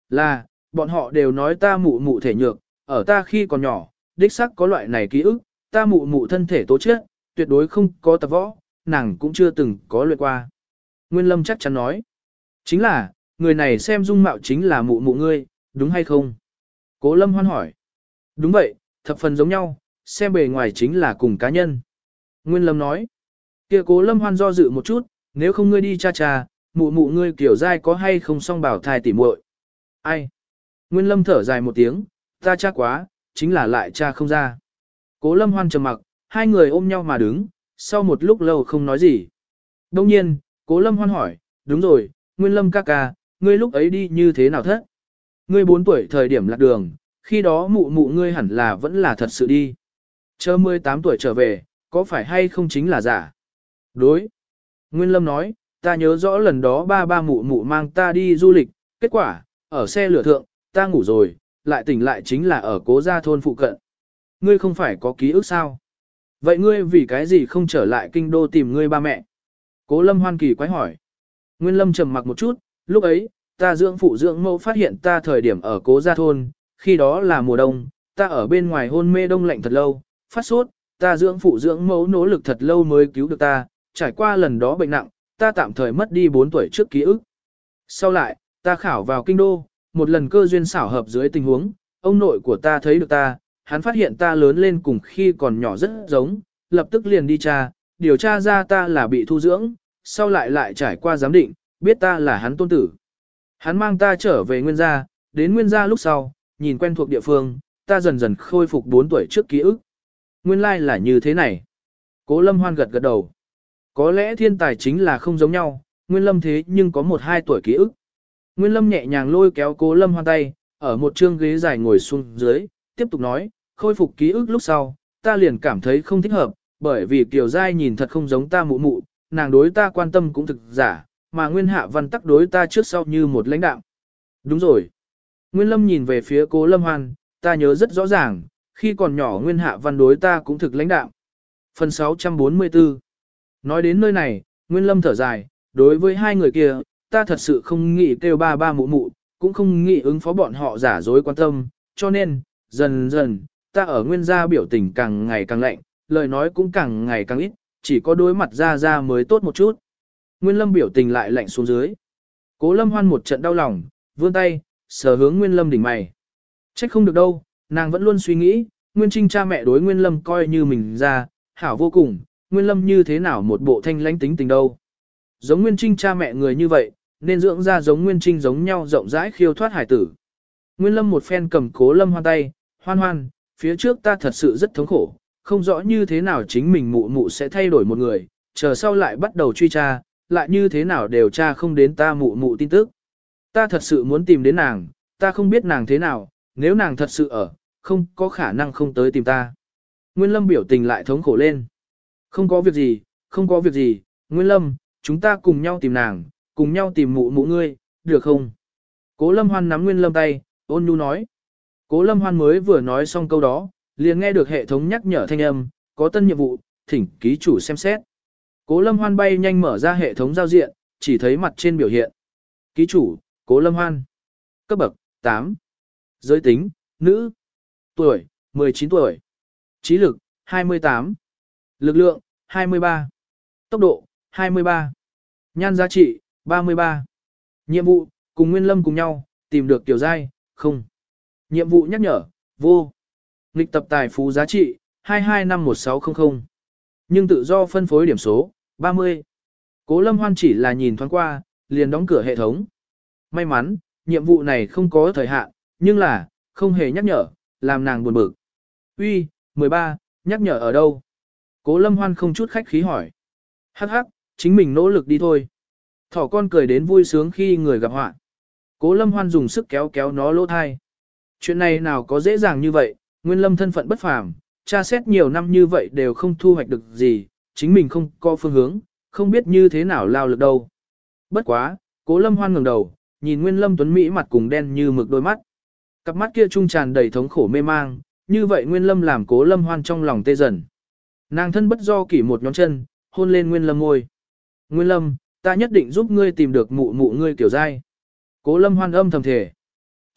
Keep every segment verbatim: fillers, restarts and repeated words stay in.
Là, bọn họ đều nói ta mụ mụ thể nhược, ở ta khi còn nhỏ, đích xác có loại này ký ức, ta mụ mụ thân thể tố chất, tuyệt đối không có tập võ, nàng cũng chưa từng có luyện qua. Nguyên Lâm chắc chắn nói. Chính là, người này xem dung mạo chính là mụ mụ ngươi, đúng hay không? Cố Lâm Hoan hỏi. Đúng vậy, thập phần giống nhau, xem bề ngoài chính là cùng cá nhân. Nguyên Lâm nói. Kia Cố Lâm Hoan do dự một chút, nếu không ngươi đi cha cha, mụ mụ ngươi kiểu dai có hay không song bảo thai tỉ muội. Ai? Nguyên Lâm thở dài một tiếng, ta cha quá, chính là lại cha không ra. Cố Lâm Hoan trầm mặc, hai người ôm nhau mà đứng, sau một lúc lâu không nói gì. Đông nhiên, Cố Lâm Hoan hỏi, đúng rồi, Nguyên Lâm ca ca, ngươi lúc ấy đi như thế nào thất? Ngươi bốn tuổi thời điểm lạc đường, khi đó mụ mụ ngươi hẳn là vẫn là thật sự đi. Chờ mười tám tuổi trở về, có phải hay không chính là giả? Đối. Nguyên Lâm nói, ta nhớ rõ lần đó ba ba mụ mụ mang ta đi du lịch, kết quả, ở xe lửa thượng, ta ngủ rồi, lại tỉnh lại chính là ở Cố gia thôn phụ cận. Ngươi không phải có ký ức sao? Vậy ngươi vì cái gì không trở lại kinh đô tìm ngươi ba mẹ? Cố Lâm Hoan kỳ quái hỏi. Nguyên Lâm trầm mặc một chút, lúc ấy, ta dưỡng phụ dưỡng mẫu phát hiện ta thời điểm ở Cố gia thôn, khi đó là mùa đông, ta ở bên ngoài hôn mê đông lạnh thật lâu, phát sốt, ta dưỡng phụ dưỡng mẫu nỗ lực thật lâu mới cứu được ta, trải qua lần đó bệnh nặng, ta tạm thời mất đi bốn tuổi trước ký ức. Sau lại, ta khảo vào kinh đô, một lần cơ duyên xảo hợp dưới tình huống, ông nội của ta thấy được ta, hắn phát hiện ta lớn lên cùng khi còn nhỏ rất giống, lập tức liền đi tra, điều tra ra ta là bị thu dưỡng, sau lại lại trải qua giám định, biết ta là hắn tôn tử. Hắn mang ta trở về nguyên gia, đến nguyên gia lúc sau, nhìn quen thuộc địa phương, ta dần dần khôi phục bốn tuổi trước ký ức. Nguyên lai là như thế này. Cố Lâm Hoan gật gật đầu. Có lẽ thiên tài chính là không giống nhau, Nguyên Lâm thế nhưng có một hai tuổi ký ức. Nguyên Lâm nhẹ nhàng lôi kéo Cố Lâm Hoan tay, ở một chương ghế dài ngồi xuống dưới, tiếp tục nói, khôi phục ký ức lúc sau, ta liền cảm thấy không thích hợp, bởi vì Kiều Giai nhìn thật không giống ta mụ mụ, nàng đối ta quan tâm cũng thực giả, mà Nguyên Hạ Văn tắc đối ta trước sau như một lãnh đạo. Đúng rồi. Nguyên Lâm nhìn về phía Cố Lâm Hoan, ta nhớ rất rõ ràng, khi còn nhỏ Nguyên Hạ Văn đối ta cũng thực lãnh đạo. Phần sáu trăm bốn mươi tư. Nói đến nơi này, Nguyên Lâm thở dài, đối với hai người kia, ta thật sự không nghĩ kêu ba ba mụ mụ, cũng không nghĩ ứng phó bọn họ giả dối quan tâm, cho nên, dần dần, ta ở Nguyên gia biểu tình càng ngày càng lạnh, lời nói cũng càng ngày càng ít, chỉ có đối mặt ra ra mới tốt một chút. Nguyên Lâm biểu tình lại lạnh xuống dưới. Cố Lâm Hoan một trận đau lòng, vươn tay, sờ hướng Nguyên Lâm đỉnh mày. Trách không được đâu, nàng vẫn luôn suy nghĩ, Nguyên Trinh cha mẹ đối Nguyên Lâm coi như mình ra, hảo vô cùng, Nguyên Lâm như thế nào một bộ thanh lãnh tính tình đâu. Giống Nguyên Trinh cha mẹ người như vậy, nên dưỡng ra giống Nguyên Trinh giống nhau rộng rãi khiêu thoát hải tử. Nguyên Lâm một phen cầm Cố Lâm Hoan tay, hoan hoan, phía trước ta thật sự rất thống khổ, không rõ như thế nào chính mình mụ mụ sẽ thay đổi một người, chờ sau lại bắt đầu truy tra, lại như thế nào đều tra không đến ta mụ mụ tin tức. Ta thật sự muốn tìm đến nàng, ta không biết nàng thế nào, nếu nàng thật sự ở, không có khả năng không tới tìm ta. Nguyên Lâm biểu tình lại thống khổ lên. Không có việc gì, không có việc gì, Nguyên Lâm, chúng ta cùng nhau tìm nàng, cùng nhau tìm mụ mụ ngươi, được không? Cố Lâm Hoan nắm Nguyên Lâm tay, ôn nhu nói. Cố Lâm Hoan mới vừa nói xong câu đó, liền nghe được hệ thống nhắc nhở thanh âm, có tân nhiệm vụ, thỉnh ký chủ xem xét. Cố Lâm Hoan bay nhanh mở ra hệ thống giao diện, chỉ thấy mặt trên biểu hiện. Ký chủ, Cố Lâm Hoan. Cấp bậc, tám. Giới tính, nữ. Tuổi, mười chín tuổi. Trí lực, hai mươi tám. Lực lượng, hai mươi ba. Tốc độ, hai mươi ba. Nhan giá trị, ba mươi ba. Nhiệm vụ, cùng Nguyên Lâm cùng nhau, tìm được tiểu giai, không. Nhiệm vụ nhắc nhở, vô. Nghịch tập tài phú giá trị, hai hai năm một sáu không không. Nhưng tự do phân phối điểm số, ba mươi. Cố Lâm Hoan chỉ là nhìn thoáng qua, liền đóng cửa hệ thống. May mắn, nhiệm vụ này không có thời hạn, nhưng là, không hề nhắc nhở, làm nàng buồn bực. Uy, mười ba, nhắc nhở ở đâu? Cố Lâm Hoan không chút khách khí hỏi. Hắc hắc, chính mình nỗ lực đi thôi. Thỏ con cười đến vui sướng khi người gặp họa. Cố Lâm Hoan dùng sức kéo kéo nó lỗ thai. Chuyện này nào có dễ dàng như vậy, Nguyên Lâm thân phận bất phàm, tra xét nhiều năm như vậy đều không thu hoạch được gì, chính mình không có phương hướng, không biết như thế nào lao lực đâu. Bất quá, Cố Lâm Hoan ngẩng đầu, nhìn Nguyên Lâm tuấn mỹ mặt cùng đen như mực đôi mắt. Cặp mắt kia trung tràn đầy thống khổ mê mang, như vậy Nguyên Lâm làm Cố Lâm Hoan trong lòng tê dần. Nàng thân bất do kỷ một nhóm chân, hôn lên Nguyên Lâm môi. Nguyên Lâm, ta nhất định giúp ngươi tìm được mụ mụ ngươi kiểu giai. Cố Lâm Hoan âm thầm thề.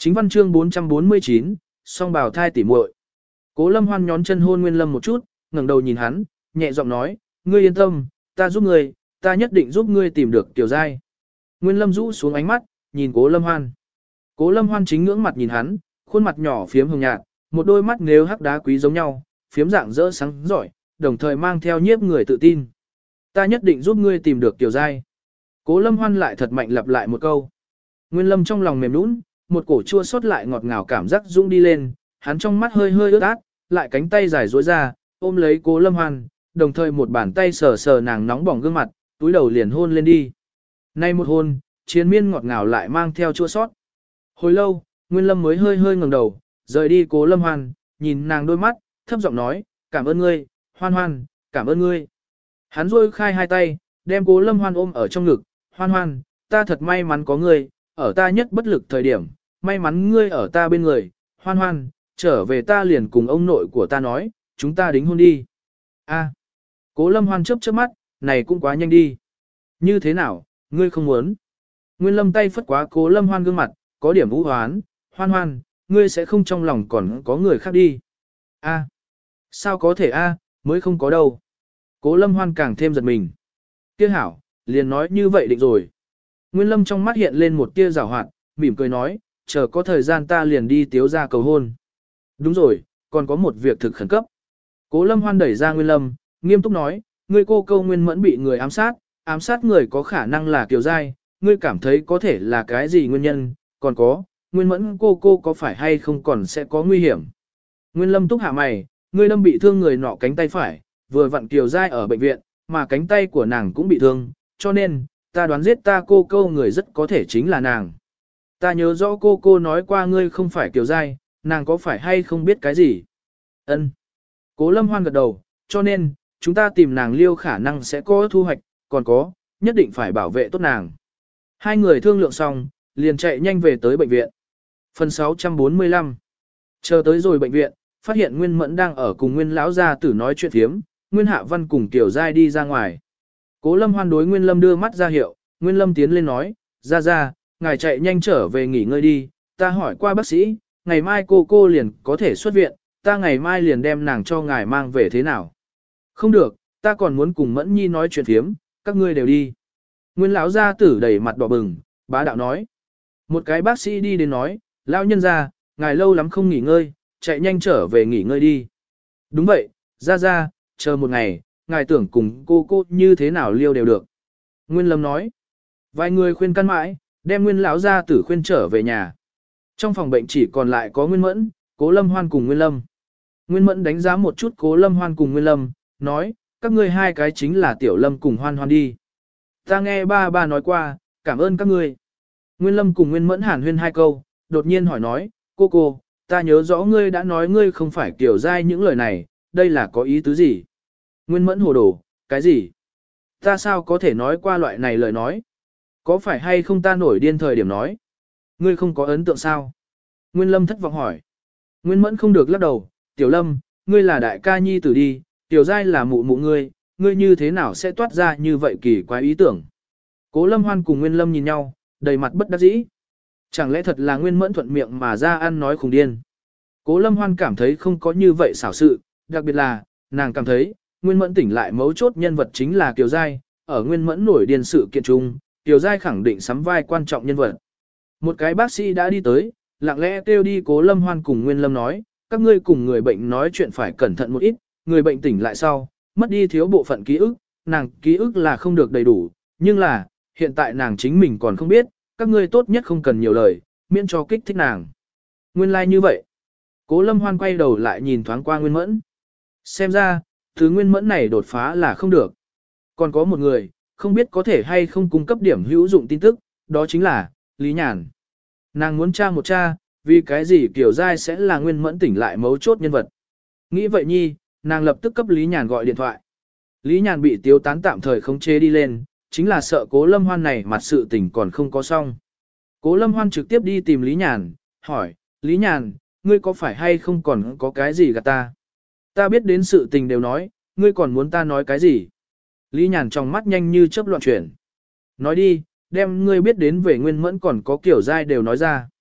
Chính văn chương bốn trăm bốn mươi chín, song bào thai tỉ muội. Cố Lâm Hoan nhón chân hôn Nguyên Lâm một chút, ngẩng đầu nhìn hắn, nhẹ giọng nói, ngươi yên tâm, ta giúp ngươi, ta nhất định giúp ngươi tìm được Tiểu Giai. Nguyên Lâm rũ xuống ánh mắt, nhìn Cố Lâm Hoan. Cố Lâm Hoan chính ngưỡng mặt nhìn hắn, khuôn mặt nhỏ phiếm hồng nhạt, một đôi mắt nếu hắc đá quý giống nhau, phiếm dạng rỡ sáng giỏi, đồng thời mang theo nhiếp người tự tin. Ta nhất định giúp ngươi tìm được Tiểu Giai. Cố Lâm Hoan lại thật mạnh lặp lại một câu. Nguyên Lâm trong lòng mềm nũng, một cổ chua xót lại ngọt ngào cảm giác dũng đi lên, hắn trong mắt hơi hơi ướt át, lại cánh tay dài duỗi ra, ôm lấy Cố Lâm Hoan, đồng thời một bàn tay sờ sờ nàng nóng bỏng gương mặt, túi đầu liền hôn lên đi. Nay một hôn, chiến miên ngọt ngào lại mang theo chua xót. Hồi lâu, Nguyên Lâm mới hơi hơi ngẩng đầu, rời đi Cố Lâm Hoan, nhìn nàng đôi mắt, thấp giọng nói, cảm ơn ngươi, Hoan Hoan, cảm ơn ngươi. Hắn duỗi khai hai tay, đem Cố Lâm Hoan ôm ở trong ngực, Hoan Hoan, ta thật may mắn có ngươi, ở ta nhất bất lực thời điểm, may mắn ngươi ở ta bên người, Hoan Hoan, trở về ta liền cùng ông nội của ta nói, chúng ta đính hôn đi. A. Cố Lâm Hoan chớp chớp mắt, này cũng quá nhanh đi. Như thế nào, ngươi không muốn? Nguyên Lâm tay phất quá Cố Lâm Hoan gương mặt, có điểm vũ hoán, Hoan Hoan, ngươi sẽ không trong lòng còn có người khác đi. A. Sao có thể a, mới không có đâu. Cố Lâm Hoan càng thêm giật mình. Kia hảo, liền nói như vậy định rồi. Nguyên Lâm trong mắt hiện lên một tia giảo hoạt, mỉm cười nói, chờ có thời gian ta liền đi tiếu ra cầu hôn. Đúng rồi, còn có một việc thực khẩn cấp. Cố Lâm Hoan đẩy ra Nguyên Lâm, nghiêm túc nói, ngươi cô câu Nguyên Mẫn bị người ám sát, ám sát người có khả năng là Kiều Giai, ngươi cảm thấy có thể là cái gì nguyên nhân, còn có, Nguyên Mẫn cô cô có phải hay không còn sẽ có nguy hiểm. Nguyên Lâm túc hạ mày, ngươi Lâm bị thương người nọ cánh tay phải, vừa vặn Kiều Giai ở bệnh viện, mà cánh tay của nàng cũng bị thương, cho nên, ta đoán giết ta cô câu người rất có thể chính là nàng. Ta nhớ rõ cô cô nói qua ngươi không phải Kiều Giai, nàng có phải hay không biết cái gì? Ân. Cố Lâm Hoan gật đầu, cho nên, chúng ta tìm nàng liêu khả năng sẽ có thu hoạch, còn có, nhất định phải bảo vệ tốt nàng. Hai người thương lượng xong, liền chạy nhanh về tới bệnh viện. Phần sáu trăm bốn mươi lăm. Chờ tới rồi bệnh viện, phát hiện Nguyên Mẫn đang ở cùng Nguyên lão gia tử nói chuyện thiếm, Nguyên Hạ Văn cùng Kiều Giai đi ra ngoài. Cố Lâm Hoan đối Nguyên Lâm đưa mắt ra hiệu, Nguyên Lâm tiến lên nói, ra ra, ngài chạy nhanh trở về nghỉ ngơi đi, ta hỏi qua bác sĩ, ngày mai cô cô liền có thể xuất viện, ta ngày mai liền đem nàng cho ngài mang về thế nào. Không được, ta còn muốn cùng Mẫn Nhi nói chuyện thiếm, các ngươi đều đi. Nguyên lão gia tử đầy mặt đỏ bừng, bá đạo nói. Một cái bác sĩ đi đến nói, lão nhân gia, ngài lâu lắm không nghỉ ngơi, chạy nhanh trở về nghỉ ngơi đi. Đúng vậy, ra ra, chờ một ngày, ngài tưởng cùng cô cô như thế nào liêu đều được. Nguyên Lâm nói. Vài người khuyên can mãi, đem Nguyên lão gia tử khuyên trở về nhà. Trong phòng bệnh chỉ còn lại có Nguyên Mẫn, Cố Lâm Hoan cùng Nguyên Lâm. Nguyên Mẫn đánh giá một chút Cố Lâm Hoan cùng Nguyên Lâm, nói, các ngươi hai cái chính là Tiểu Lâm cùng Hoan Hoan đi. Ta nghe ba ba nói qua, cảm ơn các ngươi. Nguyên Lâm cùng Nguyên Mẫn hàn huyên hai câu, đột nhiên hỏi nói, cô cô, ta nhớ rõ ngươi đã nói ngươi không phải Kiều Giai những lời này, đây là có ý tứ gì? Nguyên Mẫn hồ đồ, cái gì? Ta sao có thể nói qua loại này lời nói? Có phải hay không ta nổi điên thời điểm nói? Ngươi không có ấn tượng sao? Nguyên Lâm thất vọng hỏi. Nguyên Mẫn không được lắc đầu, Tiểu Lâm, ngươi là đại ca nhi tử đi, Tiểu Giai là mụ mụ ngươi, ngươi như thế nào sẽ toát ra như vậy kỳ quái ý tưởng? Cố Lâm Hoan cùng Nguyên Lâm nhìn nhau, đầy mặt bất đắc dĩ. Chẳng lẽ thật là Nguyên Mẫn thuận miệng mà ra ăn nói khùng điên? Cố Lâm Hoan cảm thấy không có như vậy xảo sự, đặc biệt là, nàng cảm thấy, Nguyên Mẫn tỉnh lại mấu chốt nhân vật chính là Kiều Giai, ở Nguyên Mẫn nổi điên sự kiện chung, Kiều Giai khẳng định sắm vai quan trọng nhân vật. Một cái bác sĩ đã đi tới, lặng lẽ kêu đi Cố Lâm Hoan cùng Nguyên Lâm nói, các ngươi cùng người bệnh nói chuyện phải cẩn thận một ít, người bệnh tỉnh lại sau, mất đi thiếu bộ phận ký ức, nàng ký ức là không được đầy đủ, nhưng là, hiện tại nàng chính mình còn không biết, các ngươi tốt nhất không cần nhiều lời, miễn cho kích thích nàng. Nguyên lai like như vậy. Cố Lâm Hoan quay đầu lại nhìn thoáng qua Nguyên Mẫn. Xem ra, thứ Nguyên Mẫn này đột phá là không được. Còn có một người, không biết có thể hay không cung cấp điểm hữu dụng tin tức, đó chính là, Lý Nhàn. Nàng muốn tra một tra, vì cái gì Kiều Giai sẽ là Nguyên Mẫn tỉnh lại mấu chốt nhân vật. Nghĩ vậy nhi, nàng lập tức cấp Lý Nhàn gọi điện thoại. Lý Nhàn bị Tiếu Tán tạm thời khống chế đi lên, chính là sợ Cố Lâm Hoan này mặt sự tình còn không có xong. Cố Lâm Hoan trực tiếp đi tìm Lý Nhàn, hỏi, Lý Nhàn, ngươi có phải hay không còn có cái gì gạt ta? Ta biết đến sự tình đều nói, ngươi còn muốn ta nói cái gì? Lý Nhàn trong mắt nhanh như chớp loạn chuyển. Nói đi, đem ngươi biết đến về Nguyên Mẫn còn có Kiều Giai đều nói ra.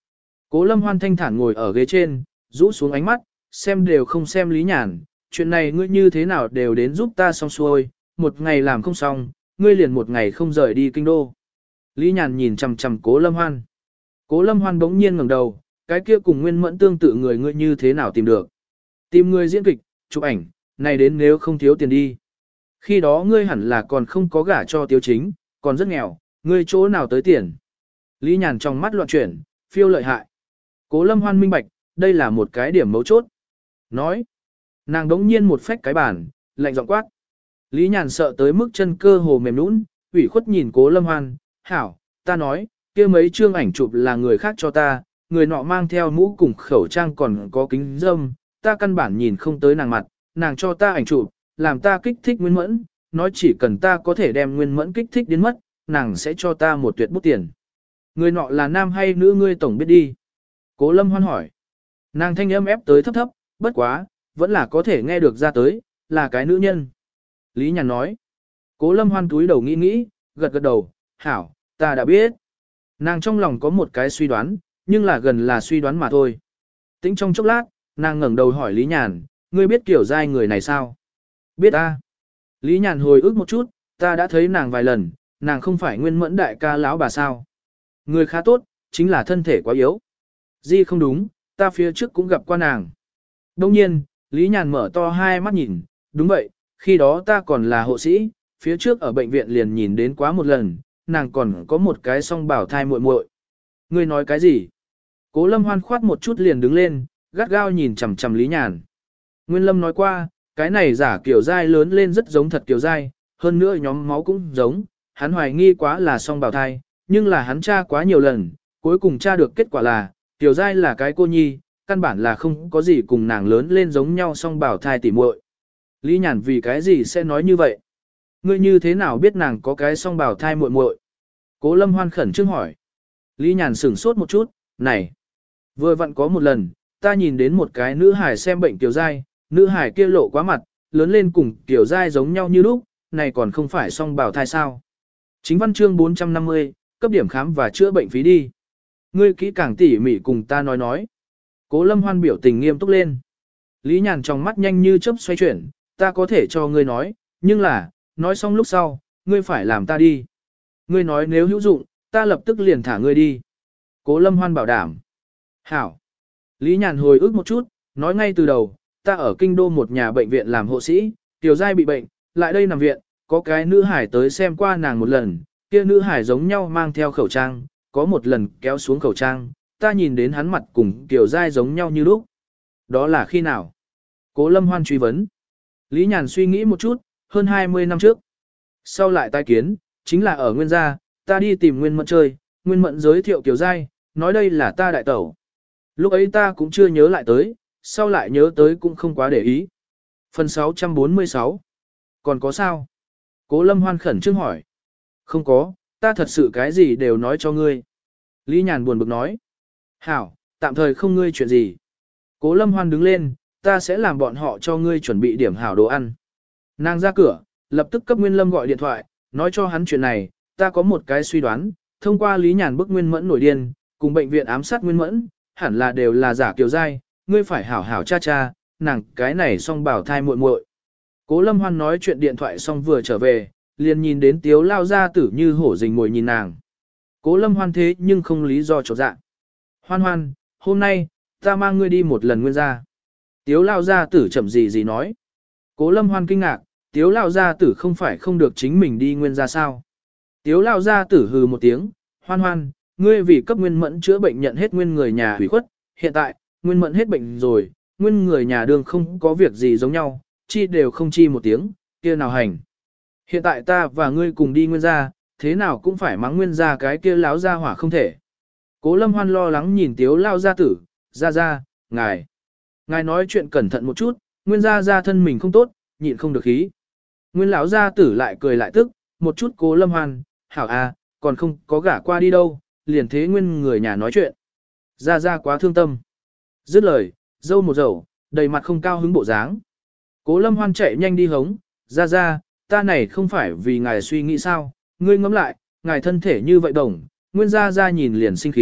Cố Lâm Hoan thanh thản ngồi ở ghế trên, rũ xuống ánh mắt, xem đều không xem Lý Nhàn, chuyện này ngươi như thế nào đều đến giúp ta xong xuôi, một ngày làm không xong, ngươi liền một ngày không rời đi kinh đô. Lý Nhàn nhìn chằm chằm Cố Lâm Hoan. Cố Lâm Hoan bỗng nhiên ngẩng đầu, cái kia cùng Nguyên Mẫn tương tự người ngươi như thế nào tìm được? Tìm người diễn kịch, chụp ảnh, này đến nếu không thiếu tiền đi. Khi đó ngươi hẳn là còn không có gả cho Tiếu Chính, còn rất nghèo, ngươi chỗ nào tới tiền? Lý Nhàn trong mắt loạn chuyển, phiêu lợi hại. Cố Lâm Hoan minh bạch, đây là một cái điểm mấu chốt. Nói, nàng đống nhiên một phách cái bàn, lạnh giọng quát. Lý Nhàn sợ tới mức chân cơ hồ mềm nũng, ủy khuất nhìn Cố Lâm Hoan, hảo, ta nói, kia mấy chương ảnh chụp là người khác cho ta, người nọ mang theo mũ cùng khẩu trang còn có kính dâm, ta căn bản nhìn không tới nàng mặt, nàng cho ta ảnh chụp, làm ta kích thích Nguyên Mẫn, nói chỉ cần ta có thể đem Nguyên Mẫn kích thích đến mất, nàng sẽ cho ta một tuyệt bút tiền. Người nọ là nam hay nữ ngươi tổng biết đi. Cố Lâm Hoan hỏi. Nàng thanh âm ép tới thấp thấp, bất quá, vẫn là có thể nghe được ra tới, là cái nữ nhân. Lý Nhàn nói. Cố Lâm Hoan túi đầu nghĩ nghĩ, gật gật đầu, hảo, ta đã biết. Nàng trong lòng có một cái suy đoán, nhưng là gần là suy đoán mà thôi. Tĩnh trong chốc lát, nàng ngẩng đầu hỏi Lý Nhàn, ngươi biết kiểu giai người này sao? Biết ta. Lý Nhàn hồi ức một chút, ta đã thấy nàng vài lần, nàng không phải Nguyên Mẫn đại ca lão bà sao. Người khá tốt, chính là thân thể quá yếu. Di không đúng, ta phía trước cũng gặp qua nàng. Đông nhiên, Lý Nhàn mở to hai mắt nhìn, đúng vậy, khi đó ta còn là hộ sĩ, phía trước ở bệnh viện liền nhìn đến quá một lần, nàng còn có một cái song bảo thai muội muội. Ngươi nói cái gì? Cố Lâm Hoan khoát một chút liền đứng lên, gắt gao nhìn chằm chằm Lý Nhàn. Nguyên Lâm nói qua, cái này giả kiểu dai lớn lên rất giống thật kiểu dai, hơn nữa nhóm máu cũng giống, hắn hoài nghi quá là song bào thai, nhưng là hắn tra quá nhiều lần, cuối cùng tra được kết quả là, kiểu dai là cái cô nhi, căn bản là không có gì cùng nàng lớn lên giống nhau song bào thai tỉ muội. Lý Nhàn vì cái gì sẽ nói như vậy? Ngươi như thế nào biết nàng có cái song bào thai muội muội? Cố Lâm Hoan khẩn trương hỏi. Lý Nhàn sửng sốt một chút, này, vừa vặn có một lần, ta nhìn đến một cái nữ hải xem bệnh tiểu giai, nữ hải kia lộ quá mặt, lớn lên cùng tiểu giai giống nhau như lúc, này còn không phải song bào thai sao. Chính văn chương bốn trăm năm mươi, cấp điểm khám và chữa bệnh phí đi. Ngươi kỹ càng tỉ mỉ cùng ta nói nói. Cố Lâm Hoan biểu tình nghiêm túc lên. Lý Nhàn trong mắt nhanh như chớp xoay chuyển, ta có thể cho ngươi nói, nhưng là, nói xong lúc sau, ngươi phải làm ta đi. Ngươi nói nếu hữu dụng, ta lập tức liền thả ngươi đi. Cố Lâm Hoan bảo đảm. Hảo. Lý Nhàn hồi ức một chút, nói ngay từ đầu, ta ở kinh đô một nhà bệnh viện làm hộ sĩ, tiểu giai bị bệnh, lại đây nằm viện, có cái nữ hải tới xem qua nàng một lần, kia nữ hải giống nhau mang theo khẩu trang, có một lần kéo xuống khẩu trang, ta nhìn đến hắn mặt cùng tiểu giai giống nhau như lúc. Đó là khi nào? Cố Lâm Hoan truy vấn. Lý Nhàn suy nghĩ một chút, hơn hai mươi năm trước. Sau lại tai kiến, chính là ở Nguyên gia, ta đi tìm Nguyên Mẫn chơi, Nguyên Mẫn giới thiệu tiểu giai, nói đây là ta đại tẩu. Lúc ấy ta cũng chưa nhớ lại tới, sau lại nhớ tới cũng không quá để ý. Phần sáu trăm bốn mươi sáu. Còn có sao? Cố Lâm Hoan khẩn trương hỏi. Không có, ta thật sự cái gì đều nói cho ngươi. Lý Nhàn buồn bực nói. Hảo, tạm thời không ngươi chuyện gì. Cố Lâm Hoan đứng lên, ta sẽ làm bọn họ cho ngươi chuẩn bị điểm hảo đồ ăn. Nàng ra cửa, lập tức cấp Nguyên Lâm gọi điện thoại, nói cho hắn chuyện này, ta có một cái suy đoán, thông qua Lý Nhàn bức Nguyên Mẫn nổi điên, cùng bệnh viện ám sát Nguyên Mẫn, hẳn là đều là giả kiều giai, ngươi phải hảo hảo cha cha, nàng cái này xong bảo thai muội muội. Cố Lâm Hoan nói chuyện điện thoại xong vừa trở về, liền nhìn đến Tiếu lao ra tử như hổ rình mồi nhìn nàng. Cố Lâm Hoan thế nhưng không lý do trột dạ. Hoan Hoan, hôm nay, ta mang ngươi đi một lần Nguyên gia. Tiếu lao gia tử chậm gì gì nói. Cố Lâm Hoan kinh ngạc, Tiếu lao gia tử không phải không được chính mình đi Nguyên gia sao. Tiếu lao gia tử hừ một tiếng, Hoan Hoan, ngươi vì cấp Nguyên Mẫn chữa bệnh nhận hết nguyên người nhà hủy khuất, hiện tại, Nguyên Mẫn hết bệnh rồi, nguyên người nhà đường không có việc gì giống nhau, chi đều không chi một tiếng, kia nào hành. Hiện tại ta và ngươi cùng đi Nguyên gia, thế nào cũng phải mắng Nguyên gia cái kia láo gia hỏa không thể. Cố Lâm Hoan lo lắng nhìn Tiếu lao gia tử, ra ra, ngài. Ngài nói chuyện cẩn thận một chút, Nguyên gia gia thân mình không tốt, nhịn không được khí. Nguyên lão gia tử lại cười lại tức, một chút Cố Lâm Hoan, hảo à, còn không có gả qua đi đâu, liền thế Nguyên người nhà nói chuyện. Gia gia quá thương tâm. Dứt lời, dâu một dầu, đầy mặt không cao hứng bộ dáng. Cố Lâm Hoan chạy nhanh đi hống, gia gia, ta này không phải vì ngài suy nghĩ sao, ngươi ngẫm lại, ngài thân thể như vậy đồng, Nguyên gia gia nhìn liền sinh khí,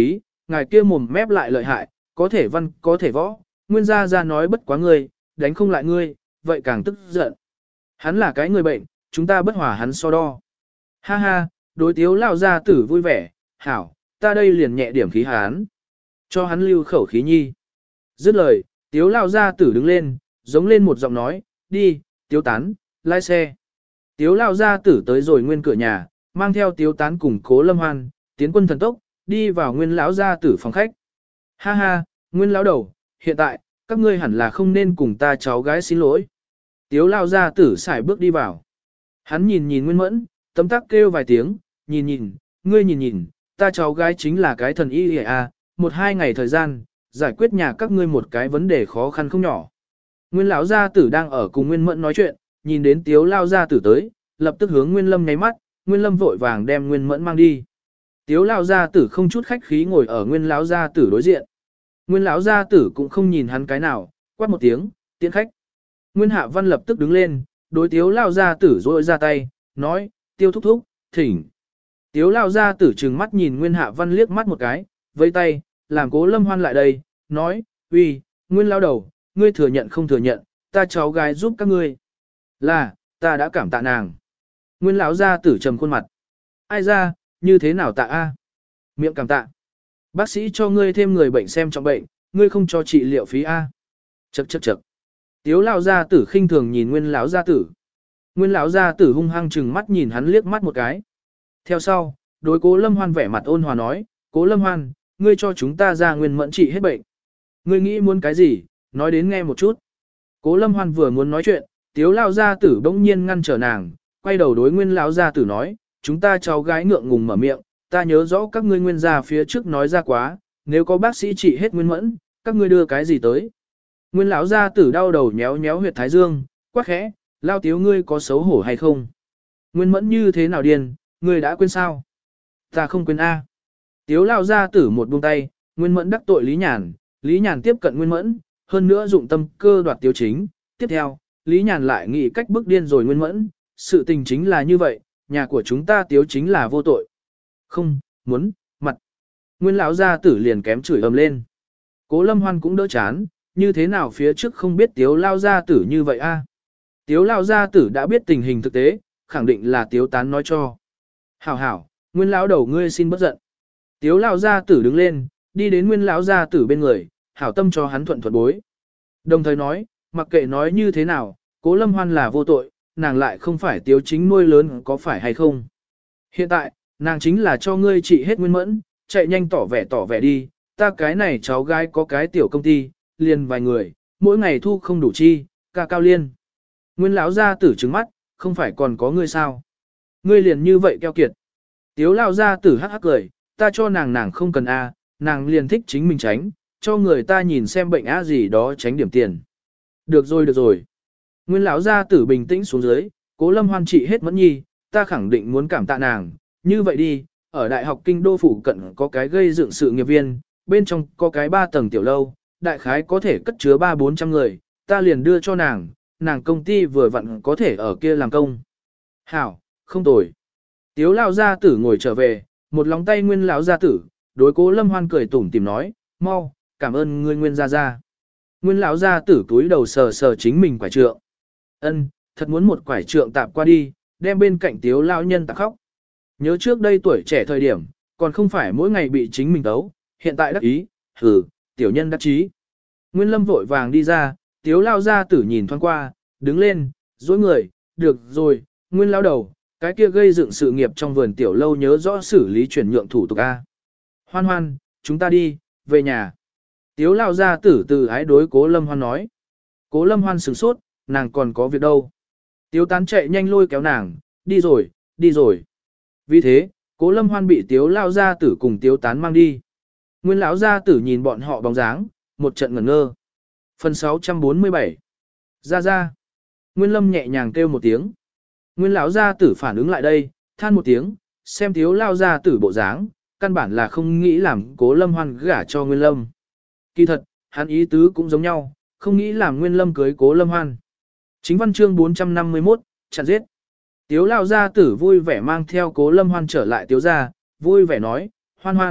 ngài kia mồm mép lại lợi hại, có thể văn có thể võ, nguyên gia gia nói bất quá ngươi, đánh không lại ngươi, vậy càng tức giận. Hắn là cái người bệnh, chúng ta bất hòa hắn so đo. Ha ha, đối tiếu lao gia tử vui vẻ, hảo, ta đây liền nhẹ điểm khí hắn. Cho hắn lưu khẩu khí nhi. Dứt lời, tiếu lao gia tử đứng lên, giống lên một giọng nói, đi, tiếu tán, lái xe. Tiếu lao gia tử tới rồi nguyên cửa nhà, mang theo tiếu tán cùng cố lâm hoan, tiến quân thần tốc, đi vào nguyên lão gia tử phòng khách. Ha ha, nguyên lão đầu, hiện tại, các ngươi hẳn là không nên cùng ta cháu gái xin lỗi. Tiếu lao gia tử xài bước đi vào. Hắn nhìn nhìn nguyên mẫn, tấm tắc kêu vài tiếng, nhìn nhìn, ngươi nhìn nhìn, ta cháu gái chính là cái thần y à, một hai ngày thời gian, giải quyết nhà các ngươi một cái vấn đề khó khăn không nhỏ. Nguyên lão gia tử đang ở cùng nguyên mẫn nói chuyện, nhìn đến tiếu lao gia tử tới, lập tức hướng nguyên lâm nháy mắt, nguyên lâm vội vàng đem nguyên mẫn mang đi. Tiếu lao gia tử không chút khách khí ngồi ở nguyên lão gia tử đối diện. Nguyên lão gia tử cũng không nhìn hắn cái nào, quát một tiếng, tiễn khách. Nguyên Hạ Văn lập tức đứng lên, đối tiếu lao gia tử rôi ra tay, nói, tiêu thúc thúc, thỉnh. Tiếu lao gia tử trừng mắt nhìn Nguyên Hạ Văn liếc mắt một cái, vây tay, làm Cố Lâm Hoan lại đây, nói, uy, Nguyên lao đầu, ngươi thừa nhận không thừa nhận, ta cháu gái giúp các ngươi. Là, ta đã cảm tạ nàng. Nguyên lão gia tử trầm khuôn mặt. Ai ra, như thế nào tạ a? Miệng cảm tạ. Bác sĩ cho ngươi thêm người bệnh xem trọng bệnh, ngươi không cho trị liệu phí a. Chậc chậc chậc. Tiếu lão gia tử khinh thường nhìn Nguyên lão gia tử. Nguyên lão gia tử hung hăng trừng mắt nhìn hắn liếc mắt một cái. Theo sau, đối Cố Lâm Hoan vẻ mặt ôn hòa nói, Cố Lâm Hoan, ngươi cho chúng ta ra Nguyên Mẫn trị hết bệnh. Ngươi nghĩ muốn cái gì, nói đến nghe một chút. Cố Lâm Hoan vừa muốn nói chuyện, Tiếu lão gia tử bỗng nhiên ngăn trở nàng, quay đầu đối Nguyên lão gia tử nói, chúng ta cháu gái ngượng ngùng mở miệng, ta nhớ rõ các ngươi nguyên gia phía trước nói ra quá, nếu có bác sĩ trị hết Nguyên Mẫn, các ngươi đưa cái gì tới. Nguyên lão gia tử đau đầu nhéo nhéo huyệt thái dương, quát khẽ, lao Tiếu ngươi có xấu hổ hay không? Nguyên Mẫn như thế nào điên, ngươi đã quên sao? Ta không quên a. Tiếu lao gia tử một buông tay, Nguyên Mẫn đắc tội Lý Nhàn, Lý Nhàn tiếp cận Nguyên Mẫn, hơn nữa dụng tâm cơ đoạt Tiếu chính. Tiếp theo, Lý Nhàn lại nghĩ cách bức điên rồi Nguyên Mẫn, sự tình chính là như vậy, nhà của chúng ta Tiếu chính là vô tội. Không, muốn, mặt. Nguyên lão gia tử liền kém chửi ầm lên. Cố Lâm Hoan cũng đỡ chán, như thế nào phía trước không biết Tiếu lao gia tử như vậy a? Tiếu lao gia tử đã biết tình hình thực tế, khẳng định là Tiếu tán nói cho. Hảo hảo, Nguyên lão đầu ngươi xin bất giận. Tiếu lao gia tử đứng lên, đi đến Nguyên lão gia tử bên người, hảo tâm cho hắn thuận thuận bối. Đồng thời nói, mặc kệ nói như thế nào, Cố Lâm Hoan là vô tội, nàng lại không phải Tiếu chính nuôi lớn có phải hay không. Hiện tại, nàng chính là cho ngươi trị hết Nguyên Mẫn, chạy nhanh tỏ vẻ tỏ vẻ đi, ta cái này cháu gái có cái tiểu công ty, liền vài người, mỗi ngày thu không đủ chi, ca cao liên. Nguyên lão gia tử trừng mắt, không phải còn có ngươi sao? Ngươi liền như vậy keo kiệt. Tiếu lao gia tử hắc hắc cười, ta cho nàng nàng không cần a, nàng liền thích chính mình tránh, cho người ta nhìn xem bệnh á gì đó tránh điểm tiền. Được rồi được rồi. Nguyên lão gia tử bình tĩnh xuống dưới, Cố Lâm Hoan trị hết Mẫn nhi, ta khẳng định muốn cảm tạ nàng, như vậy đi, ở Đại học Kinh Đô Phủ cận có cái gây dựng sự nghiệp viên, bên trong có cái ba tầng tiểu lâu, đại khái có thể cất chứa ba bốn trăm người, ta liền đưa cho nàng, nàng công ty vừa vặn có thể ở kia làm công. Hảo, không tồi. Tiếu lao gia tử ngồi trở về, một lòng tay Nguyên lão gia tử, đối Cố Lâm Hoan cười tủm tìm nói, mau, cảm ơn ngươi Nguyên gia gia. Nguyên lão gia tử túi đầu sờ sờ chính mình quải trượng. Ân, thật muốn một quải trượng tạp qua đi, đem bên cạnh Tiếu lão nhân tạp khóc. Nhớ trước đây tuổi trẻ thời điểm, còn không phải mỗi ngày bị chính mình tấu, hiện tại đắc ý, hừ, tiểu nhân đắc chí. Nguyên Lâm vội vàng đi ra, Tiếu lao gia tử nhìn thoáng qua, đứng lên, dối người, được rồi, Nguyên lao đầu, cái kia gây dựng sự nghiệp trong vườn tiểu lâu nhớ rõ xử lý chuyển nhượng thủ tục A. Hoan hoan, chúng ta đi, về nhà. Tiếu lao gia tử từ ái đối Cố Lâm Hoan nói. Cố Lâm Hoan sửng sốt, nàng còn có việc đâu. Tiếu tán chạy nhanh lôi kéo nàng, đi rồi, đi rồi. Vì thế, Cố Lâm Hoan bị Tiếu lao gia tử cùng Tiếu tán mang đi. Nguyên lão gia tử nhìn bọn họ bóng dáng, một trận ngẩn ngơ. Phần sáu trăm bốn mươi bảy. Ra ra. Nguyên Lâm nhẹ nhàng kêu một tiếng. Nguyên lão gia tử phản ứng lại đây, than một tiếng, xem Tiếu lao gia tử bộ dáng, căn bản là không nghĩ làm Cố Lâm Hoan gả cho Nguyên Lâm. Kỳ thật, hắn ý tứ cũng giống nhau, không nghĩ làm Nguyên Lâm cưới Cố Lâm Hoan. Chính văn chương bốn trăm năm mươi mốt, chặn giết. Tiếu lao gia tử vui vẻ mang theo Cố Lâm Hoan trở lại Tiếu gia, vui vẻ nói, Hoan Hoan,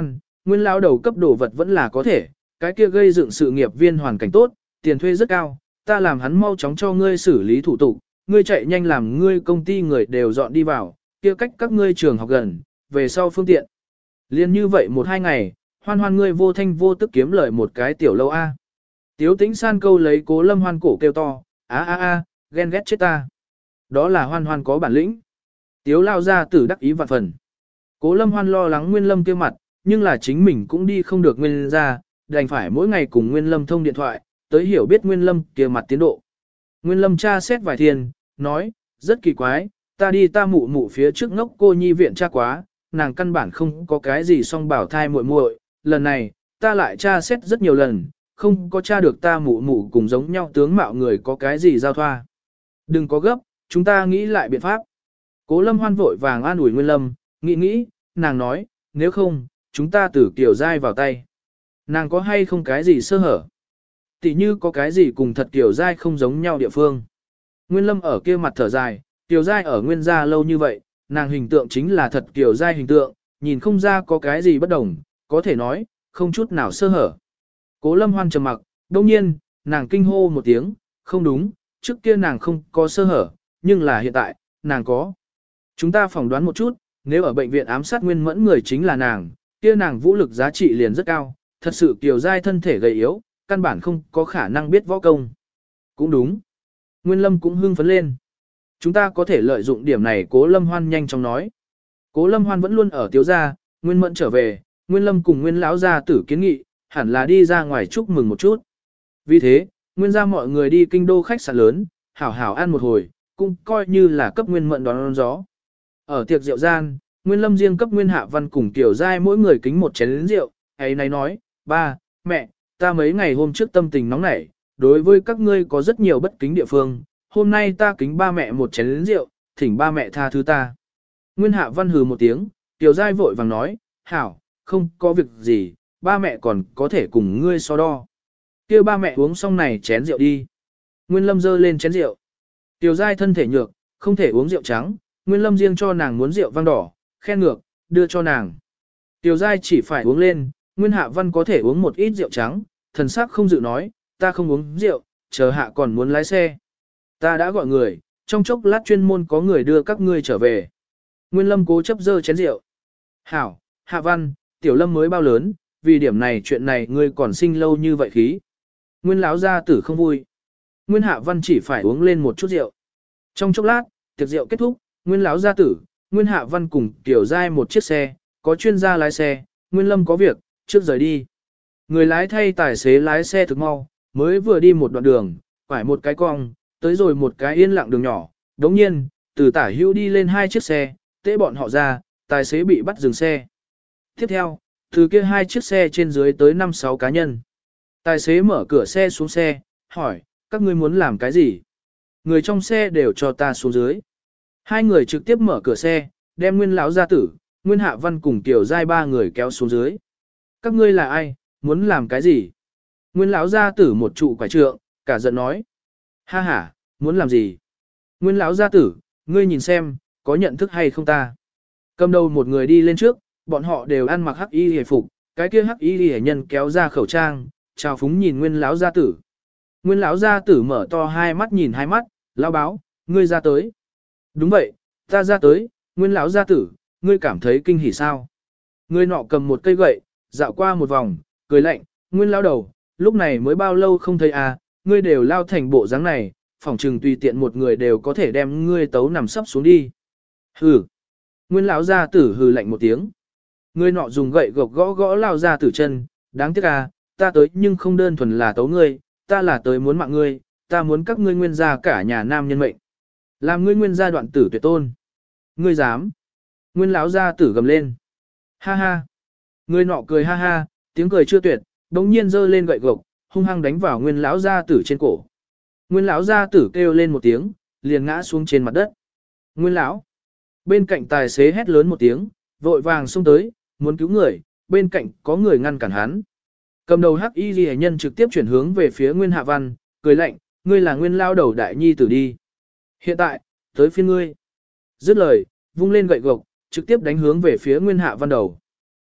Nguyên lão đầu cấp đồ vật vẫn là có thể, cái kia gây dựng sự nghiệp viên hoàn cảnh tốt, tiền thuê rất cao, ta làm hắn mau chóng cho ngươi xử lý thủ tục, ngươi chạy nhanh làm ngươi công ty người đều dọn đi vào, kia cách các ngươi trường học gần, về sau phương tiện. Liên như vậy một hai ngày, hoan hoan ngươi vô thanh vô tức kiếm lời một cái tiểu lâu A. Tiếu tĩnh san câu lấy Cố Lâm Hoan cổ kêu to, á á á, ghen ghét chết ta. Đó là hoan hoan có bản lĩnh. Tiếu lao ra tử đắc ý vạn phần. Cố Lâm Hoan lo lắng Nguyên Lâm kia mặt, nhưng là chính mình cũng đi không được Nguyên ra, đành phải mỗi ngày cùng Nguyên Lâm thông điện thoại, tới hiểu biết Nguyên Lâm kia mặt tiến độ. Nguyên Lâm tra xét vài thiên, nói, rất kỳ quái, ta đi ta mụ mụ phía trước ngốc cô nhi viện tra quá, nàng căn bản không có cái gì song bảo thai muội muội, lần này, ta lại tra xét rất nhiều lần, không có tra được ta mụ mụ cùng giống nhau tướng mạo người có cái gì giao thoa. Đừng có gấp, chúng ta nghĩ lại biện pháp. Cố Lâm Hoan vội vàng an ủi Nguyên Lâm, nghĩ nghĩ, nàng nói, nếu không, chúng ta từ Kiều Giai vào tay. Nàng có hay không cái gì sơ hở? Tỷ như có cái gì cùng thật Kiều Giai không giống nhau địa phương. Nguyên Lâm ở kia mặt thở dài, Kiều Giai ở Nguyên gia lâu như vậy, nàng hình tượng chính là thật Kiều Giai hình tượng, nhìn không ra có cái gì bất đồng, có thể nói, không chút nào sơ hở. Cố Lâm Hoan trầm mặc, đông nhiên, nàng kinh hô một tiếng, không đúng, trước kia nàng không có sơ hở, nhưng là hiện tại, nàng có. Chúng ta phỏng đoán một chút, nếu ở bệnh viện ám sát Nguyên Mẫn người chính là nàng, kia nàng vũ lực giá trị liền rất cao, thật sự Kiều Giai thân thể gầy yếu, căn bản không có khả năng biết võ công. Cũng đúng. Nguyên Lâm cũng hưng phấn lên. Chúng ta có thể lợi dụng điểm này, Cố Lâm Hoan nhanh chóng nói. Cố Lâm Hoan vẫn luôn ở Tiếu gia, Nguyên Mẫn trở về, Nguyên Lâm cùng Nguyên lão gia tử kiến nghị, hẳn là đi ra ngoài chúc mừng một chút. Vì thế, Nguyên gia mọi người đi kinh đô khách sạn lớn, hảo hảo ăn một hồi, cũng coi như là cấp Nguyên Mẫn đón, đón gió. Ở tiệc rượu gian, Nguyên Lâm riêng cấp Nguyên Hạ Văn cùng Kiều Giai mỗi người kính một chén rượu, ấy này nói, ba, mẹ, ta mấy ngày hôm trước tâm tình nóng nảy, đối với các ngươi có rất nhiều bất kính địa phương, hôm nay ta kính ba mẹ một chén rượu, thỉnh ba mẹ tha thứ ta. Nguyên Hạ Văn hừ một tiếng, Kiều Giai vội vàng nói, hảo, không có việc gì, ba mẹ còn có thể cùng ngươi so đo. Kêu ba mẹ uống xong này chén rượu đi. Nguyên Lâm dơ lên chén rượu. Kiều Giai thân thể nhược, không thể uống rượu trắng, Nguyên Lâm riêng cho nàng muốn rượu vang đỏ, khen ngược, đưa cho nàng. Kiều Giai chỉ phải uống lên, Nguyên Hạ Văn có thể uống một ít rượu trắng, thần sắc không dự nói, ta không uống rượu, chờ hạ còn muốn lái xe. Ta đã gọi người, trong chốc lát chuyên môn có người đưa các ngươi trở về. Nguyên Lâm cố chấp dơ chén rượu. Hảo, Hạ Văn, Tiểu Lâm mới bao lớn, vì điểm này chuyện này ngươi còn sinh lâu như vậy khí. Nguyên lão gia tử không vui. Nguyên Hạ Văn chỉ phải uống lên một chút rượu. Trong chốc lát, tiệc rượu kết thúc, Nguyên lão gia tử, Nguyên Hạ Văn cùng Tiểu Giai một chiếc xe, có chuyên gia lái xe, Nguyên Lâm có việc, trước rời đi. Người lái thay tài xế lái xe thực mau, mới vừa đi một đoạn đường, phải một cái cong, tới rồi một cái yên lặng đường nhỏ. Đống nhiên, từ tả hữu đi lên hai chiếc xe, tế bọn họ ra, tài xế bị bắt dừng xe. Tiếp theo, từ kia hai chiếc xe trên dưới tới năm sáu cá nhân. Tài xế mở cửa xe xuống xe, hỏi, các ngươi muốn làm cái gì? Người trong xe đều cho ta xuống dưới. Hai người trực tiếp mở cửa xe, đem Nguyên lão gia tử, Nguyên Hạ Văn cùng Tiểu Giai ba người kéo xuống dưới. Các ngươi là ai, muốn làm cái gì? Nguyên lão gia tử một trụ quải trượng, cả giận nói. Ha ha, muốn làm gì? Nguyên lão gia tử, ngươi nhìn xem, có nhận thức hay không ta? Cầm đầu một người đi lên trước, bọn họ đều ăn mặc hắc y hề phục, cái kia hắc y hề nhân kéo ra khẩu trang, chào phúng nhìn Nguyên lão gia tử. Nguyên lão gia tử mở to hai mắt nhìn hai mắt, lão báo, ngươi ra tới. Đúng vậy, ta ra tới, Nguyên lão gia tử, ngươi cảm thấy kinh hỉ sao? Người nọ cầm một cây gậy, dạo qua một vòng, cười lạnh, Nguyên lão đầu, lúc này mới bao lâu không thấy à, ngươi đều lao thành bộ dáng này, phỏng chừng tùy tiện một người đều có thể đem ngươi tấu nằm sấp xuống đi. Hừ. Nguyên lão gia tử hừ lạnh một tiếng. Người nọ dùng gậy gộc gõ gõ lao gia tử chân, đáng tiếc à, ta tới nhưng không đơn thuần là tấu ngươi, ta là tới muốn mạng ngươi, ta muốn các ngươi nguyên gia cả nhà nam nhân mệnh. Làm ngươi nguyên gia đoạn tử tuyệt tôn. Ngươi dám. Nguyên lão gia tử gầm lên. Ha ha. Người nọ cười ha ha, tiếng cười chưa tuyệt, đống nhiên giơ lên gậy gộc, hung hăng đánh vào nguyên lão gia tử trên cổ. Nguyên lão gia tử kêu lên một tiếng, liền ngã xuống trên mặt đất. Nguyên lão. Bên cạnh tài xế hét lớn một tiếng, vội vàng xông tới, muốn cứu người, bên cạnh có người ngăn cản hắn. Cầm đầu hắc y ghi nhân trực tiếp chuyển hướng về phía Nguyên Hạ Văn, cười lạnh, ngươi là Nguyên lao đầu đại nhi tử đi. Hiện tại, tới phiên ngươi. Dứt lời, vung lên gậy gộc, trực tiếp đánh hướng về phía Nguyên Hạ Văn đầu.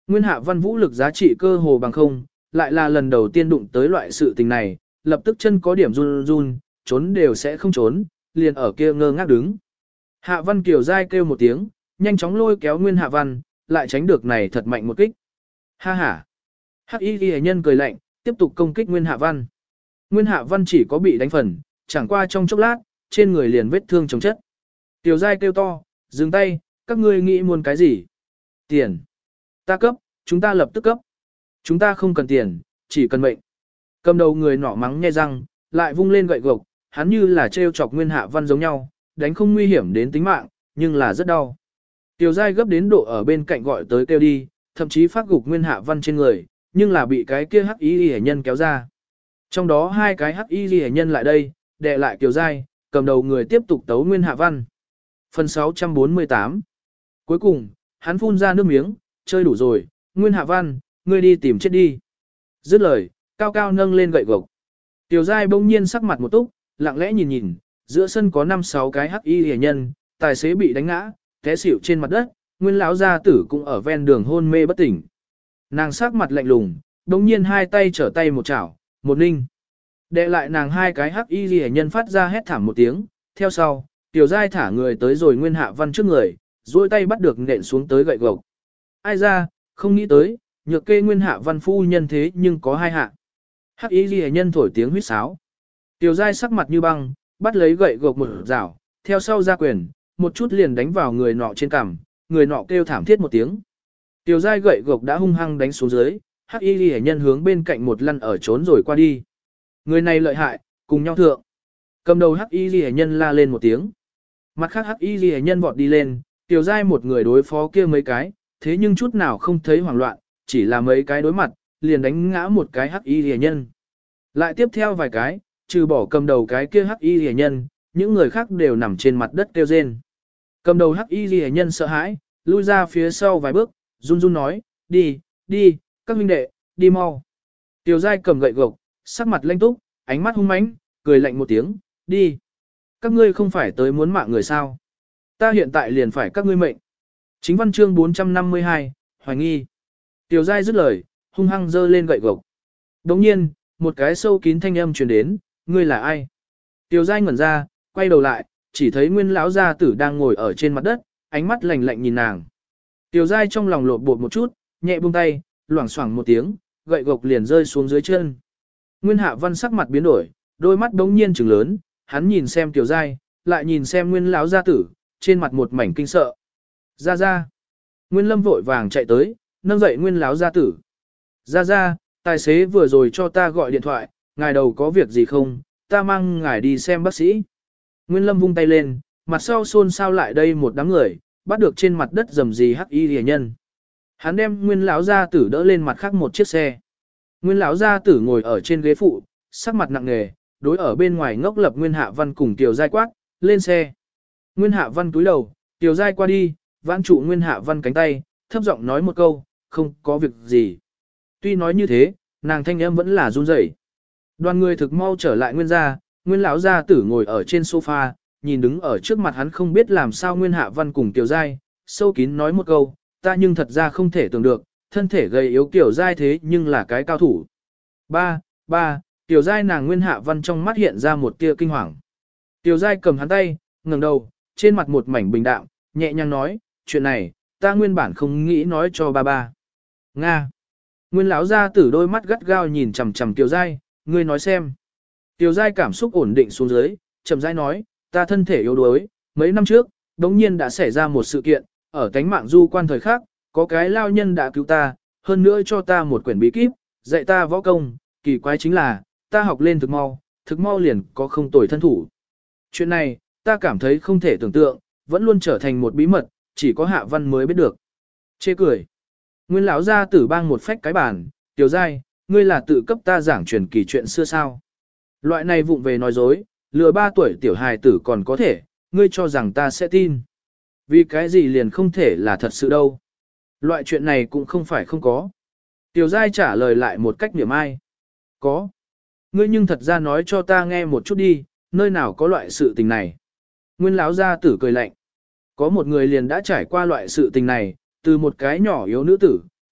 Nguyên Hạ Văn vũ lực giá trị cơ hồ bằng không, lại là lần đầu tiên đụng tới loại sự tình này, lập tức chân có điểm run run, trốn đều sẽ không trốn, liền ở kia ngơ ngác đứng. Hạ Văn Kiều dai kêu một tiếng, nhanh chóng lôi kéo Nguyên Hạ Văn, lại tránh được này thật mạnh một kích. Ha ha. Hắc Y Ghi Nhân cười lạnh, tiếp tục công kích Nguyên Hạ Văn. Nguyên Hạ Văn chỉ có bị đánh phần, chẳng qua trong chốc lát, trên người liền vết thương chồng chất. Tiểu giai kêu to, dừng tay, các ngươi nghĩ muốn cái gì? Tiền. Ta cấp, chúng ta lập tức cấp. Chúng ta không cần tiền, chỉ cần mệnh. Cầm đầu người nọ mắng nhe răng, lại vung lên gậy gộc, hắn như là trêu chọc Nguyên Hạ Văn giống nhau, đánh không nguy hiểm đến tính mạng, nhưng là rất đau. Tiểu giai gấp đến độ ở bên cạnh gọi tới kêu đi, thậm chí phát gục Nguyên Hạ Văn trên người, nhưng là bị cái kia hắc y hệ nhân kéo ra. Trong đó hai cái hắc y hệ nhân lại đây, đè lại Tiểu giai, cầm đầu người tiếp tục tấu Nguyên Hạ Văn. Phần sáu trăm bốn mươi tám. Cuối cùng, hắn phun ra nước miếng, chơi đủ rồi, Nguyên Hạ Văn, ngươi đi tìm chết đi. Dứt lời, cao cao nâng lên gậy gộc. Tiểu giai bỗng nhiên sắc mặt một túc, lặng lẽ nhìn nhìn, giữa sân có năm sáu cái hắc y hệ nhân, tài xế bị đánh ngã, té xỉu trên mặt đất, Nguyên lão gia tử cũng ở ven đường hôn mê bất tỉnh. Nàng sắc mặt lạnh lùng, bỗng nhiên hai tay trở tay một chảo, một ninh. Đệ lại nàng hai cái hắc y hệ nhân phát ra hét thảm một tiếng, theo sau, tiểu giai thả người tới rồi Nguyên Hạ Văn trước người, duỗi tay bắt được nện xuống tới gậy gộc. Ai ra, không nghĩ tới, nhược kê Nguyên Hạ Văn phu nhân thế nhưng có hai hạ. Hắc y ghi nhân thổi tiếng huýt sáo. Tiểu giai sắc mặt như băng, bắt lấy gậy gộc một rảo, theo sau ra quyền, một chút liền đánh vào người nọ trên cằm, người nọ kêu thảm thiết một tiếng. Tiểu giai gậy gộc đã hung hăng đánh xuống dưới, hắc y ghi nhân hướng bên cạnh một lăn ở trốn rồi qua đi. Người này lợi hại, cùng nhau thượng. Cầm đầu hắc y ghi nhân la lên một tiếng. Mặt khác hắc y ghi nhân vọt đi lên, tiểu giai một người đối phó kia mấy cái, thế nhưng chút nào không thấy hoảng loạn, chỉ là mấy cái đối mặt, liền đánh ngã một cái hắc y rìa nhân. Lại tiếp theo vài cái, trừ bỏ cầm đầu cái kia hắc y rìa nhân, những người khác đều nằm trên mặt đất kêu rên. Cầm đầu hắc y rìa nhân sợ hãi, lui ra phía sau vài bước, run run nói, đi, đi, các huynh đệ, đi mau. Tiểu giai cầm gậy gộc, sắc mặt lanh túc, ánh mắt hung mãnh, cười lạnh một tiếng, đi. Các ngươi không phải tới muốn mạng người sao? Ta hiện tại liền phải các ngươi mệnh. Chính văn chương bốn trăm năm mươi hai, hoài nghi. Tiểu giai dứt lời, hung hăng giơ lên gậy gộc. Đồng nhiên, một cái sâu kín thanh âm truyền đến, ngươi là ai? Tiểu giai ngẩn ra, quay đầu lại, chỉ thấy Nguyên lão gia tử đang ngồi ở trên mặt đất, ánh mắt lạnh lạnh nhìn nàng. Tiểu giai trong lòng lột bột một chút, nhẹ buông tay, loảng xoảng một tiếng, gậy gộc liền rơi xuống dưới chân. Nguyên Hạ Văn sắc mặt biến đổi, đôi mắt đống nhiên trừng lớn, hắn nhìn xem Tiểu giai, lại nhìn xem Nguyên lão gia tử, trên mặt một mảnh kinh sợ. Ra ra. Nguyên Lâm vội vàng chạy tới, nâng dậy Nguyên lão gia tử. Ra ra, tài xế vừa rồi cho ta gọi điện thoại, ngài đầu có việc gì không, ta mang ngài đi xem bác sĩ. Nguyên Lâm vung tay lên, mặt sau xôn xao lại đây một đám người, bắt được trên mặt đất rầm rì hắc y rìa nhân. Hắn đem Nguyên lão gia tử đỡ lên mặt khác một chiếc xe. Nguyên lão gia tử ngồi ở trên ghế phụ, sắc mặt nặng nề, đối ở bên ngoài ngốc lập Nguyên Hạ Văn cùng Tiểu giai quát, lên xe. Nguyên Hạ Văn túi đầu, Tiểu giai qua đi, vãn trụ Nguyên Hạ Văn cánh tay, thấp giọng nói một câu, không có việc gì. Tuy nói như thế, nàng thanh âm vẫn là run rẩy. Đoàn người thực mau trở lại Nguyên gia, Nguyên lão gia tử ngồi ở trên sofa, nhìn đứng ở trước mặt hắn không biết làm sao Nguyên Hạ Văn cùng Tiểu giai, sâu kín nói một câu, ta nhưng thật ra không thể tưởng được, thân thể gầy yếu Tiểu giai thế nhưng là cái cao thủ. Ba, ba, Tiểu giai nàng Nguyên Hạ Văn trong mắt hiện ra một tia kinh hoàng. Tiểu giai cầm hắn tay, ngẩng đầu, trên mặt một mảnh bình đạm, nhẹ nhàng nói, chuyện này, ta nguyên bản không nghĩ nói cho ba ba. Nga. Nguyên lão gia tử đôi mắt gắt gao nhìn chằm chằm Tiểu giai, ngươi nói xem. Tiểu giai cảm xúc ổn định xuống dưới, chậm rãi nói, ta thân thể yếu đuối, mấy năm trước, đống nhiên đã xảy ra một sự kiện, ở cánh mạng du quan thời khác, có cái lao nhân đã cứu ta, hơn nữa cho ta một quyển bí kíp, dạy ta võ công, kỳ quái chính là, ta học lên thực mau, thực mau liền có không tồi thân thủ. Chuyện này, ta cảm thấy không thể tưởng tượng, vẫn luôn trở thành một bí mật, chỉ có Hạ Văn mới biết được. Chê cười. Nguyên lão gia tử bang một phách cái bàn, Tiểu giai, ngươi là tự cấp ta giảng truyền kỳ chuyện xưa sao? Loại này vụng về nói dối, lừa ba tuổi tiểu hài tử còn có thể, ngươi cho rằng ta sẽ tin. Vì cái gì liền không thể là thật sự đâu. Loại chuyện này cũng không phải không có. Tiểu giai trả lời lại một cách niệm ai. Có. Ngươi nhưng thật ra nói cho ta nghe một chút đi, nơi nào có loại sự tình này. Nguyên lão gia tử cười lạnh. Có một người liền đã trải qua loại sự tình này, từ một cái nhỏ yếu nữ tử,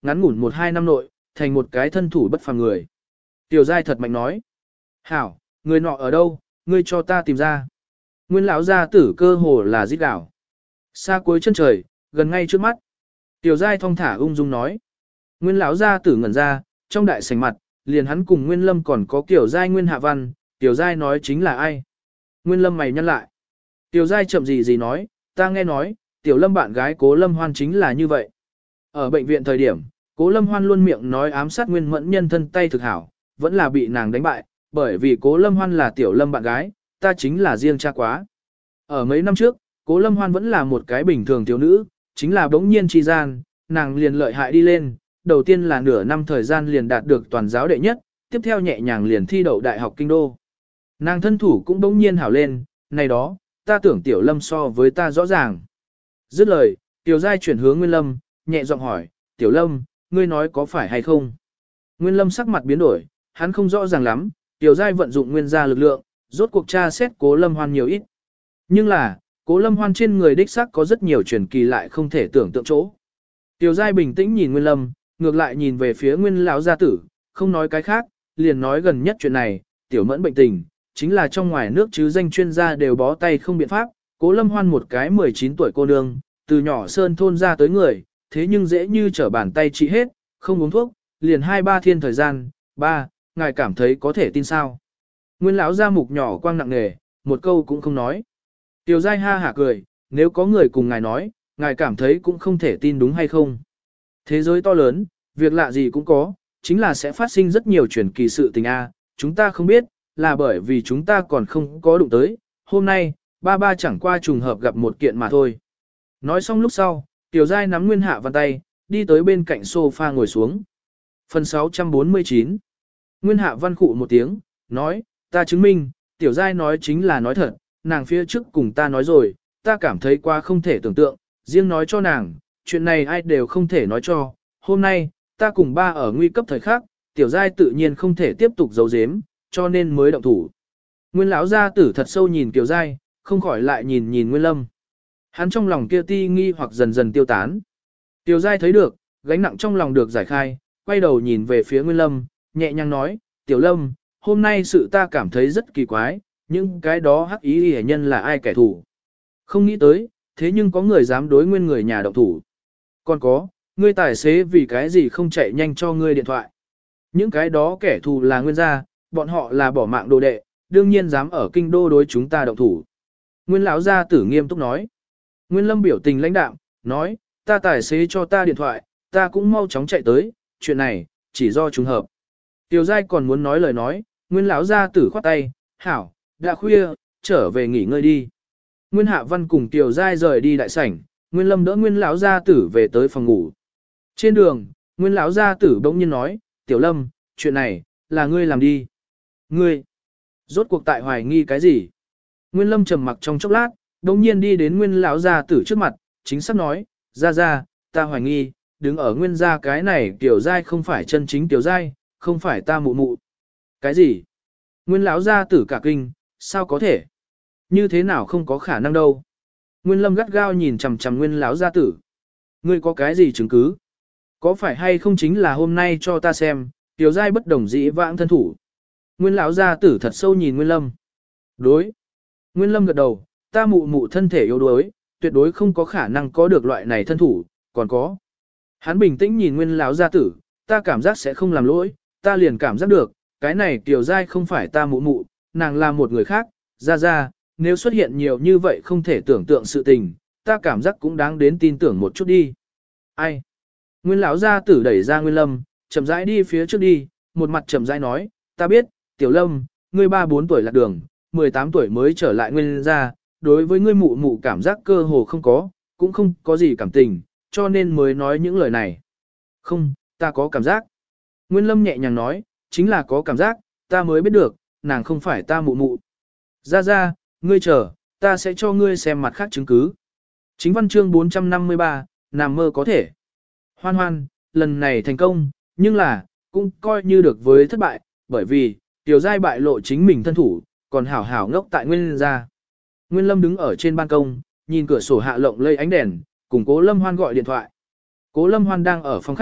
ngắn ngủn một hai năm nội, thành một cái thân thủ bất phàm người. Tiểu giai thật mạnh nói. Hảo, người nọ ở đâu, ngươi cho ta tìm ra. Nguyên lão gia tử cơ hồ là giết đảo. Xa cuối chân trời, gần ngay trước mắt. Tiểu giai thong thả ung dung nói. Nguyên lão gia tử ngẩn ra, trong đại sảnh mặt, liền hắn cùng Nguyên Lâm còn có Tiểu giai Nguyên Hạ Văn, Tiểu giai nói chính là ai. Nguyên Lâm mày nhăn lại. Tiểu giai chậm gì gì nói, ta nghe nói, Tiểu Lâm bạn gái Cố Lâm Hoan chính là như vậy. Ở bệnh viện thời điểm, Cố Lâm Hoan luôn miệng nói ám sát Nguyên Mẫn nhân thân tay thực hảo, vẫn là bị nàng đánh bại, bởi vì Cố Lâm Hoan là Tiểu Lâm bạn gái, ta chính là riêng cha quá. Ở mấy năm trước, Cố Lâm Hoan vẫn là một cái bình thường thiếu nữ, chính là bỗng nhiên chi gian, nàng liền lợi hại đi lên, đầu tiên là nửa năm thời gian liền đạt được toàn giáo đệ nhất, tiếp theo nhẹ nhàng liền thi đậu đại học kinh đô. Nàng thân thủ cũng bỗng nhiên hảo lên, này đó, ta tưởng Tiểu Lâm so với ta rõ ràng. Dứt lời, Tiểu giai chuyển hướng Nguyên Lâm, nhẹ giọng hỏi, Tiểu Lâm, ngươi nói có phải hay không? Nguyên Lâm sắc mặt biến đổi, hắn không rõ ràng lắm, Tiểu giai vận dụng nguyên gia lực lượng, rốt cuộc tra xét Cố Lâm Hoan nhiều ít. Nhưng là, Cố Lâm Hoan trên người đích xác có rất nhiều truyền kỳ lại không thể tưởng tượng chỗ. Tiểu giai bình tĩnh nhìn Nguyên Lâm, ngược lại nhìn về phía Nguyên lão gia tử, không nói cái khác, liền nói gần nhất chuyện này, Tiểu Mẫn bệnh tình, chính là trong ngoài nước chứ danh chuyên gia đều bó tay không biện pháp, Cố Lâm Hoan một cái mười chín tuổi cô nương, từ nhỏ sơn thôn ra tới người, thế nhưng dễ như trở bàn tay trị hết, không uống thuốc, liền hai ba thiên thời gian, ba, ngài cảm thấy có thể tin sao? Nguyên lão gia mục nhỏ quang nặng nề, một câu cũng không nói. Tiểu giai ha hả cười, nếu có người cùng ngài nói, ngài cảm thấy cũng không thể tin đúng hay không? Thế giới to lớn, việc lạ gì cũng có, chính là sẽ phát sinh rất nhiều truyền kỳ sự tình a, chúng ta không biết, là bởi vì chúng ta còn không có đụng tới, hôm nay, ba ba chẳng qua trùng hợp gặp một kiện mà thôi. Nói xong lúc sau, Tiểu giai nắm Nguyên Hạ Văn tay, đi tới bên cạnh sofa ngồi xuống. Phần sáu trăm bốn mươi chín. Nguyên Hạ Văn khụ một tiếng, nói, ta chứng minh, Tiểu giai nói chính là nói thật, nàng phía trước cùng ta nói rồi, ta cảm thấy quá không thể tưởng tượng, riêng nói cho nàng, chuyện này ai đều không thể nói cho. Hôm nay, ta cùng ba ở nguy cấp thời khắc, Tiểu giai tự nhiên không thể tiếp tục giấu giếm, cho nên mới động thủ. Nguyên lão gia tử thật sâu nhìn Tiểu giai, không khỏi lại nhìn nhìn Nguyên Lâm. Hắn trong lòng kia ti nghi hoặc dần dần tiêu tán. Tiểu giai thấy được, gánh nặng trong lòng được giải khai, quay đầu nhìn về phía Nguyên Lâm, nhẹ nhàng nói, Tiểu Lâm, hôm nay sự ta cảm thấy rất kỳ quái, nhưng cái đó hắc ý hệ nhân là ai kẻ thù. Không nghĩ tới, thế nhưng có người dám đối Nguyên người nhà động thủ. Còn có, ngươi tài xế vì cái gì không chạy nhanh cho ngươi điện thoại. Những cái đó kẻ thù là Nguyên gia, bọn họ là bỏ mạng đồ đệ, đương nhiên dám ở kinh đô đối chúng ta động thủ. Nguyên lão gia tử nghiêm túc nói. Nguyên Lâm biểu tình lãnh đạm, nói, ta tài xế cho ta điện thoại, ta cũng mau chóng chạy tới, chuyện này, chỉ do trùng hợp. Tiểu giai còn muốn nói lời nói, Nguyên lão gia tử khoát tay, hảo, đã khuya, trở về nghỉ ngơi đi. Nguyên Hạ Văn cùng Tiểu giai rời đi đại sảnh, Nguyên Lâm đỡ Nguyên lão gia tử về tới phòng ngủ. Trên đường, Nguyên lão gia tử bỗng nhiên nói, Tiểu Lâm, chuyện này, là ngươi làm đi. Ngươi, rốt cuộc tại hoài nghi cái gì? Nguyên Lâm trầm mặc trong chốc lát, bỗng nhiên đi đến Nguyên lão gia tử trước mặt, chính xác nói, ra ra, ta hoài nghi, đứng ở Nguyên gia cái này Tiểu giai không phải chân chính Tiểu giai, không phải ta mụ mụ. Cái gì? Nguyên lão gia tử cả kinh, sao có thể? Như thế nào không có khả năng đâu? Nguyên Lâm gắt gao nhìn chằm chằm Nguyên lão gia tử. Ngươi có cái gì chứng cứ? Có phải hay không chính là hôm nay cho ta xem, Tiểu giai bất đồng dĩ vãng thân thủ. Nguyên lão gia tử thật sâu nhìn Nguyên Lâm. Đối. Nguyên Lâm gật đầu, ta mụ mụ thân thể yếu đuối, tuyệt đối không có khả năng có được loại này thân thủ, còn có. Hắn bình tĩnh nhìn Nguyên lão gia tử, ta cảm giác sẽ không làm lỗi, ta liền cảm giác được, cái này Tiểu giai không phải ta mụ mụ, nàng là một người khác, ra ra, nếu xuất hiện nhiều như vậy không thể tưởng tượng sự tình, ta cảm giác cũng đáng đến tin tưởng một chút đi. Ai? Nguyên lão gia tử đẩy ra Nguyên Lâm, chậm rãi đi phía trước đi, một mặt chậm rãi nói, ta biết, Tiểu Lâm, ngươi ba bốn tuổi lạc đường, mười tám tuổi mới trở lại Nguyên gia, đối với ngươi mụ mụ cảm giác cơ hồ không có, cũng không có gì cảm tình, cho nên mới nói những lời này. Không, ta có cảm giác. Nguyên Lâm nhẹ nhàng nói, chính là có cảm giác, ta mới biết được, nàng không phải ta mụ mụ. Ra ra, ngươi chờ, ta sẽ cho ngươi xem mặt khác chứng cứ. Chính văn chương bốn trăm năm mươi ba, nằm mơ có thể. Hoan hoan, lần này thành công, nhưng là, cũng coi như được với thất bại, bởi vì, Tiểu giai bại lộ chính mình thân thủ, còn hảo hảo ngốc tại Nguyên gia. Nguyên Lâm đứng ở trên ban công, nhìn cửa sổ hạ lộng lây ánh đèn, cùng Cố Lâm Hoan gọi điện thoại. Cố Lâm Hoan đang ở phòng khách,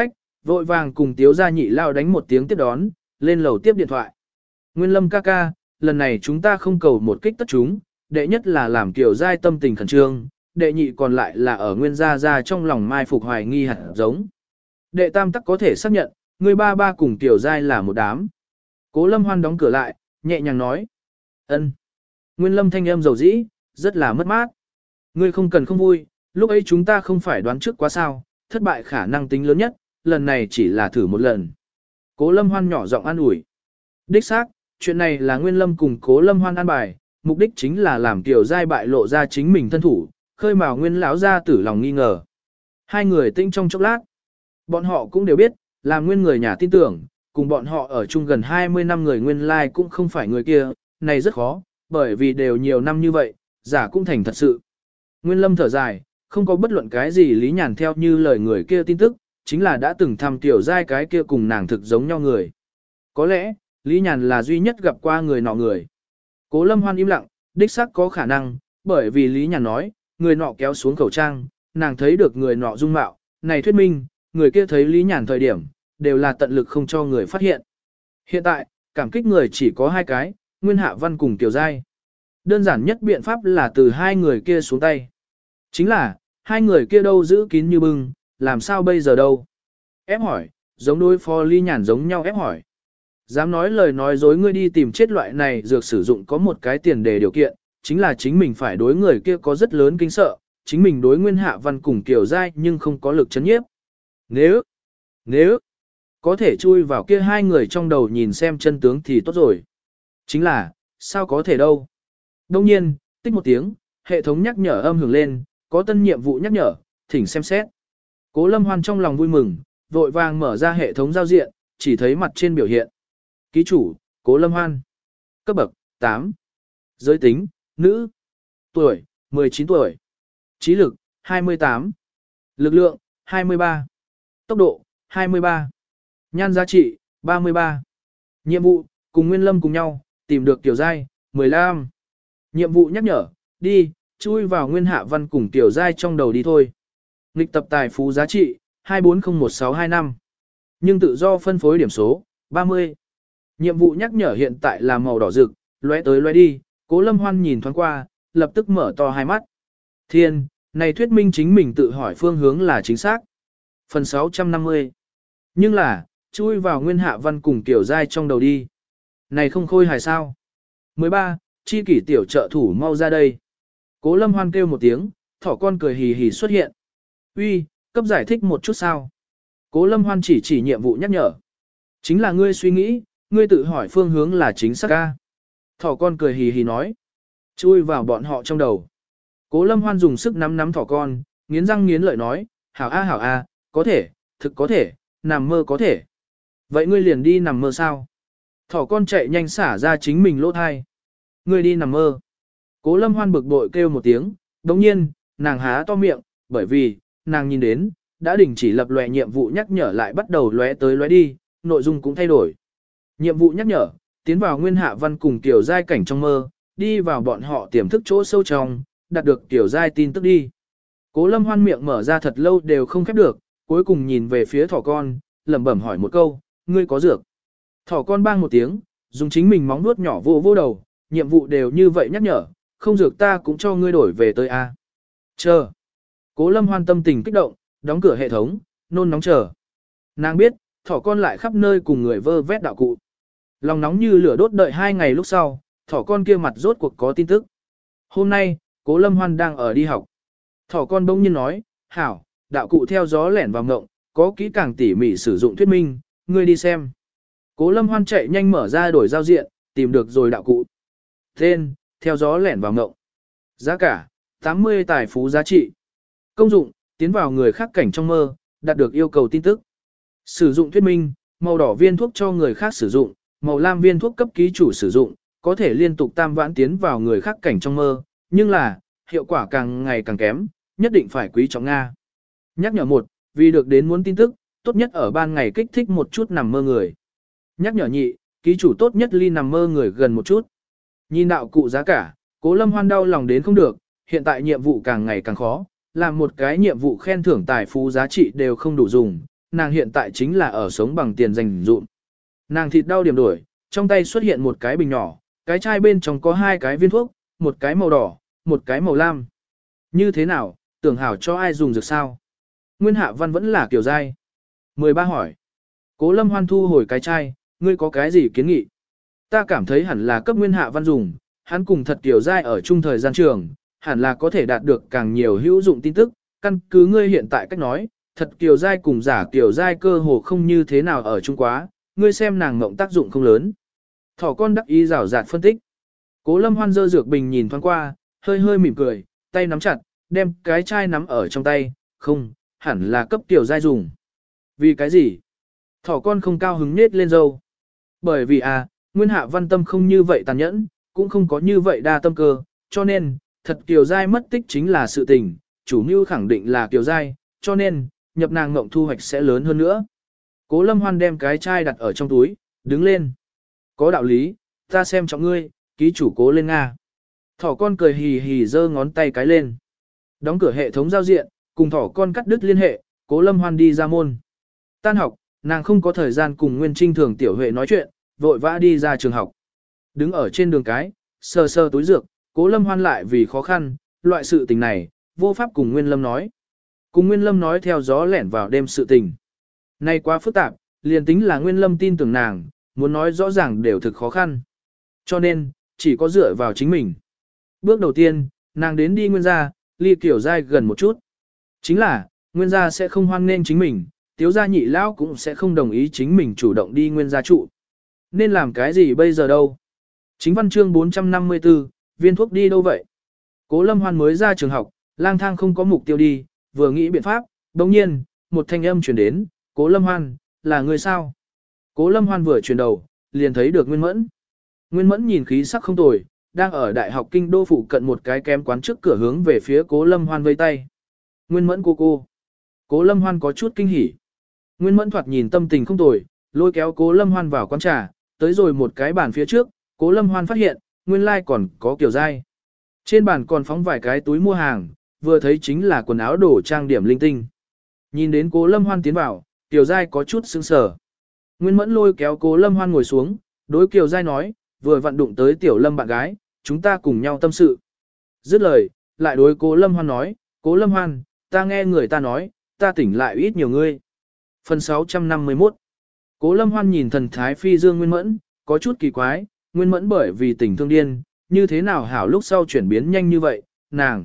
vội vàng cùng Tiếu gia nhị lao đánh một tiếng tiếp đón, lên lầu tiếp điện thoại. Nguyên Lâm ca ca, lần này chúng ta không cầu một kích tất chúng, đệ nhất là làm Kiều Giai tâm tình khẩn trương, đệ nhị còn lại là ở Nguyên gia gia trong lòng mai phục hoài nghi hạt giống. Đệ tam tắc có thể xác nhận, người ba ba cùng Kiều Giai là một đám. Cố Lâm Hoan đóng cửa lại, nhẹ nhàng nói. Ân. Nguyên Lâm thanh âm dầu dĩ, rất là mất mát. Ngươi không cần không vui, lúc ấy chúng ta không phải đoán trước quá sao, thất bại khả năng tính lớn nhất, lần này chỉ là thử một lần. Cố Lâm Hoan nhỏ giọng an ủi. Đích xác, chuyện này là Nguyên Lâm cùng Cố Lâm Hoan an bài, mục đích chính là làm Kiều Giai bại lộ ra chính mình thân thủ, khơi mào Nguyên lão gia tử lòng nghi ngờ. Hai người tinh trong chốc lát. Bọn họ cũng đều biết, là Nguyên người nhà tin tưởng, cùng bọn họ ở chung gần hai mươi năm người Nguyên lai cũng không phải người kia, này rất khó, bởi vì đều nhiều năm như vậy, giả cũng thành thật sự. Nguyên Lâm thở dài, không có bất luận cái gì Lý Nhàn theo như lời người kia tin tức, chính là đã từng thăm Tiểu Giai cái kia cùng nàng thực giống nhau người. Có lẽ, Lý Nhàn là duy nhất gặp qua người nọ người. Cố Lâm Hoan im lặng, đích xác có khả năng, bởi vì Lý Nhàn nói, người nọ kéo xuống khẩu trang, nàng thấy được người nọ dung mạo, này thuyết minh, người kia thấy Lý Nhàn thời điểm, đều là tận lực không cho người phát hiện. Hiện tại, cảm kích người chỉ có hai cái, Nguyên Hạ Văn cùng Tiểu Giai. Đơn giản nhất biện pháp là từ hai người kia xuống tay. Chính là, hai người kia đâu giữ kín như bưng, làm sao bây giờ đâu? Ép hỏi, giống đối phó Lý Nhàn giống nhau ép hỏi. Dám nói lời nói dối ngươi đi tìm chết loại này dược sử dụng có một cái tiền đề điều kiện, chính là chính mình phải đối người kia có rất lớn kính sợ, chính mình đối Nguyên Hạ Văn cùng Kiều Giai nhưng không có lực chấn nhiếp. Nếu, nếu, có thể chui vào kia hai người trong đầu nhìn xem chân tướng thì tốt rồi. Chính là, sao có thể đâu? Đông nhiên, tích một tiếng, hệ thống nhắc nhở âm hưởng lên, có tân nhiệm vụ nhắc nhở, thỉnh xem xét. Cố Lâm Hoan trong lòng vui mừng, vội vàng mở ra hệ thống giao diện, chỉ thấy mặt trên biểu hiện. Ký chủ, Cố Lâm Hoan. Cấp bậc, tám. Giới tính, nữ. Tuổi, mười chín tuổi. Trí lực, hai mươi tám. Lực lượng, hai mươi ba. Tốc độ, hai mươi ba. Nhan giá trị, ba mươi ba. Nhiệm vụ, cùng Nguyên Lâm cùng nhau, tìm được Tiểu Giai, mười lăm. Nhiệm vụ nhắc nhở, đi, chui vào Nguyên Hạ Văn cùng Tiểu Giai trong đầu đi thôi. Nghịch tập tài phú giá trị, hai bốn không một sáu hai năm. Nhưng tự do phân phối điểm số, ba mươi. Nhiệm vụ nhắc nhở hiện tại là màu đỏ rực, lóe tới lóe đi, Cố Lâm Hoan nhìn thoáng qua, lập tức mở to hai mắt. Thiên, này thuyết minh chính mình tự hỏi phương hướng là chính xác. Phần sáu trăm năm mươi. Nhưng là, chui vào Nguyên Hạ Văn cùng Tiểu Giai trong đầu đi. Này không khôi hài sao? mười ba. Chi kỷ tiểu trợ thủ mau ra đây. Cố Lâm Hoan kêu một tiếng, thỏ con cười hì hì xuất hiện. Uy, cấp giải thích một chút sao? Cố Lâm Hoan chỉ chỉ nhiệm vụ nhắc nhở. Chính là ngươi suy nghĩ, ngươi tự hỏi phương hướng là chính xác ca. Thỏ con cười hì hì nói. Chui vào bọn họ trong đầu. Cố Lâm Hoan dùng sức nắm nắm thỏ con, nghiến răng nghiến lợi nói, hảo a hảo a, có thể, thực có thể, nằm mơ có thể. Vậy ngươi liền đi nằm mơ sao? Thỏ con chạy nhanh xả ra chính mình lỗ thai. Ngươi đi nằm mơ. Cố Lâm Hoan bực bội kêu một tiếng, đồng nhiên, nàng há to miệng, bởi vì, nàng nhìn đến, đã đình chỉ lập lòe nhiệm vụ nhắc nhở lại bắt đầu lóe tới lóe đi, nội dung cũng thay đổi. Nhiệm vụ nhắc nhở, tiến vào Nguyên Hạ Văn cùng Tiểu Giai cảnh trong mơ, đi vào bọn họ tiềm thức chỗ sâu trong, đạt được Tiểu Giai tin tức đi. Cố Lâm Hoan miệng mở ra thật lâu đều không khép được, cuối cùng nhìn về phía thỏ con, lẩm bẩm hỏi một câu, ngươi có dược? Thỏ con bang một tiếng, dùng chính mình móng vuốt nhỏ vô vô đầu, nhiệm vụ đều như vậy nhắc nhở, không dược ta cũng cho ngươi đổi về tới A. Chờ. Cố Lâm Hoan tâm tình kích động, đóng cửa hệ thống, nôn nóng chờ. Nàng biết, thỏ con lại khắp nơi cùng người vơ vét đạo cụ. Lòng nóng như lửa đốt đợi hai ngày lúc sau, thỏ con kia mặt rốt cuộc có tin tức. Hôm nay, Cố Lâm Hoan đang ở đi học. Thỏ con bỗng nhiên nói, hảo, đạo cụ theo gió lẻn vào ngộng, có kỹ càng tỉ mỉ sử dụng thuyết minh, ngươi đi xem. Cố Lâm Hoan chạy nhanh mở ra đổi giao diện, tìm được rồi đạo cụ. Tên, theo gió lẻn vào ngộng. Giá cả, tám mươi tài phú giá trị. Công dụng, tiến vào người khác cảnh trong mơ, đạt được yêu cầu tin tức. Sử dụng thuyết minh, màu đỏ viên thuốc cho người khác sử dụng, màu lam viên thuốc cấp ký chủ sử dụng, có thể liên tục tam vãn tiến vào người khác cảnh trong mơ, nhưng là, hiệu quả càng ngày càng kém, nhất định phải quý trọng Nga. Nhắc nhở một, vì được đến muốn tin tức, tốt nhất ở ban ngày kích thích một chút nằm mơ người. Nhắc nhở nhị, ký chủ tốt nhất ly nằm mơ người gần một chút. Nhìn đạo cụ giá cả, Cố Lâm Hoan đau lòng đến không được, hiện tại nhiệm vụ càng ngày càng khó, làm một cái nhiệm vụ khen thưởng tài phú giá trị đều không đủ dùng, nàng hiện tại chính là ở sống bằng tiền dành dụm. Nàng thịt đau điểm đổi, trong tay xuất hiện một cái bình nhỏ, cái chai bên trong có hai cái viên thuốc, một cái màu đỏ, một cái màu lam. Như thế nào, tưởng hảo cho ai dùng dược sao? Nguyên Hạ Văn vẫn là kiểu dai. mười ba hỏi. Cố Lâm Hoan thu hồi cái chai, ngươi có cái gì kiến nghị? Ta cảm thấy hẳn là cấp Nguyên Hạ Văn dùng, hắn cùng thật kiểu dai ở chung thời gian trường, hẳn là có thể đạt được càng nhiều hữu dụng tin tức, căn cứ ngươi hiện tại cách nói, thật kiểu dai cùng giả kiểu dai cơ hồ không như thế nào ở chung quá, ngươi xem nàng mộng tác dụng không lớn. Thỏ con đắc ý rảo rạt phân tích. Cố Lâm Hoan dơ dược bình nhìn thoáng qua, hơi hơi mỉm cười, tay nắm chặt, đem cái chai nắm ở trong tay, không, hẳn là cấp tiểu giai dùng. Vì cái gì? Thỏ con không cao hứng nết lên dâu. Bởi vì à, Nguyên Hạ Văn tâm không như vậy tàn nhẫn, cũng không có như vậy đa tâm cơ, cho nên, thật tiểu giai mất tích chính là sự tình, chủ mưu khẳng định là tiểu giai, cho nên, nhập nàng ngộng thu hoạch sẽ lớn hơn nữa. Cố Lâm Hoan đem cái chai đặt ở trong túi, đứng lên. Có đạo lý, ta xem trọng ngươi, ký chủ Cố lên Nga. Thỏ con cười hì hì giơ ngón tay cái lên. Đóng cửa hệ thống giao diện, cùng thỏ con cắt đứt liên hệ, Cố Lâm Hoan đi ra môn. Tan học, nàng không có thời gian cùng Nguyên Trinh Thường tiểu Huệ nói chuyện, vội vã đi ra trường học. Đứng ở trên đường cái, sờ sờ túi dược, Cố Lâm Hoan lại vì khó khăn, loại sự tình này, vô pháp cùng Nguyên Lâm nói. Cùng Nguyên Lâm nói theo gió lẻn vào đêm sự tình. Nay quá phức tạp, liền tính là Nguyên Lâm tin tưởng nàng, muốn nói rõ ràng đều thực khó khăn. Cho nên, chỉ có dựa vào chính mình. Bước đầu tiên, nàng đến đi Nguyên gia, ly Tiểu Giai gần một chút. Chính là, Nguyên gia sẽ không hoan nghênh chính mình, Tiếu gia nhị lão cũng sẽ không đồng ý chính mình chủ động đi Nguyên gia trụ. Nên làm cái gì bây giờ đâu? Chính văn chương bốn trăm năm mươi tư, viên thuốc đi đâu vậy? Cố Lâm Hoan mới ra trường học, lang thang không có mục tiêu đi, vừa nghĩ biện pháp, đồng nhiên, một thanh âm truyền đến, Cố Lâm Hoan, là người sao? Cố Lâm Hoan vừa chuyển đầu, liền thấy được Nguyên Mẫn. Nguyên Mẫn nhìn khí sắc không tồi, đang ở đại học kinh đô phụ cận một cái kém quán trước cửa hướng về phía Cố Lâm Hoan vây tay. Nguyên Mẫn cô cô. Cố Lâm Hoan có chút kinh hỉ. Nguyên Mẫn thoạt nhìn tâm tình không tồi, lôi kéo Cố Lâm Hoan vào quán trà, tới rồi một cái bàn phía trước, Cố Lâm Hoan phát hiện, nguyên lai like còn có kiểu dai. Trên bàn còn phóng vài cái túi mua hàng, vừa thấy chính là quần áo đồ trang điểm linh tinh. Nhìn đến Cố Lâm Hoan tiến vào, Kiều Giai có chút sững sờ. Nguyên Mẫn lôi kéo Cố Lâm Hoan ngồi xuống, đối Kiều Giai nói, vừa vận đụng tới Tiểu Lâm bạn gái, chúng ta cùng nhau tâm sự. Dứt lời, lại đối Cố Lâm Hoan nói, Cố Lâm Hoan, ta nghe người ta nói, ta tỉnh lại ít nhiều ngươi. Phần sáu trăm năm mươi mốt. Cố Lâm Hoan nhìn thần thái phi dương Nguyên Mẫn, có chút kỳ quái, Nguyên Mẫn bởi vì tình thương điên, như thế nào hảo lúc sau chuyển biến nhanh như vậy, nàng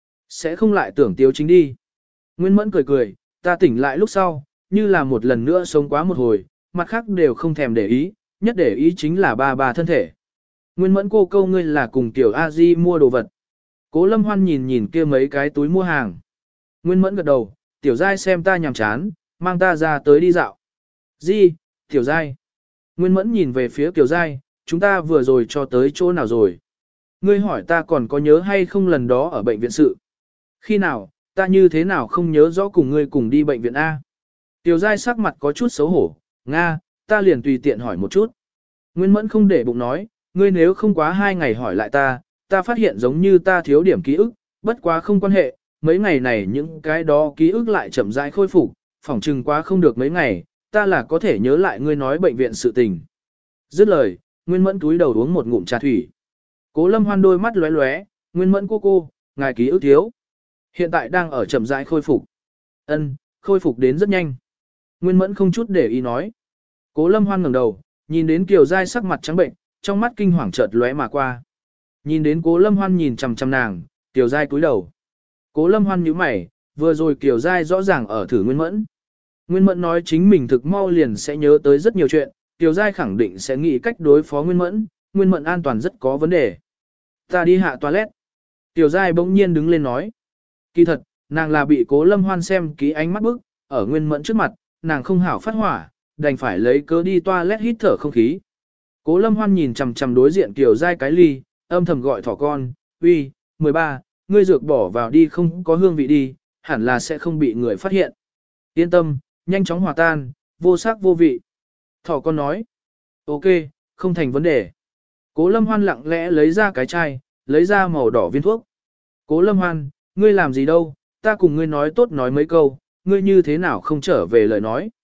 sẽ không lại tưởng Tiếu Chính đi. Nguyên Mẫn cười cười, ta tỉnh lại lúc sau, như là một lần nữa sống quá một hồi, mặt khác đều không thèm để ý, nhất để ý chính là ba bà thân thể. Nguyên Mẫn cô câu ngươi là cùng Tiểu A Di mua đồ vật. Cố Lâm Hoan nhìn nhìn kia mấy cái túi mua hàng. Nguyên Mẫn gật đầu, Tiểu Giai xem ta nhàm chán, mang ta ra tới đi dạo. Di, Tiểu Giai. Nguyên Mẫn nhìn về phía Tiểu Giai, chúng ta vừa rồi cho tới chỗ nào rồi? Ngươi hỏi ta còn có nhớ hay không lần đó ở bệnh viện sự? Khi nào, ta như thế nào không nhớ rõ cùng ngươi cùng đi bệnh viện A? Tiểu Giai sắc mặt có chút xấu hổ, Nga, ta liền tùy tiện hỏi một chút. Nguyên Mẫn không để bụng nói, ngươi nếu không quá hai ngày hỏi lại ta, ta phát hiện giống như ta thiếu điểm ký ức, bất quá không quan hệ, mấy ngày này những cái đó ký ức lại chậm rãi khôi phục, phỏng chừng quá không được mấy ngày, ta là có thể nhớ lại ngươi nói bệnh viện sự tình. Dứt lời, Nguyên Mẫn túi đầu uống một ngụm trà thủy. Cố Lâm Hoan đôi mắt lóe lóe, Nguyên Mẫn cô cô, ngài ký ức thiếu. Hiện tại đang ở chậm rãi khôi phục. Ân, khôi phục đến rất nhanh. Nguyên Mẫn không chút để ý nói. Cố Lâm Hoan ngẩng đầu, nhìn đến Kiều Giai sắc mặt trắng bệnh, trong mắt kinh hoàng chợt lóe mà qua. Nhìn đến Cố Lâm Hoan nhìn chằm chằm nàng, Kiều Giai cúi đầu. Cố Lâm Hoan nhíu mày, vừa rồi Kiều Giai rõ ràng ở thử Nguyên Mẫn. Nguyên Mẫn nói chính mình thực mau liền sẽ nhớ tới rất nhiều chuyện, Kiều Giai khẳng định sẽ nghĩ cách đối phó Nguyên Mẫn, Nguyên Mẫn an toàn rất có vấn đề. Ta đi hạ toilet. Kiều Giai bỗng nhiên đứng lên nói. Kỳ thật, nàng là bị Cố Lâm Hoan xem ký ánh mắt bức, ở Nguyên Mẫn trước mặt, nàng không hảo phát hỏa, đành phải lấy cớ đi toilet hít thở không khí. Cố Lâm Hoan nhìn chằm chằm đối diện Kiều Giai cái ly, âm thầm gọi thỏ con, uy, mười ba, ngươi dược bỏ vào đi không có hương vị đi, hẳn là sẽ không bị người phát hiện. Yên tâm, nhanh chóng hòa tan, vô sắc vô vị. Thỏ con nói, ok, không thành vấn đề. Cố Lâm Hoan lặng lẽ lấy ra cái chai, lấy ra màu đỏ viên thuốc. Cố Lâm Hoan, ngươi làm gì đâu, ta cùng ngươi nói tốt nói mấy câu, ngươi như thế nào không trở về lời nói.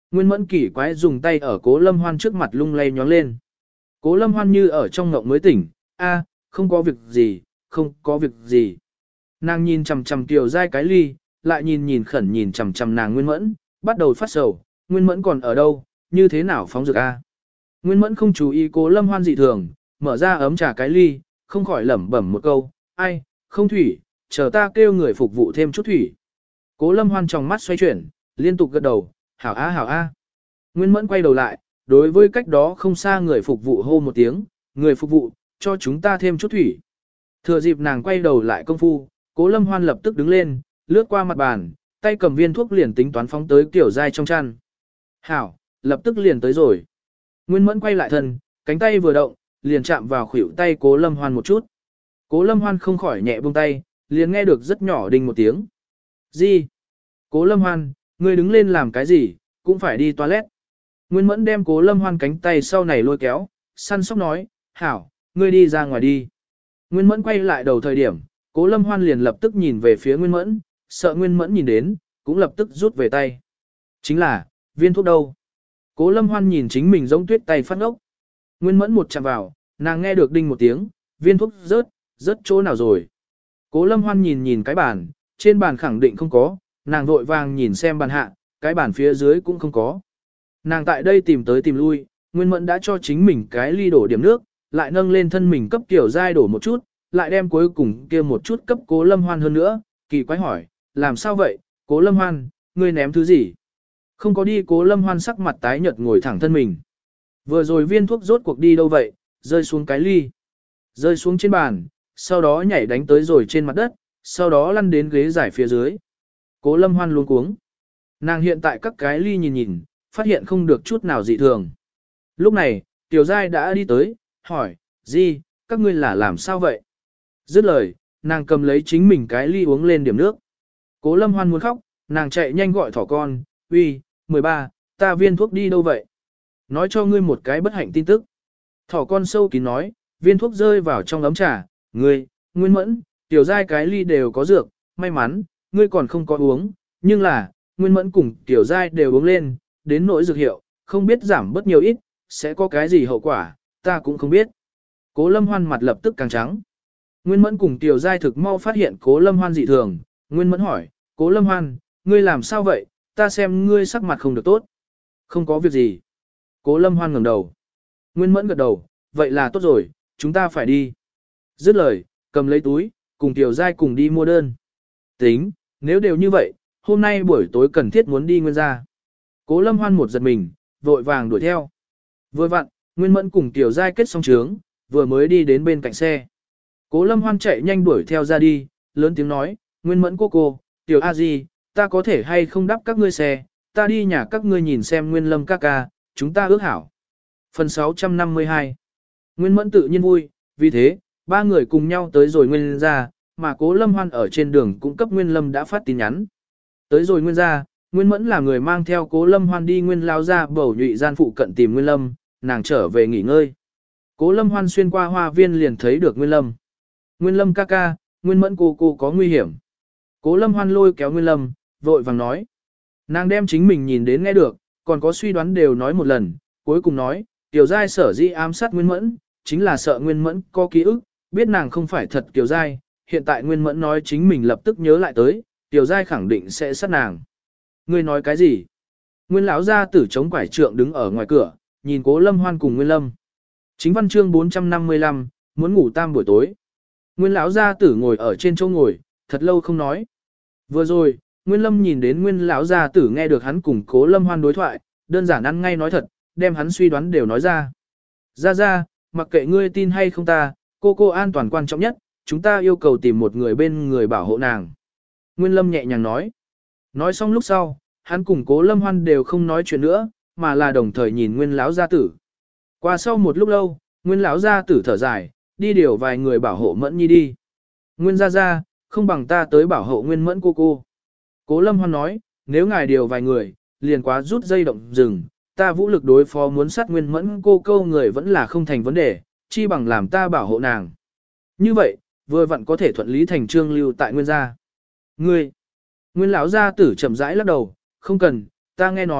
Nguyên Mẫn kỳ quái dùng tay ở Cố Lâm Hoan trước mặt lung lay nhóng lên. Cố Lâm Hoan như ở trong ngộng mới tỉnh, a, không có việc gì, không có việc gì. Nàng nhìn chằm chằm Kiều Giai cái ly, lại nhìn nhìn khẩn nhìn chằm chằm nàng Nguyên Mẫn, bắt đầu phát sầu, Nguyên Mẫn còn ở đâu, như thế nào phóng dược a? Nguyên Mẫn không chú ý Cố Lâm Hoan dị thường, mở ra ấm trà cái ly, không khỏi lẩm bẩm một câu, ai, không thủy, chờ ta kêu người phục vụ thêm chút thủy. Cố Lâm Hoan trong mắt xoay chuyển, liên tục gật đầu, hảo a hảo a. Nguyên Mẫn quay đầu lại, đối với cách đó không xa người phục vụ hô một tiếng, người phục vụ, cho chúng ta thêm chút thủy. Thừa dịp nàng quay đầu lại công phu, Cố Lâm Hoan lập tức đứng lên, lướt qua mặt bàn, tay cầm viên thuốc liền tính toán phóng tới Kiều Giai trong chăn. Hảo, lập tức liền tới rồi. Nguyên Mẫn quay lại thân, cánh tay vừa động, liền chạm vào khuỷu tay Cố Lâm Hoan một chút. Cố Lâm Hoan không khỏi nhẹ buông tay, liền nghe được rất nhỏ đình một tiếng. Gì? Cố Lâm Hoan, ngươi đứng lên làm cái gì, cũng phải đi toilet. Nguyên Mẫn đem Cố Lâm Hoan cánh tay sau này lôi kéo, săn sóc nói, hảo, ngươi đi ra ngoài đi. Nguyên Mẫn quay lại đầu thời điểm, Cố Lâm Hoan liền lập tức nhìn về phía Nguyên Mẫn, sợ Nguyên Mẫn nhìn đến, cũng lập tức rút về tay. Chính là, viên thuốc đâu? Cố Lâm Hoan nhìn chính mình giống tuyết tay phát ốc. Nguyên Mẫn một chạm vào, nàng nghe được đinh một tiếng, viên thuốc rớt, rớt chỗ nào rồi? Cố Lâm Hoan nhìn nhìn cái bàn, trên bàn khẳng định không có, nàng vội vàng nhìn xem bàn hạ, cái bàn phía dưới cũng không có. Nàng tại đây tìm tới tìm lui, Nguyên Mẫn đã cho chính mình cái ly đổ điểm nước, lại nâng lên thân mình cấp Tiểu Giai đổ một chút, lại đem cuối cùng kia một chút cấp Cố Lâm Hoan hơn nữa, kỳ quái hỏi, làm sao vậy, Cố Lâm Hoan, ngươi ném thứ gì? Không có đi. Cố Lâm Hoan sắc mặt tái nhợt ngồi thẳng thân mình. Vừa rồi viên thuốc rốt cuộc đi đâu vậy, rơi xuống cái ly, rơi xuống trên bàn, sau đó nhảy đánh tới rồi trên mặt đất, sau đó lăn đến ghế giải phía dưới. Cố Lâm Hoan luống cuống. Nàng hiện tại các cái ly nhìn nhìn, phát hiện không được chút nào dị thường. Lúc này, Tiểu Giai đã đi tới, hỏi, gì, các ngươi là làm sao vậy? Dứt lời, nàng cầm lấy chính mình cái ly uống lên điểm nước. Cố Lâm Hoan muốn khóc, nàng chạy nhanh gọi thỏ con, uy, mười ba, ta viên thuốc đi đâu vậy? Nói cho ngươi một cái bất hạnh tin tức. Thỏ con sâu kín nói, viên thuốc rơi vào trong ấm trà, ngươi, Nguyên Mẫn, Tiểu Giai cái ly đều có dược, may mắn, ngươi còn không có uống, nhưng là, Nguyên Mẫn cùng Tiểu Giai đều uống lên, đến nỗi dược hiệu, không biết giảm bớt nhiều ít, sẽ có cái gì hậu quả, ta cũng không biết. Cố Lâm Hoan mặt lập tức càng trắng. Nguyên Mẫn cùng Tiểu Giai thực mau phát hiện Cố Lâm Hoan dị thường, Nguyên Mẫn hỏi, Cố Lâm Hoan, ngươi làm sao vậy, ta xem ngươi sắc mặt không được tốt. Không có việc gì. Cố Lâm Hoan ngẩng đầu. Nguyên Mẫn gật đầu, vậy là tốt rồi, chúng ta phải đi. Dứt lời, cầm lấy túi, cùng Tiểu Giai cùng đi mua đơn. Tính, nếu đều như vậy, hôm nay buổi tối cần thiết muốn đi Nguyên gia. Cố Lâm Hoan một giật mình, vội vàng đuổi theo. Vừa vặn, Nguyên Mẫn cùng Tiểu Giai kết xong trướng, vừa mới đi đến bên cạnh xe. Cố Lâm Hoan chạy nhanh đuổi theo ra đi, lớn tiếng nói, Nguyên Mẫn cô cô, Tiểu A Di, ta có thể hay không đắp các ngươi xe, ta đi nhà các ngươi nhìn xem Nguyên Lâm ca ca, chúng ta ước hảo. Phần sáu trăm năm mươi hai. Nguyên Mẫn tự nhiên vui, vì thế, ba người cùng nhau tới rồi Nguyên gia, mà Cố Lâm Hoan ở trên đường cũng cấp Nguyên Lâm đã phát tin nhắn. Tới rồi Nguyên gia, Nguyên Mẫn là người mang theo Cố Lâm Hoan đi Nguyên lao ra bầu nhụy gian phụ cận tìm Nguyên Lâm, nàng trở về nghỉ ngơi. Cố Lâm Hoan xuyên qua hoa viên liền thấy được Nguyên Lâm. Nguyên Lâm ca ca, Nguyên Mẫn cô cô có nguy hiểm. Cố Lâm Hoan lôi kéo Nguyên Lâm, vội vàng nói. Nàng đem chính mình nhìn đến nghe được, còn có suy đoán đều nói một lần, cuối cùng nói, Tiểu Giai sở dĩ ám sát Nguyên Mẫn, chính là sợ Nguyên Mẫn có ký ức, biết nàng không phải thật Tiểu Giai, hiện tại Nguyên Mẫn nói chính mình lập tức nhớ lại tới, Tiểu Giai khẳng định sẽ sát nàng. Ngươi nói cái gì? Nguyên lão gia tử chống quải trượng đứng ở ngoài cửa, nhìn Cố Lâm Hoan cùng Nguyên Lâm. Chính văn chương bốn trăm năm mươi lăm, muốn ngủ tam buổi tối. Nguyên lão gia tử ngồi ở trên chỗ ngồi, thật lâu không nói. Vừa rồi, Nguyên Lâm nhìn đến Nguyên lão gia tử nghe được hắn cùng Cố Lâm Hoan đối thoại, đơn giản ăn ngay nói thật, đem hắn suy đoán đều nói ra. Ra ra, mặc kệ ngươi tin hay không ta, cô cô an toàn quan trọng nhất, chúng ta yêu cầu tìm một người bên người bảo hộ nàng. Nguyên Lâm nhẹ nhàng nói. Nói xong lúc sau, hắn cùng Cố Lâm Hoan đều không nói chuyện nữa, mà là đồng thời nhìn Nguyên lão gia tử. Qua sau một lúc lâu, Nguyên lão gia tử thở dài, đi điều vài người bảo hộ Mẫn Nhi đi. Nguyên gia gia, không bằng ta tới bảo hộ Nguyên Mẫn cô cô. Cố Lâm Hoan nói, nếu ngài điều vài người, liền quá rút dây động rừng, ta vũ lực đối phó muốn sát Nguyên Mẫn cô câu người vẫn là không thành vấn đề, chi bằng làm ta bảo hộ nàng. Như vậy, vừa vặn có thể thuận lý thành trương lưu tại Nguyên gia. Ngươi, Nguyên lão gia tử chậm rãi lắc đầu, không cần, ta nghe nói,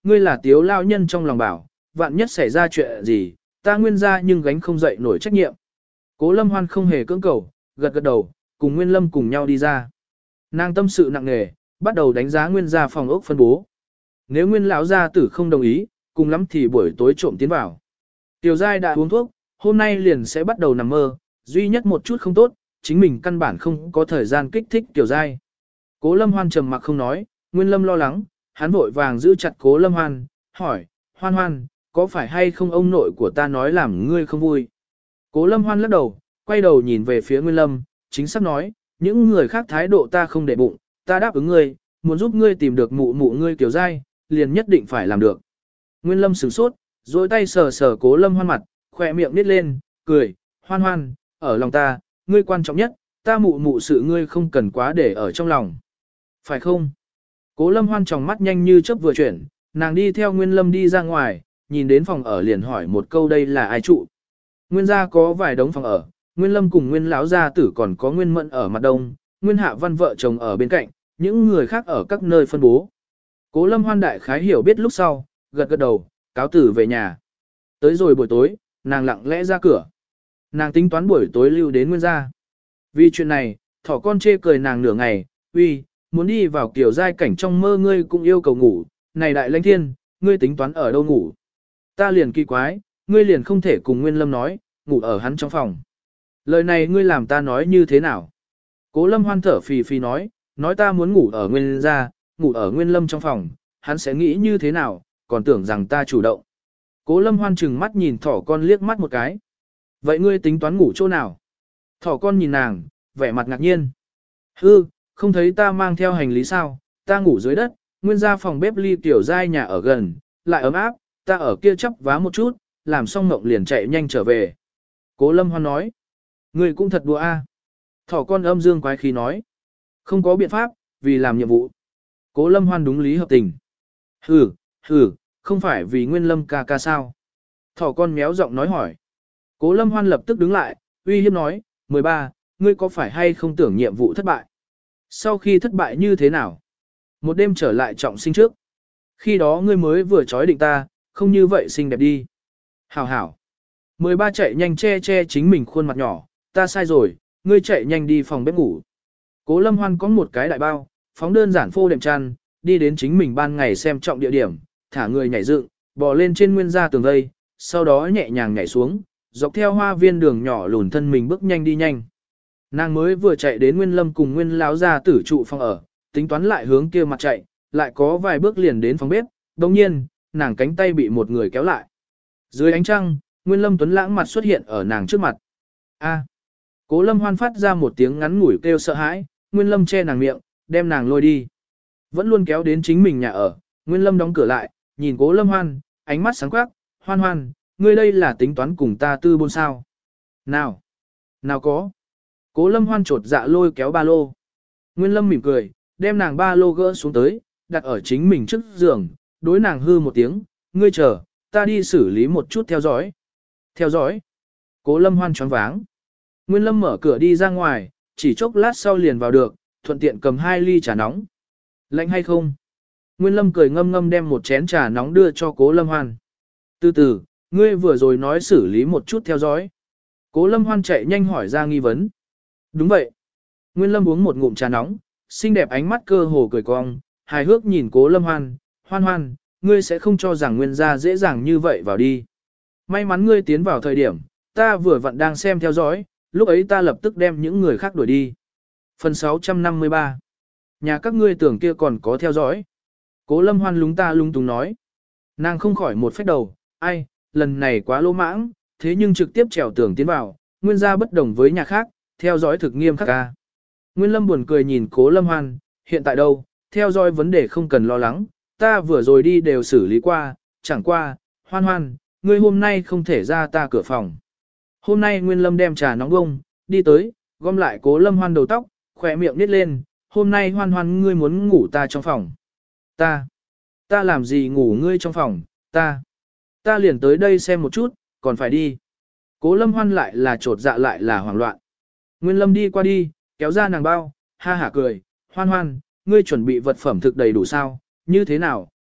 ngươi là tiếu lao nhân trong lòng bảo, vạn nhất xảy ra chuyện gì, ta nguyên gia nhưng gánh không dậy nổi trách nhiệm. Cố Lâm Hoan không hề cưỡng cầu, gật gật đầu, cùng Nguyên Lâm cùng nhau đi ra. Nàng tâm sự nặng nề, bắt đầu đánh giá nguyên gia phòng ốc phân bố. Nếu nguyên lão gia tử không đồng ý, cùng lắm thì buổi tối trộm tiến vào. Tiểu giai đã uống thuốc, hôm nay liền sẽ bắt đầu nằm mơ, duy nhất một chút không tốt, chính mình căn bản không có thời gian kích thích Tiểu giai. Cố Lâm Hoan trầm mặc không nói, Nguyên Lâm lo lắng, hắn vội vàng giữ chặt Cố Lâm Hoan, hỏi, Hoan Hoan, có phải hay không ông nội của ta nói làm ngươi không vui? Cố Lâm Hoan lắc đầu, quay đầu nhìn về phía Nguyên Lâm, chính xác nói, những người khác thái độ ta không để bụng, ta đáp ứng ngươi, muốn giúp ngươi tìm được mụ mụ ngươi Tiểu giai, liền nhất định phải làm được. Nguyên Lâm sửng sốt, duỗi tay sờ sờ Cố Lâm Hoan mặt, khỏe miệng nít lên, cười, Hoan Hoan, ở lòng ta, ngươi quan trọng nhất, ta mụ mụ sự ngươi không cần quá để ở trong lòng. Phải không? Cố Lâm Hoan tròng mắt nhanh như chớp vừa chuyển, nàng đi theo Nguyên Lâm đi ra ngoài, nhìn đến phòng ở liền hỏi một câu đây là ai trụ. Nguyên gia có vài đống phòng ở, Nguyên Lâm cùng Nguyên lão gia tử còn có Nguyên Mẫn ở mặt đông, Nguyên Hạ Văn vợ chồng ở bên cạnh, những người khác ở các nơi phân bố. Cố Lâm Hoan đại khái hiểu biết lúc sau, gật gật đầu, cáo tử về nhà. Tới rồi buổi tối, nàng lặng lẽ ra cửa. Nàng tính toán buổi tối lưu đến Nguyên gia. Vì chuyện này, thỏ con chê cười nàng nửa ngày, uy, muốn đi vào kiểu giai cảnh trong mơ ngươi cũng yêu cầu ngủ, này đại lãnh thiên, ngươi tính toán ở đâu ngủ. Ta liền kỳ quái, ngươi liền không thể cùng Nguyên Lâm nói, ngủ ở hắn trong phòng. Lời này ngươi làm ta nói như thế nào? Cố Lâm Hoan thở phì phì nói, nói ta muốn ngủ ở Nguyên gia, ngủ ở Nguyên Lâm trong phòng, hắn sẽ nghĩ như thế nào, còn tưởng rằng ta chủ động. Cố Lâm Hoan chừng mắt nhìn thỏ con liếc mắt một cái. Vậy ngươi tính toán ngủ chỗ nào? Thỏ con nhìn nàng, vẻ mặt ngạc nhiên. Hư, không thấy ta mang theo hành lý sao, ta ngủ dưới đất, Nguyên gia phòng bếp ly tiểu giai nhà ở gần, lại ấm áp, ta ở kia chắp vá một chút, làm xong mộng liền chạy nhanh trở về. Cố Lâm Hoan nói, ngươi cũng thật đùa a. Thỏ con âm dương quái khí nói, không có biện pháp, vì làm nhiệm vụ. Cố Lâm Hoan đúng lý hợp tình. Hừ, hừ, không phải vì Nguyên Lâm ca ca sao. Thỏ con méo giọng nói hỏi. Cố Lâm Hoan lập tức đứng lại, uy hiếp nói, mười ba, ngươi có phải hay không tưởng nhiệm vụ thất bại? Sau khi thất bại như thế nào? Một đêm trở lại trọng sinh trước. Khi đó ngươi mới vừa trói định ta, không như vậy xinh đẹp đi. Hảo hảo. mười ba chạy nhanh che che chính mình khuôn mặt nhỏ, ta sai rồi, ngươi chạy nhanh đi phòng bếp ngủ. Cố Lâm Hoan có một cái đại bao, phóng đơn giản phô đệm chăn, đi đến chính mình ban ngày xem trọng địa điểm, thả người nhảy dựng, bò lên trên nguyên gia tường vây, sau đó nhẹ nhàng nhảy xuống, dọc theo hoa viên đường nhỏ lùn thân mình bước nhanh đi nhanh. Nàng mới vừa chạy đến Nguyên Lâm cùng Nguyên lão gia tử trụ phòng ở, tính toán lại hướng kia mặt chạy, lại có vài bước liền đến phòng bếp, đồng nhiên, nàng cánh tay bị một người kéo lại. Dưới ánh trăng, Nguyên Lâm tuấn lãng mặt xuất hiện ở nàng trước mặt. A. Cố Lâm Hoan phát ra một tiếng ngắn ngủi kêu sợ hãi, Nguyên Lâm che nàng miệng, đem nàng lôi đi. Vẫn luôn kéo đến chính mình nhà ở, Nguyên Lâm đóng cửa lại, nhìn Cố Lâm Hoan, ánh mắt sáng quắc, Hoan Hoan, ngươi đây là tính toán cùng ta tư buôn sao. Nào, nào có. Cố Lâm Hoan trột dạ lôi kéo ba lô. Nguyên Lâm mỉm cười, đem nàng ba lô gỡ xuống tới, đặt ở chính mình trước giường, đối nàng hư một tiếng, ngươi chờ, ta đi xử lý một chút theo dõi. Theo dõi. Cố Lâm Hoan choáng váng. Nguyên Lâm mở cửa đi ra ngoài, chỉ chốc lát sau liền vào được, thuận tiện cầm hai ly trà nóng. Lạnh hay không? Nguyên Lâm cười ngâm ngâm đem một chén trà nóng đưa cho Cố Lâm Hoan. Từ từ, ngươi vừa rồi nói xử lý một chút theo dõi. Cố Lâm Hoan chạy nhanh hỏi ra nghi vấn. Đúng vậy. Nguyên Lâm uống một ngụm trà nóng, xinh đẹp ánh mắt cơ hồ cười cong, hài hước nhìn Cố Lâm Hoan, Hoan Hoan, ngươi sẽ không cho rằng Nguyên gia dễ dàng như vậy vào đi. May mắn ngươi tiến vào thời điểm, ta vừa vặn đang xem theo dõi, lúc ấy ta lập tức đem những người khác đuổi đi. Phần sáu trăm năm mươi ba. Nhà các ngươi tưởng kia còn có theo dõi. Cố Lâm Hoan lúng ta lung tung nói. Nàng không khỏi một phách đầu, ai, lần này quá lỗ mãng, thế nhưng trực tiếp trèo tường tiến vào, Nguyên gia bất đồng với nhà khác, theo dõi thực nghiêm khắc ca. Nguyên Lâm buồn cười nhìn Cố Lâm Hoan, hiện tại đâu, theo dõi vấn đề không cần lo lắng, ta vừa rồi đi đều xử lý qua, chẳng qua, Hoan Hoan, ngươi hôm nay không thể ra ta cửa phòng. Hôm nay Nguyên Lâm đem trà nóng bông, đi tới, gom lại Cố Lâm Hoan đầu tóc, khỏe miệng nít lên, hôm nay Hoan Hoan ngươi muốn ngủ ta trong phòng. Ta, ta làm gì ngủ ngươi trong phòng, ta, ta liền tới đây xem một chút, còn phải đi. Cố Lâm Hoan lại là trột dạ lại là hoảng loạn. Nguyên Lâm đi qua đi, kéo ra nàng bao, ha hả cười, Hoan Hoan, ngươi chuẩn bị vật phẩm thực đầy đủ sao, như thế nào,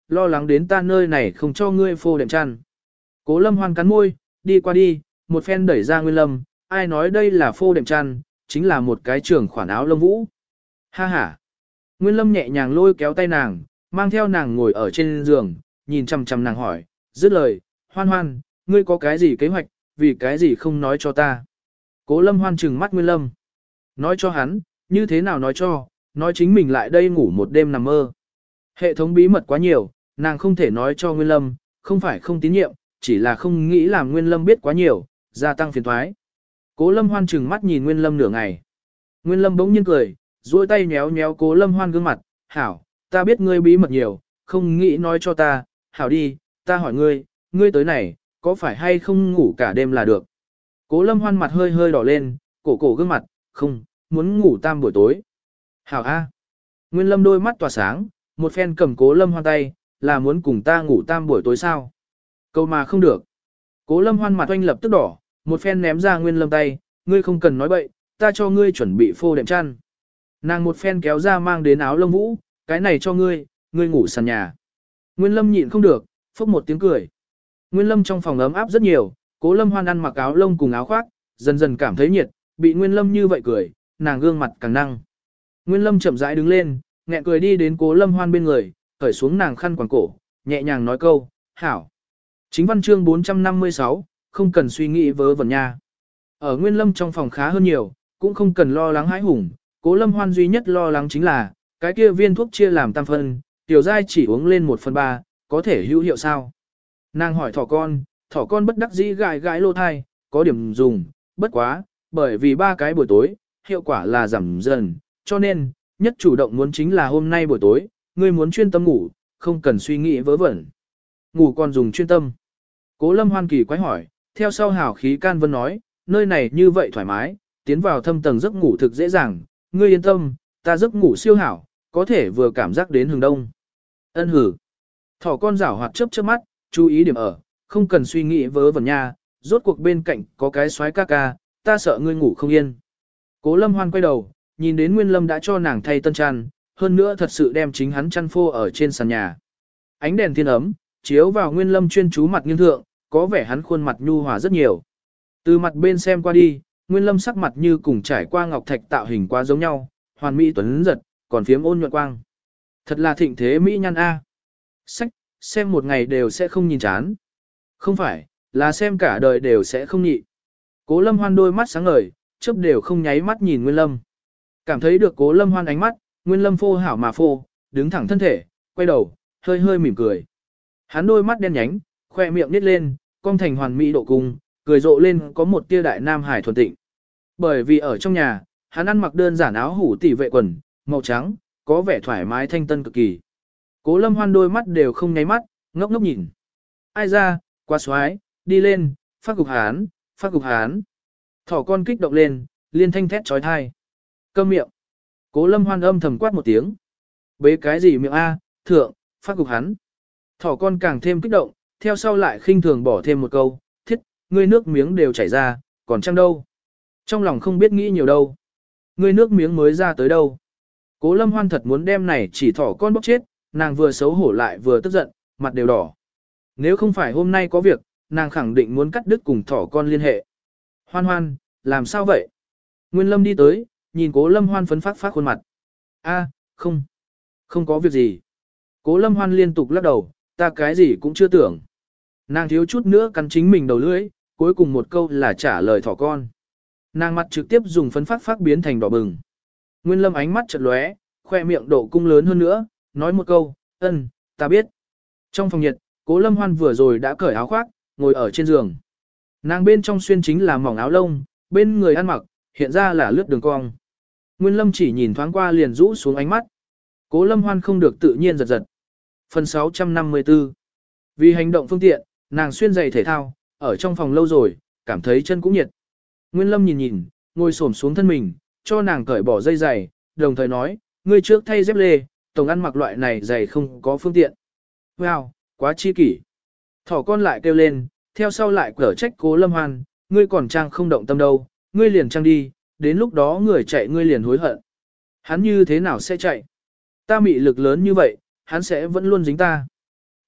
lo lắng đến ta nơi này không cho ngươi phô đệm chăn. Cố Lâm Hoan cắn môi, đi qua đi, một phen đẩy ra Nguyên Lâm, ai nói đây là phô đệm chăn, chính là một cái trường khoản áo lông vũ. Ha ha. Nguyên Lâm nhẹ nhàng lôi kéo tay nàng, mang theo nàng ngồi ở trên giường, nhìn chằm chằm nàng hỏi, dứt lời, Hoan Hoan, ngươi có cái gì kế hoạch, vì cái gì không nói cho ta. Cố Lâm Hoan trừng mắt Nguyên Lâm. Nói cho hắn, như thế nào nói cho, nói chính mình lại đây ngủ một đêm nằm mơ. Hệ thống bí mật quá nhiều, nàng không thể nói cho Nguyên Lâm, không phải không tín nhiệm, chỉ là không nghĩ làm Nguyên Lâm biết quá nhiều, gia tăng phiền toái. Cố Lâm Hoan trừng mắt nhìn Nguyên Lâm nửa ngày. Nguyên Lâm bỗng nhiên cười, duỗi tay nhéo nhéo Cố Lâm Hoan gương mặt, hảo, ta biết ngươi bí mật nhiều, không nghĩ nói cho ta, hảo đi, ta hỏi ngươi, ngươi tới này, có phải hay không ngủ cả đêm là được. Cố Lâm Hoan mặt hơi hơi đỏ lên, cổ cổ gương mặt, không, muốn ngủ tam buổi tối. Hảo A. Nguyên Lâm đôi mắt tỏa sáng, một phen cầm Cố Lâm Hoan tay, là muốn cùng ta ngủ tam buổi tối sao. Câu mà không được. Cố Lâm Hoan mặt oanh lập tức đỏ, một phen ném ra Nguyên Lâm tay, ngươi không cần nói bậy, ta cho ngươi chuẩn bị phô đệm chăn. Nàng một phen kéo ra mang đến áo lông vũ, cái này cho ngươi, ngươi ngủ sàn nhà. Nguyên Lâm nhịn không được, phốc một tiếng cười. Nguyên Lâm trong phòng ấm áp rất nhiều, Cố Lâm Hoan ăn mặc áo lông cùng áo khoác, dần dần cảm thấy nhiệt, bị Nguyên Lâm như vậy cười, nàng gương mặt càng năng. Nguyên Lâm chậm rãi đứng lên, nghẹn cười đi đến Cố Lâm Hoan bên người, cởi xuống nàng khăn quàng cổ, nhẹ nhàng nói câu, hảo. Chính văn chương bốn trăm năm mươi sáu, không cần suy nghĩ vớ vẩn nha. Ở Nguyên Lâm trong phòng khá hơn nhiều, cũng không cần lo lắng hãi hùng, Cố Lâm Hoan duy nhất lo lắng chính là, cái kia viên thuốc chia làm tam phân, tiểu giai chỉ uống lên một phần ba, có thể hữu hiệu sao? Nàng hỏi thỏ con, thỏ con bất đắc dĩ gãi gãi lô thai, có điểm dùng, bất quá, bởi vì ba cái buổi tối, hiệu quả là giảm dần, cho nên, nhất chủ động muốn chính là hôm nay buổi tối, ngươi muốn chuyên tâm ngủ, không cần suy nghĩ vớ vẩn. Ngủ còn dùng chuyên tâm. Cố Lâm Hoan kỳ quái hỏi, theo sau hảo khí can vân nói, nơi này như vậy thoải mái, tiến vào thâm tầng giấc ngủ thực dễ dàng, ngươi yên tâm, ta giấc ngủ siêu hảo, có thể vừa cảm giác đến hừng đông. Ân hử. Thỏ con rảo hoạt chớp chớp mắt, chú ý điểm ở, không cần suy nghĩ vớ vẩn nha, rốt cuộc bên cạnh có cái xoái ca ca, ta sợ ngươi ngủ không yên. Cố Lâm Hoan quay đầu, nhìn đến Nguyên Lâm đã cho nàng thay tân chăn, hơn nữa thật sự đem chính hắn chăn phô ở trên sàn nhà. Ánh đèn thiên ấm, chiếu vào Nguyên Lâm chuyên chú mặt nghiêng thượng, có vẻ hắn khuôn mặt nhu hòa rất nhiều. Từ mặt bên xem qua đi, Nguyên Lâm sắc mặt như cùng trải qua ngọc thạch tạo hình quá giống nhau, hoàn mỹ tuấn giật, còn phiếm ôn nhuận quang. Thật là thịnh thế mỹ nhân a. Sách, xem một ngày đều sẽ không nhìn chán. Không phải, là xem cả đời đều sẽ không nhị. Cố Lâm Hoan đôi mắt sáng ngời, chớp đều không nháy mắt nhìn Nguyên Lâm. Cảm thấy được Cố Lâm Hoan ánh mắt, Nguyên Lâm phô hảo mà phô, đứng thẳng thân thể, quay đầu, hơi hơi mỉm cười. Hắn đôi mắt đen nhánh, khoe miệng nít lên, cong thành hoàn mỹ độ cung, cười rộ lên có một tia đại nam hải thuần tịnh. Bởi vì ở trong nhà, hắn ăn mặc đơn giản áo hủ tỉ vệ quần, màu trắng, có vẻ thoải mái thanh tân cực kỳ. Cố Lâm Hoan đôi mắt đều không nháy mắt, ngốc ngốc nhìn. Ai ra, quá xoái, đi lên, phát cục hán, phát cục hán. Thỏ con kích động lên, liên thanh thét trói thai. Câm miệng. Cố Lâm Hoan âm thầm quát một tiếng. Bế cái gì miệng A, thượng, phát cục hắn. Thỏ con càng thêm kích động, theo sau lại khinh thường bỏ thêm một câu, thiết, ngươi nước miếng đều chảy ra, còn chăng đâu. Trong lòng không biết nghĩ nhiều đâu. Ngươi nước miếng mới ra tới đâu. Cố Lâm Hoan thật muốn đem này chỉ thỏ con bóc chết, nàng vừa xấu hổ lại vừa tức giận, mặt đều đỏ. Nếu không phải hôm nay có việc, nàng khẳng định muốn cắt đứt cùng thỏ con liên hệ. Hoan Hoan, làm sao vậy? Nguyên Lâm đi tới, nhìn Cố Lâm Hoan phấn phát phát khuôn mặt. A, không, không có việc gì. Cố Lâm Hoan liên tục lắc đầu, ta cái gì cũng chưa tưởng. Nàng thiếu chút nữa cắn chính mình đầu lưỡi, cuối cùng một câu là trả lời thỏ con. Nàng mặt trực tiếp dùng phấn phát phát biến thành đỏ bừng. Nguyên Lâm ánh mắt chợt lóe, khoe miệng độ cung lớn hơn nữa, nói một câu, ân, ta biết. Trong phòng nhiệt, Cố Lâm Hoan vừa rồi đã cởi áo khoác, ngồi ở trên giường. Nàng bên trong xuyên chính là mỏng áo lông, bên người ăn mặc, hiện ra là lướt đường cong. Nguyên Lâm chỉ nhìn thoáng qua liền rũ xuống ánh mắt. Cố Lâm Hoan không được tự nhiên giật giật. Phần sáu trăm năm mươi tư. Vì hành động phương tiện, nàng xuyên giày thể thao, ở trong phòng lâu rồi, cảm thấy chân cũng nhiệt. Nguyên Lâm nhìn nhìn, ngồi xổm xuống thân mình, cho nàng cởi bỏ dây giày, đồng thời nói, ngươi trước thay dép lê, tổng ăn mặc loại này giày không có phương tiện. Wow, quá chi kỷ. Thỏ con lại kêu lên, theo sau lại cở trách Cố Lâm Hoan, ngươi còn trang không động tâm đâu, ngươi liền trang đi, đến lúc đó người chạy ngươi liền hối hận. Hắn như thế nào sẽ chạy? Ta mị lực lớn như vậy, hắn sẽ vẫn luôn dính ta.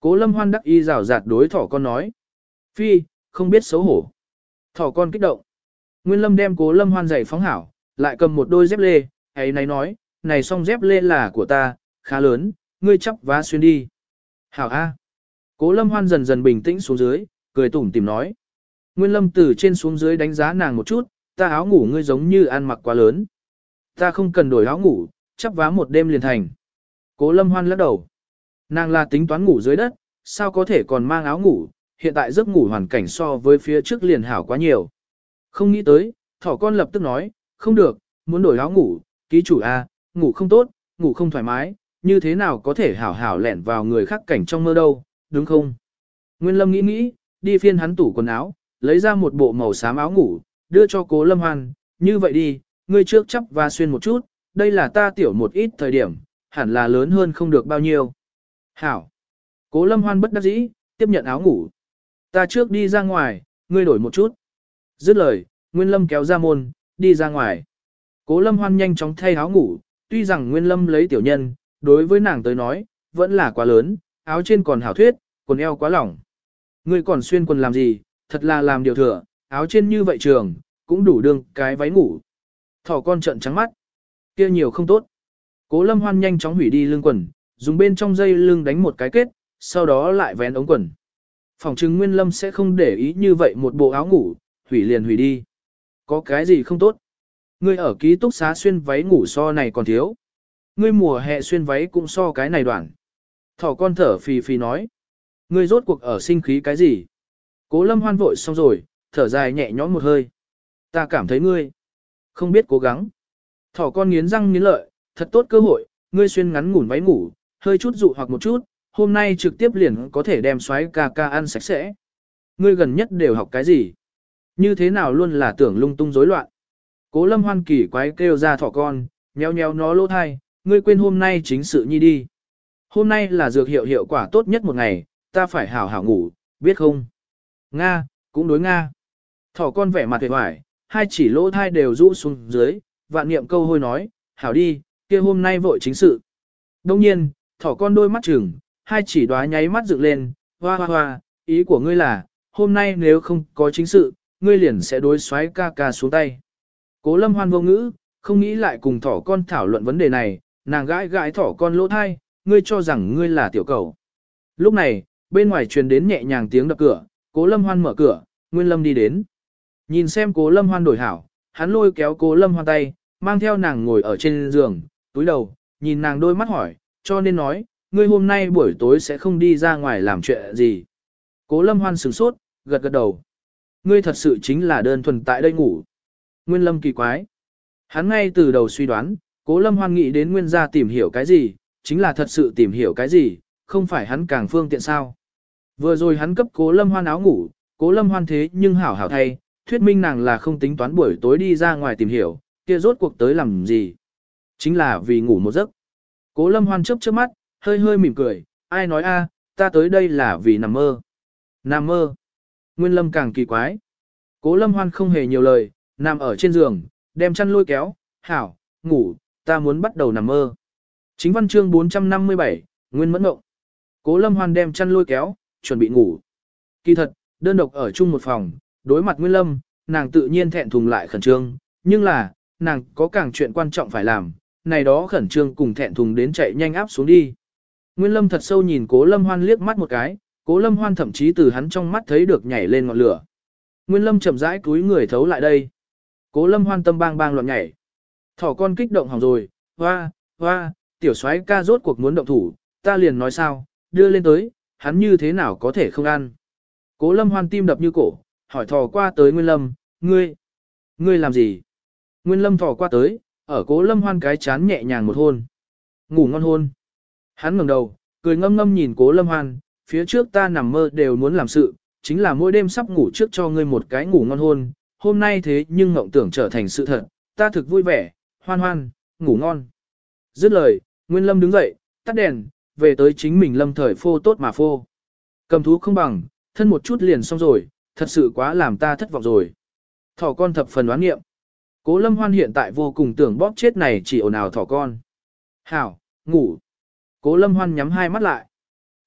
Cố Lâm Hoan đắc y rào rạt đối thỏ con nói. Phi, không biết xấu hổ. Thỏ con kích động. Nguyên Lâm đem Cố Lâm Hoan giày phóng hảo, lại cầm một đôi dép lê, ấy này nói, này song dép lê là của ta, khá lớn, ngươi chắp vá xuyên đi. Hảo A. Cố Lâm Hoan dần dần bình tĩnh xuống dưới, cười tủm tỉm nói. Nguyên Lâm từ trên xuống dưới đánh giá nàng một chút, ta áo ngủ ngươi giống như ăn mặc quá lớn. Ta không cần đổi áo ngủ, chắp vá một đêm liền thành. Cố Lâm Hoan lắc đầu. Nàng là tính toán ngủ dưới đất, sao có thể còn mang áo ngủ, hiện tại giấc ngủ hoàn cảnh so với phía trước liền hảo quá nhiều. Không nghĩ tới, thỏ con lập tức nói, không được, muốn đổi áo ngủ, ký chủ A, ngủ không tốt, ngủ không thoải mái, như thế nào có thể hảo hảo lẻn vào người khác cảnh trong mơ đâu, đúng không? Nguyên Lâm nghĩ nghĩ, đi phiên hắn tủ quần áo, lấy ra một bộ màu xám áo ngủ, đưa cho Cố Lâm Hoan, như vậy đi, ngươi trước chắp và xuyên một chút, đây là ta tiểu một ít thời điểm, hẳn là lớn hơn không được bao nhiêu. Hảo. Cố Lâm Hoan bất đắc dĩ, tiếp nhận áo ngủ. Ta trước đi ra ngoài, ngươi đổi một chút. Dứt lời, Nguyên Lâm kéo ra môn, đi ra ngoài. Cố Lâm Hoan nhanh chóng thay áo ngủ, tuy rằng Nguyên Lâm lấy tiểu nhân, đối với nàng tới nói, vẫn là quá lớn, áo trên còn hảo thuyết, quần eo quá lỏng. Ngươi còn xuyên quần làm gì, thật là làm điều thừa, áo trên như vậy trường, cũng đủ đương cái váy ngủ. Thỏ con trợn trắng mắt, kia nhiều không tốt. Cố Lâm Hoan nhanh chóng hủy đi lưng quần, dùng bên trong dây lưng đánh một cái kết, sau đó lại vén ống quần. Phòng trừng Nguyên Lâm sẽ không để ý như vậy một bộ áo ngủ, hủy liền hủy đi. Có cái gì không tốt? Ngươi ở ký túc xá xuyên váy ngủ so này còn thiếu. Ngươi mùa hè xuyên váy cũng so cái này đoạn. Thỏ con thở phì phì nói. Ngươi rốt cuộc ở sinh khí cái gì? Cố Lâm Hoan vội xong rồi, thở dài nhẹ nhõm một hơi. Ta cảm thấy ngươi không biết cố gắng. Thỏ con nghiến răng nghiến lợi, thật tốt cơ hội, ngươi xuyên ngắn ngủn váy ngủ, hơi chút dụ hoặc một chút, hôm nay trực tiếp liền có thể đem xoáy ca ca ăn sạch sẽ. Ngươi gần nhất đều học cái gì? Như thế nào luôn là tưởng lung tung rối loạn. Cố Lâm Hoan kỳ quái kêu ra thỏ con, nheo nheo nó lỗ thai, ngươi quên hôm nay chính sự nhi đi. Hôm nay là dược hiệu hiệu quả tốt nhất một ngày, ta phải hảo hảo ngủ, biết không? Nga, cũng đối Nga. Thỏ con vẻ mặt hề hoài, hai chỉ lỗ thai đều rũ xuống dưới, vạn niệm câu hôi nói, hảo đi, kia hôm nay vội chính sự. Đông nhiên, thỏ con đôi mắt trừng, hai chỉ đóa nháy mắt dựng lên, hoa hoa hoa, ý của ngươi là, hôm nay nếu không có chính sự, ngươi liền sẽ đối xoáy ca ca xuống tay. Cố Lâm Hoan vô ngữ, không nghĩ lại cùng thỏ con thảo luận vấn đề này, nàng gãi gãi thỏ con lỗ thai, ngươi cho rằng ngươi là tiểu cầu. Lúc này, bên ngoài truyền đến nhẹ nhàng tiếng đập cửa, Cố Lâm Hoan mở cửa, Nguyên Lâm đi đến. Nhìn xem Cố Lâm Hoan đổi hảo, hắn lôi kéo Cố Lâm Hoan tay, mang theo nàng ngồi ở trên giường, túi đầu, nhìn nàng đôi mắt hỏi, cho nên nói, ngươi hôm nay buổi tối sẽ không đi ra ngoài làm chuyện gì. Cố Lâm Hoan sửng sốt, gật gật đầu. Ngươi thật sự chính là đơn thuần tại đây ngủ. Nguyên Lâm kỳ quái. Hắn ngay từ đầu suy đoán, Cố Lâm Hoan nghĩ đến Nguyên gia tìm hiểu cái gì, chính là thật sự tìm hiểu cái gì, không phải hắn càng phương tiện sao. Vừa rồi hắn cấp Cố Lâm Hoan áo ngủ, Cố Lâm Hoan thế nhưng hảo hảo thay, thuyết minh nàng là không tính toán buổi tối đi ra ngoài tìm hiểu, kia rốt cuộc tới làm gì. Chính là vì ngủ một giấc. Cố Lâm Hoan chớp chớp mắt, hơi hơi mỉm cười, ai nói a, ta tới đây là vì nằm mơ. Nằm mơ. Nguyên Lâm càng kỳ quái. Cố Lâm Hoan không hề nhiều lời, nằm ở trên giường, đem chăn lôi kéo, hảo, ngủ, ta muốn bắt đầu nằm mơ. Chính văn chương bốn trăm năm mươi bảy, Nguyên Mẫn Ngộng. Cố Lâm Hoan đem chăn lôi kéo, chuẩn bị ngủ. Kỳ thật, đơn độc ở chung một phòng, đối mặt Nguyên Lâm, nàng tự nhiên thẹn thùng lại khẩn trương, nhưng là, nàng có càng chuyện quan trọng phải làm, này đó khẩn trương cùng thẹn thùng đến chạy nhanh áp xuống đi. Nguyên Lâm thật sâu nhìn Cố Lâm Hoan liếc mắt một cái, Cố Lâm Hoan thậm chí từ hắn trong mắt thấy được nhảy lên ngọn lửa. Nguyên Lâm chậm rãi cúi người thấu lại đây. Cố Lâm Hoan tâm bang bang loạn nhảy. Thỏ con kích động hỏng rồi, hoa, hoa, tiểu soái ca rốt cuộc muốn động thủ, ta liền nói sao, đưa lên tới, hắn như thế nào có thể không ăn. Cố Lâm Hoan tim đập như cổ, hỏi thò qua tới Nguyên Lâm, ngươi, ngươi làm gì? Nguyên Lâm thò qua tới, ở Cố Lâm Hoan cái chán nhẹ nhàng một hôn. Ngủ ngon hôn. Hắn ngẩng đầu, cười ngâm ngâm nhìn Cố Lâm Hoan, phía trước ta nằm mơ đều muốn làm sự, chính là mỗi đêm sắp ngủ trước cho ngươi một cái ngủ ngon hôn, hôm nay thế nhưng mộng tưởng trở thành sự thật, ta thực vui vẻ, hoan hoan, ngủ ngon. Dứt lời, Nguyên Lâm đứng dậy, tắt đèn, về tới chính mình lâm thời phô tốt mà phô. Cầm thú không bằng, thân một chút liền xong rồi, thật sự quá làm ta thất vọng rồi. Thỏ con thập phần đoán nghiệm. Cố Lâm Hoan hiện tại vô cùng tưởng bóp chết này chỉ ồn ào thỏ con. Hảo, ngủ. Cố Lâm Hoan nhắm hai mắt lại.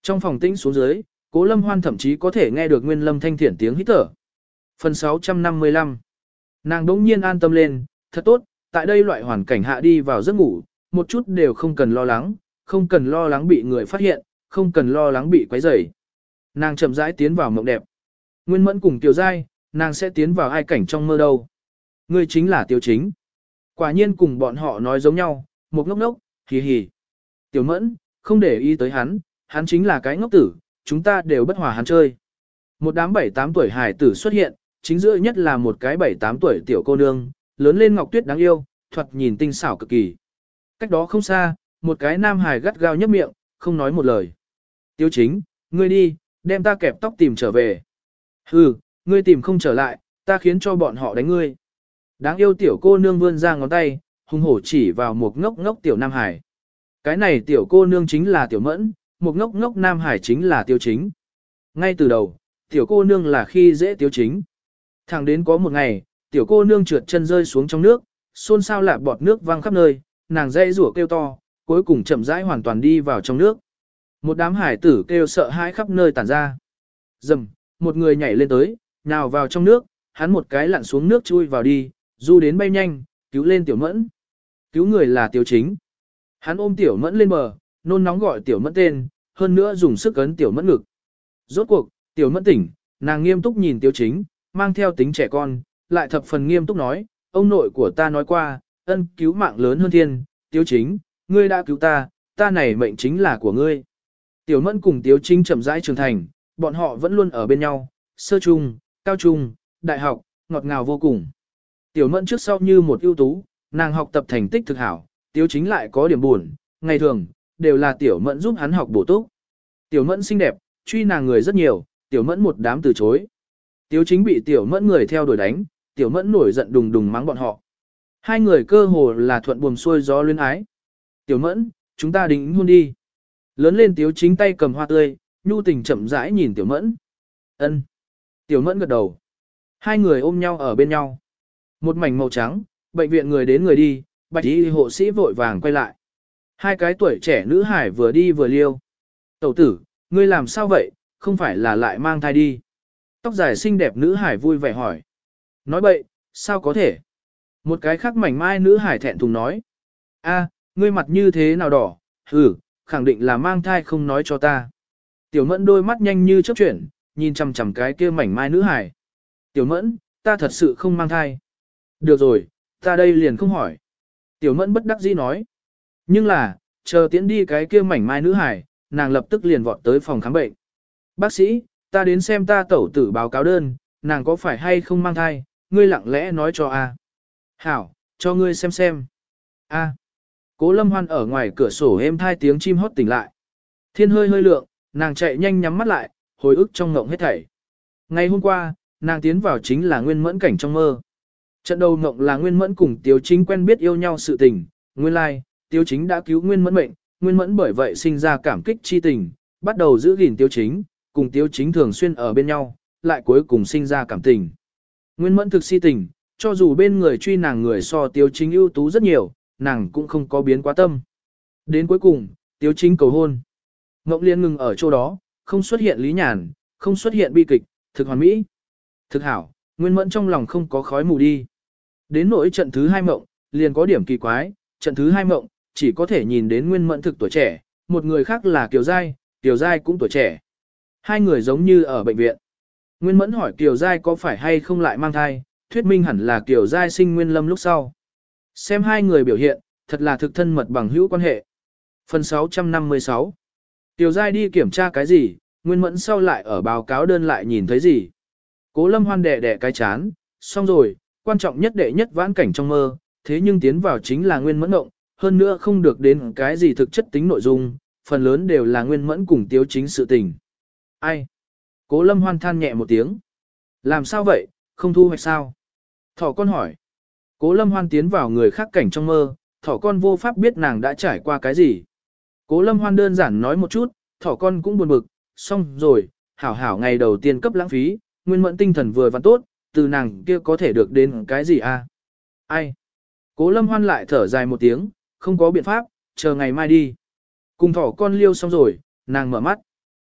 Trong phòng tĩnh xuống dưới, Cố Lâm Hoan thậm chí có thể nghe được Nguyên Lâm thanh thiển tiếng hít thở. Phần sáu trăm năm mươi lăm. Nàng đỗng nhiên an tâm lên, thật tốt, tại đây loại hoàn cảnh hạ đi vào giấc ngủ, một chút đều không cần lo lắng, không cần lo lắng bị người phát hiện, không cần lo lắng bị quấy rầy. Nàng chậm rãi tiến vào mộng đẹp. Nguyên Mẫn cùng Tiểu Giai, nàng sẽ tiến vào ai cảnh trong mơ đâu. Ngươi chính là Tiêu Chính. Quả nhiên cùng bọn họ nói giống nhau, một ngốc ngốc, hì hì. Tiểu Mẫn, không để ý tới hắn, hắn chính là cái ngốc tử, chúng ta đều bất hòa hắn chơi. Một đám bảy tám tuổi hài tử xuất hiện, chính giữa nhất là một cái bảy tám tuổi tiểu cô nương, lớn lên ngọc tuyết đáng yêu, thoạt nhìn tinh xảo cực kỳ. Cách đó không xa, một cái nam hài gắt gao nhấp miệng, không nói một lời. Tiêu Chính, ngươi đi, đem ta kẹp tóc tìm trở về. Hừ, ngươi tìm không trở lại, ta khiến cho bọn họ đánh ngươi. Đáng yêu tiểu cô nương vươn ra ngón tay, hung hổ chỉ vào một ngốc ngốc tiểu nam hải. Cái này tiểu cô nương chính là Tiểu Mẫn, một ngốc ngốc nam hải chính là Tiêu Chính. Ngay từ đầu, tiểu cô nương là khi dễ Tiêu Chính. Thẳng đến có một ngày, tiểu cô nương trượt chân rơi xuống trong nước, xôn xao lạ bọt nước văng khắp nơi, nàng dây rủa kêu to, cuối cùng chậm rãi hoàn toàn đi vào trong nước. Một đám hải tử kêu sợ hãi khắp nơi tản ra. Dầm, một người nhảy lên tới, nhào vào trong nước, hắn một cái lặn xuống nước chui vào đi, du đến bay nhanh, cứu lên Tiểu Mẫn. Cứu người là Tiêu Chính. Hắn ôm Tiểu Mẫn lên bờ, nôn nóng gọi Tiểu Mẫn tên, hơn nữa dùng sức ấn Tiểu Mẫn ngực. Rốt cuộc, Tiểu Mẫn tỉnh, nàng nghiêm túc nhìn Tiêu Chính, mang theo tính trẻ con, lại thập phần nghiêm túc nói, ông nội của ta nói qua, ân cứu mạng lớn hơn thiên, Tiêu Chính, ngươi đã cứu ta, ta này mệnh chính là của ngươi. Tiểu Mẫn cùng Tiêu Chính chậm rãi trưởng thành, bọn họ vẫn luôn ở bên nhau, sơ trung, cao trung, đại học, ngọt ngào vô cùng. Tiểu Mẫn trước sau như một ưu tú, nàng học tập thành tích thực hảo, Tiêu Chính lại có điểm buồn, ngày thường, đều là Tiểu Mẫn giúp hắn học bổ túc. Tiểu Mẫn xinh đẹp, truy nàng người rất nhiều, Tiểu Mẫn một đám từ chối. Tiêu Chính bị Tiểu Mẫn người theo đuổi đánh, Tiểu Mẫn nổi giận đùng đùng mắng bọn họ. Hai người cơ hồ là thuận buồm xuôi gió luyến ái. Tiểu Mẫn, chúng ta đính hôn đi. Lớn lên Tiêu Chính tay cầm hoa tươi, nhu tình chậm rãi nhìn Tiểu Mẫn. Ân. Tiểu Mẫn gật đầu. Hai người ôm nhau ở bên nhau. Một mảnh màu trắng, bệnh viện người đến người đi, bạch y hộ sĩ vội vàng quay lại. Hai cái tuổi trẻ nữ hải vừa đi vừa liêu. Tẩu tử, ngươi làm sao vậy, không phải là lại mang thai đi. Tóc dài xinh đẹp nữ hải vui vẻ hỏi. Nói bậy, sao có thể? Một cái khác mảnh mai nữ hải thẹn thùng nói. A, ngươi mặt như thế nào đỏ, ừ, khẳng định là mang thai không nói cho ta. Tiểu Mẫn đôi mắt nhanh như chớp chuyển, nhìn chằm chằm cái kia mảnh mai nữ hải. Tiểu Mẫn, ta thật sự không mang thai. Được rồi, ta đây liền không hỏi. Tiểu Mẫn bất đắc dĩ nói. Nhưng là, chờ tiến đi cái kia mảnh mai nữ hải, nàng lập tức liền vọt tới phòng khám bệnh. Bác sĩ, ta đến xem ta tẩu tử báo cáo đơn, nàng có phải hay không mang thai, ngươi lặng lẽ nói cho a. Hảo, cho ngươi xem xem. A. Cố Lâm Hoan ở ngoài cửa sổ êm thai tiếng chim hót tỉnh lại. Thiên hơi hơi lượng, nàng chạy nhanh nhắm mắt lại, hồi ức trong ngộng hết thảy. Ngày hôm qua, nàng tiến vào chính là Nguyên Mẫn cảnh trong mơ. Trận đầu ngộng là Nguyên Mẫn cùng Tiêu Chính quen biết yêu nhau sự tình, nguyên lai, like, Tiêu Chính đã cứu Nguyên Mẫn mệnh, Nguyên Mẫn bởi vậy sinh ra cảm kích chi tình, bắt đầu giữ gìn Tiêu Chính, cùng Tiêu Chính thường xuyên ở bên nhau, lại cuối cùng sinh ra cảm tình. Nguyên Mẫn thực si tình, cho dù bên người truy nàng người so Tiêu Chính ưu tú rất nhiều, nàng cũng không có biến quá tâm. Đến cuối cùng, Tiêu Chính cầu hôn. Ngộng liên ngừng ở chỗ đó, không xuất hiện lý nhàn, không xuất hiện bi kịch, thực hoàn mỹ. Thực hảo, Nguyên Mẫn trong lòng không có khói mù đi. Đến nỗi trận thứ hai mộng, liền có điểm kỳ quái, trận thứ hai mộng, chỉ có thể nhìn đến Nguyên Mẫn thực tuổi trẻ, một người khác là Kiều Giai, Kiều Giai cũng tuổi trẻ. Hai người giống như ở bệnh viện. Nguyên Mẫn hỏi Kiều Giai có phải hay không lại mang thai, thuyết minh hẳn là Kiều Giai sinh Nguyên Lâm lúc sau. Xem hai người biểu hiện, thật là thực thân mật bằng hữu quan hệ. Phần sáu trăm năm mươi sáu. Kiều Giai đi kiểm tra cái gì, Nguyên Mẫn sau lại ở báo cáo đơn lại nhìn thấy gì. Cố Lâm Hoan đẻ đẻ cái chán, xong rồi, quan trọng nhất đệ nhất vãn cảnh trong mơ, thế nhưng tiến vào chính là Nguyên Mẫn ngộng, hơn nữa không được đến cái gì thực chất tính nội dung, phần lớn đều là Nguyên Mẫn cùng Tiêu Chính sự tình. Ai? Cố Lâm Hoan than nhẹ một tiếng. Làm sao vậy, không thu hoạch sao? Thỏ con hỏi. Cố Lâm Hoan tiến vào người khác cảnh trong mơ, thỏ con vô pháp biết nàng đã trải qua cái gì. Cố Lâm Hoan đơn giản nói một chút, thỏ con cũng buồn bực, xong rồi, hảo hảo ngày đầu tiên cấp lãng phí, Nguyên Mẫn tinh thần vừa và tốt, từ nàng kia có thể được đến cái gì à? Ai? Cố Lâm Hoan lại thở dài một tiếng, không có biện pháp, chờ ngày mai đi. Cùng thỏ con liêu xong rồi, nàng mở mắt.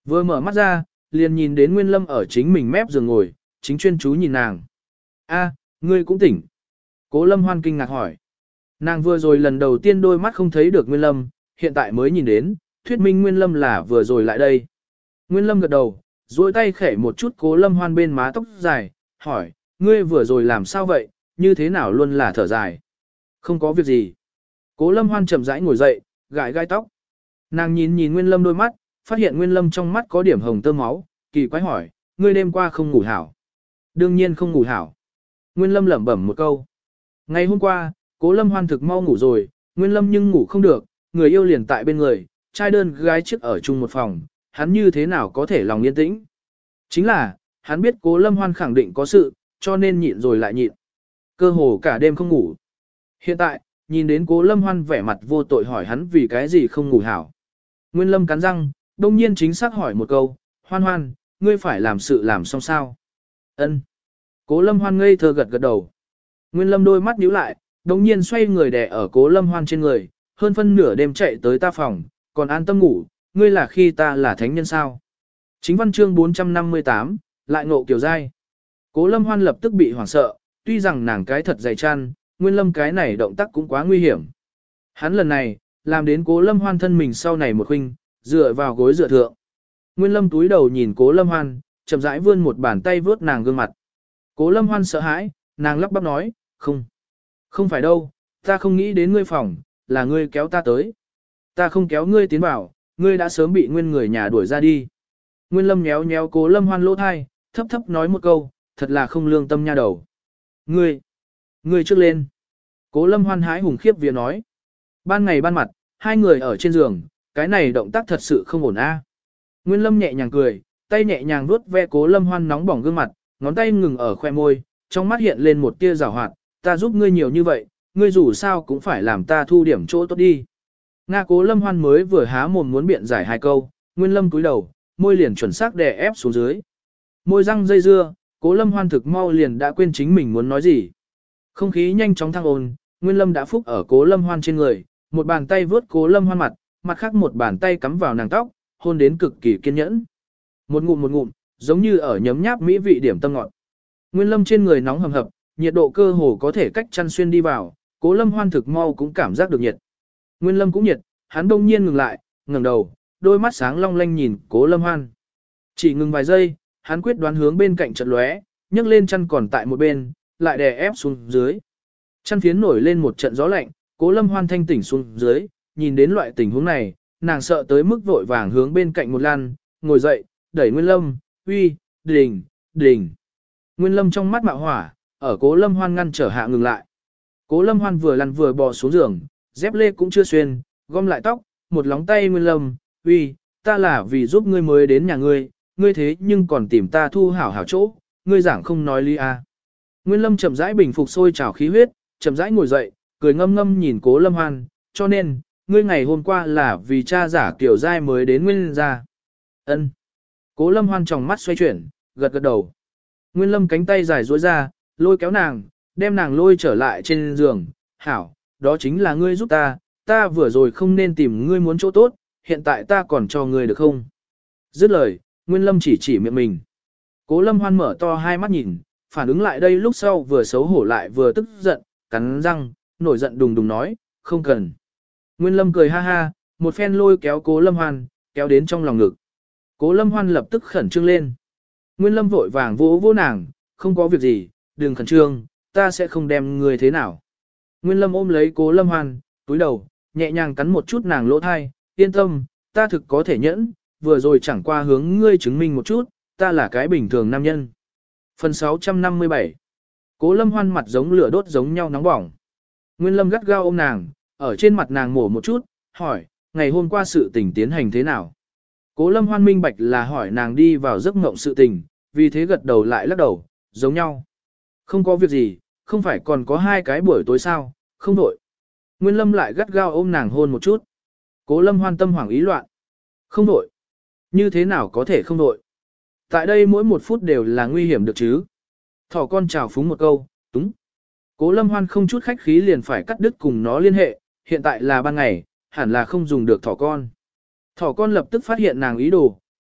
Vừa mở mắt ra, liền nhìn đến Nguyên Lâm ở chính mình mép giường ngồi, chính chuyên chú nhìn nàng. A, ngươi cũng tỉnh. Cố Lâm Hoan kinh ngạc hỏi. Nàng vừa rồi lần đầu tiên đôi mắt không thấy được Nguyên Lâm, hiện tại mới nhìn đến, thuyết minh Nguyên Lâm là vừa rồi lại đây. Nguyên Lâm gật đầu, duỗi tay khẽ một chút Cố Lâm Hoan bên má tóc dài, hỏi, ngươi vừa rồi làm sao vậy, như thế nào luôn là thở dài. Không có việc gì. Cố Lâm Hoan chậm rãi ngồi dậy, gãi gai tóc. Nàng nhìn nhìn Nguyên Lâm đôi mắt, phát hiện Nguyên Lâm trong mắt có điểm hồng tơ máu, kỳ quái hỏi, ngươi đêm qua không ngủ hảo. Đương nhiên không ngủ hảo. Nguyên Lâm lẩm bẩm một câu. Ngày hôm qua, Cố Lâm Hoan thực mau ngủ rồi, Nguyên Lâm nhưng ngủ không được, người yêu liền tại bên người, trai đơn gái chiếc ở chung một phòng, hắn như thế nào có thể lòng yên tĩnh. Chính là, hắn biết Cố Lâm Hoan khẳng định có sự, cho nên nhịn rồi lại nhịn. Cơ hồ cả đêm không ngủ. Hiện tại, nhìn đến Cố Lâm Hoan vẻ mặt vô tội hỏi hắn vì cái gì không ngủ hảo. Nguyên Lâm cắn răng, đông nhiên chính xác hỏi một câu, Hoan Hoan, ngươi phải làm sự làm xong sao? Ân. Cố Lâm Hoan ngây thơ gật gật đầu. Nguyên Lâm đôi mắt nhíu lại, đồng nhiên xoay người đè ở Cố Lâm Hoan trên người, hơn phân nửa đêm chạy tới ta phòng, còn an tâm ngủ, ngươi là khi ta là thánh nhân sao? Chính văn chương bốn trăm năm mươi tám, lại ngộ kiểu dai. Cố Lâm Hoan lập tức bị hoảng sợ, tuy rằng nàng cái thật dày chăn, Nguyên Lâm cái này động tác cũng quá nguy hiểm. Hắn lần này, làm đến Cố Lâm Hoan thân mình sau này một khinh, dựa vào gối dựa thượng. Nguyên Lâm túi đầu nhìn Cố Lâm Hoan, chậm rãi vươn một bàn tay vướt nàng gương mặt. Cố Lâm Hoan sợ hãi, nàng lắp bắp nói, không. Không phải đâu, ta không nghĩ đến ngươi phòng, là ngươi kéo ta tới. Ta không kéo ngươi tiến vào, ngươi đã sớm bị Nguyên người nhà đuổi ra đi. Nguyên Lâm nhéo nhéo Cố Lâm Hoan lỗ thai, thấp thấp nói một câu, thật là không lương tâm nha đầu. Ngươi, ngươi trước lên. Cố Lâm Hoan hái hùng khiếp vía nói. Ban ngày ban mặt, hai người ở trên giường, cái này động tác thật sự không ổn a. Nguyên Lâm nhẹ nhàng cười, tay nhẹ nhàng vuốt ve Cố Lâm Hoan nóng bỏng gương mặt, ngón tay ngừng ở khoe môi, trong mắt hiện lên một tia giảo hoạt, ta giúp ngươi nhiều như vậy, ngươi dù sao cũng phải làm ta thu điểm chỗ tốt đi. Nga Cố Lâm Hoan mới vừa há mồm muốn biện giải hai câu, Nguyên Lâm cúi đầu, môi liền chuẩn xác đè ép xuống dưới. Môi răng dây dưa, Cố Lâm Hoan thực mau liền đã quên chính mình muốn nói gì. Không khí nhanh chóng thăng ồn, Nguyên Lâm đã phúc ở Cố Lâm Hoan trên người, một bàn tay vướt Cố Lâm Hoan mặt, mặt khác một bàn tay cắm vào nàng tóc, hôn đến cực kỳ kiên nhẫn. Một ngụm một ngụm, giống như ở nhấm nháp mỹ vị điểm tâm ngọt. Nguyên Lâm trên người nóng hầm hập, nhiệt độ cơ hồ có thể cách chăn xuyên đi vào, Cố Lâm Hoan thực mau cũng cảm giác được nhiệt. Nguyên Lâm cũng nhiệt, hắn đông nhiên ngừng lại, ngẩng đầu, đôi mắt sáng long lanh nhìn Cố Lâm Hoan. Chỉ ngừng vài giây, hắn quyết đoán hướng bên cạnh chợt lóe, nhấc lên chăn còn tại một bên, lại đè ép xuống dưới. Chăn phiến nổi lên một trận gió lạnh, Cố Lâm Hoan thanh tỉnh xuống dưới, nhìn đến loại tình huống này, nàng sợ tới mức vội vàng hướng bên cạnh một lan, ngồi dậy, đẩy Nguyên Lâm, uy, đình, đình. Nguyên Lâm trong mắt mạo hỏa, ở Cố Lâm Hoan ngăn trở hạ ngừng lại. Cố Lâm Hoan vừa lăn vừa bò xuống giường, dép lê cũng chưa xuyên, gom lại tóc, một lóng tay Nguyên Lâm, uy, ta là vì giúp ngươi mới đến nhà ngươi, ngươi thế nhưng còn tìm ta thu hảo hảo chỗ, ngươi giảng không nói lý à. Nguyên Lâm chậm rãi bình phục sôi trào khí huyết, chậm rãi ngồi dậy, cười ngâm ngâm nhìn Cố Lâm Hoan, cho nên, ngươi ngày hôm qua là vì cha giả kiểu giai mới đến Nguyên gia. Ân. Cố Lâm Hoan tròng mắt xoay chuyển, gật gật đầu. Nguyên Lâm cánh tay dài duỗi ra, lôi kéo nàng, đem nàng lôi trở lại trên giường, hảo, đó chính là ngươi giúp ta, ta vừa rồi không nên tìm ngươi muốn chỗ tốt, hiện tại ta còn cho ngươi được không? Dứt lời, Nguyên Lâm chỉ chỉ miệng mình. Cố Lâm Hoan mở to hai mắt nhìn, phản ứng lại đây lúc sau vừa xấu hổ lại vừa tức giận, cắn răng, nổi giận đùng đùng nói, không cần. Nguyên Lâm cười ha ha, một phen lôi kéo Cố Lâm Hoan, kéo đến trong lòng ngực. Cố Lâm Hoan lập tức khẩn trương lên. Nguyên Lâm vội vàng vỗ vỗ nàng, không có việc gì, đừng khẩn trương, ta sẽ không đem ngươi thế nào. Nguyên Lâm ôm lấy Cố Lâm Hoan, túi đầu, nhẹ nhàng cắn một chút nàng lỗ thai, yên tâm, ta thực có thể nhẫn, vừa rồi chẳng qua hướng ngươi chứng minh một chút, ta là cái bình thường nam nhân. Phần sáu trăm năm mươi bảy. Cố Lâm Hoan mặt giống lửa đốt giống nhau nóng bỏng. Nguyên Lâm gắt gao ôm nàng, ở trên mặt nàng mổ một chút, hỏi, ngày hôm qua sự tình tiến hành thế nào? Cố Lâm Hoan minh bạch là hỏi nàng đi vào giấc mộng sự tình, vì thế gật đầu lại lắc đầu, giống nhau. Không có việc gì, không phải còn có hai cái buổi tối sao, không đổi. Nguyên Lâm lại gắt gao ôm nàng hôn một chút. Cố Lâm Hoan tâm hoảng ý loạn. Không đổi. Như thế nào có thể không đổi? Tại đây mỗi một phút đều là nguy hiểm được chứ. Thỏ con chào phúng một câu, túng. Cố Lâm Hoan không chút khách khí liền phải cắt đứt cùng nó liên hệ, hiện tại là ban ngày, hẳn là không dùng được thỏ con. Thỏ con lập tức phát hiện nàng ý đồ,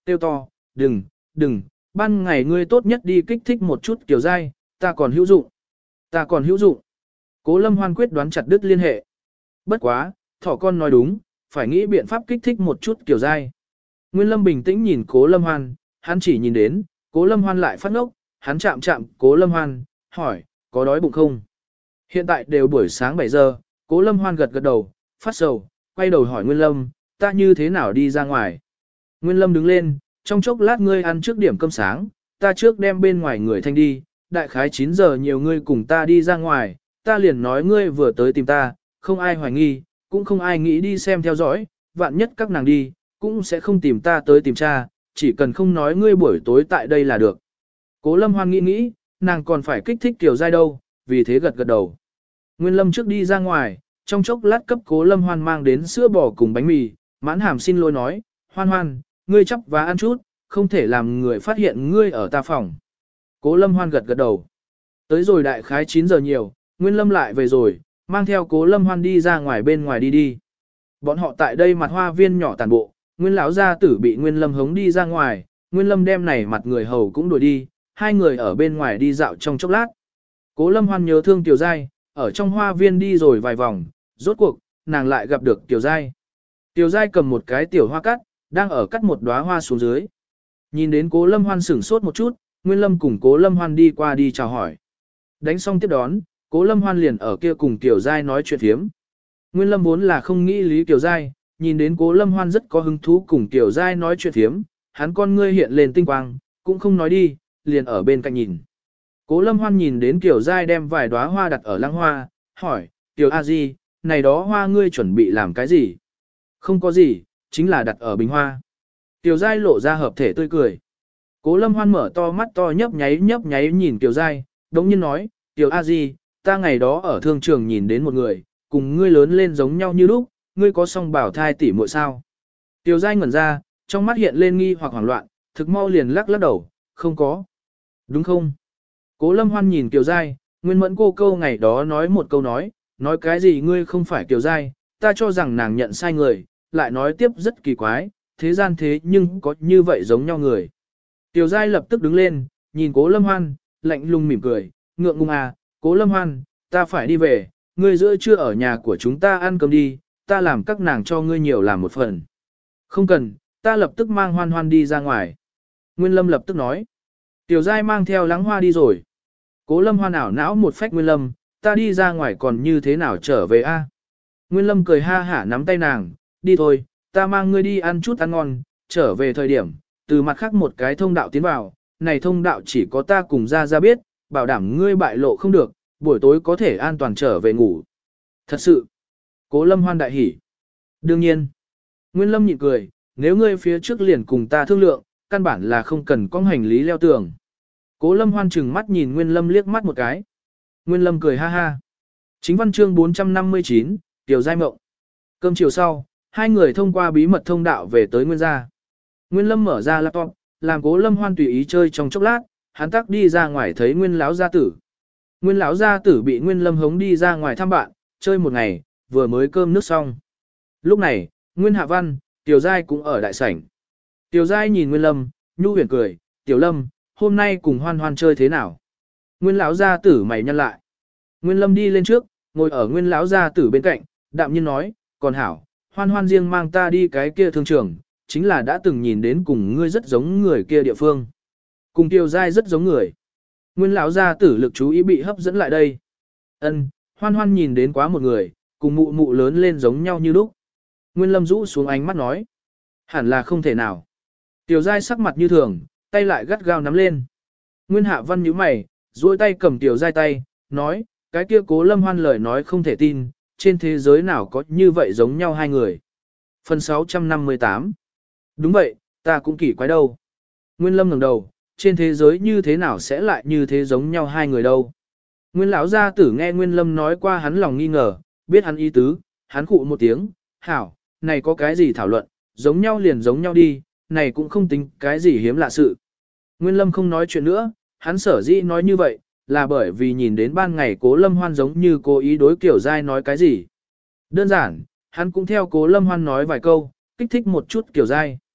tiêu to, đừng, đừng, ban ngày ngươi tốt nhất đi kích thích một chút Kiều Giai, ta còn hữu dụng, ta còn hữu dụng. Cố Lâm Hoan quyết đoán chặt đứt liên hệ. Bất quá, thỏ con nói đúng, phải nghĩ biện pháp kích thích một chút Kiều Giai. Nguyên Lâm bình tĩnh nhìn Cố Lâm Hoan, hắn chỉ nhìn đến, Cố Lâm Hoan lại phát ngốc, hắn chạm chạm Cố Lâm Hoan, hỏi, có đói bụng không? Hiện tại đều buổi sáng bảy giờ, Cố Lâm Hoan gật gật đầu, phát sầu, quay đầu hỏi Nguyên Lâm, ta như thế nào đi ra ngoài? Nguyên Lâm đứng lên, trong chốc lát ngươi ăn trước điểm cơm sáng, ta trước đem bên ngoài người thanh đi, đại khái chín giờ nhiều ngươi cùng ta đi ra ngoài, ta liền nói ngươi vừa tới tìm ta, không ai hoài nghi, cũng không ai nghĩ đi xem theo dõi, vạn nhất các nàng đi, cũng sẽ không tìm ta tới tìm cha, chỉ cần không nói ngươi buổi tối tại đây là được. Cố Lâm Hoan nghĩ nghĩ, nàng còn phải kích thích Kiều Giai đâu, vì thế gật gật đầu. Nguyên Lâm trước đi ra ngoài, trong chốc lát cấp Cố Lâm Hoan mang đến sữa bò cùng bánh mì, mãn hàm xin lỗi nói, Hoan Hoan, ngươi chấp và ăn chút, không thể làm người phát hiện ngươi ở ta phòng. Cố Lâm Hoan gật gật đầu. Tới rồi đại khái chín giờ nhiều, Nguyên Lâm lại về rồi, mang theo Cố Lâm Hoan đi ra ngoài bên ngoài đi đi. Bọn họ tại đây mặt hoa viên nhỏ tàn bộ, Nguyên lão gia tử bị Nguyên Lâm hống đi ra ngoài, Nguyên Lâm đem này mặt người hầu cũng đuổi đi, hai người ở bên ngoài đi dạo trong chốc lát. Cố Lâm Hoan nhớ thương Tiểu Giai, ở trong hoa viên đi rồi vài vòng, rốt cuộc, nàng lại gặp được Tiểu Giai. Tiểu Giai cầm một cái tiểu hoa cắt, đang ở cắt một đóa hoa xuống dưới. Nhìn đến Cố Lâm Hoan sửng sốt một chút, Nguyên Lâm cùng Cố Lâm Hoan đi qua đi chào hỏi. Đánh xong tiếp đón, Cố Lâm Hoan liền ở kia cùng Tiểu Giai nói chuyện phiếm. Nguyên Lâm vốn là không nghĩ lý Tiểu Giai, nhìn đến Cố Lâm Hoan rất có hứng thú cùng Tiểu Giai nói chuyện phiếm, hắn con ngươi hiện lên tinh quang, cũng không nói đi, liền ở bên cạnh nhìn. Cố Lâm Hoan nhìn đến Tiểu Giai đem vài đóa hoa đặt ở lăng hoa, hỏi, Tiểu A Di, này đó hoa ngươi chuẩn bị làm cái gì? Không có gì, chính là đặt ở bình hoa. Tiểu Giai lộ ra hợp thể tươi cười. Cố Lâm Hoan mở to mắt to nhấp nháy nhấp nháy nhìn Tiểu Giai, đống nhiên nói, Tiểu A Di, ta ngày đó ở thương trường nhìn đến một người, cùng ngươi lớn lên giống nhau như lúc, ngươi có song bảo thai tỷ muội sao? Tiểu Giai ngẩn ra, trong mắt hiện lên nghi hoặc hoảng loạn, thực mau liền lắc lắc đầu, không có. Đúng không? Cố Lâm Hoan nhìn Tiểu Giai, Nguyên Mẫn cô câu ngày đó nói một câu nói, nói cái gì ngươi không phải Tiểu Giai, ta cho rằng nàng nhận sai người, lại nói tiếp rất kỳ quái, thế gian thế nhưng có như vậy giống nhau người. Tiểu Giai lập tức đứng lên, nhìn Cố Lâm Hoan, lạnh lùng mỉm cười, ngượng ngùng à, Cố Lâm Hoan, ta phải đi về, ngươi giữa trưa ở nhà của chúng ta ăn cơm đi, ta làm các nàng cho ngươi nhiều làm một phần. Không cần, ta lập tức mang Hoan Hoan đi ra ngoài. Nguyên Lâm lập tức nói. Tiểu Giai mang theo lắng hoa đi rồi. Cố Lâm Hoan ảo não một phách Nguyên Lâm, ta đi ra ngoài còn như thế nào trở về a? Nguyên Lâm cười ha hả nắm tay nàng, đi thôi, ta mang ngươi đi ăn chút ăn ngon, trở về thời điểm, từ mặt khác một cái thông đạo tiến vào, này thông đạo chỉ có ta cùng ra ra biết, bảo đảm ngươi bại lộ không được, buổi tối có thể an toàn trở về ngủ. Thật sự, Cố Lâm Hoan đại hỉ. Đương nhiên, Nguyên Lâm nhịn cười, nếu ngươi phía trước liền cùng ta thương lượng, căn bản là không cần có hành lý leo tường. Cố Lâm Hoan chừng mắt nhìn Nguyên Lâm liếc mắt một cái. Nguyên Lâm cười ha ha. Chính văn chương bốn trăm năm mươi chín, Tiểu Giai mộng. Cơm chiều sau, hai người thông qua bí mật thông đạo về tới Nguyên gia. Nguyên Lâm mở ra laptop, làm Cố Lâm Hoan tùy ý chơi trong chốc lát, hắn tắc đi ra ngoài thấy Nguyên lão gia tử. Nguyên lão gia tử bị Nguyên Lâm hống đi ra ngoài thăm bạn, chơi một ngày, vừa mới cơm nước xong. Lúc này, Nguyên Hạ Văn, Tiểu Giai cũng ở đại sảnh. Tiểu Giai nhìn Nguyên Lâm, nhu huyền cười, Tiểu Lâm, hôm nay cùng Hoan Hoan chơi thế nào? Nguyên lão gia tử mày nhăn lại. Nguyên Lâm đi lên trước, ngồi ở Nguyên lão gia tử bên cạnh, đạm nhiên nói, còn hảo, Hoan Hoan riêng mang ta đi cái kia thương trường, chính là đã từng nhìn đến cùng ngươi rất giống người kia địa phương. Cùng Tiểu Giai rất giống người. Nguyên lão gia tử lực chú ý bị hấp dẫn lại đây. Ân, Hoan Hoan nhìn đến quá một người, cùng mụ mụ lớn lên giống nhau như lúc. Nguyên Lâm rũ xuống ánh mắt nói. Hẳn là không thể nào. Tiểu Giai sắc mặt như thường, tay lại gắt gao nắm lên. Nguyên Hạ Văn nhíu mày, duỗi tay cầm Tiểu Giai tay, nói, cái kia Cố Lâm Hoan lời nói không thể tin, trên thế giới nào có như vậy giống nhau hai người. Phần sáu trăm năm mươi tám. Đúng vậy, ta cũng kỳ quái đâu. Nguyên Lâm ngẩng đầu, trên thế giới như thế nào sẽ lại như thế giống nhau hai người đâu. Nguyên lão gia tử nghe Nguyên Lâm nói qua hắn lòng nghi ngờ, biết hắn ý tứ, hắn khụ một tiếng, hảo, này có cái gì thảo luận, giống nhau liền giống nhau đi, này cũng không tính cái gì hiếm lạ sự. Nguyên Lâm không nói chuyện nữa, hắn sở dĩ nói như vậy, là bởi vì nhìn đến ban ngày Cố Lâm Hoan giống như cố ý đối Kiểu Giai nói cái gì. Đơn giản, hắn cũng theo Cố Lâm Hoan nói vài câu, kích thích một chút Kiểu Giai.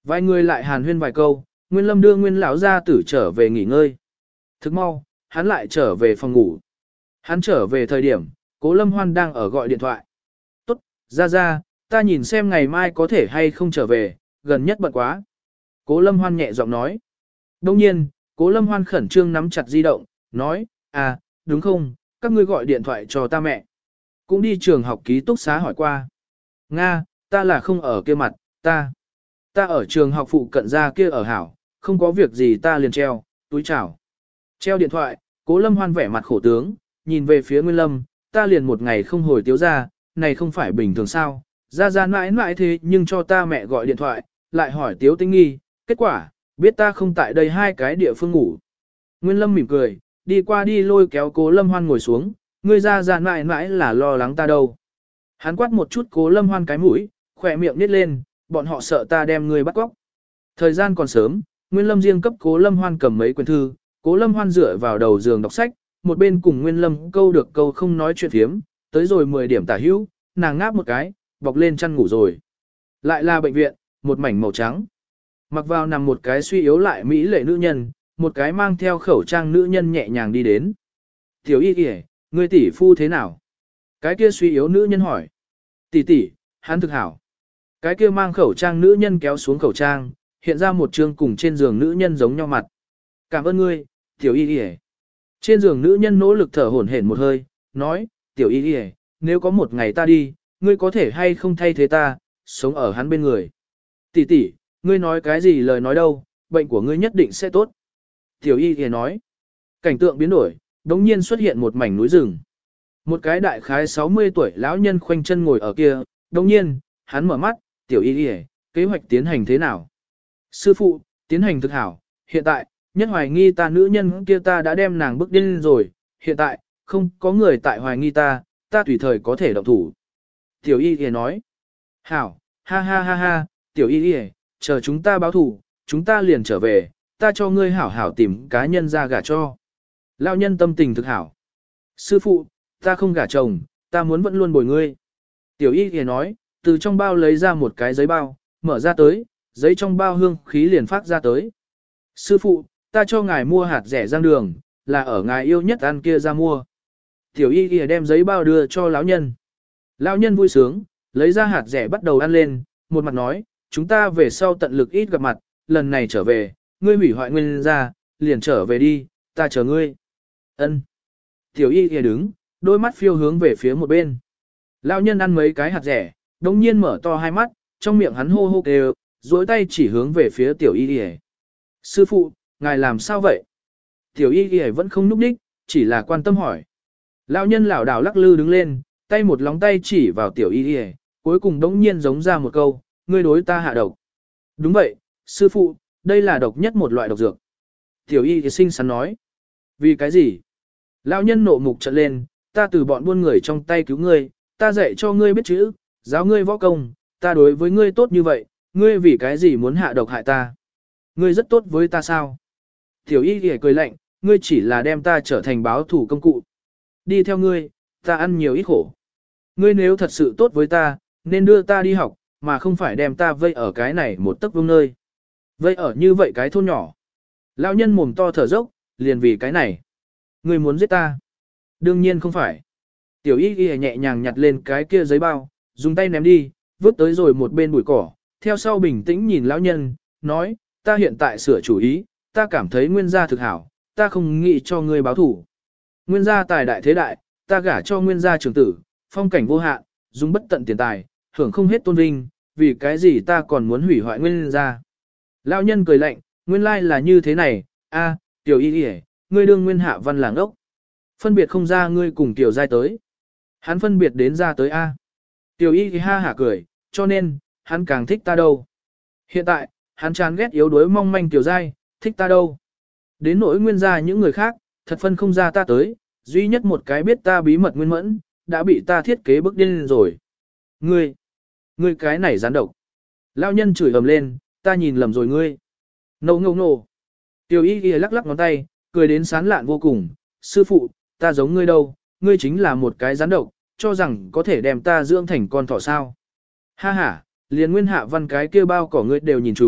Vài người lại hàn huyên vài câu, Nguyên Lâm đưa Nguyên lão gia tử trở về nghỉ ngơi. Thức mau, hắn lại trở về phòng ngủ. Hắn trở về thời điểm, Cố Lâm Hoan đang ở gọi điện thoại. Tốt, ra ra, ta nhìn xem ngày mai có thể hay không trở về, gần nhất bận quá. Cố Lâm Hoan nhẹ giọng nói. Đông nhiên, Cố Lâm Hoan khẩn trương nắm chặt di động, nói, à, đúng không, các ngươi gọi điện thoại cho ta mẹ. Cũng đi trường học ký túc xá hỏi qua. Nga, ta là không ở kia mặt, ta. Ta ở trường học phụ cận ra kia ở hảo, không có việc gì ta liền treo, túi chào. Treo điện thoại, Cố Lâm Hoan vẻ mặt khổ tướng, nhìn về phía Nguyên Lâm, ta liền một ngày không hồi tiếu ra, này không phải bình thường sao, ra ra mãi mãi thế nhưng cho ta mẹ gọi điện thoại, lại hỏi tiếu tinh nghi, kết quả, biết ta không tại đây hai cái địa phương ngủ. Nguyên Lâm mỉm cười, đi qua đi lôi kéo Cố Lâm Hoan ngồi xuống, ngươi ra ra mãi mãi là lo lắng ta đâu. Hắn quát một chút Cố Lâm Hoan cái mũi, khỏe miệng nít lên, bọn họ sợ ta đem ngươi bắt cóc. Thời gian còn sớm, Nguyên Lâm riêng cấp Cố Lâm Hoan cầm mấy quyển thư, Cố Lâm Hoan dựa vào đầu giường đọc sách, một bên cùng Nguyên Lâm câu được câu không nói chuyện thiếm, tới rồi mười điểm tả hữu, nàng ngáp một cái, bọc lên chăn ngủ rồi. Lại là bệnh viện, một mảnh màu trắng. Mặc vào nằm một cái suy yếu lại mỹ lệ nữ nhân, một cái mang theo khẩu trang nữ nhân nhẹ nhàng đi đến. Tiểu y kìa, ngươi tỷ phu thế nào? Cái kia suy yếu nữ nhân hỏi. Tỷ tỷ, hắn thực hảo. Cái kia mang khẩu trang nữ nhân kéo xuống khẩu trang, hiện ra một trương cùng trên giường nữ nhân giống nhau mặt. Cảm ơn ngươi, tiểu y kìa. Trên giường nữ nhân nỗ lực thở hổn hển một hơi, nói, tiểu y kìa, nếu có một ngày ta đi, ngươi có thể hay không thay thế ta, sống ở hắn bên người. Tỷ tỷ, ngươi nói cái gì lời nói đâu, bệnh của ngươi nhất định sẽ tốt. Tiểu y kìa nói, cảnh tượng biến đổi, đống nhiên xuất hiện một mảnh núi rừng. Một cái đại khái sáu mươi tuổi lão nhân khoanh chân ngồi ở kia, đống nhiên, hắn mở mắt, tiểu y kìa, kế hoạch tiến hành thế nào? Sư phụ, tiến hành thực hảo, hiện tại, nhất hoài nghi ta nữ nhân kia ta đã đem nàng bước điên rồi, hiện tại, không có người tại hoài nghi ta, ta tùy thời có thể động thủ. Tiểu y kìa nói, hảo, ha ha ha ha, tiểu y kìa, chờ chúng ta báo thủ, chúng ta liền trở về, ta cho ngươi hảo hảo tìm cá nhân ra gả cho. Lão nhân tâm tình thực hảo. Sư phụ, ta không gả chồng, ta muốn vẫn luôn bồi ngươi. Tiểu y kìa nói, từ trong bao lấy ra một cái giấy bao, mở ra tới, giấy trong bao hương khí liền phát ra tới. Sư phụ, ta cho ngài mua hạt rẻ rang đường, là ở ngài yêu nhất ăn kia ra mua. Tiểu y kìa đem giấy bao đưa cho lão nhân. Lão nhân vui sướng, lấy ra hạt rẻ bắt đầu ăn lên, một mặt nói, chúng ta về sau tận lực ít gặp mặt, lần này trở về, ngươi hủy hoại nguyên ra, liền trở về đi, ta chờ ngươi. Ân. Tiểu y kìa đứng, đôi mắt phiêu hướng về phía một bên. Lão nhân ăn mấy cái hạt rẻ, đồng nhiên mở to hai mắt, trong miệng hắn hô hô kêu, duỗi tay chỉ hướng về phía tiểu y kìa. Sư phụ, ngài làm sao vậy? Tiểu y kìa vẫn không núp đích, chỉ là quan tâm hỏi. Lão nhân lảo đảo lắc lư đứng lên, tay một lóng tay chỉ vào tiểu y kìa, cuối cùng đống nhiên giống ra một câu, ngươi đối ta hạ độc. Đúng vậy, sư phụ, đây là độc nhất một loại độc dược. Tiểu y thì xinh xắn nói. Vì cái gì? Lão nhân nộ mục trợn lên, ta từ bọn buôn người trong tay cứu ngươi, ta dạy cho ngươi biết chữ, giáo ngươi võ công, ta đối với ngươi tốt như vậy, ngươi vì cái gì muốn hạ độc hại ta? Ngươi rất tốt với ta sao? Tiểu y thì cười lạnh, ngươi chỉ là đem ta trở thành báo thủ công cụ. Đi theo ngươi, ta ăn nhiều ít khổ. Ngươi nếu thật sự tốt với ta, nên đưa ta đi học, mà không phải đem ta vây ở cái này một tấc vương nơi. Vây ở như vậy cái thôn nhỏ. Lão nhân mồm to thở dốc, liền vì cái này. Ngươi muốn giết ta? Đương nhiên không phải. Tiểu y ghi nhẹ nhàng nhặt lên cái kia giấy bao, dùng tay ném đi, vứt tới rồi một bên bụi cỏ, theo sau bình tĩnh nhìn lão nhân, nói, ta hiện tại sửa chủ ý, ta cảm thấy nguyên gia thực hảo, ta không nghĩ cho ngươi báo thủ. Nguyên gia tài đại thế đại, ta gả cho nguyên gia trưởng tử, phong cảnh vô hạn, dùng bất tận tiền tài, hưởng không hết tôn vinh, vì cái gì ta còn muốn hủy hoại nguyên gia. Lão nhân cười lạnh, nguyên lai là như thế này, a, tiểu y y, ngươi đương nguyên hạ văn làng ốc. Phân biệt không ra ngươi cùng tiểu giai tới. Hắn phân biệt đến ra tới a. Tiểu y thì ha hả cười, cho nên, hắn càng thích ta đâu. Hiện tại, hắn chán ghét yếu đuối mong manh tiểu giai, thích ta đâu. Đến nỗi nguyên gia những người khác, thật phân không ra ta tới, duy nhất một cái biết ta bí mật nguyên mẫn, đã bị ta thiết kế bức điên rồi. Ngươi, ngươi cái này gián độc. Lão nhân chửi ầm lên, ta nhìn lầm rồi ngươi. Nô ngô nô. Tiểu y ghi lắc lắc ngón tay, cười đến sán lạn vô cùng. Sư phụ, ta giống ngươi đâu, ngươi chính là một cái gián độc, cho rằng có thể đem ta dưỡng thành con thỏ sao. Ha ha, liền nguyên hạ văn cái kia bao cỏ ngươi đều nhìn chúng,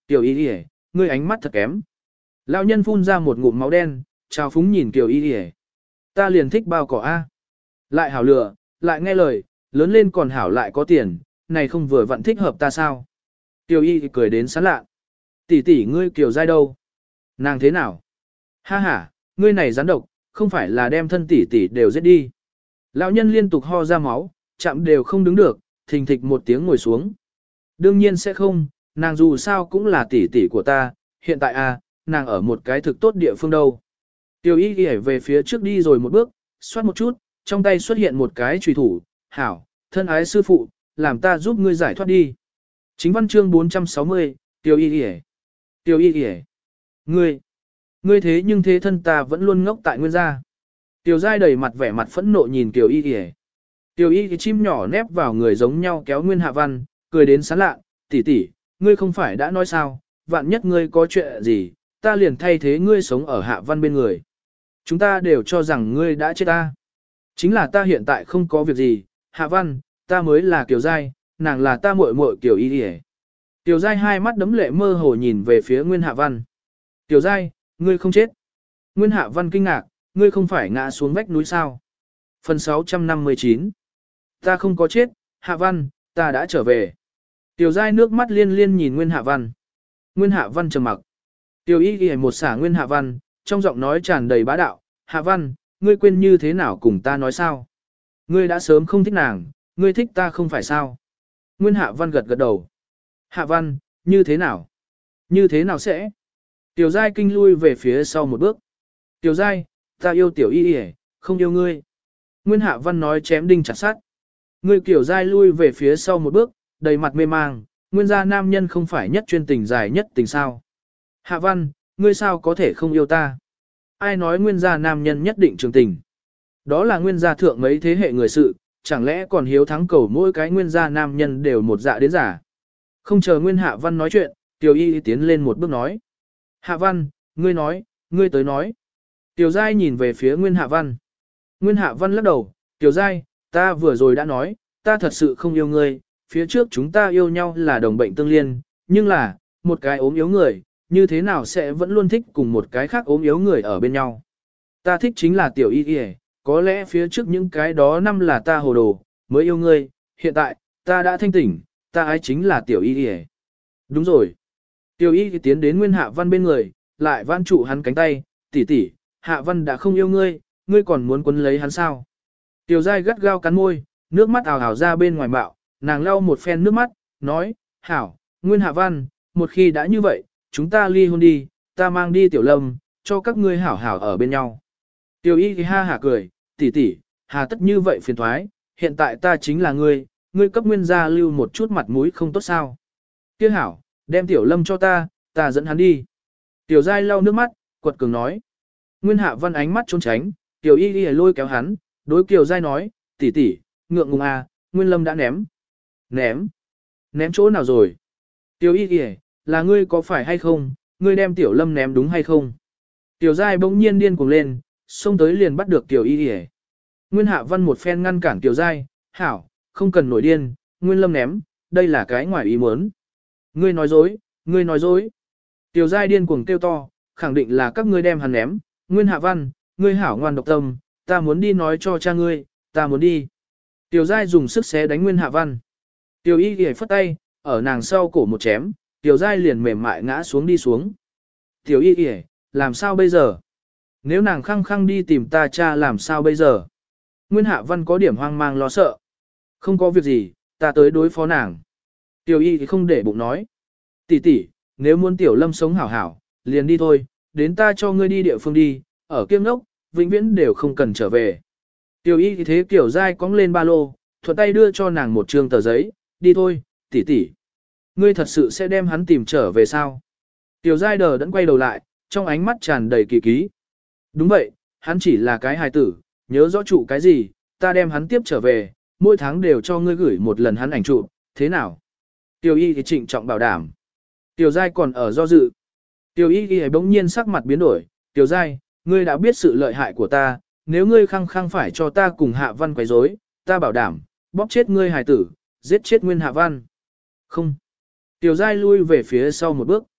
Tiểu y y, ngươi ánh mắt thật kém. Lão nhân phun ra một ngụm máu đen, trao phúng nhìn Tiểu y y. Ta liền thích bao cỏ A. Lại hảo lựa, lại nghe lời, lớn lên còn hảo lại có tiền, này không vừa vặn thích hợp ta sao. Tiểu y cười đến sán lạ. Tỷ tỷ ngươi Kiều Giai đâu? Nàng thế nào? Ha ha, ngươi này rắn độc, không phải là đem thân tỷ tỷ đều giết đi. Lão nhân liên tục ho ra máu, chạm đều không đứng được, thình thịch một tiếng ngồi xuống. Đương nhiên sẽ không, nàng dù sao cũng là tỷ tỷ của ta, hiện tại à, nàng ở một cái thực tốt địa phương đâu. Tiểu y ghi về phía trước đi rồi một bước, xoát một chút, trong tay xuất hiện một cái trùy thủ, hảo, thân ái sư phụ, làm ta giúp ngươi giải thoát đi. Chính văn chương bốn trăm sáu mươi, Tiểu y ghi Tiểu y ghi Ngươi, ngươi thế nhưng thế thân ta vẫn luôn ngốc tại nguyên gia. Tiểu giai đầy mặt vẻ mặt phẫn nộ nhìn Tiểu y ghi Tiểu y cái chim nhỏ nép vào người giống nhau kéo Nguyên Hạ Văn, cười đến sán lạ, tỷ tỷ, ngươi không phải đã nói sao, vạn nhất ngươi có chuyện gì, ta liền thay thế ngươi sống ở Hạ Văn bên người. Chúng ta đều cho rằng ngươi đã chết ta. Chính là ta hiện tại không có việc gì, Hạ Văn, ta mới là Kiều Giai, nàng là ta muội muội Kiều Y Điề. Kiều Giai hai mắt đấm lệ mơ hồ nhìn về phía Nguyên Hạ Văn. Kiều Giai, ngươi không chết. Nguyên Hạ Văn kinh ngạc, ngươi không phải ngã xuống vách núi sao. Phần sáu trăm năm mươi chín. Ta không có chết, Hạ Văn, ta đã trở về. Tiểu giai nước mắt liên liên nhìn Nguyên Hạ Văn. Nguyên Hạ Văn trầm mặc. Tiểu y ghi một xả Nguyên Hạ Văn, trong giọng nói tràn đầy bá đạo. Hạ Văn, ngươi quên như thế nào cùng ta nói sao? Ngươi đã sớm không thích nàng, ngươi thích ta không phải sao? Nguyên Hạ Văn gật gật đầu. Hạ Văn, như thế nào? Như thế nào sẽ? Tiểu giai kinh lui về phía sau một bước. Tiểu giai, ta yêu tiểu y ghi, không yêu ngươi. Nguyên Hạ Văn nói chém đinh chặt sắt. Ngươi Kiều Giai lui về phía sau một bước, đầy mặt mê mang, nguyên gia nam nhân không phải nhất chuyên tình dài nhất tình sao. Hạ Văn, ngươi sao có thể không yêu ta? Ai nói nguyên gia nam nhân nhất định trường tình? Đó là nguyên gia thượng mấy thế hệ người sự, chẳng lẽ còn hiếu thắng cầu mỗi cái nguyên gia nam nhân đều một dạ đến giả. Không chờ Nguyên Hạ Văn nói chuyện, Tiểu Y tiến lên một bước nói. Hạ Văn, ngươi nói, ngươi tới nói. Tiểu Giai nhìn về phía Nguyên Hạ Văn. Nguyên Hạ Văn lắc đầu, Tiểu Giai, ta vừa rồi đã nói, ta thật sự không yêu ngươi, phía trước chúng ta yêu nhau là đồng bệnh tương liên, nhưng là, một cái ốm yếu người, như thế nào sẽ vẫn luôn thích cùng một cái khác ốm yếu người ở bên nhau. Ta thích chính là Tiểu Y Y, có lẽ phía trước những cái đó năm là ta hồ đồ, mới yêu ngươi, hiện tại, ta đã thanh tỉnh, ta ái chính là Tiểu Y Y. Đúng rồi. Tiểu Y Y tiến đến Nguyên Hạ Văn bên người, lại van trụ hắn cánh tay, tỷ tỷ, Hạ Văn đã không yêu ngươi, ngươi còn muốn quấn lấy hắn sao? Tiểu Giai gắt gao cắn môi, nước mắt ào ào ra bên ngoài bạo, nàng lau một phen nước mắt, nói, hảo, Nguyên Hạ Văn, một khi đã như vậy, chúng ta ly hôn đi, ta mang đi Tiểu Lâm, cho các ngươi hảo hảo ở bên nhau. Tiểu Y thì ha hả cười, tỷ tỷ, hà tất như vậy phiền thoái, hiện tại ta chính là ngươi, ngươi cấp Nguyên gia lưu một chút mặt mũi không tốt sao. Kia hảo, đem Tiểu Lâm cho ta, ta dẫn hắn đi. Tiểu Giai lau nước mắt, quật cường nói. Nguyên Hạ Văn ánh mắt trốn tránh, Tiểu Y thì lôi kéo hắn, đối Kiều Giai nói, tỷ tỷ, ngượng ngùng à, Nguyên Lâm đã ném. Ném? Ném chỗ nào rồi? Tiểu Y kìa, là ngươi có phải hay không, ngươi đem Tiểu Lâm ném đúng hay không? Tiểu Giai bỗng nhiên điên cuồng lên, xông tới liền bắt được Tiểu Y kìa. Nguyên Hạ Văn một phen ngăn cản Tiểu Giai, hảo, không cần nổi điên, Nguyên Lâm ném, đây là cái ngoài ý muốn. Ngươi nói dối, ngươi nói dối. Tiểu Giai điên cuồng kêu to, khẳng định là các ngươi đem hắn ném, Nguyên Hạ Văn, ngươi hảo ngoan độc tâm, ta muốn đi nói cho cha ngươi, ta muốn đi. Tiểu Giai dùng sức xé đánh Nguyên Hạ Văn. Tiểu Y ghề phất tay, ở nàng sau cổ một chém, Tiểu Giai liền mềm mại ngã xuống đi xuống. Tiểu Y ghề, làm sao bây giờ? Nếu nàng khăng khăng đi tìm ta cha làm sao bây giờ? Nguyên Hạ Văn có điểm hoang mang lo sợ. Không có việc gì, ta tới đối phó nàng. Tiểu Y thì không để bụng nói. Tỷ tỷ, nếu muốn Tiểu Lâm sống hảo hảo, liền đi thôi, đến ta cho ngươi đi địa phương đi, ở kiêm đốc, vĩnh viễn đều không cần trở về. Tiểu Y thì thế Tiểu Giai cong lên ba lô, thuận tay đưa cho nàng một trương tờ giấy, đi thôi, tỷ tỷ. Ngươi thật sự sẽ đem hắn tìm trở về sao? Tiểu Giai đờ đẫn quay đầu lại, trong ánh mắt tràn đầy kỳ ký. Đúng vậy, hắn chỉ là cái hài tử, nhớ rõ trụ cái gì, ta đem hắn tiếp trở về, mỗi tháng đều cho ngươi gửi một lần hắn ảnh chụp, thế nào? Tiểu Y thì trịnh trọng bảo đảm. Tiểu Giai còn ở do dự. Tiểu Y thì bỗng nhiên sắc mặt biến đổi, Tiểu Giai, ngươi đã biết sự lợi hại của ta, nếu ngươi khăng khăng phải cho ta cùng Hạ Văn quấy rối, ta bảo đảm, bóp chết ngươi hài tử, giết chết Nguyên Hạ Văn. Không. Tiểu Giai lui về phía sau một bước.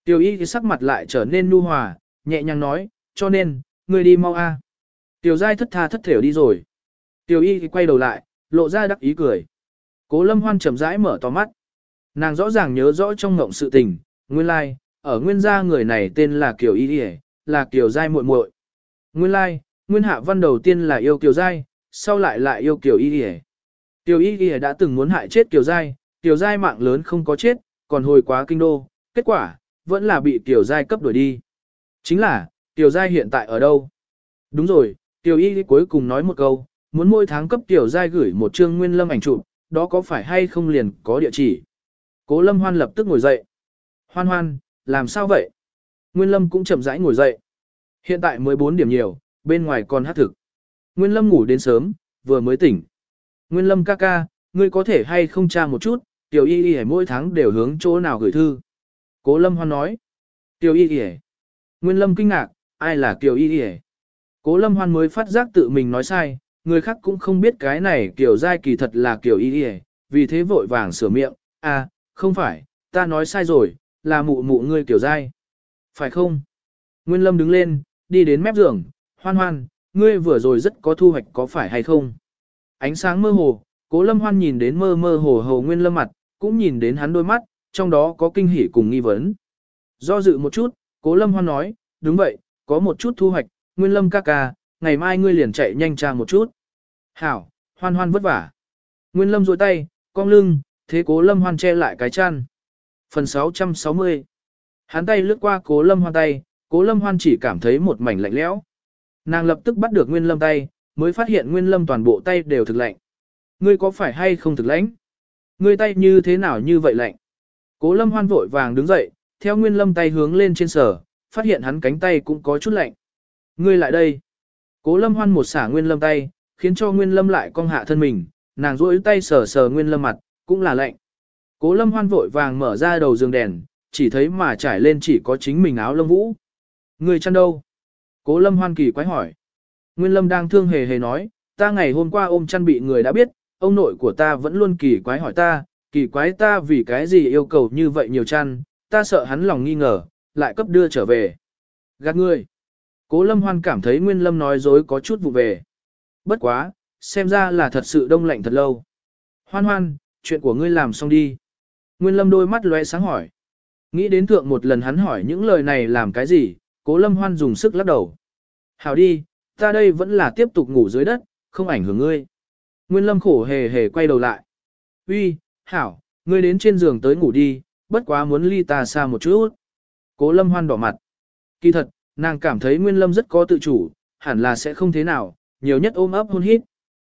Tiểu y thì sắc mặt lại trở nên nu hòa, nhẹ nhàng nói, cho nên, ngươi đi mau a. Tiểu giai thất tha thất thểu đi rồi. Tiểu y thì quay đầu lại, lộ ra đắc ý cười. Cố Lâm Hoan chậm rãi mở to mắt. Nàng rõ ràng nhớ rõ trong ngộng sự tình, nguyên lai, like, ở nguyên gia người này tên là Kiều Y Y, là Kiều Giai muội muội. Nguyên lai, like, nguyên hạ văn đầu tiên là yêu Kiều Giai, sau lại lại yêu Kiều Y Y. Kiều Y Y đã từng muốn hại chết Kiều Giai, Kiều Giai mạng lớn không có chết, còn hồi quá kinh đô, kết quả, vẫn là bị Kiều Giai cấp đuổi đi. Chính là, Kiều Giai hiện tại ở đâu? Đúng rồi, Kiều Y Y cuối cùng nói một câu, muốn mỗi tháng cấp Kiều Giai gửi một chương Nguyên Lâm ảnh chụp, đó có phải hay không liền có địa chỉ. Cố Lâm Hoan lập tức ngồi dậy. Hoan Hoan, làm sao vậy? Nguyên Lâm cũng chậm rãi ngồi dậy. Hiện tại mới bốn điểm nhiều, bên ngoài còn hát thực. Nguyên Lâm ngủ đến sớm, vừa mới tỉnh. Nguyên Lâm ca ca, ngươi có thể hay không tra một chút, Tiểu Y Y mỗi tháng đều hướng chỗ nào gửi thư. Cố Lâm Hoan nói. Tiểu Y Y. Nguyên Lâm kinh ngạc, ai là Tiểu Y Y? Cố Lâm Hoan mới phát giác tự mình nói sai, người khác cũng không biết cái này Kiều Giai kỳ thật là Kiều Y Y, vì thế vội vàng sửa miệng, à, không phải, ta nói sai rồi, là mụ mụ ngươi Kiều Giai. Phải không? Nguyên Lâm đứng lên, đi đến mép giường, Hoan Hoan, ngươi vừa rồi rất có thu hoạch có phải hay không? Ánh sáng mơ hồ, Cố Lâm Hoan nhìn đến mơ mơ hồ hồ Nguyên Lâm mặt, cũng nhìn đến hắn đôi mắt, trong đó có kinh hỉ cùng nghi vấn. Do dự một chút, Cố Lâm Hoan nói, đúng vậy, có một chút thu hoạch, Nguyên Lâm ca ca, ngày mai ngươi liền chạy nhanh tra một chút. Hảo, Hoan Hoan vất vả. Nguyên Lâm duỗi tay, cong lưng, thế Cố Lâm Hoan che lại cái chăn. Phần sáu trăm sáu mươi. Hắn tay lướt qua Cố Lâm Hoan tay, Cố Lâm Hoan chỉ cảm thấy một mảnh lạnh lẽo. Nàng lập tức bắt được Nguyên Lâm tay, mới phát hiện Nguyên Lâm toàn bộ tay đều thực lạnh. Ngươi có phải hay không thực lãnh? Ngươi tay như thế nào như vậy lạnh? Cố Lâm Hoan vội vàng đứng dậy, theo Nguyên Lâm tay hướng lên trên sở, phát hiện hắn cánh tay cũng có chút lạnh. Ngươi lại đây. Cố Lâm Hoan một xả Nguyên Lâm tay, khiến cho Nguyên Lâm lại cong hạ thân mình, nàng duỗi tay sờ sờ Nguyên Lâm mặt, cũng là lạnh. Cố Lâm Hoan vội vàng mở ra đầu giường đèn, chỉ thấy mà trải lên chỉ có chính mình áo lông vũ. Ngươi chăn đâu? Cố Lâm Hoan kỳ quái hỏi. Nguyên Lâm đang thương hề hề nói, ta ngày hôm qua ôm chăn bị người đã biết, ông nội của ta vẫn luôn kỳ quái hỏi ta, kỳ quái ta vì cái gì yêu cầu như vậy nhiều chăn, ta sợ hắn lòng nghi ngờ, lại cấp đưa trở về. Gạt ngươi. Cố Lâm Hoan cảm thấy Nguyên Lâm nói dối có chút vụ về. Bất quá, xem ra là thật sự đông lạnh thật lâu. Hoan Hoan, chuyện của ngươi làm xong đi. Nguyên Lâm đôi mắt lóe sáng hỏi. Nghĩ đến thượng một lần hắn hỏi những lời này làm cái gì, Cố Lâm Hoan dùng sức lắc đầu. Hảo đi, ta đây vẫn là tiếp tục ngủ dưới đất, không ảnh hưởng ngươi. Nguyên Lâm khổ hề hề quay đầu lại. Uy, Hảo, ngươi đến trên giường tới ngủ đi, bất quá muốn ly ta xa một chút. Cố Lâm Hoan đỏ mặt. Kỳ thật, nàng cảm thấy Nguyên Lâm rất có tự chủ, hẳn là sẽ không thế nào, nhiều nhất ôm ấp hôn hít.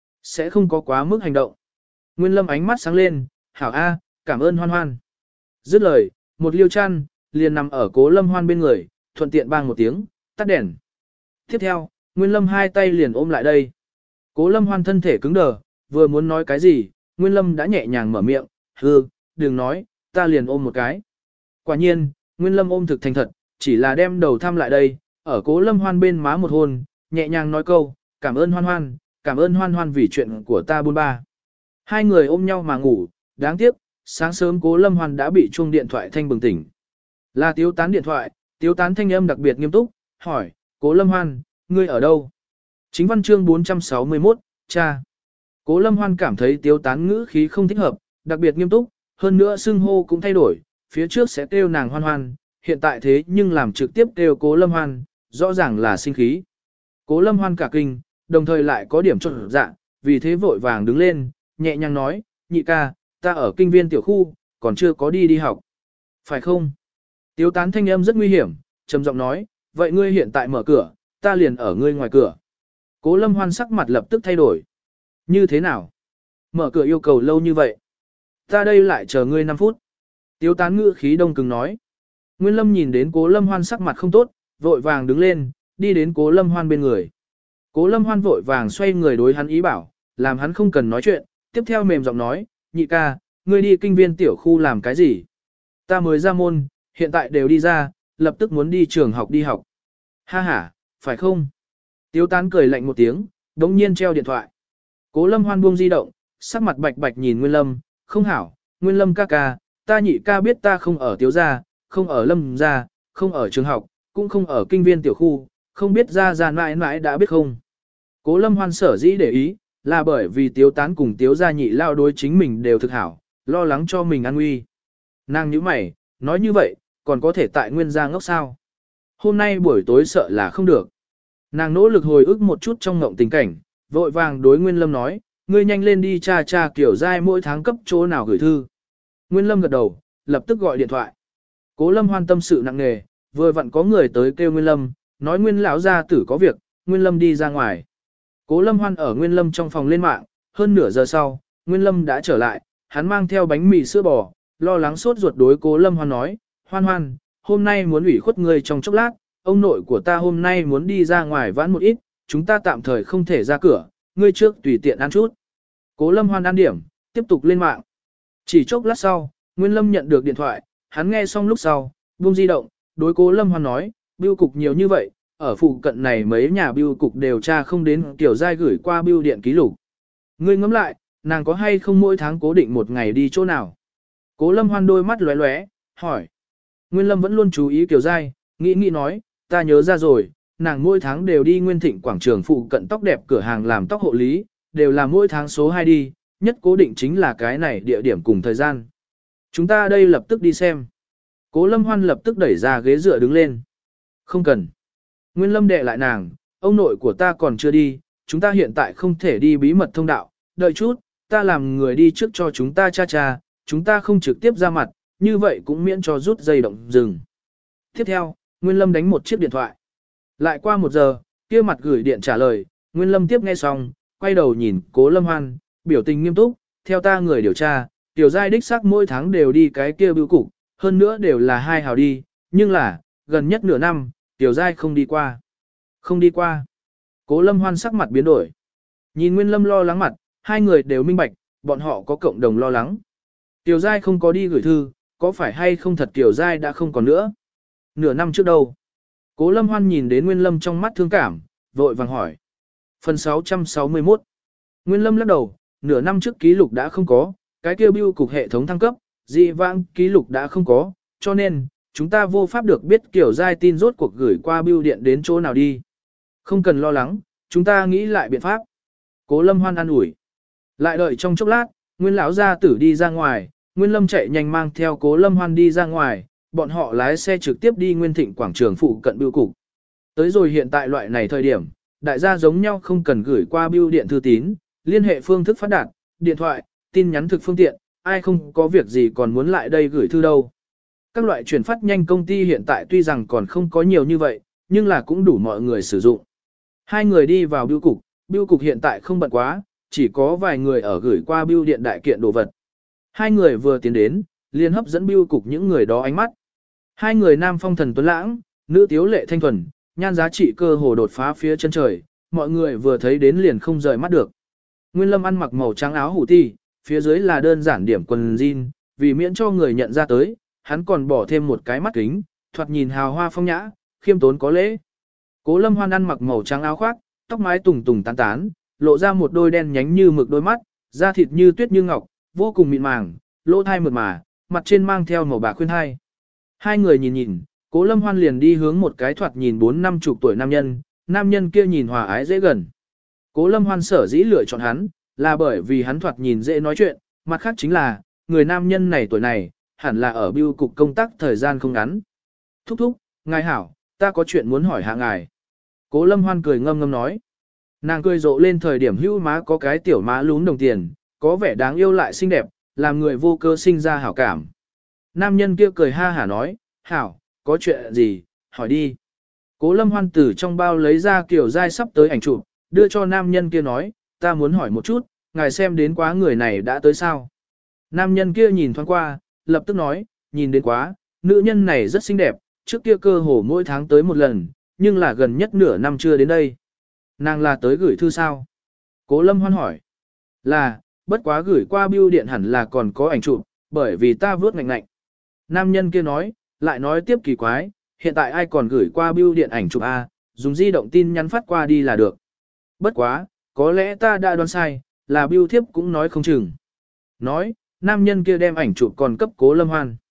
Sẽ không có quá mức hành động. Nguyên Lâm ánh mắt sáng lên, Hảo A, cảm ơn Hoan Hoan. Dứt lời, một liêu chăn, liền nằm ở Cố Lâm Hoan bên người, thuận tiện bang một tiếng, tắt đèn. Tiếp theo, Nguyên Lâm hai tay liền ôm lại đây. Cố Lâm Hoan thân thể cứng đờ, vừa muốn nói cái gì, Nguyên Lâm đã nhẹ nhàng mở miệng, hừ, đừng nói, ta liền ôm một cái. Quả nhiên, Nguyên Lâm ôm thực thành thật, chỉ là đem đầu thăm lại đây, ở Cố Lâm Hoan bên má một hôn, nhẹ nhàng nói câu, cảm ơn Hoan Hoan, cảm ơn Hoan Hoan vì chuyện của ta buôn ba. Hai người ôm nhau mà ngủ, đáng tiếc, sáng sớm Cố Lâm Hoan đã bị chuông điện thoại thanh bừng tỉnh. Là Tiếu Tán điện thoại, Tiếu Tán thanh âm đặc biệt nghiêm túc, hỏi, Cố Lâm Hoan, ngươi ở đâu? Chính văn chương bốn trăm sáu mươi mốt, cha. Cố Lâm Hoan cảm thấy Tiếu Tán ngữ khí không thích hợp, đặc biệt nghiêm túc, hơn nữa xưng hô cũng thay đổi, phía trước sẽ kêu nàng Hoan Hoan, hiện tại thế nhưng làm trực tiếp kêu Cố Lâm Hoan, rõ ràng là sinh khí. Cố Lâm Hoan cả kinh, đồng thời lại có điểm trộn dạ, vì thế vội vàng đứng lên, nhẹ nhàng nói, nhị ca, ta ở kinh viên tiểu khu, còn chưa có đi đi học. Phải không? Tiếu Tán thanh âm rất nguy hiểm, trầm giọng nói, vậy ngươi hiện tại mở cửa, ta liền ở ngươi ngoài cửa. Cố Lâm Hoan sắc mặt lập tức thay đổi. Như thế nào? Mở cửa yêu cầu lâu như vậy. Ta đây lại chờ ngươi năm phút. Tiếu Tán ngữ khí đông cứng nói. Nguyên Lâm nhìn đến Cố Lâm Hoan sắc mặt không tốt, vội vàng đứng lên, đi đến Cố Lâm Hoan bên người. Cố Lâm Hoan vội vàng xoay người đối hắn ý bảo, làm hắn không cần nói chuyện, tiếp theo mềm giọng nói, nhị ca, ngươi đi kinh viên tiểu khu làm cái gì? Ta mới ra môn, hiện tại đều đi ra, lập tức muốn đi trường học đi học. Ha ha, phải không? Tiếu Tán cười lạnh một tiếng, đống nhiên treo điện thoại. Cố Lâm Hoan buông di động, sắc mặt bạch bạch nhìn Nguyên Lâm, không hảo, Nguyên Lâm ca ca, ta nhị ca biết ta không ở Tiếu gia, không ở Lâm gia, không ở trường học, cũng không ở kinh viên tiểu khu, không biết ra ra mãi mãi đã biết không. Cố Lâm Hoan sở dĩ để ý, là bởi vì Tiếu Tán cùng Tiếu gia nhị lao đối chính mình đều thực hảo, lo lắng cho mình an nguy. Nàng nhíu mày, nói như vậy, còn có thể tại nguyên gia ngốc sao? Hôm nay buổi tối sợ là không được. Nàng nỗ lực hồi ức một chút trong ngộng tình cảnh, vội vàng đối Nguyên Lâm nói, ngươi nhanh lên đi tra tra kiểu giai mỗi tháng cấp chỗ nào gửi thư. Nguyên Lâm gật đầu, lập tức gọi điện thoại. Cố Lâm Hoan tâm sự nặng nề, vừa vặn có người tới kêu Nguyên Lâm, nói Nguyên lão gia tử có việc, Nguyên Lâm đi ra ngoài. Cố Lâm Hoan ở Nguyên Lâm trong phòng lên mạng, hơn nửa giờ sau, Nguyên Lâm đã trở lại, hắn mang theo bánh mì sữa bò, lo lắng sốt ruột đối Cố Lâm Hoan nói, Hoan Hoan, hôm nay muốn ủy khuất ngươi trong chốc lát, ông nội của ta hôm nay muốn đi ra ngoài vãn một ít, chúng ta tạm thời không thể ra cửa, ngươi trước tùy tiện ăn chút. Cố Lâm Hoan ăn điểm, tiếp tục lên mạng. Chỉ chốc lát sau, Nguyên Lâm nhận được điện thoại, hắn nghe xong lúc sau, buông di động, đối Cố Lâm Hoan nói, bưu cục nhiều như vậy, ở phụ cận này mấy nhà bưu cục đều tra không đến kiểu giai gửi qua bưu điện ký lục. Ngươi ngẫm lại, nàng có hay không mỗi tháng cố định một ngày đi chỗ nào? Cố Lâm Hoan đôi mắt lóe lóe, hỏi. Nguyên Lâm vẫn luôn chú ý kiểu giai, nghĩ nghĩ nói, ta nhớ ra rồi, nàng mỗi tháng đều đi Nguyên Thịnh quảng trường phụ cận tóc đẹp cửa hàng làm tóc hộ lý, đều là mỗi tháng số hai đi, nhất cố định chính là cái này địa điểm cùng thời gian. Chúng ta đây lập tức đi xem. Cố Lâm Hoan lập tức đẩy ra ghế dựa đứng lên. Không cần. Nguyên Lâm đệ lại nàng, ông nội của ta còn chưa đi, chúng ta hiện tại không thể đi bí mật thông đạo, đợi chút, ta làm người đi trước cho chúng ta cha cha, chúng ta không trực tiếp ra mặt, như vậy cũng miễn cho rút dây động dừng. Tiếp theo, Nguyên Lâm đánh một chiếc điện thoại. Lại qua một giờ, kia mặt gửi điện trả lời, Nguyên Lâm tiếp nghe xong, quay đầu nhìn Cố Lâm Hoan, biểu tình nghiêm túc, theo ta người điều tra, tiểu giai đích xác mỗi tháng đều đi cái kia bưu cục, hơn nữa đều là hai hào đi, nhưng là, gần nhất nửa năm, tiểu giai không đi qua. Không đi qua. Cố Lâm Hoan sắc mặt biến đổi. Nhìn Nguyên Lâm lo lắng mặt, hai người đều minh bạch, bọn họ có cộng đồng lo lắng. Tiểu giai không có đi gửi thư, có phải hay không thật tiểu giai đã không còn nữa? Nửa năm trước đâu? Cố Lâm Hoan nhìn đến Nguyên Lâm trong mắt thương cảm, vội vàng hỏi. Phần sáu trăm sáu mươi mốt. Nguyên Lâm lắc đầu, nửa năm trước ký lục đã không có, cái kia bưu cục hệ thống thăng cấp, dị vãng ký lục đã không có, cho nên, chúng ta vô pháp được biết kiểu giai tin rốt cuộc gửi qua bưu điện đến chỗ nào đi. Không cần lo lắng, chúng ta nghĩ lại biện pháp. Cố Lâm Hoan an ủi. Lại đợi trong chốc lát, Nguyên lão gia tử đi ra ngoài, Nguyên Lâm chạy nhanh mang theo Cố Lâm Hoan đi ra ngoài, bọn họ lái xe trực tiếp đi Nguyên Thịnh quảng trường phụ cận bưu cục. Tới rồi hiện tại loại này thời điểm, đại gia giống nhau không cần gửi qua bưu điện thư tín, liên hệ phương thức phát đạt, điện thoại, tin nhắn thực phương tiện, ai không có việc gì còn muốn lại đây gửi thư đâu. Các loại chuyển phát nhanh công ty hiện tại tuy rằng còn không có nhiều như vậy, nhưng là cũng đủ mọi người sử dụng. Hai người đi vào bưu cục, bưu cục hiện tại không bận quá, chỉ có vài người ở gửi qua bưu điện đại kiện đồ vật. Hai người vừa tiến đến, liền hấp dẫn bưu cục những người đó ánh mắt. Hai người nam phong thần tuấn lãng, nữ tiếu lệ thanh thuần, nhan giá trị cơ hồ đột phá phía chân trời, mọi người vừa thấy đến liền không rời mắt được. Nguyên Lâm ăn mặc màu trắng áo hủ ti, phía dưới là đơn giản điểm quần jean, vì miễn cho người nhận ra tới, hắn còn bỏ thêm một cái mắt kính, thoạt nhìn hào hoa phong nhã, khiêm tốn có lễ. Cố Lâm Hoan ăn mặc màu trắng áo khoác, tóc mái tùng tùng tán tán, lộ ra một đôi đen nhánh như mực đôi mắt, da thịt như tuyết như ngọc, vô cùng mịn màng, lỗ thai mượt mà, mặt trên mang theo màu bạc khuyên hai. Hai người nhìn nhìn, Cố Lâm Hoan liền đi hướng một cái thoạt nhìn bốn năm chục tuổi nam nhân, nam nhân kia nhìn hòa ái dễ gần. Cố Lâm Hoan sở dĩ lựa chọn hắn, là bởi vì hắn thoạt nhìn dễ nói chuyện, mặt khác chính là, người nam nhân này tuổi này, hẳn là ở bưu cục công tác thời gian không ngắn. Thúc thúc, ngài hảo, ta có chuyện muốn hỏi hạ ngài. Cố Lâm Hoan cười ngâm ngâm nói. Nàng cười rộ lên thời điểm hữu má có cái tiểu má lún đồng tiền, có vẻ đáng yêu lại xinh đẹp, làm người vô cơ sinh ra hảo cảm. Nam nhân kia cười ha hả nói, hảo, có chuyện gì, hỏi đi. Cố Lâm Hoan từ trong bao lấy ra kiểu giai sắp tới ảnh chụp, đưa cho nam nhân kia nói, ta muốn hỏi một chút, ngài xem đến quá người này đã tới sao. Nam nhân kia nhìn thoáng qua, lập tức nói, nhìn đến quá, nữ nhân này rất xinh đẹp, trước kia cơ hồ mỗi tháng tới một lần, nhưng là gần nhất nửa năm chưa đến đây. Nàng là tới gửi thư sao? Cố Lâm Hoan hỏi. Là, bất quá gửi qua bưu điện hẳn là còn có ảnh chụp, bởi vì ta vớt ngạnh ngạnh. Nam nhân kia nói, lại nói tiếp kỳ quái, hiện tại ai còn gửi qua bưu điện ảnh chụp A, dùng di động tin nhắn phát qua đi là được. Bất quá, có lẽ ta đã đoán sai, là bưu thiếp cũng nói không chừng. Nói, nam nhân kia đem ảnh chụp còn cấp Cố Lâm Hoan.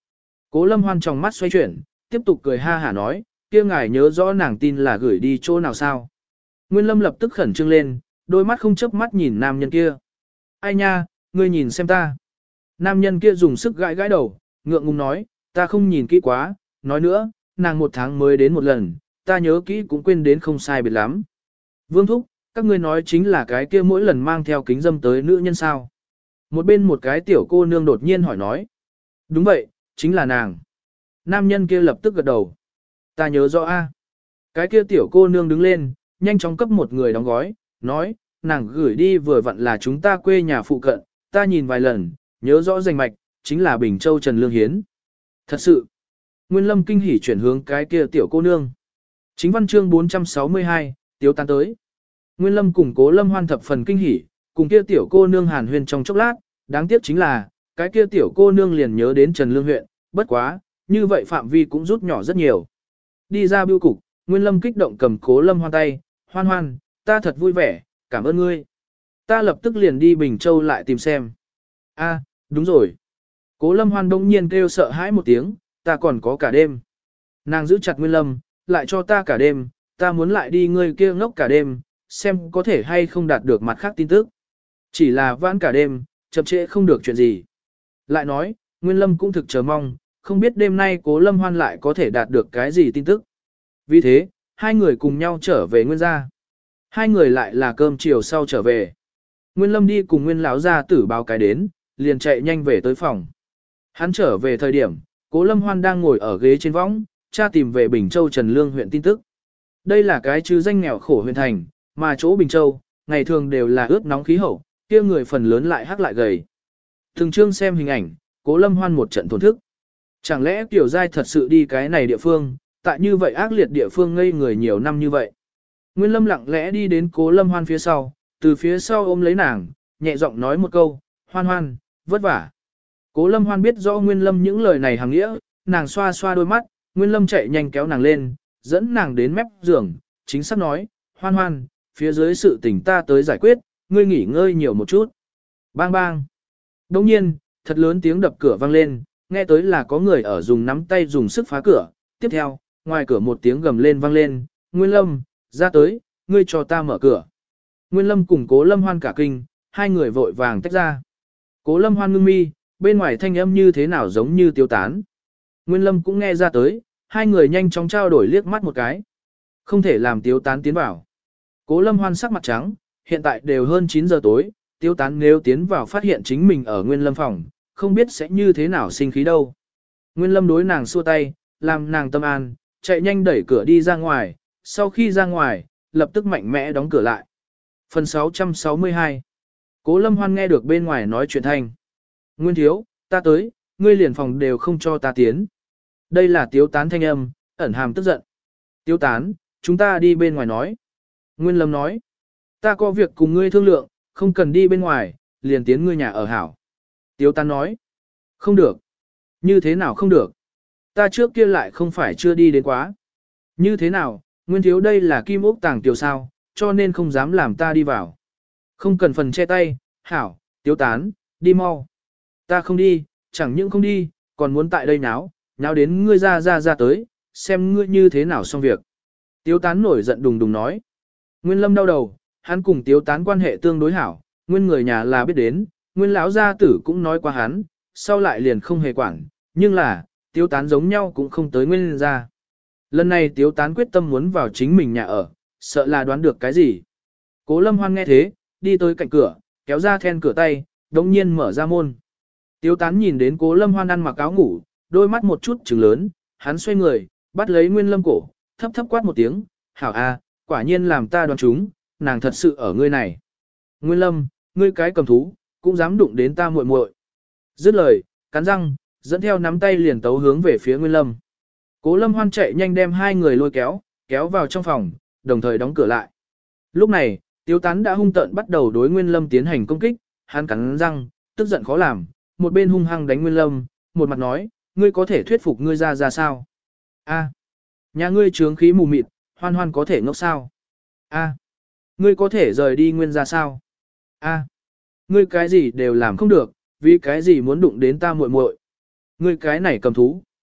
Cố Lâm Hoan trong mắt xoay chuyển, tiếp tục cười ha hả nói, kia ngài nhớ rõ nàng tin là gửi đi chỗ nào sao. Nguyên Lâm lập tức khẩn trương lên, đôi mắt không chớp mắt nhìn nam nhân kia. Ai nha, ngươi nhìn xem ta. Nam nhân kia dùng sức gãi gãi đầu, ngượng ngùng nói, ta không nhìn kỹ quá, nói nữa, nàng một tháng mới đến một lần, ta nhớ kỹ cũng quên đến không sai biệt lắm. Vương Thúc, các ngươi nói chính là cái kia mỗi lần mang theo kính dâm tới nữ nhân sao. Một bên một cái tiểu cô nương đột nhiên hỏi nói. Đúng vậy, chính là nàng. Nam nhân kia lập tức gật đầu. Ta nhớ rõ a. Cái kia tiểu cô nương đứng lên, nhanh chóng cấp một người đóng gói, nói, nàng gửi đi vừa vặn là chúng ta quê nhà phụ cận, ta nhìn vài lần, nhớ rõ danh mạch, chính là Bình Châu Trần Lương Hiến. Thật sự, Nguyên Lâm kinh hỉ chuyển hướng cái kia tiểu cô nương. Chính văn chương bốn trăm sáu mươi hai, Tiếu Tán tới. Nguyên Lâm cùng Cố Lâm Hoan thập phần kinh hỉ, cùng kia tiểu cô nương hàn huyên trong chốc lát, đáng tiếc chính là, cái kia tiểu cô nương liền nhớ đến Trần Lương huyện, bất quá, như vậy phạm vi cũng rút nhỏ rất nhiều. Đi ra bưu cục, Nguyên Lâm kích động cầm Cố Lâm Hoan tay, hoan hoan, ta thật vui vẻ, cảm ơn ngươi. Ta lập tức liền đi Bình Châu lại tìm xem. A, đúng rồi. Cố Lâm Hoan đông nhiên kêu sợ hãi một tiếng, ta còn có cả đêm. Nàng giữ chặt Nguyên Lâm, lại cho ta cả đêm, ta muốn lại đi ngươi kia ngốc cả đêm, xem có thể hay không đạt được mặt khác tin tức. Chỉ là vãn cả đêm, chậm trễ không được chuyện gì. Lại nói, Nguyên Lâm cũng thực chờ mong, không biết đêm nay Cố Lâm Hoan lại có thể đạt được cái gì tin tức. Vì thế, hai người cùng nhau trở về Nguyên gia. Hai người lại là cơm chiều sau trở về. Nguyên Lâm đi cùng Nguyên lão gia tử báo cái đến, liền chạy nhanh về tới phòng. Hắn trở về thời điểm, Cố Lâm Hoan đang ngồi ở ghế trên võng, tra tìm về Bình Châu Trần Lương huyện tin tức. Đây là cái chứ danh nghèo khổ huyện thành, mà chỗ Bình Châu, ngày thường đều là ướt nóng khí hậu, kia người phần lớn lại hắc lại gầy. Thường trương xem hình ảnh, Cố Lâm Hoan một trận thổn thức. Chẳng lẽ Tiểu Giai thật sự đi cái này địa phương, tại như vậy ác liệt địa phương ngây người nhiều năm như vậy. Nguyên Lâm lặng lẽ đi đến Cố Lâm Hoan phía sau, từ phía sau ôm lấy nàng, nhẹ giọng nói một câu, hoan hoan, vất vả. Cố Lâm Hoan biết rõ Nguyên Lâm những lời này hàng nghĩa, nàng xoa xoa đôi mắt, Nguyên Lâm chạy nhanh kéo nàng lên, dẫn nàng đến mép giường, chính xác nói, hoan hoan, phía dưới sự tình ta tới giải quyết, ngươi nghỉ ngơi nhiều một chút. Bang bang. Đồng nhiên, thật lớn tiếng đập cửa vang lên, nghe tới là có người ở dùng nắm tay dùng sức phá cửa. Tiếp theo, ngoài cửa một tiếng gầm lên vang lên, Nguyên Lâm, ra tới, ngươi cho ta mở cửa. Nguyên Lâm cùng Cố Lâm Hoan cả kinh, hai người vội vàng tách ra. Cố Lâm Hoan ngưng mi, bên ngoài thanh âm như thế nào giống như Tiêu Tán. Nguyên Lâm cũng nghe ra tới, hai người nhanh chóng trao đổi liếc mắt một cái. Không thể làm Tiêu Tán tiến vào. Cố Lâm Hoan sắc mặt trắng, hiện tại đều hơn chín giờ tối, Tiêu Tán nếu tiến vào phát hiện chính mình ở Nguyên Lâm phòng, không biết sẽ như thế nào sinh khí đâu. Nguyên Lâm đối nàng xua tay, làm nàng tâm an, chạy nhanh đẩy cửa đi ra ngoài, sau khi ra ngoài, lập tức mạnh mẽ đóng cửa lại. Phần sáu trăm sáu mươi hai. Cố Lâm Hoan nghe được bên ngoài nói chuyện thanh. Nguyên thiếu, ta tới, ngươi liền phòng đều không cho ta tiến. Đây là Tiếu Tán thanh âm, ẩn hàm tức giận. Tiếu Tán, chúng ta đi bên ngoài nói. Nguyên Lâm nói, ta có việc cùng ngươi thương lượng, không cần đi bên ngoài, liền tiến ngươi nhà ở hảo. Tiếu Tán nói, không được. Như thế nào không được? Ta trước kia lại không phải chưa đi đến quá. Như thế nào, Nguyên thiếu đây là kim ốc tàng tiểu sao, cho nên không dám làm ta đi vào. Không cần phần che tay, hảo, Tiếu Tán, đi mau. Ta không đi, chẳng những không đi, còn muốn tại đây náo, náo đến ngươi ra ra ra tới, xem ngươi như thế nào xong việc. Tiếu Tán nổi giận đùng đùng nói. Nguyên Lâm đau đầu, hắn cùng Tiếu Tán quan hệ tương đối hảo, nguyên người nhà là biết đến, nguyên lão gia tử cũng nói qua hắn, sau lại liền không hề quản, nhưng là, Tiếu Tán giống nhau cũng không tới nguyên gia. Lần này Tiếu Tán quyết tâm muốn vào chính mình nhà ở, sợ là đoán được cái gì. Cố Lâm Hoan nghe thế, đi tới cạnh cửa, kéo ra then cửa tay, đồng nhiên mở ra môn. Tiếu Tán nhìn đến Cố Lâm Hoan ăn mặc áo ngủ, đôi mắt một chút trừng lớn, hắn xoay người, bắt lấy Nguyên Lâm cổ, thấp thấp quát một tiếng, hảo a, quả nhiên làm ta đoán chúng, nàng thật sự ở ngươi này. Nguyên Lâm, ngươi cái cầm thú, cũng dám đụng đến ta muội muội. Dứt lời, cắn răng, dẫn theo nắm tay liền tấu hướng về phía Nguyên Lâm. Cố Lâm Hoan chạy nhanh đem hai người lôi kéo, kéo vào trong phòng, đồng thời đóng cửa lại. Lúc này, Tiếu Tán đã hung tợn bắt đầu đối Nguyên Lâm tiến hành công kích, hắn cắn răng, tức giận khó làm, một bên hung hăng đánh Nguyên Lâm, một mặt nói, ngươi có thể thuyết phục ngươi ra ra sao? A, nhà ngươi trướng khí mù mịt, Hoan Hoan có thể ngốc sao? A, ngươi có thể rời đi Nguyên ra sao? A, ngươi cái gì đều làm không được, vì cái gì muốn đụng đến ta muội muội? Ngươi cái này cầm thú,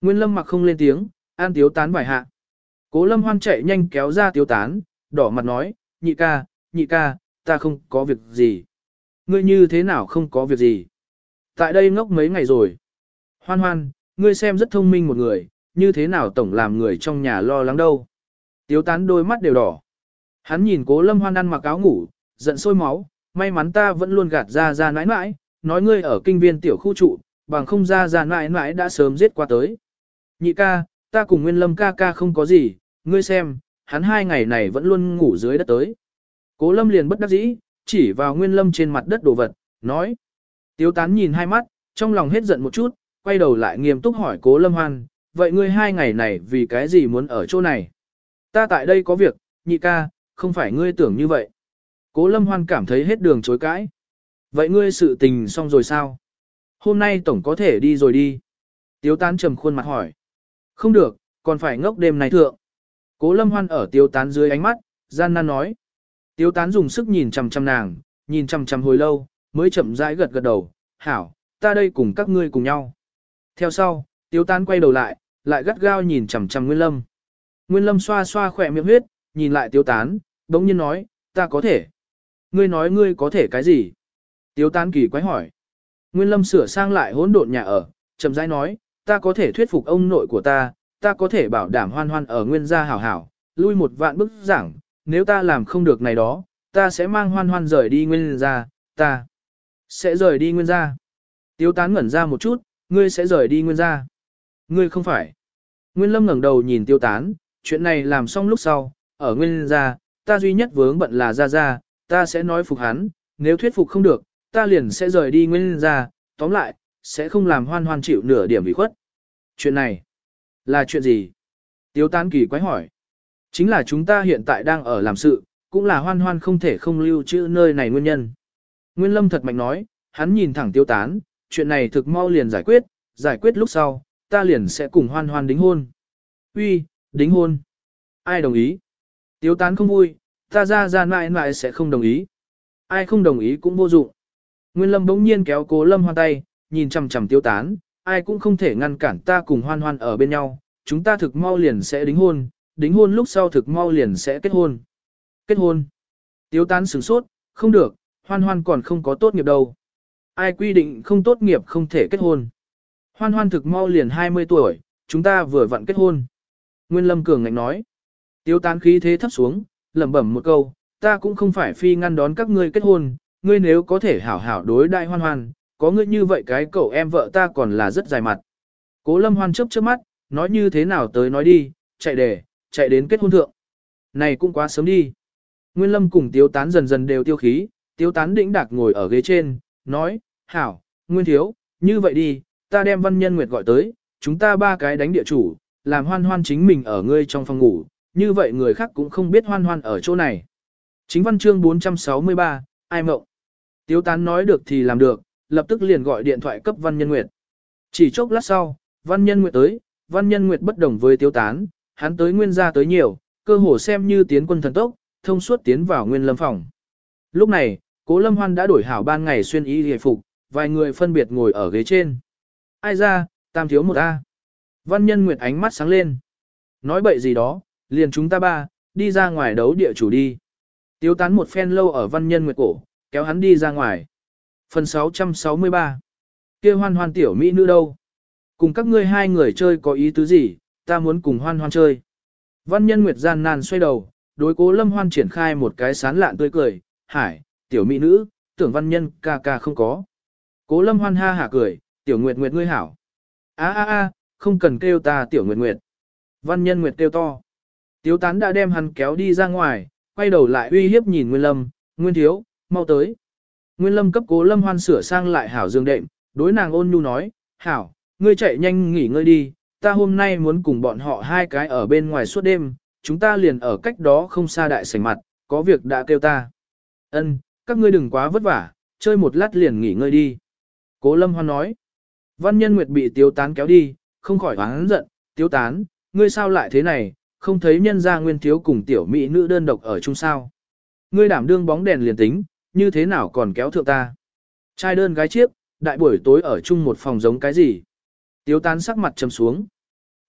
Nguyên Lâm mặc không lên tiếng, an Tiếu Tán vài hạ. Cố Lâm Hoan chạy nhanh kéo ra Tiếu Tán, đỏ mặt nói, nhị ca, nhị ca, ta không có việc gì. Ngươi như thế nào không có việc gì? Tại đây ngốc mấy ngày rồi. Hoan Hoan, ngươi xem rất thông minh một người, như thế nào tổng làm người trong nhà lo lắng đâu. Tiếu Tán đôi mắt đều đỏ. Hắn nhìn Cố Lâm Hoan ăn mặc áo ngủ, giận sôi máu, may mắn ta vẫn luôn gạt ra ra nãi nãi, nói ngươi ở kinh viên tiểu khu trụ, bằng không ra ra nãi nãi đã sớm giết qua tới. Nhị ca, ta cùng Nguyên Lâm ca ca không có gì, ngươi xem, hắn hai ngày này vẫn luôn ngủ dưới đất tới. Cố Lâm liền bất đắc dĩ, chỉ vào Nguyên Lâm trên mặt đất đồ vật, nói. Tiếu Tán nhìn hai mắt, trong lòng hết giận một chút, quay đầu lại nghiêm túc hỏi Cố Lâm Hoan, vậy ngươi hai ngày này vì cái gì muốn ở chỗ này? Ta tại đây có việc, nhị ca, không phải ngươi tưởng như vậy. Cố Lâm Hoan cảm thấy hết đường chối cãi. Vậy ngươi sự tình xong rồi sao? Hôm nay tổng có thể đi rồi đi. Tiếu Tán trầm khuôn mặt hỏi. Không được, còn phải ngốc đêm này thượng. Cố Lâm Hoan ở Tiếu Tán dưới ánh mắt, gian nan nói. Tiếu Tán dùng sức nhìn chằm chằm nàng, nhìn chằm chằm hồi lâu, mới chậm rãi gật gật đầu. Hảo, ta đây cùng các ngươi cùng nhau. Theo sau, Tiếu Tán quay đầu lại, lại gắt gao nhìn chằm chằm Nguyên Lâm. Nguyên Lâm xoa xoa khỏe miệng huyết, nhìn lại Tiếu Tán, bỗng nhiên nói, ta có thể. Ngươi nói ngươi có thể cái gì? Tiếu Tán kỳ quái hỏi. Nguyên Lâm sửa sang lại hỗn độn nhà ở, chậm rãi nói, ta có thể thuyết phục ông nội của ta, ta có thể bảo đảm Hoan Hoan ở Nguyên gia hảo hảo, lui một vạn bức giảng, nếu ta làm không được này đó, ta sẽ mang Hoan Hoan rời đi Nguyên gia, ta sẽ rời đi Nguyên gia. Tiếu Tán ngẩn ra một chút, ngươi sẽ rời đi Nguyên gia. Ngươi không phải. Nguyên Lâm ngẩng đầu nhìn Tiếu Tán, chuyện này làm xong lúc sau, ở Nguyên gia, ta duy nhất vướng bận là Gia Gia, ta sẽ nói phục hắn, nếu thuyết phục không được, ta liền sẽ rời đi Nguyên gia, tóm lại, sẽ không làm Hoan Hoan chịu nửa điểm ủy khuất. Chuyện này, là chuyện gì? Tiếu Tán kỳ quái hỏi. Chính là chúng ta hiện tại đang ở làm sự, cũng là Hoan Hoan không thể không lưu trữ nơi này nguyên nhân. Nguyên Lâm thật mạnh nói, hắn nhìn thẳng Tiếu Tán, chuyện này thực mau liền giải quyết, giải quyết lúc sau, ta liền sẽ cùng Hoan Hoan đính hôn. Uy, đính hôn. Ai đồng ý? Tiếu Tán không vui, ta ra ra mãi mãi sẽ không đồng ý. Ai không đồng ý cũng vô dụng. Nguyên Lâm bỗng nhiên kéo Cố Lâm Hoan tay, nhìn chằm chằm Tiếu Tán, ai cũng không thể ngăn cản ta cùng Hoan Hoan ở bên nhau, chúng ta thực mau liền sẽ đính hôn, đính hôn lúc sau thực mau liền sẽ kết hôn. Kết hôn. Tiếu Tán sửng sốt, không được, Hoan Hoan còn không có tốt nghiệp đâu. Ai quy định không tốt nghiệp không thể kết hôn. Hoan Hoan thực mau liền hai mươi tuổi, chúng ta vừa vặn kết hôn. Nguyên Lâm cường ngạnh nói. Tiếu Tán khí thế thấp xuống, lẩm bẩm một câu, ta cũng không phải phi ngăn đón các ngươi kết hôn, ngươi nếu có thể hảo hảo đối đại Hoan Hoan, có ngươi như vậy cái cậu em vợ ta còn là rất dài mặt. Cố Lâm Hoan chớp chớp mắt, nói như thế nào tới nói đi, chạy để, chạy đến kết hôn thượng. Này cũng quá sớm đi. Nguyên Lâm cùng Tiếu Tán dần dần đều tiêu khí, Tiếu Tán đĩnh đạc ngồi ở ghế trên, nói, hảo, Nguyên Thiếu, như vậy đi, ta đem Văn Nhân Nguyệt gọi tới, chúng ta ba cái đánh địa chủ, làm Hoan Hoan chính mình ở ngươi trong phòng ngủ, như vậy người khác cũng không biết Hoan Hoan ở chỗ này. Chính văn chương bốn trăm sáu mươi ba, ai mộng. Tiếu Tán nói được thì làm được, lập tức liền gọi điện thoại cấp Văn Nhân Nguyệt. Chỉ chốc lát sau, Văn Nhân Nguyệt tới, Văn Nhân Nguyệt bất đồng với Tiếu Tán, hắn tới Nguyên gia tới nhiều, cơ hồ xem như tiến quân thần tốc, thông suốt tiến vào Nguyên Lâm phòng. Lúc này, Cố Lâm Hoan đã đổi hảo ban ngày xuyên y hề phục, vài người phân biệt ngồi ở ghế trên. Ai ra, tam thiếu một A. Văn Nhân Nguyệt ánh mắt sáng lên. Nói bậy gì đó, liền chúng ta ba, đi ra ngoài đấu địa chủ đi. Tiếu Tán một phen lâu ở Văn Nhân Nguyệt cổ, kéo hắn đi ra ngoài. Phần sáu trăm sáu mươi ba. Kia Hoan Hoan tiểu mỹ nữ đâu? Cùng các ngươi hai người chơi có ý tứ gì, ta muốn cùng Hoan Hoan chơi. Văn Nhân Nguyệt gian nan xoay đầu, đối Cố Lâm Hoan triển khai một cái sán lạn tươi cười, hải, tiểu mỹ nữ, tưởng Văn Nhân ca ca không có. Cố Lâm Hoan ha hả cười, tiểu Nguyệt Nguyệt ngươi hảo. A a a, không cần kêu ta tiểu Nguyệt Nguyệt. Văn Nhân Nguyệt kêu to. Tiếu Tán đã đem hắn kéo đi ra ngoài, quay đầu lại uy hiếp nhìn Nguyên Lâm, Nguyên Thiếu, mau tới. Nguyên Lâm cấp Cố Lâm Hoan sửa sang lại hảo giường đệm, đối nàng ôn nhu nói, hảo, ngươi chạy nhanh nghỉ ngơi đi, ta hôm nay muốn cùng bọn họ hai cái ở bên ngoài suốt đêm, chúng ta liền ở cách đó không xa đại sảnh mặt, có việc đã kêu ta. Ân, các ngươi đừng quá vất vả, chơi một lát liền nghỉ ngơi đi. Cố Lâm Hoan nói. Văn Nhân Nguyệt bị Tiếu Tán kéo đi, không khỏi oán giận, Tiếu Tán, ngươi sao lại thế này, không thấy nhân gia Nguyên Thiếu cùng tiểu mỹ nữ đơn độc ở chung sao. Ngươi đảm đương bóng đèn liền tính, như thế nào còn kéo thượng ta. Trai đơn gái chiếc, đại buổi tối ở chung một phòng giống cái gì. Tiếu Tán sắc mặt trầm xuống.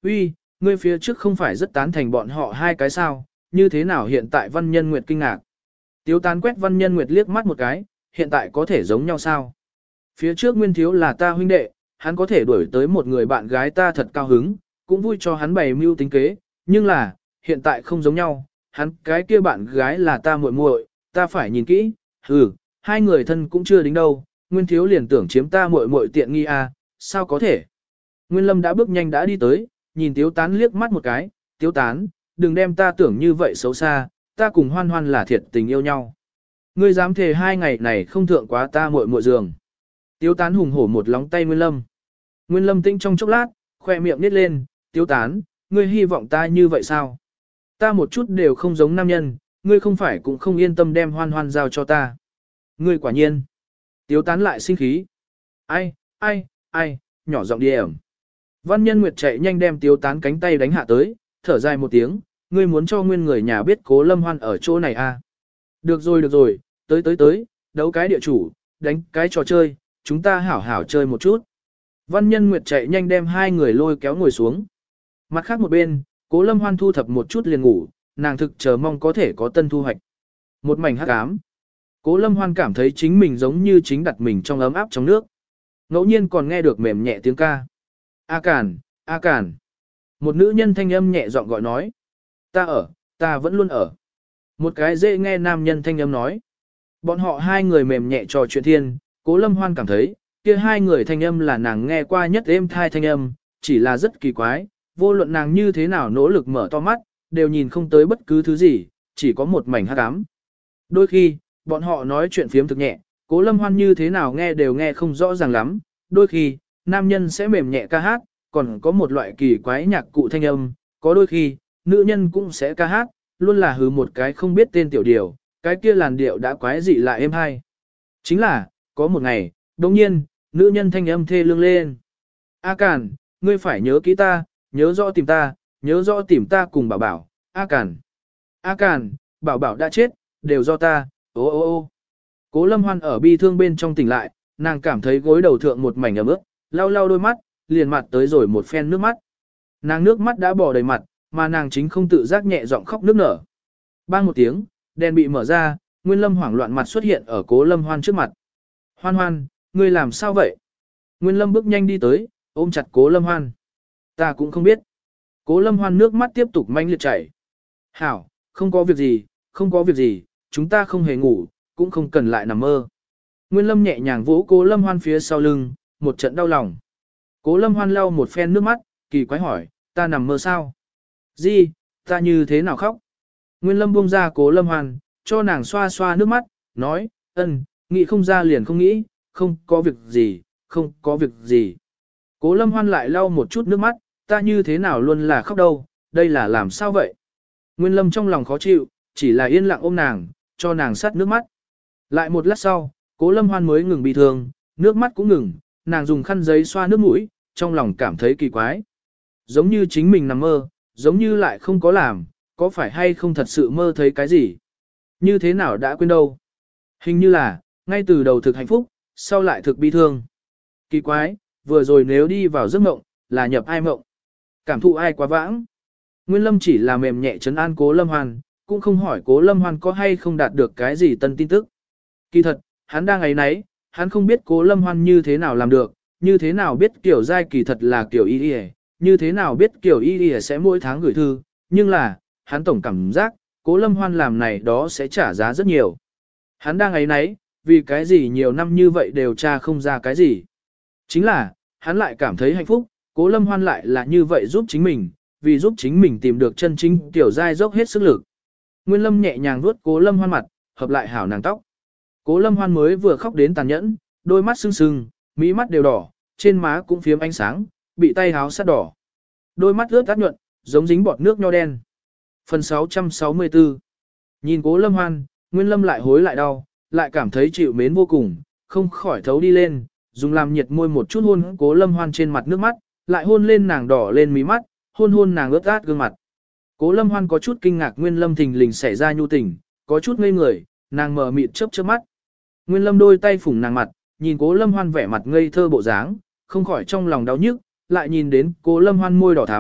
Uy, ngươi phía trước không phải rất tán thành bọn họ hai cái sao, như thế nào hiện tại Văn Nhân Nguyệt kinh ngạc. Tiếu tán quét Văn Nhân Nguyệt liếc mắt một cái, hiện tại có thể giống nhau sao? Phía trước Nguyên Thiếu là ta huynh đệ, hắn có thể đuổi tới một người bạn gái ta thật cao hứng, cũng vui cho hắn bày mưu tính kế, nhưng là, hiện tại không giống nhau, hắn cái kia bạn gái là ta muội muội, ta phải nhìn kỹ, hừ, hai người thân cũng chưa đính đâu, Nguyên Thiếu liền tưởng chiếm ta muội muội tiện nghi à, sao có thể? Nguyên Lâm đã bước nhanh đã đi tới, nhìn Tiếu Tán liếc mắt một cái, Tiếu Tán, đừng đem ta tưởng như vậy xấu xa, ta cùng Hoan Hoan là thiệt tình yêu nhau. Ngươi dám thề hai ngày này không thượng quá ta muội muội giường. Tiếu Tán hùng hổ một lóng tay Nguyên Lâm. Nguyên Lâm tinh trong chốc lát, khoe miệng nít lên, Tiếu Tán, ngươi hy vọng ta như vậy sao? Ta một chút đều không giống nam nhân, ngươi không phải cũng không yên tâm đem Hoan Hoan giao cho ta. Ngươi quả nhiên. Tiếu Tán lại sinh khí. Ai, ai, ai, nhỏ giọng đi ẩm. Văn Nhân Nguyệt chạy nhanh đem Tiếu Tán cánh tay đánh hạ tới, thở dài một tiếng, ngươi muốn cho nguyên người nhà biết Cố Lâm Hoan ở chỗ này à? Được rồi được rồi, tới tới tới, đấu cái địa chủ, đánh cái trò chơi, chúng ta hảo hảo chơi một chút. Văn Nhân Nguyệt chạy nhanh đem hai người lôi kéo ngồi xuống. Mặt khác một bên, Cố Lâm Hoan thu thập một chút liền ngủ, nàng thực chờ mong có thể có tân thu hoạch. Một mảnh hắc ám. Cố Lâm Hoan cảm thấy chính mình giống như chính đặt mình trong ấm áp trong nước. Ngẫu nhiên còn nghe được mềm nhẹ tiếng ca. A Cản, A Cản. Một nữ nhân thanh âm nhẹ giọng gọi nói. Ta ở, ta vẫn luôn ở. Một cái dễ nghe nam nhân thanh âm nói. Bọn họ hai người mềm nhẹ trò chuyện thiên, Cố Lâm Hoan cảm thấy, kia hai người thanh âm là nàng nghe qua nhất êm thai thanh âm, chỉ là rất kỳ quái, vô luận nàng như thế nào nỗ lực mở to mắt, đều nhìn không tới bất cứ thứ gì, chỉ có một mảnh hắc ám. Đôi khi, bọn họ nói chuyện phiếm thực nhẹ, Cố Lâm Hoan như thế nào nghe đều nghe không rõ ràng lắm, đôi khi, nam nhân sẽ mềm nhẹ ca hát, còn có một loại kỳ quái nhạc cụ thanh âm, có đôi khi, nữ nhân cũng sẽ ca hát, luôn là hứ một cái không biết tên tiểu điều, cái kia làn điệu đã quái dị lại êm hay. Chính là, có một ngày, đồng nhiên, nữ nhân thanh âm thê lương lên. A Cản, ngươi phải nhớ kỹ ta, nhớ rõ tìm ta, nhớ rõ tìm ta cùng bảo bảo, A Cản. A Cản, bảo bảo đã chết, đều do ta, ô ô ô. Cố Lâm Hoan ở bi thương bên trong tỉnh lại, nàng cảm thấy gối đầu thượng một mảnh ấm ướt, lau lau đôi mắt, liền mặt tới rồi một phen nước mắt. Nàng nước mắt đã bỏ đầy mặt, mà nàng chính không tự giác nhẹ giọng khóc nức nở. Bang một tiếng, đèn bị mở ra, Nguyên Lâm hoảng loạn mặt xuất hiện ở Cố Lâm Hoan trước mặt. Hoan Hoan, ngươi làm sao vậy? Nguyên Lâm bước nhanh đi tới, ôm chặt Cố Lâm Hoan. Ta cũng không biết. Cố Lâm Hoan nước mắt tiếp tục manh liệt chảy. Hảo, không có việc gì, không có việc gì, chúng ta không hề ngủ, cũng không cần lại nằm mơ. Nguyên Lâm nhẹ nhàng vỗ Cố Lâm Hoan phía sau lưng, một trận đau lòng. Cố Lâm Hoan lau một phen nước mắt, kỳ quái hỏi, ta nằm mơ sao? Gì, ta như thế nào khóc? Nguyên Lâm buông ra Cố Lâm Hoan, cho nàng xoa xoa nước mắt, nói, ân, nghĩ không ra liền không nghĩ, không có việc gì, không có việc gì. Cố Lâm Hoan lại lau một chút nước mắt, ta như thế nào luôn là khóc đâu, đây là làm sao vậy? Nguyên Lâm trong lòng khó chịu, chỉ là yên lặng ôm nàng, cho nàng sát nước mắt. Lại một lát sau, Cố Lâm Hoan mới ngừng bị thương, nước mắt cũng ngừng, nàng dùng khăn giấy xoa nước mũi, trong lòng cảm thấy kỳ quái. Giống như chính mình nằm mơ, giống như lại không có làm, có phải hay không thật sự mơ thấy cái gì? Như thế nào đã quên đâu? Hình như là, ngay từ đầu thực hạnh phúc, sau lại thực bi thương. Kỳ quái, vừa rồi nếu đi vào giấc mộng, là nhập ai mộng? Cảm thụ ai quá vãng? Nguyên Lâm chỉ là mềm nhẹ trấn an Cố Lâm Hoan, cũng không hỏi Cố Lâm Hoan có hay không đạt được cái gì tân tin tức. Kỳ thật, hắn đang ấy nấy, hắn không biết Cố Lâm Hoan như thế nào làm được, như thế nào biết Kiều Giai kỳ thật là Kiều Y Y, như thế nào biết Kiều Y Y sẽ mỗi tháng gửi thư, nhưng là, hắn tổng cảm giác, Cố Lâm Hoan làm này đó sẽ trả giá rất nhiều. Hắn đang ấy nấy, vì cái gì nhiều năm như vậy đều tra không ra cái gì. Chính là, hắn lại cảm thấy hạnh phúc, Cố Lâm Hoan lại là như vậy giúp chính mình, vì giúp chính mình tìm được chân chính Kiều Giai dốc hết sức lực. Nguyên Lâm nhẹ nhàng vuốt Cố Lâm Hoan mặt, hợp lại hảo nàng tóc. Cố Lâm Hoan mới vừa khóc đến tàn nhẫn, đôi mắt sưng sưng, mí mắt đều đỏ, trên má cũng phiếm ánh sáng, bị tay háo sát đỏ. Đôi mắt ướt át nhuận, giống dính bọt nước nho đen. Phần sáu trăm sáu mươi tư. Nhìn Cố Lâm Hoan, Nguyên Lâm lại hối lại đau, lại cảm thấy chịu mến vô cùng, không khỏi thấu đi lên, dùng làm nhiệt môi một chút hôn Cố Lâm Hoan trên mặt nước mắt, lại hôn lên nàng đỏ lên mí mắt, hôn hôn nàng ướt át gương mặt. Cố Lâm Hoan có chút kinh ngạc Nguyên Lâm thình lình xảy ra nhu tình, có chút ngây người, nàng mở mịt chớp chớp mắt. Nguyên Lâm đôi tay phủng nàng mặt, nhìn Cố Lâm Hoan vẻ mặt ngây thơ bộ dáng, không khỏi trong lòng đau nhức, lại nhìn đến Cố Lâm Hoan môi đỏ thắm,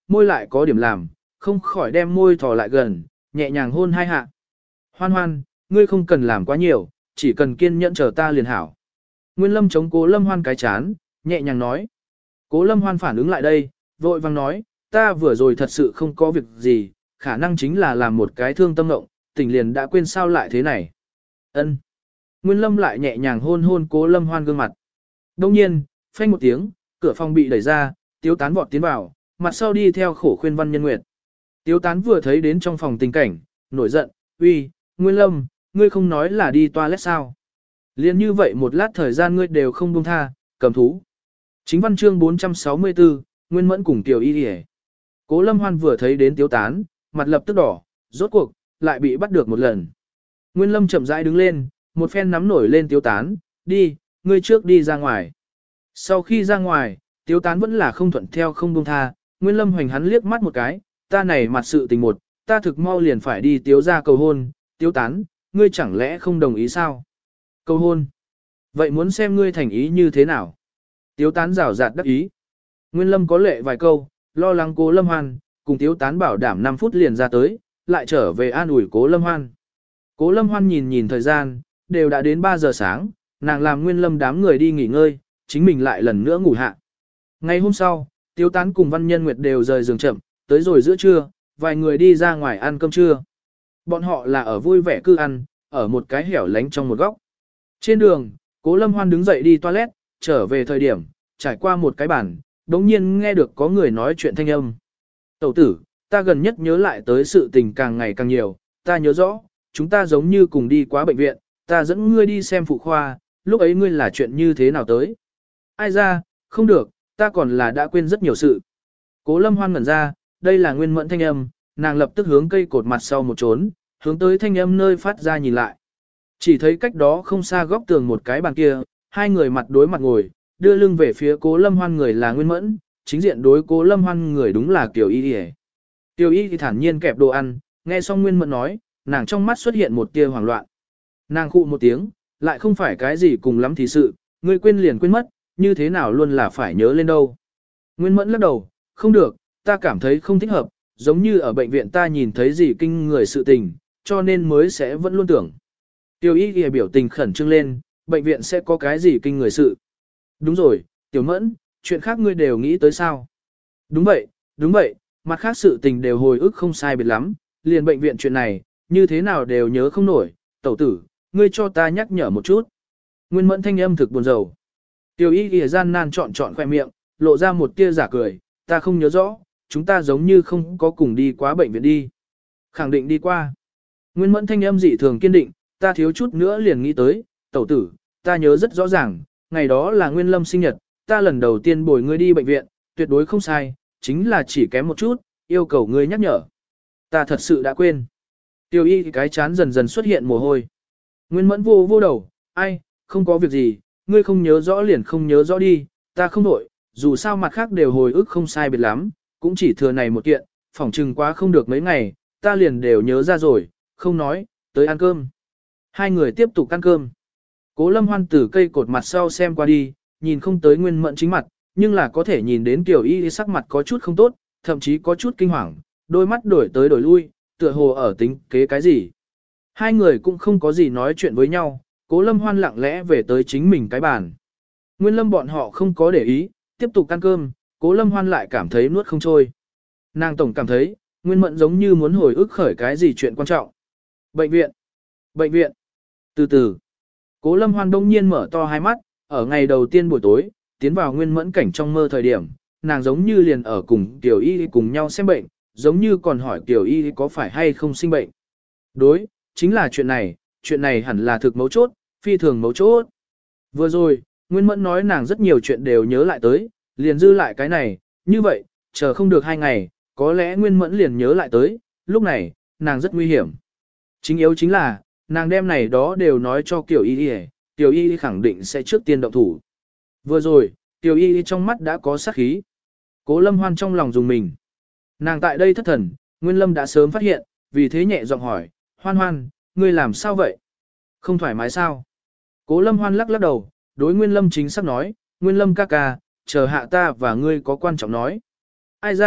môi lại có điểm làm, không khỏi đem môi thò lại gần, nhẹ nhàng hôn hai hạ. Hoan hoan, ngươi không cần làm quá nhiều, chỉ cần kiên nhẫn chờ ta liền hảo. Nguyên Lâm chống Cố Lâm Hoan cái chán, nhẹ nhàng nói. Cố Lâm Hoan phản ứng lại đây, vội vang nói, ta vừa rồi thật sự không có việc gì, khả năng chính là làm một cái thương tâm ngộng, tỉnh liền đã quên sao lại thế này. Ân. Nguyên Lâm lại nhẹ nhàng hôn hôn Cố Lâm Hoan gương mặt. Đông nhiên, phanh một tiếng, cửa phòng bị đẩy ra, Tiếu Tán vọt tiến vào, mặt sau đi theo khổ khuyên Văn Nhân Nguyệt. Tiếu Tán vừa thấy đến trong phòng tình cảnh, nổi giận, uy, Nguyên Lâm, ngươi không nói là đi toilet sao? Liên như vậy một lát thời gian ngươi đều không buông tha, cầm thú. Chính văn chương bốn trăm sáu mươi tư, Nguyên Mẫn cùng Tiểu Y Điề. Cố Lâm Hoan vừa thấy đến Tiếu Tán, mặt lập tức đỏ, rốt cuộc, lại bị bắt được một lần. Nguyên Lâm chậm rãi đứng lên, một phen nắm nổi lên Tiếu Tán, đi, ngươi trước đi ra ngoài. Sau khi ra ngoài, Tiếu Tán vẫn là không thuận theo không buông tha, Nguyên Lâm hoành hắn liếc mắt một cái, ta này mặt sự tình một, ta thực mau liền phải đi Tiếu ra cầu hôn, Tiếu Tán, ngươi chẳng lẽ không đồng ý sao? Cầu hôn. Vậy muốn xem ngươi thành ý như thế nào? Tiếu Tán rào rạt đắc ý. Nguyên Lâm có lệ vài câu, lo lắng Cố Lâm Hoan, cùng Tiếu Tán bảo đảm năm phút liền ra tới, lại trở về an ủi Cố Lâm Hoan. Cố Lâm Hoan nhìn nhìn thời gian, đều đã đến ba giờ sáng, nàng làm Nguyên Lâm đám người đi nghỉ ngơi, chính mình lại lần nữa ngủ hạ. Ngày hôm sau, Tiếu Tán cùng Văn Nhân Nguyệt đều rời giường chậm, tới rồi giữa trưa, vài người đi ra ngoài ăn cơm trưa. Bọn họ là ở vui vẻ cư ăn, ở một cái hẻo lánh trong một góc. Trên đường, Cố Lâm Hoan đứng dậy đi toilet, trở về thời điểm, trải qua một cái bàn, đống nhiên nghe được có người nói chuyện thanh âm. Tẩu tử, ta gần nhất nhớ lại tới sự tình càng ngày càng nhiều, ta nhớ rõ, chúng ta giống như cùng đi quá bệnh viện, ta dẫn ngươi đi xem phụ khoa, lúc ấy ngươi là chuyện như thế nào tới. Ai ra, không được, ta còn là đã quên rất nhiều sự. Cố Lâm Hoan ngẩn ra, đây là Nguyên Mẫn thanh âm, nàng lập tức hướng cây cột mặt sau một trốn, hướng tới thanh âm nơi phát ra nhìn lại. Chỉ thấy cách đó không xa góc tường một cái bàn kia, hai người mặt đối mặt ngồi, đưa lưng về phía Cố Lâm Hoan người là Nguyên Mẫn, chính diện đối Cố Lâm Hoan người đúng là Kiều Y Y. Kiều Y thì thản nhiên kẹp đồ ăn, nghe xong Nguyên Mẫn nói, nàng trong mắt xuất hiện một tia hoảng loạn. Nàng khụ một tiếng, lại không phải cái gì cùng lắm thì sự, ngươi quên liền quên mất, như thế nào luôn là phải nhớ lên đâu. Nguyên Mẫn lắc đầu, không được, ta cảm thấy không thích hợp, giống như ở bệnh viện ta nhìn thấy gì kinh người sự tình, cho nên mới sẽ vẫn luôn tưởng. Tiểu Y Y biểu tình khẩn trương lên, bệnh viện sẽ có cái gì kinh người sự. Đúng rồi, Tiểu Mẫn, chuyện khác ngươi đều nghĩ tới sao? Đúng vậy, đúng vậy, mặt khác sự tình đều hồi ức không sai biệt lắm, liền bệnh viện chuyện này, như thế nào đều nhớ không nổi, tẩu tử, ngươi cho ta nhắc nhở một chút. Nguyên Mẫn thanh âm thực buồn rầu. Tiểu Y Y gian nan chọn chọn khoe miệng, lộ ra một tia giả cười, ta không nhớ rõ, chúng ta giống như không có cùng đi quá bệnh viện đi. Khẳng định đi qua. Nguyên Mẫn thanh âm dị thường kiên định, ta thiếu chút nữa liền nghĩ tới, tẩu tử, ta nhớ rất rõ ràng, ngày đó là Nguyên Lâm sinh nhật, ta lần đầu tiên bồi ngươi đi bệnh viện, tuyệt đối không sai, chính là chỉ kém một chút, yêu cầu ngươi nhắc nhở. Ta thật sự đã quên. Tiểu Y cái chán dần dần xuất hiện mồ hôi. Nguyên Mẫn vô vô đầu, ai, không có việc gì, ngươi không nhớ rõ liền không nhớ rõ đi, ta không đổi, dù sao mặt khác đều hồi ức không sai biệt lắm, cũng chỉ thừa này một kiện, phỏng chừng quá không được mấy ngày, ta liền đều nhớ ra rồi, không nói, tới ăn cơm. Hai người tiếp tục ăn cơm. Cố Lâm Hoan từ cây cột mặt sau xem qua đi, nhìn không tới Nguyên Mẫn chính mặt, nhưng là có thể nhìn đến Tiểu Y sắc mặt có chút không tốt, thậm chí có chút kinh hoàng, đôi mắt đổi tới đổi lui, tựa hồ ở tính kế cái gì. Hai người cũng không có gì nói chuyện với nhau, Cố Lâm Hoan lặng lẽ về tới chính mình cái bàn. Nguyên Lâm bọn họ không có để ý, tiếp tục ăn cơm, Cố Lâm Hoan lại cảm thấy nuốt không trôi. Nàng tổng cảm thấy, Nguyên Mẫn giống như muốn hồi ức khởi cái gì chuyện quan trọng. Bệnh viện, bệnh viện, từ từ. Cố Lâm Hoan đông nhiên mở to hai mắt, ở ngày đầu tiên buổi tối, tiến vào Nguyên Mẫn cảnh trong mơ thời điểm, nàng giống như liền ở cùng Tiểu Y cùng nhau xem bệnh, giống như còn hỏi Tiểu Y có phải hay không sinh bệnh. Đối, chính là chuyện này, chuyện này hẳn là thực mấu chốt, phi thường mấu chốt. Vừa rồi, Nguyên Mẫn nói nàng rất nhiều chuyện đều nhớ lại tới, liền dư lại cái này, như vậy, chờ không được hai ngày, có lẽ Nguyên Mẫn liền nhớ lại tới, lúc này, nàng rất nguy hiểm. Chính yếu chính là, nàng đem này đó đều nói cho Tiểu Y Y, Tiểu Y Y khẳng định sẽ trước tiên động thủ. Vừa rồi, Tiểu Y Y trong mắt đã có sát khí. Cố Lâm Hoan trong lòng dùng mình. Nàng tại đây thất thần, Nguyên Lâm đã sớm phát hiện, vì thế nhẹ giọng hỏi, Hoan Hoan, ngươi làm sao vậy? Không thoải mái sao? Cố Lâm Hoan lắc lắc đầu, đối Nguyên Lâm chính xác nói, Nguyên Lâm ca ca, chờ hạ ta và ngươi có quan trọng nói. Ai ra,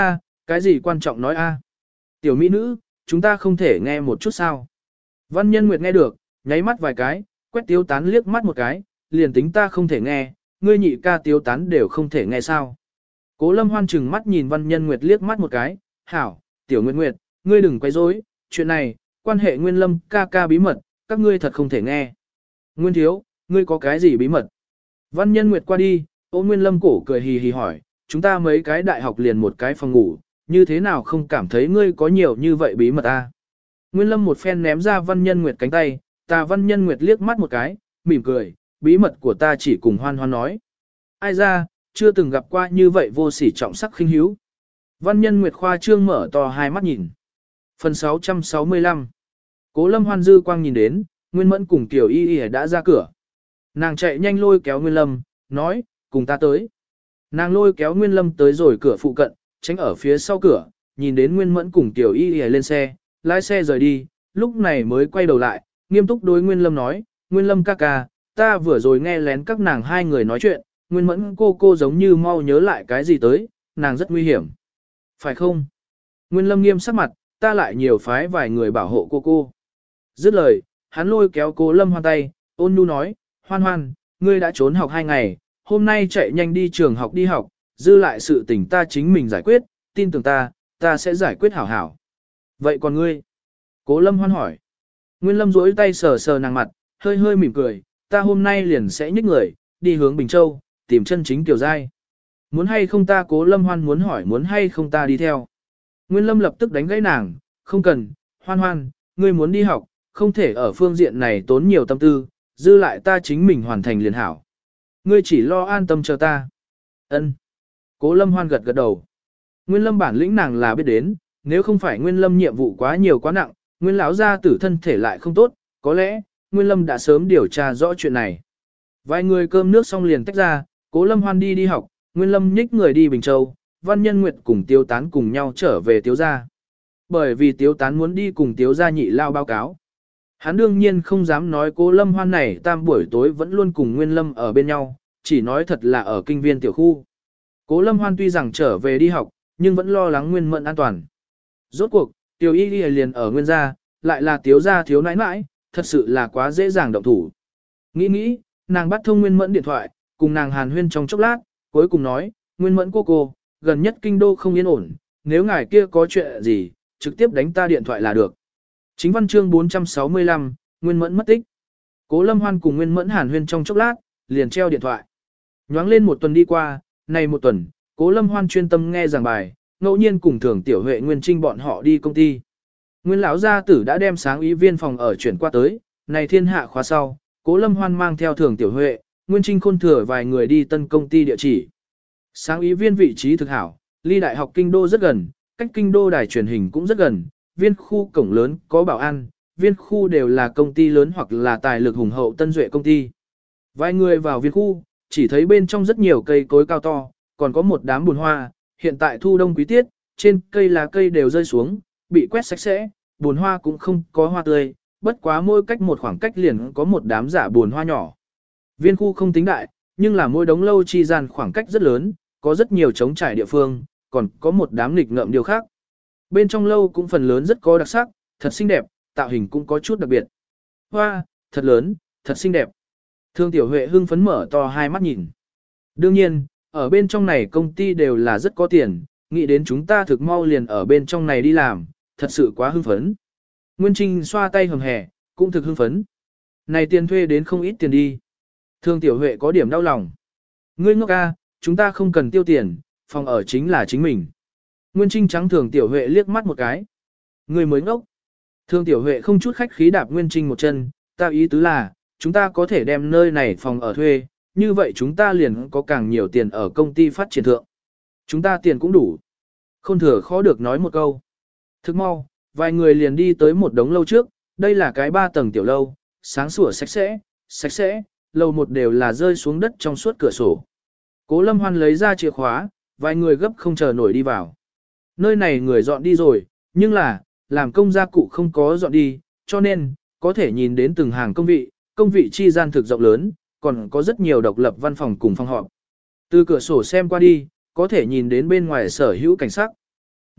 Cái gì quan trọng nói a? Tiểu mỹ nữ, chúng ta không thể nghe một chút sao? Văn Nhân Nguyệt nghe được, nháy mắt vài cái, quét Tiếu Tán liếc mắt một cái, liền tính ta không thể nghe, ngươi nhị ca Tiếu Tán đều không thể nghe sao? Cố Lâm Hoan chừng mắt nhìn Văn Nhân Nguyệt liếc mắt một cái, hảo, Tiểu Nguyệt Nguyệt, ngươi đừng quấy rối, chuyện này, quan hệ Nguyên Lâm ca ca bí mật, các ngươi thật không thể nghe. Nguyên Thiếu, ngươi có cái gì bí mật? Văn Nhân Nguyệt qua đi, ôm Nguyên Lâm cổ cười hì hì hỏi, chúng ta mấy cái đại học liền một cái phòng ngủ, như thế nào không cảm thấy ngươi có nhiều như vậy bí mật ta? Nguyên Lâm một phen ném ra Văn Nhân Nguyệt cánh tay, ta Văn Nhân Nguyệt liếc mắt một cái, mỉm cười, bí mật của ta chỉ cùng Hoan Hoan nói. Ai ra, chưa từng gặp qua như vậy vô sỉ trọng sắc khinh hiếu. Văn Nhân Nguyệt khoa trương mở to hai mắt nhìn. Phần sáu trăm sáu mươi lăm. Cố Lâm Hoan dư quang nhìn đến, Nguyên Mẫn cùng Tiểu Y Y đã ra cửa. Nàng chạy nhanh lôi kéo Nguyên Lâm, nói, cùng ta tới. Nàng lôi kéo Nguyên Lâm tới rồi cửa phụ cận, tránh ở phía sau cửa, nhìn đến Nguyên Mẫn cùng Tiểu Y Y lên xe, lái xe rời đi, lúc này mới quay đầu lại, nghiêm túc đối Nguyên Lâm nói, Nguyên Lâm ca ca, ta vừa rồi nghe lén các nàng hai người nói chuyện, Nguyên Mẫn cô cô giống như mau nhớ lại cái gì tới, nàng rất nguy hiểm. Phải không? Nguyên Lâm nghiêm sắc mặt, ta lại nhiều phái vài người bảo hộ cô cô. Dứt lời, hắn lôi kéo Cố Lâm Hoan tay, ôn nhu nói, Hoan Hoan, ngươi đã trốn học hai ngày, hôm nay chạy nhanh đi trường học đi học, dư lại sự tình ta chính mình giải quyết, tin tưởng ta, ta sẽ giải quyết hảo hảo. Vậy còn ngươi? Cố Lâm Hoan hỏi. Nguyên Lâm duỗi tay sờ sờ nàng mặt, hơi hơi mỉm cười, ta hôm nay liền sẽ nhích người, đi hướng Bình Châu, tìm chân chính Tiểu Giai. Muốn hay không ta? Cố Lâm Hoan muốn hỏi muốn hay không ta đi theo. Nguyên Lâm lập tức đánh gãy nàng, không cần, Hoan Hoan, ngươi muốn đi học, không thể ở phương diện này tốn nhiều tâm tư, dư lại ta chính mình hoàn thành liền hảo. Ngươi chỉ lo an tâm chờ ta. Ân. Cố Lâm Hoan gật gật đầu. Nguyên Lâm bản lĩnh nàng là biết đến, nếu không phải Nguyên Lâm nhiệm vụ quá nhiều quá nặng, Nguyên lão gia tử thân thể lại không tốt, có lẽ Nguyên Lâm đã sớm điều tra rõ chuyện này. Vài người cơm nước xong liền tách ra, Cố Lâm Hoan đi đi học, Nguyên Lâm nhích người đi Bình Châu, Văn Nhân Nguyệt cùng Tiếu Tán cùng nhau trở về Tiếu gia. Bởi vì Tiếu Tán muốn đi cùng Tiếu gia nhị lao báo cáo. Hắn đương nhiên không dám nói Cố Lâm Hoan này tam buổi tối vẫn luôn cùng Nguyên Lâm ở bên nhau, chỉ nói thật là ở kinh viên tiểu khu. Cố Lâm Hoan tuy rằng trở về đi học, nhưng vẫn lo lắng Nguyên Mẫn an toàn. Rốt cuộc, Tiểu Y Y liền ở Nguyên gia, lại là Tiếu gia thiếu nãi nãi, thật sự là quá dễ dàng động thủ. Nghĩ nghĩ, nàng bắt thông Nguyên Mẫn điện thoại, cùng nàng hàn huyên trong chốc lát, cuối cùng nói, Nguyên Mẫn cô cô, gần nhất kinh đô không yên ổn, nếu ngài kia có chuyện gì, trực tiếp đánh ta điện thoại là được. Chính văn chương bốn trăm sáu mươi lăm, Nguyên Mẫn mất tích. Cố Lâm Hoan cùng Nguyên Mẫn hàn huyên trong chốc lát, liền treo điện thoại. Nhoáng lên một tuần đi qua, này một tuần, Cố Lâm Hoan chuyên tâm nghe giảng bài, ngẫu nhiên cùng Thường Tiểu Huệ Nguyên Trinh bọn họ đi công ty. Nguyên lão gia tử đã đem sáng ý viên phòng ở chuyển qua tới, này thiên hạ khóa sau, Cố Lâm Hoan mang theo Thường Tiểu Huệ, Nguyên Trinh Khôn thừa vài người đi tân công ty địa chỉ. Sáng ý viên vị trí thực hảo, ly đại học kinh đô rất gần, cách kinh đô đài truyền hình cũng rất gần, viên khu cổng lớn có bảo an, viên khu đều là công ty lớn hoặc là tài lực hùng hậu tân duệ công ty. Vài người vào viên khu, chỉ thấy bên trong rất nhiều cây cối cao to, còn có một đám bùn hoa, hiện tại thu đông quý tiết, trên cây lá cây đều rơi xuống, bị quét sạch sẽ, bùn hoa cũng không có hoa tươi, bất quá mỗi cách một khoảng cách liền có một đám giả bùn hoa nhỏ. Viên khu không tính đại, nhưng là mỗi đống lâu chi gian khoảng cách rất lớn, có rất nhiều trống trải địa phương, còn có một đám nghịch ngợm điều khác. Bên trong lâu cũng phần lớn rất có đặc sắc, thật xinh đẹp, tạo hình cũng có chút đặc biệt. Hoa, thật lớn, thật xinh đẹp. Thương Tiểu Huệ hưng phấn mở to hai mắt nhìn. Đương nhiên, ở bên trong này công ty đều là rất có tiền, nghĩ đến chúng ta thực mau liền ở bên trong này đi làm, thật sự quá hưng phấn. Nguyên Trinh xoa tay hầm hè, cũng thực hưng phấn. Này tiền thuê đến không ít tiền đi. Thương Tiểu Huệ có điểm đau lòng. Ngươi ngốc a, chúng ta không cần tiêu tiền, phòng ở chính là chính mình. Nguyên Trinh trắng Thường Tiểu Huệ liếc mắt một cái. Ngươi mới ngốc. Thương Tiểu Huệ không chút khách khí đạp Nguyên Trinh một chân, ta ý tứ là, chúng ta có thể đem nơi này phòng ở thuê, như vậy chúng ta liền có càng nhiều tiền ở công ty phát triển thượng. Chúng ta tiền cũng đủ. Không thừa khó được nói một câu. Thức mau, vài người liền đi tới một đống lâu trước, đây là cái ba tầng tiểu lâu, sáng sủa sạch sẽ, sạch sẽ, lầu một đều là rơi xuống đất trong suốt cửa sổ. Cố Lâm Hoan lấy ra chìa khóa, vài người gấp không chờ nổi đi vào. Nơi này người dọn đi rồi, nhưng là, làm công gia cụ không có dọn đi, cho nên, có thể nhìn đến từng hàng công vị, công vị chi gian thực rộng lớn, còn có rất nhiều độc lập văn phòng cùng phòng họp. Từ cửa sổ xem qua đi, có thể nhìn đến bên ngoài sở hữu cảnh sắc.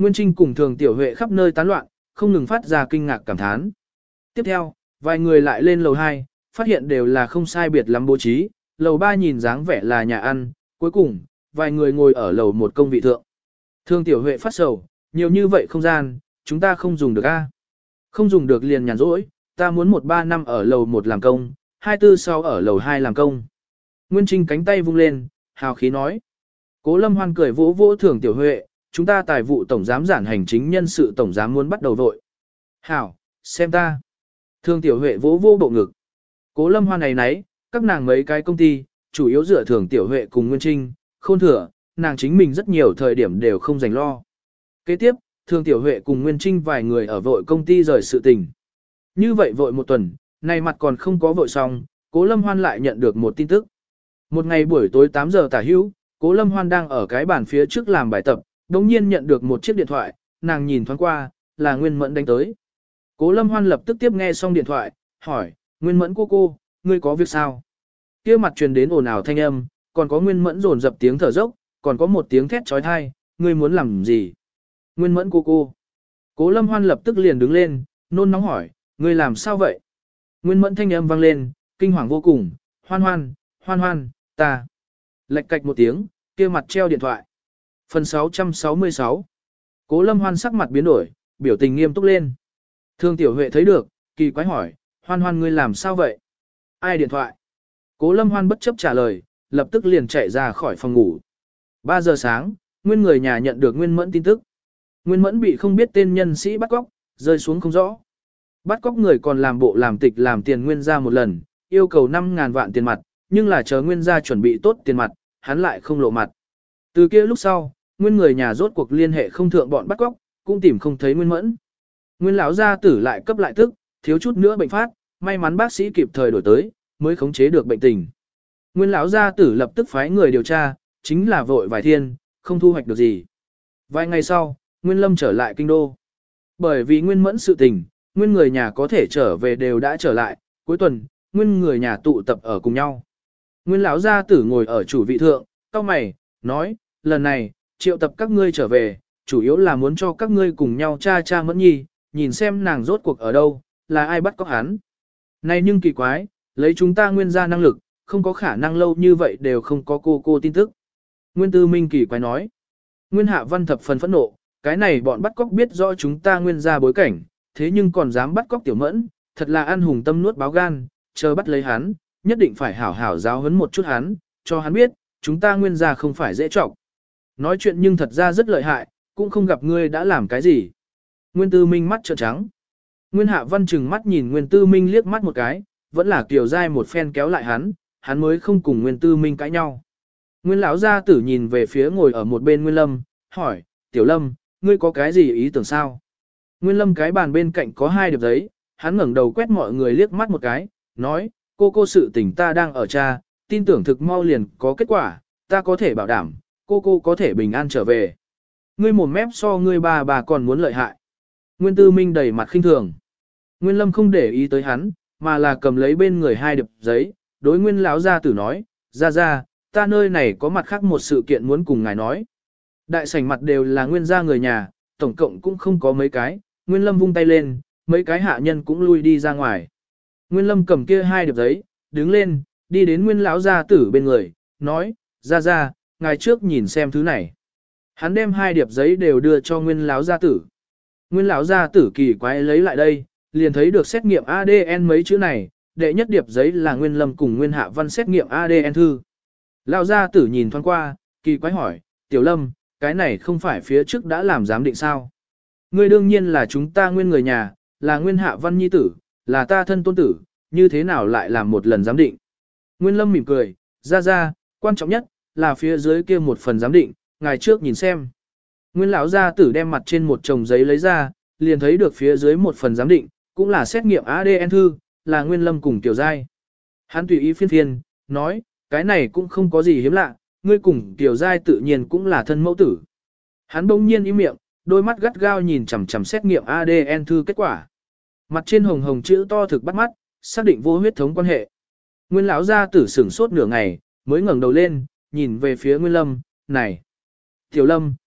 Nguyên Trinh cùng Thường Tiểu Huệ khắp nơi tán loạn, không ngừng phát ra kinh ngạc cảm thán. Tiếp theo, vài người lại lên lầu hai, phát hiện đều là không sai biệt lắm bố trí, lầu ba nhìn dáng vẻ là nhà ăn, cuối cùng, vài người ngồi ở lầu một công vị thượng. Thường Tiểu Huệ phát sầu, nhiều như vậy không gian, chúng ta không dùng được a. Không dùng được liền nhàn rỗi, ta muốn một ba năm ở lầu một làm công, hai tư sau ở lầu hai làm công. Nguyên Trinh cánh tay vung lên, hào khí nói. Cố Lâm Hoan cười vỗ vỗ Thường Tiểu Huệ, chúng ta tài vụ tổng giám giản hành chính nhân sự tổng giám muốn bắt đầu vội. Hảo, xem ta. Thường Tiểu Huệ vỗ vỗ bộ ngực. Cố Lâm Hoan này nấy, các nàng mấy cái công ty, chủ yếu dựa Thường Tiểu Huệ cùng Nguyên Trinh, khôn thừa, nàng chính mình rất nhiều thời điểm đều không dành lo. Kế tiếp, Thường Tiểu Huệ cùng Nguyên Trinh vài người ở vội công ty rời sự tình. Như vậy vội một tuần, nay mặt còn không có vội xong, Cố Lâm Hoan lại nhận được một tin tức. Một ngày buổi tối tám giờ tả hữu, Cố Lâm Hoan đang ở cái bàn phía trước làm bài tập, đồng nhiên nhận được một chiếc điện thoại, nàng nhìn thoáng qua, là Nguyên Mẫn đánh tới. Cố Lâm Hoan lập tức tiếp nghe xong điện thoại, hỏi, Nguyên Mẫn cô cô, ngươi có việc sao? Kia mặt truyền đến ồn ào thanh âm, còn có Nguyên Mẫn rồn dập tiếng thở dốc, còn có một tiếng thét trói thai, ngươi muốn làm gì? Nguyên Mẫn cô cô. Cố Lâm Hoan lập tức liền đứng lên, nôn nóng hỏi, ngươi làm sao vậy? Nguyên Mẫn thanh âm vang lên, kinh hoàng vô cùng, Hoan Hoan, Hoan Hoan, ta. Lệch cạch một tiếng, kia mặt treo điện thoại. Phần sáu trăm sáu mươi sáu. Cố Lâm Hoan sắc mặt biến đổi, biểu tình nghiêm túc lên. Thương Tiểu Huệ thấy được, kỳ quái hỏi, Hoan Hoan ngươi làm sao vậy? Ai điện thoại? Cố Lâm Hoan bất chấp trả lời, lập tức liền chạy ra khỏi phòng ngủ. ba giờ sáng, Nguyên người nhà nhận được Nguyên Mẫn tin tức. Nguyên Mẫn bị không biết tên nhân sĩ bắt cóc, rơi xuống không rõ. Bắt cóc người còn làm bộ làm tịch làm tiền Nguyên gia một lần, yêu cầu năm ngàn vạn tiền mặt, nhưng là chờ Nguyên gia chuẩn bị tốt tiền mặt, hắn lại không lộ mặt. Từ kia lúc sau, Nguyên người nhà rốt cuộc liên hệ không thượng bọn bắt cóc, cũng tìm không thấy Nguyên Mẫn. Nguyên lão gia tử lại cấp lại tức, thiếu chút nữa bệnh phát, may mắn bác sĩ kịp thời đổi tới, mới khống chế được bệnh tình. Nguyên lão gia tử lập tức phái người điều tra, chính là vội vài thiên, không thu hoạch được gì. Vài ngày sau, Nguyên Lâm trở lại kinh đô. Bởi vì Nguyên Mẫn sự tình, Nguyên người nhà có thể trở về đều đã trở lại, cuối tuần, Nguyên người nhà tụ tập ở cùng nhau. Nguyên lão gia tử ngồi ở chủ vị thượng, cau mày, nói, lần này, triệu tập các ngươi trở về, chủ yếu là muốn cho các ngươi cùng nhau tra tra Mẫn Nhi, nhìn xem nàng rốt cuộc ở đâu, là ai bắt cóc hắn. Này nhưng kỳ quái, lấy chúng ta Nguyên gia năng lực, không có khả năng lâu như vậy đều không có cô cô tin tức. Nguyên Tư Minh kỳ quái nói. Nguyên Hạ Văn thập phần phẫn nộ, cái này bọn bắt cóc biết rõ chúng ta Nguyên gia bối cảnh, thế nhưng còn dám bắt cóc Tiểu Mẫn, thật là ăn hùng tâm nuốt báo gan, chờ bắt lấy hắn, nhất định phải hảo hảo giáo huấn một chút hắn, cho hắn biết, chúng ta Nguyên gia không phải dễ trọng. Nói chuyện nhưng thật ra rất lợi hại, cũng không gặp ngươi đã làm cái gì. Nguyên Tư Minh mắt trợn trắng. Nguyên Hạ Văn chừng mắt nhìn Nguyên Tư Minh liếc mắt một cái, vẫn là Kiều Giai một phen kéo lại hắn, hắn mới không cùng Nguyên Tư Minh cãi nhau. Nguyên lão gia tử nhìn về phía ngồi ở một bên Nguyên Lâm, hỏi, Tiểu Lâm, ngươi có cái gì ý tưởng sao? Nguyên Lâm cái bàn bên cạnh có hai điệp giấy, hắn ngẩng đầu quét mọi người liếc mắt một cái, nói, cô cô sự tình ta đang ở cha, tin tưởng thực mau liền có kết quả, ta có thể bảo đảm, cô cô có thể bình an trở về. Ngươi mồm mép so ngươi bà bà còn muốn lợi hại. Nguyên Tư Minh đầy mặt khinh thường. Nguyên Lâm không để ý tới hắn, mà là cầm lấy bên người hai điệp giấy, đối Nguyên lão gia tử nói, ra ra, ta nơi này có mặt khác một sự kiện muốn cùng ngài nói. Đại sảnh mặt đều là Nguyên gia người nhà, tổng cộng cũng không có mấy cái, Nguyên Lâm vung tay lên, mấy cái hạ nhân cũng lui đi ra ngoài. Nguyên Lâm cầm kia hai điệp giấy, đứng lên, đi đến Nguyên lão gia tử bên người, nói, ra ra, ngài trước nhìn xem thứ này. Hắn đem hai điệp giấy đều đưa cho Nguyên lão gia tử. Nguyên lão gia tử kỳ quái lấy lại đây, liền thấy được xét nghiệm a đê en mấy chữ này, đệ nhất điệp giấy là Nguyên Lâm cùng Nguyên Hạ Văn xét nghiệm a đê en thư. Lão gia tử nhìn thoáng qua, kỳ quái hỏi, Tiểu Lâm, cái này không phải phía trước đã làm giám định sao? Ngươi đương nhiên là chúng ta Nguyên người nhà, là Nguyên Hạ Văn nhi tử, là ta thân tôn tử, như thế nào lại làm một lần giám định? Nguyên Lâm mỉm cười, ra ra, quan trọng nhất là phía dưới kia một phần giám định, ngài trước nhìn xem. Nguyên lão gia tử đem mặt trên một chồng giấy lấy ra, liền thấy được phía dưới một phần giám định, cũng là xét nghiệm a đê en thư, là Nguyên Lâm cùng Tiểu Giai. Hắn tùy ý phiên phiên, nói, cái này cũng không có gì hiếm lạ, ngươi cùng Tiểu Giai tự nhiên cũng là thân mẫu tử. Hắn bỗng nhiên im miệng, đôi mắt gắt gao nhìn chằm chằm xét nghiệm a đê en thư kết quả. Mặt trên hồng hồng chữ to thực bắt mắt, xác định vô huyết thống quan hệ. Nguyên lão gia tử sửng sốt nửa ngày, mới ngẩng đầu lên, nhìn về phía Nguyên Lâm, này. Tiểu Lâm,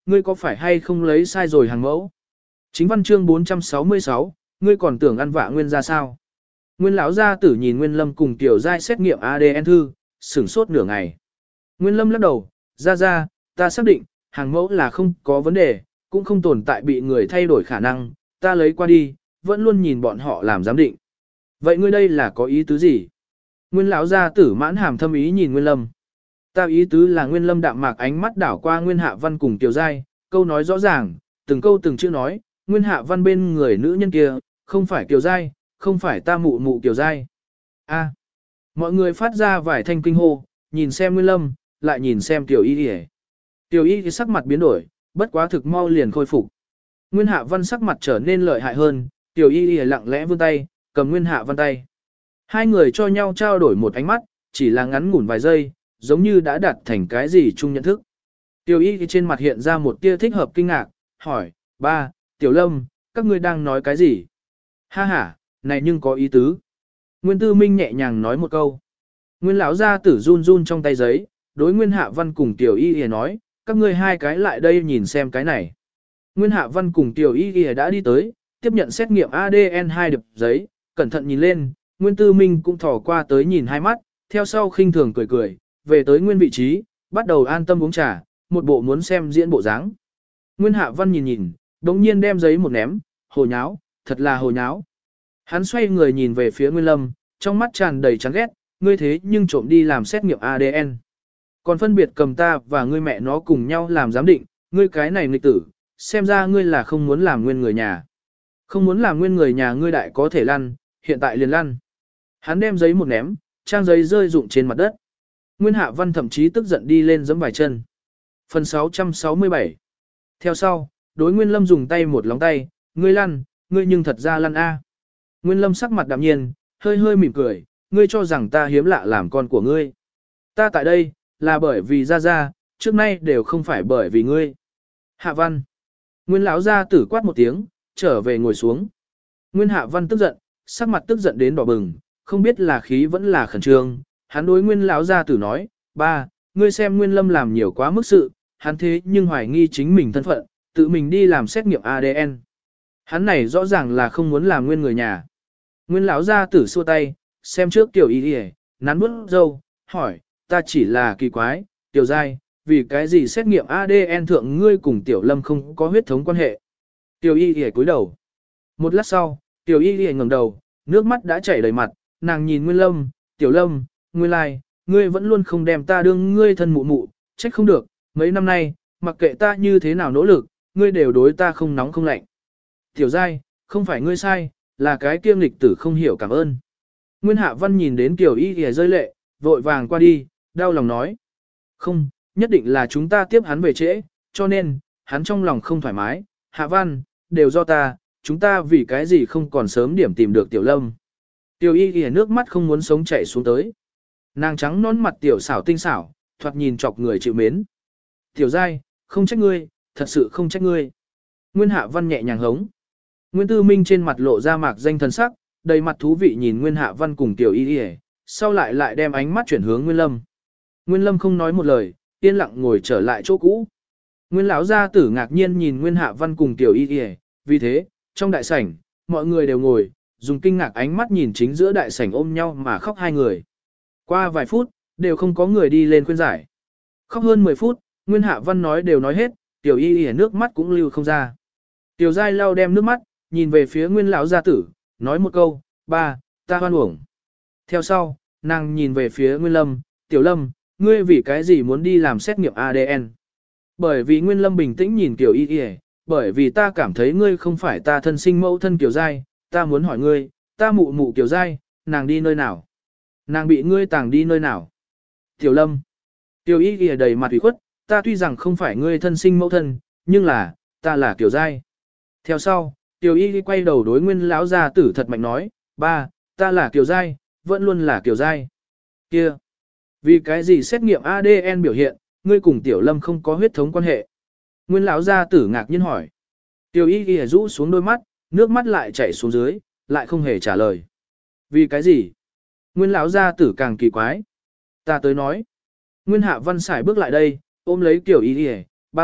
ngươi có phải hay không lấy sai rồi hàng mẫu? Chính văn chương bốn trăm sáu mươi sáu, ngươi còn tưởng ăn vạ nguyên ra sao? Nguyên lão gia tử nhìn Nguyên Lâm cùng Tiểu Giai xét nghiệm a đê en thư, sửng sốt nửa ngày. Nguyên Lâm lắc đầu, ra ra, ta xác định, hàng mẫu là không có vấn đề, cũng không tồn tại bị người thay đổi khả năng, ta lấy qua đi, vẫn luôn nhìn bọn họ làm giám định. Vậy ngươi đây là có ý tứ gì? Nguyên lão gia tử mãn hàm thâm ý nhìn Nguyên Lâm. Ta ý tứ là Nguyên Lâm đạm mạc ánh mắt đảo qua Nguyên Hạ Văn cùng Tiểu Giai, câu nói rõ ràng, từng câu từng chữ nói, Nguyên Hạ Văn bên người nữ nhân kia, không phải Tiểu Giai, không phải ta mụ mụ Tiểu Giai. A. Mọi người phát ra vài thanh kinh hô, nhìn xem Nguyên Lâm, lại nhìn xem Tiểu Y Y. Tiểu Y Y sắc mặt biến đổi, bất quá thực mau liền khôi phục. Nguyên Hạ Văn sắc mặt trở nên lợi hại hơn, Tiểu Y Y lặng lẽ vươn tay, cầm Nguyên Hạ Văn tay. Hai người cho nhau trao đổi một ánh mắt, chỉ là ngắn ngủn vài giây, giống như đã đạt thành cái gì chung nhận thức. Tiểu Y trên mặt hiện ra một tia thích hợp kinh ngạc, hỏi, ba, Tiểu Lâm, các ngươi đang nói cái gì? Ha ha, này nhưng có ý tứ. Nguyên Tư Minh nhẹ nhàng nói một câu. Nguyên lão gia tử run run trong tay giấy, đối Nguyên Hạ Văn cùng Tiểu Y Y nói, các ngươi hai cái lại đây nhìn xem cái này. Nguyên Hạ Văn cùng Tiểu Y Y đã đi tới, tiếp nhận xét nghiệm a đê en hai đập giấy, cẩn thận nhìn lên, Nguyên Tư Minh cũng thò qua tới nhìn hai mắt, theo sau khinh thường cười cười, về tới nguyên vị trí, bắt đầu an tâm uống trà, một bộ muốn xem diễn bộ dáng. Nguyên Hạ Văn nhìn nhìn, đống nhiên đem giấy một ném, hồ nháo, thật là hồ nháo. Hắn xoay người nhìn về phía Nguyên Lâm, trong mắt tràn đầy chán ghét, ngươi thế nhưng trộm đi làm xét nghiệm a đê en. Còn phân biệt cầm ta và ngươi mẹ nó cùng nhau làm giám định, ngươi cái này nghịch tử, xem ra ngươi là không muốn làm nguyên người nhà. Không muốn làm nguyên người nhà ngươi đại có thể lăn, hiện tại liền lăn. Hắn đem giấy một ném, trang giấy rơi rụng trên mặt đất. Nguyên Hạ Văn thậm chí tức giận đi lên giẫm vài chân. Phần sáu trăm sáu mươi bảy. Theo sau, đối Nguyên Lâm dùng tay một lóng tay, ngươi lăn, ngươi nhưng thật ra lăn a. Nguyên Lâm sắc mặt đạm nhiên, hơi hơi mỉm cười, ngươi cho rằng ta hiếm lạ làm con của ngươi. Ta tại đây, là bởi vì ra ra, trước nay đều không phải bởi vì ngươi. Hạ Văn. Nguyên lão gia tử quát một tiếng, trở về ngồi xuống. Nguyên Hạ Văn tức giận, sắc mặt tức giận đến đỏ bừng, không biết là khí vẫn là khẩn trương. Hắn đối Nguyên lão gia tử nói, ba, ngươi xem Nguyên Lâm làm nhiều quá mức sự, hắn thế nhưng hoài nghi chính mình thân phận, tự mình đi làm xét nghiệm a đê en. Hắn này rõ ràng là không muốn làm nguyên người nhà. Nguyên lão gia tử xua tay, xem trước Tiểu Y Y, nắn bước râu, hỏi, ta chỉ là kỳ quái, Tiểu Giai, vì cái gì xét nghiệm a đê en thượng ngươi cùng Tiểu Lâm không có huyết thống quan hệ. Tiểu Y Y cúi đầu. Một lát sau, Tiểu Y Y ngẩng đầu, nước mắt đã chảy đầy mặt, nàng nhìn Nguyên Lâm, Tiểu Lâm, nguyên lai, ngươi vẫn luôn không đem ta đương ngươi thân mụ mụ, trách không được, mấy năm nay, mặc kệ ta như thế nào nỗ lực, ngươi đều đối ta không nóng không lạnh. Tiểu Giai, không phải ngươi sai, là cái kiêm lịch tử không hiểu cảm ơn. Nguyên Hạ Văn nhìn đến Tiểu Y Y rơi lệ, vội vàng qua đi, đau lòng nói. Không, nhất định là chúng ta tiếp hắn về trễ, cho nên, hắn trong lòng không thoải mái. Hạ Văn, đều do ta, chúng ta vì cái gì không còn sớm điểm tìm được Tiểu Lâm. Tiểu Y Y nước mắt không muốn sống chảy xuống tới. Nàng trắng nón mặt tiểu xảo tinh xảo, thoạt nhìn chọc người chịu mến. Tiểu Giai, không trách ngươi, thật sự không trách ngươi. Nguyên Hạ Văn nhẹ nhàng hống. Nguyên Tư Minh trên mặt lộ ra mạc danh thần sắc, đầy mặt thú vị nhìn Nguyên Hạ Văn cùng Tiểu Y Y, sau lại lại đem ánh mắt chuyển hướng Nguyên Lâm. Nguyên Lâm không nói một lời, yên lặng ngồi trở lại chỗ cũ. Nguyên lão gia tử ngạc nhiên nhìn Nguyên Hạ Văn cùng Tiểu Y Y, vì thế, trong đại sảnh, mọi người đều ngồi, dùng kinh ngạc ánh mắt nhìn chính giữa đại sảnh ôm nhau mà khóc hai người. Qua vài phút, đều không có người đi lên khuyên giải. Khóc hơn mười phút, Nguyên Hạ Văn nói đều nói hết, Tiểu Y Y nước mắt cũng lưu không ra. Tiểu Giai lau đem nước mắt, nhìn về phía Nguyên lão gia tử, nói một câu, ba, ta hoan uổng. Theo sau, nàng nhìn về phía Nguyên Lâm, Tiểu Lâm, ngươi vì cái gì muốn đi làm xét nghiệm a đê en? Bởi vì Nguyên Lâm bình tĩnh nhìn Tiểu Y Y, bởi vì ta cảm thấy ngươi không phải ta thân sinh mẫu thân Tiểu Giai, ta muốn hỏi ngươi, ta mụ mụ Tiểu Giai, nàng đi nơi nào? Nàng bị ngươi tàng đi nơi nào? Tiểu Lâm. Tiểu Y Y đầy mặt ủy khuất, ta tuy rằng không phải ngươi thân sinh mẫu thân, nhưng là, ta là Tiểu Giai. Theo sau, Tiểu Y Y quay đầu đối Nguyên lão gia tử thật mạnh nói, ba, ta là Tiểu Giai, vẫn luôn là Tiểu Giai. Kia, vì cái gì xét nghiệm a đê en biểu hiện, ngươi cùng Tiểu Lâm không có huyết thống quan hệ? Nguyên lão gia tử ngạc nhiên hỏi. Tiểu Y Y rũ xuống đôi mắt, nước mắt lại chảy xuống dưới, lại không hề trả lời. Vì cái gì? Nguyên lão gia tử càng kỳ quái. Ta tới nói. Nguyên Hạ Văn xài bước lại đây, ôm lấy Tiểu Y Y, ba ba,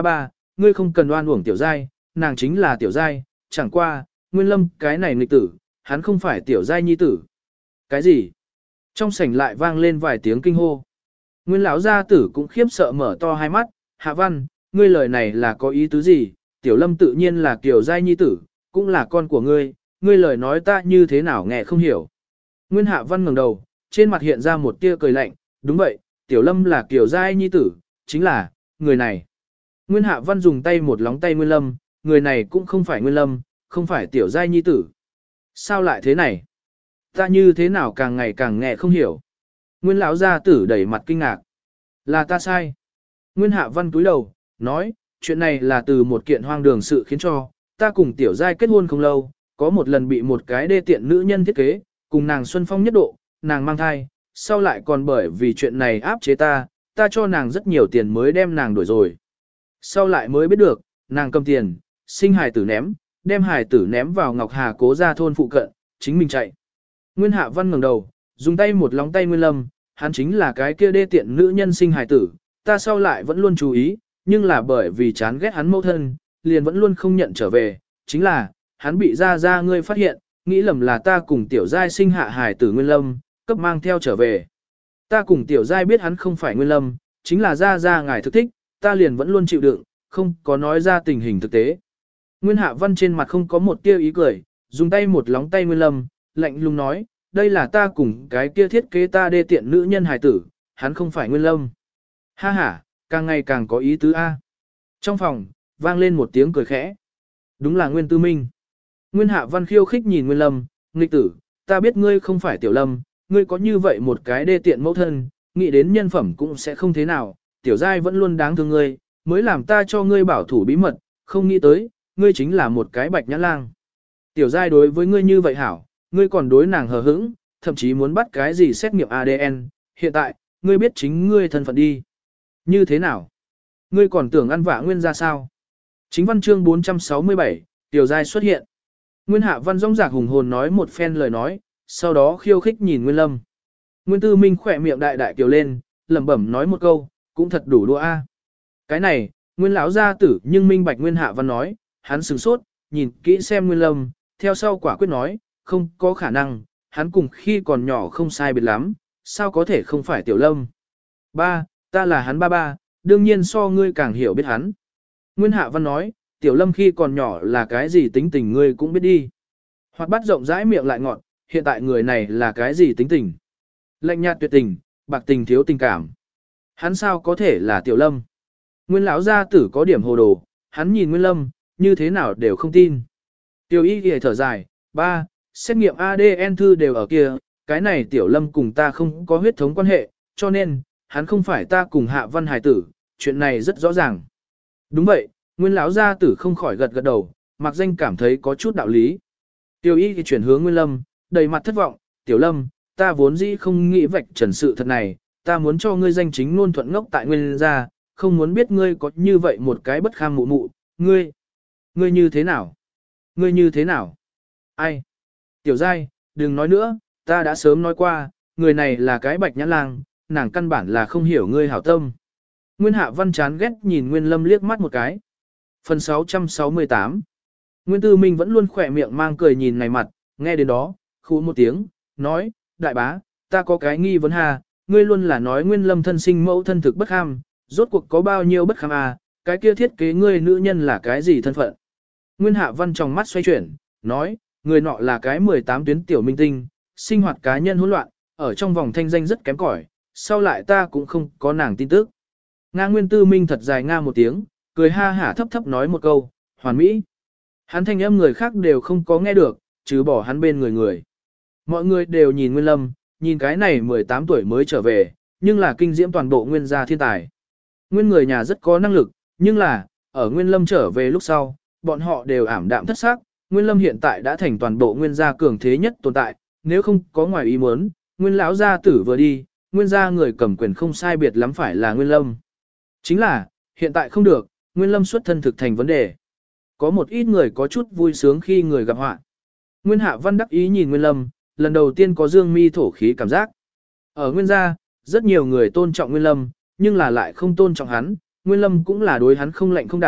ngươi không cần oan uổng tiểu giai, nàng chính là tiểu giai, chẳng qua, Nguyên Lâm cái này nghịch tử, hắn không phải tiểu giai nhi tử. Cái gì? Trong sảnh lại vang lên vài tiếng kinh hô. Nguyên lão gia tử cũng khiếp sợ mở to hai mắt, Hạ Văn, ngươi lời này là có ý tứ gì? Tiểu Lâm tự nhiên là tiểu giai nhi tử, cũng là con của ngươi, ngươi lời nói ta như thế nào nghe không hiểu. Nguyên Hạ Văn ngẩng đầu, trên mặt hiện ra một tia cười lạnh, đúng vậy, Tiểu Lâm là tiểu giai nhi tử, chính là, người này. Nguyên Hạ Văn dùng tay một lóng tay Nguyên Lâm, người này cũng không phải Nguyên Lâm, không phải tiểu giai nhi tử. Sao lại thế này? Ta như thế nào càng ngày càng nghe không hiểu. Nguyên lão gia tử đẩy mặt kinh ngạc. Là ta sai. Nguyên Hạ Văn cúi đầu, nói, chuyện này là từ một kiện hoang đường sự khiến cho, ta cùng tiểu giai kết hôn không lâu, có một lần bị một cái đê tiện nữ nhân thiết kế, cùng nàng xuân phong nhất độ, nàng mang thai, sau lại còn bởi vì chuyện này áp chế ta, ta cho nàng rất nhiều tiền mới đem nàng đuổi rồi. Sau lại mới biết được, nàng cầm tiền, sinh hài tử ném, đem hài tử ném vào Ngọc Hà Cố Gia thôn phụ cận, chính mình chạy. Nguyên Hạ Văn ngẩng đầu, dùng tay một lóng tay Nguyên Lâm, hắn chính là cái kia đê tiện nữ nhân sinh hài tử, ta sau lại vẫn luôn chú ý, nhưng là bởi vì chán ghét hắn mâu thân, liền vẫn luôn không nhận trở về, chính là, hắn bị ra ra ngươi phát hiện, nghĩ lầm là ta cùng tiểu giai sinh hạ hài tử Nguyên Lâm, cấp mang theo trở về. Ta cùng tiểu giai biết hắn không phải Nguyên Lâm, chính là ra ra ngài thực thích, ta liền vẫn luôn chịu đựng, không có nói ra tình hình thực tế. Nguyên Hạ Văn trên mặt không có một tia ý cười, dùng tay một lóng tay Nguyên Lâm, lạnh lùng nói, đây là ta cùng cái kia thiết kế ta đê tiện nữ nhân hài tử, hắn không phải Nguyên Lâm. Ha ha, càng ngày càng có ý tứ A. Trong phòng, vang lên một tiếng cười khẽ. Đúng là Nguyên Tư Minh. Nguyên Hạ Văn khiêu khích nhìn Nguyên Lâm, nghịch tử, ta biết ngươi không phải Tiểu Lâm, ngươi có như vậy một cái đê tiện mẫu thân, nghĩ đến nhân phẩm cũng sẽ không thế nào, tiểu giai vẫn luôn đáng thương ngươi, mới làm ta cho ngươi bảo thủ bí mật, không nghĩ tới, ngươi chính là một cái bạch nhãn lang. Tiểu giai đối với ngươi như vậy hảo, ngươi còn đối nàng hờ hững, thậm chí muốn bắt cái gì xét nghiệm a đê en, hiện tại, ngươi biết chính ngươi thân phận đi. Như thế nào? Ngươi còn tưởng ăn vạ Nguyên ra sao? Chính văn chương bốn trăm sáu mươi bảy, tiểu giai xuất hiện. Nguyên Hạ Văn rong rạc hùng hồn nói một phen lời nói, sau đó khiêu khích nhìn Nguyên Lâm. Nguyên Tư Minh khỏe miệng đại đại kiều lên, lẩm bẩm nói một câu, cũng thật đủ đùa a. Cái này, Nguyên lão gia tử nhưng minh bạch Nguyên Hạ Văn nói, hắn sửng sốt, nhìn kỹ xem Nguyên Lâm, theo sau quả quyết nói, không có khả năng, hắn cùng khi còn nhỏ không sai biệt lắm, sao có thể không phải Tiểu Lâm. Ba, ta là hắn ba ba, đương nhiên so ngươi càng hiểu biết hắn. Nguyên Hạ Văn nói, Tiểu Lâm khi còn nhỏ là cái gì tính tình ngươi cũng biết đi. Hoặc bắt rộng rãi miệng lại ngọn, hiện tại người này là cái gì tính tình. Lạnh nhạt tuyệt tình, bạc tình thiếu tình cảm. Hắn sao có thể là Tiểu Lâm. Nguyên lão gia tử có điểm hồ đồ, hắn nhìn Nguyên Lâm, như thế nào đều không tin. Tiểu y ghề thở dài, ba, xét nghiệm a đê en thư đều ở kia, cái này Tiểu Lâm cùng ta không có huyết thống quan hệ, cho nên, hắn không phải ta cùng Hạ Văn hài tử, chuyện này rất rõ ràng. Đúng vậy, Nguyên lão gia tử không khỏi gật gật đầu, mặc danh cảm thấy có chút đạo lý. Tiểu y thì chuyển hướng Nguyên Lâm, đầy mặt thất vọng, Tiểu Lâm, ta vốn dĩ không nghĩ vạch trần sự thật này, ta muốn cho ngươi danh chính ngôn thuận ngốc tại Nguyên gia, không muốn biết ngươi có như vậy một cái bất kham mụ mụ, ngươi, ngươi như thế nào? Ngươi như thế nào? Ai? Tiểu giai, đừng nói nữa, ta đã sớm nói qua, người này là cái bạch nhãn lang, nàng căn bản là không hiểu ngươi hảo tâm. Nguyên Hạ Văn chán ghét nhìn Nguyên Lâm liếc mắt một cái. Phần sáu trăm sáu mươi tám. Nguyên Tư Minh vẫn luôn khỏe miệng mang cười nhìn này mặt, nghe đến đó, khu một tiếng, nói, đại bá, ta có cái nghi vấn hà, ngươi luôn là nói Nguyên Lâm thân sinh mẫu thân thực bất kham, rốt cuộc có bao nhiêu bất kham à, cái kia thiết kế ngươi nữ nhân là cái gì thân phận. Nguyên Hạ Văn trong mắt xoay chuyển, nói, người nọ là cái mười tám tuyến tiểu minh tinh, sinh hoạt cá nhân hỗn loạn, ở trong vòng thanh danh rất kém cỏi, sau lại ta cũng không có nàng tin tức. Nga Nguyên Tư Minh thật dài nga một tiếng, cười ha hả thấp thấp nói một câu, hoàn mỹ. Hắn thanh âm người khác đều không có nghe được, trừ bỏ hắn bên người người. Mọi người đều nhìn Nguyên Lâm, nhìn cái này mười tám tuổi mới trở về, nhưng là kinh diễm toàn bộ Nguyên gia thiên tài. Nguyên người nhà rất có năng lực, nhưng là, ở Nguyên Lâm trở về lúc sau, bọn họ đều ảm đạm thất sắc. Nguyên Lâm hiện tại đã thành toàn bộ Nguyên gia cường thế nhất tồn tại, nếu không có ngoài ý muốn, Nguyên lão gia tử vừa đi, Nguyên gia người cầm quyền không sai biệt lắm phải là Nguyên Lâm. Chính là, hiện tại không được, Nguyên Lâm xuất thân thực thành vấn đề. Có một ít người có chút vui sướng khi người gặp họa. Nguyên Hạ Văn đắc ý nhìn Nguyên Lâm, lần đầu tiên có dương mi thổ khí cảm giác. Ở Nguyên gia, rất nhiều người tôn trọng Nguyên Lâm, nhưng là lại không tôn trọng hắn, Nguyên Lâm cũng là đối hắn không lạnh không đạm,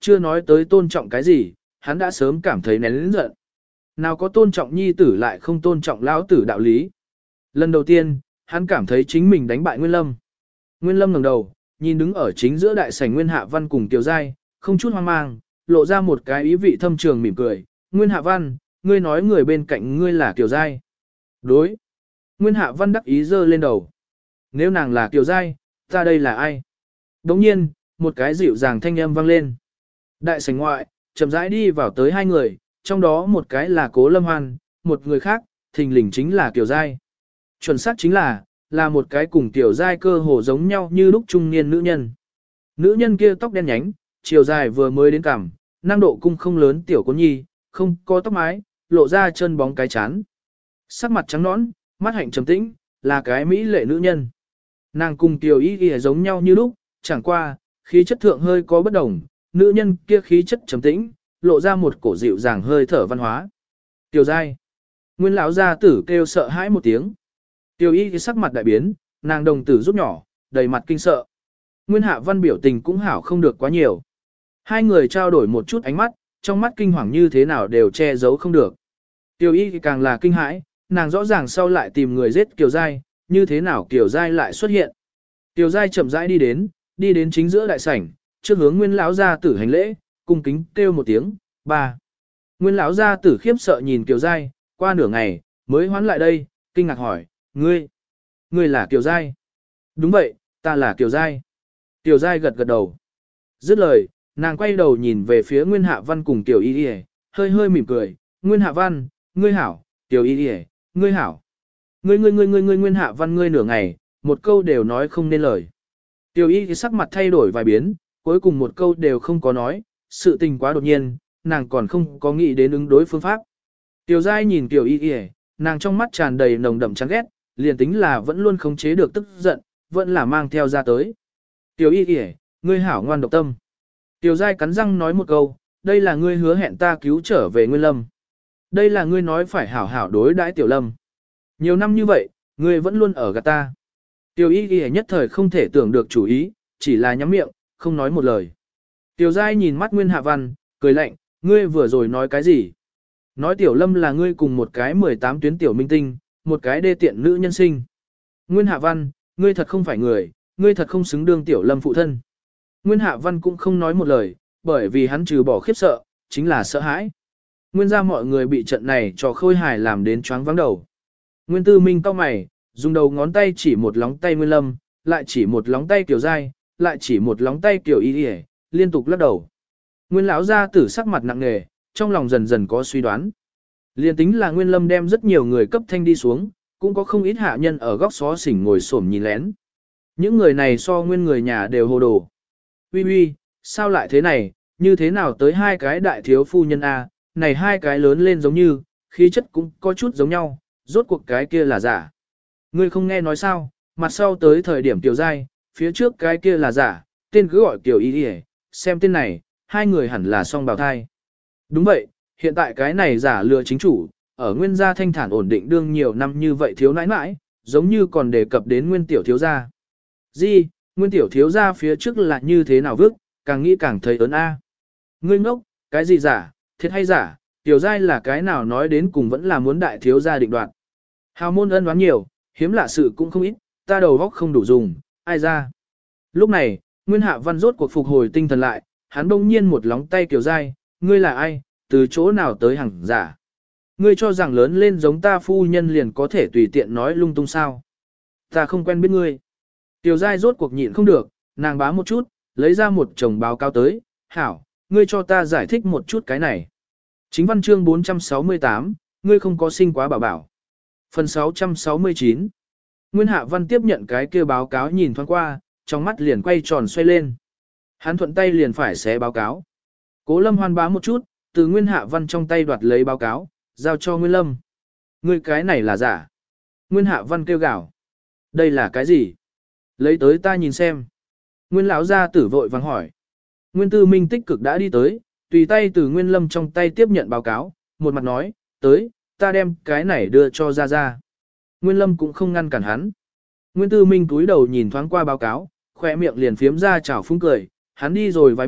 chưa nói tới tôn trọng cái gì, hắn đã sớm cảm thấy nén lĩnh giận. Nào có tôn trọng nhi tử lại không tôn trọng lão tử đạo lý. Lần đầu tiên, hắn cảm thấy chính mình đánh bại Nguyên Lâm. Nguyên Lâm ngẩng đầu, nhìn đứng ở chính giữa đại sảnh Nguyên Hạ Văn cùng Kiều Giai, không chút hoang mang, lộ ra một cái ý vị thâm trường mỉm cười. Nguyên Hạ Văn, ngươi nói người bên cạnh ngươi là Kiều Giai. Đối. Nguyên Hạ Văn đắc ý giơ lên đầu. Nếu nàng là Kiều Giai, ta đây là ai? Đồng nhiên, một cái dịu dàng thanh âm vang lên. Đại sảnh ngoại, chậm rãi đi vào tới hai người, trong đó một cái là Cố Lâm Hoan, một người khác, thình lình chính là Kiều Giai. Chuẩn xác chính là, là một cái cùng Kiều Giai cơ hồ giống nhau như lúc trung niên nữ nhân. Nữ nhân kia tóc đen nhánh, chiều dài vừa mới đến cằm, năng độ cung không lớn tiểu cô nhi, không có tóc mái, lộ ra chân bóng cái chán. Sắc mặt trắng nõn, mắt hạnh trầm tĩnh, là cái mỹ lệ nữ nhân. Nàng cùng Kiều Y Y giống nhau như lúc, chẳng qua, khí chất thượng hơi có bất đồng, nữ nhân kia khí chất trầm tĩnh, lộ ra một cổ dịu dàng hơi thở văn hóa. Kiều Giai. Nguyên lão gia tử kêu sợ hãi một tiếng. Kiều Y Y sắc mặt đại biến, nàng đồng tử rút nhỏ, đầy mặt kinh sợ. Nguyên Hạ Văn biểu tình cũng hảo không được quá nhiều. Hai người trao đổi một chút ánh mắt, trong mắt kinh hoàng như thế nào đều che giấu không được. Kiều Y càng là kinh hãi, nàng rõ ràng sau lại tìm người giết Kiều Giai, như thế nào Kiều Giai lại xuất hiện. Kiều Giai chậm rãi đi đến, đi đến chính giữa đại sảnh, trước hướng Nguyên lão gia tử hành lễ, cung kính kêu một tiếng, ba. Nguyên lão gia tử khiếp sợ nhìn Kiều Giai, qua nửa ngày, mới hoán lại đây, kinh ngạc hỏi, ngươi, ngươi là Kiều Giai. Đúng vậy, ta là Kiều Giai. Kiều Giai gật gật đầu. Dứt lời, nàng quay đầu nhìn về phía Nguyên Hạ Văn cùng Kiều Y Y, hơi hơi mỉm cười, Nguyên Hạ Văn, ngươi hảo, Kiều Y Y, ngươi hảo. Ngươi ngươi ngươi ngươi ngươi Nguyên Hạ Văn ngươi nửa ngày, một câu đều nói không nên lời. Kiều Y Y sắc mặt thay đổi vài biến, cuối cùng một câu đều không có nói, sự tình quá đột nhiên, nàng còn không có nghĩ đến ứng đối phương pháp. Kiều Giai nhìn Kiều Y Y, nàng trong mắt tràn đầy nồng đậm chán ghét, liền tính là vẫn luôn khống chế được tức giận, vẫn là mang theo ra tới. Kiều Y Y, ngươi hảo ngoan độc tâm. Kiều Giai cắn răng nói một câu, đây là ngươi hứa hẹn ta cứu trở về Nguyên Lâm. Đây là ngươi nói phải hảo hảo đối đãi Tiểu Lâm. Nhiều năm như vậy, ngươi vẫn luôn ở gạt ta. Kiều Y Y nhất thời không thể tưởng được chủ ý, chỉ là nhắm miệng, không nói một lời. Kiều Giai nhìn mắt Nguyên Hạ Văn, cười lạnh, ngươi vừa rồi nói cái gì? Nói Tiểu Lâm là ngươi cùng một cái mười tám tuyến tiểu minh tinh, một cái đê tiện nữ nhân sinh. Nguyên Hạ Văn, ngươi thật không phải người, ngươi thật không xứng đương Tiểu Lâm phụ thân. Nguyên Hạ Văn cũng không nói một lời, bởi vì hắn trừ bỏ khiếp sợ, chính là sợ hãi. Nguyên ra mọi người bị trận này cho khôi hài làm đến choáng vắng đầu. Nguyên Tư Minh cau mày, dùng đầu ngón tay chỉ một lóng tay Nguyên Lâm, lại chỉ một lóng tay Kiều Giai, lại chỉ một lóng tay Kiều Y Y, liên tục lắc đầu. Nguyên lão gia tử sắc mặt nặng nề, trong lòng dần dần có suy đoán. Liên tính là Nguyên Lâm đem rất nhiều người cấp thanh đi xuống, cũng có không ít hạ nhân ở góc xó xỉnh ngồi xổm nhìn lén. Những người này so nguyên người nhà đều hồ đồ. Uy uy, sao lại thế này, như thế nào tới hai cái đại thiếu phu nhân A, này hai cái lớn lên giống như, khí chất cũng có chút giống nhau, rốt cuộc cái kia là giả. Ngươi không nghe nói sao, mặt sau tới thời điểm Kiều Giai, phía trước cái kia là giả, tên cứ gọi Kiều Y Y, xem tên này, hai người hẳn là song bào thai. Đúng vậy, hiện tại cái này giả lừa chính chủ, ở nguyên gia thanh thản ổn định đương nhiều năm như vậy thiếu nãi nãi, giống như còn đề cập đến nguyên tiểu thiếu gia. Gì, nguyên tiểu thiếu gia phía trước là như thế nào vước, càng nghĩ càng thấy ớn a. Ngươi ngốc, cái gì giả, thiệt hay giả, Tiểu Giai là cái nào nói đến cùng vẫn là muốn đại thiếu gia định đoạt. Hào môn ân oán nhiều, hiếm lạ sự cũng không ít, ta đầu góc không đủ dùng, ai ra. Lúc này, Nguyên Hạ Văn rốt cuộc phục hồi tinh thần lại, hắn bỗng nhiên một lóng tay Tiểu Giai, ngươi là ai, từ chỗ nào tới hằng giả. Ngươi cho rằng lớn lên giống ta phu nhân liền có thể tùy tiện nói lung tung sao. Ta không quen biết ngươi. Tiểu Giai rốt cuộc nhịn không được, nàng bá một chút, lấy ra một chồng báo cáo tới, hảo, ngươi cho ta giải thích một chút cái này. Chính văn chương bốn trăm sáu mươi tám, ngươi không có sinh quá bảo bảo. Phần sáu trăm sáu mươi chín. Nguyên Hạ Văn tiếp nhận cái kia báo cáo nhìn thoáng qua, trong mắt liền quay tròn xoay lên. Hắn thuận tay liền phải xé báo cáo. Cố Lâm hoan bá một chút, từ Nguyên Hạ Văn trong tay đoạt lấy báo cáo, giao cho Nguyên Lâm. Ngươi cái này là giả. Nguyên Hạ Văn kêu gào. Đây là cái gì? Lấy tới ta nhìn xem. Nguyên lão gia tử vội vàng hỏi. Nguyên Tư Minh tích cực đã đi tới, tùy tay từ Nguyên Lâm trong tay tiếp nhận báo cáo, một mặt nói, tới, ta đem cái này đưa cho ra ra. Nguyên Lâm cũng không ngăn cản hắn. Nguyên Tư Minh cúi đầu nhìn thoáng qua báo cáo, khỏe miệng liền phiếm ra chảo phúng cười, hắn đi rồi vài bước,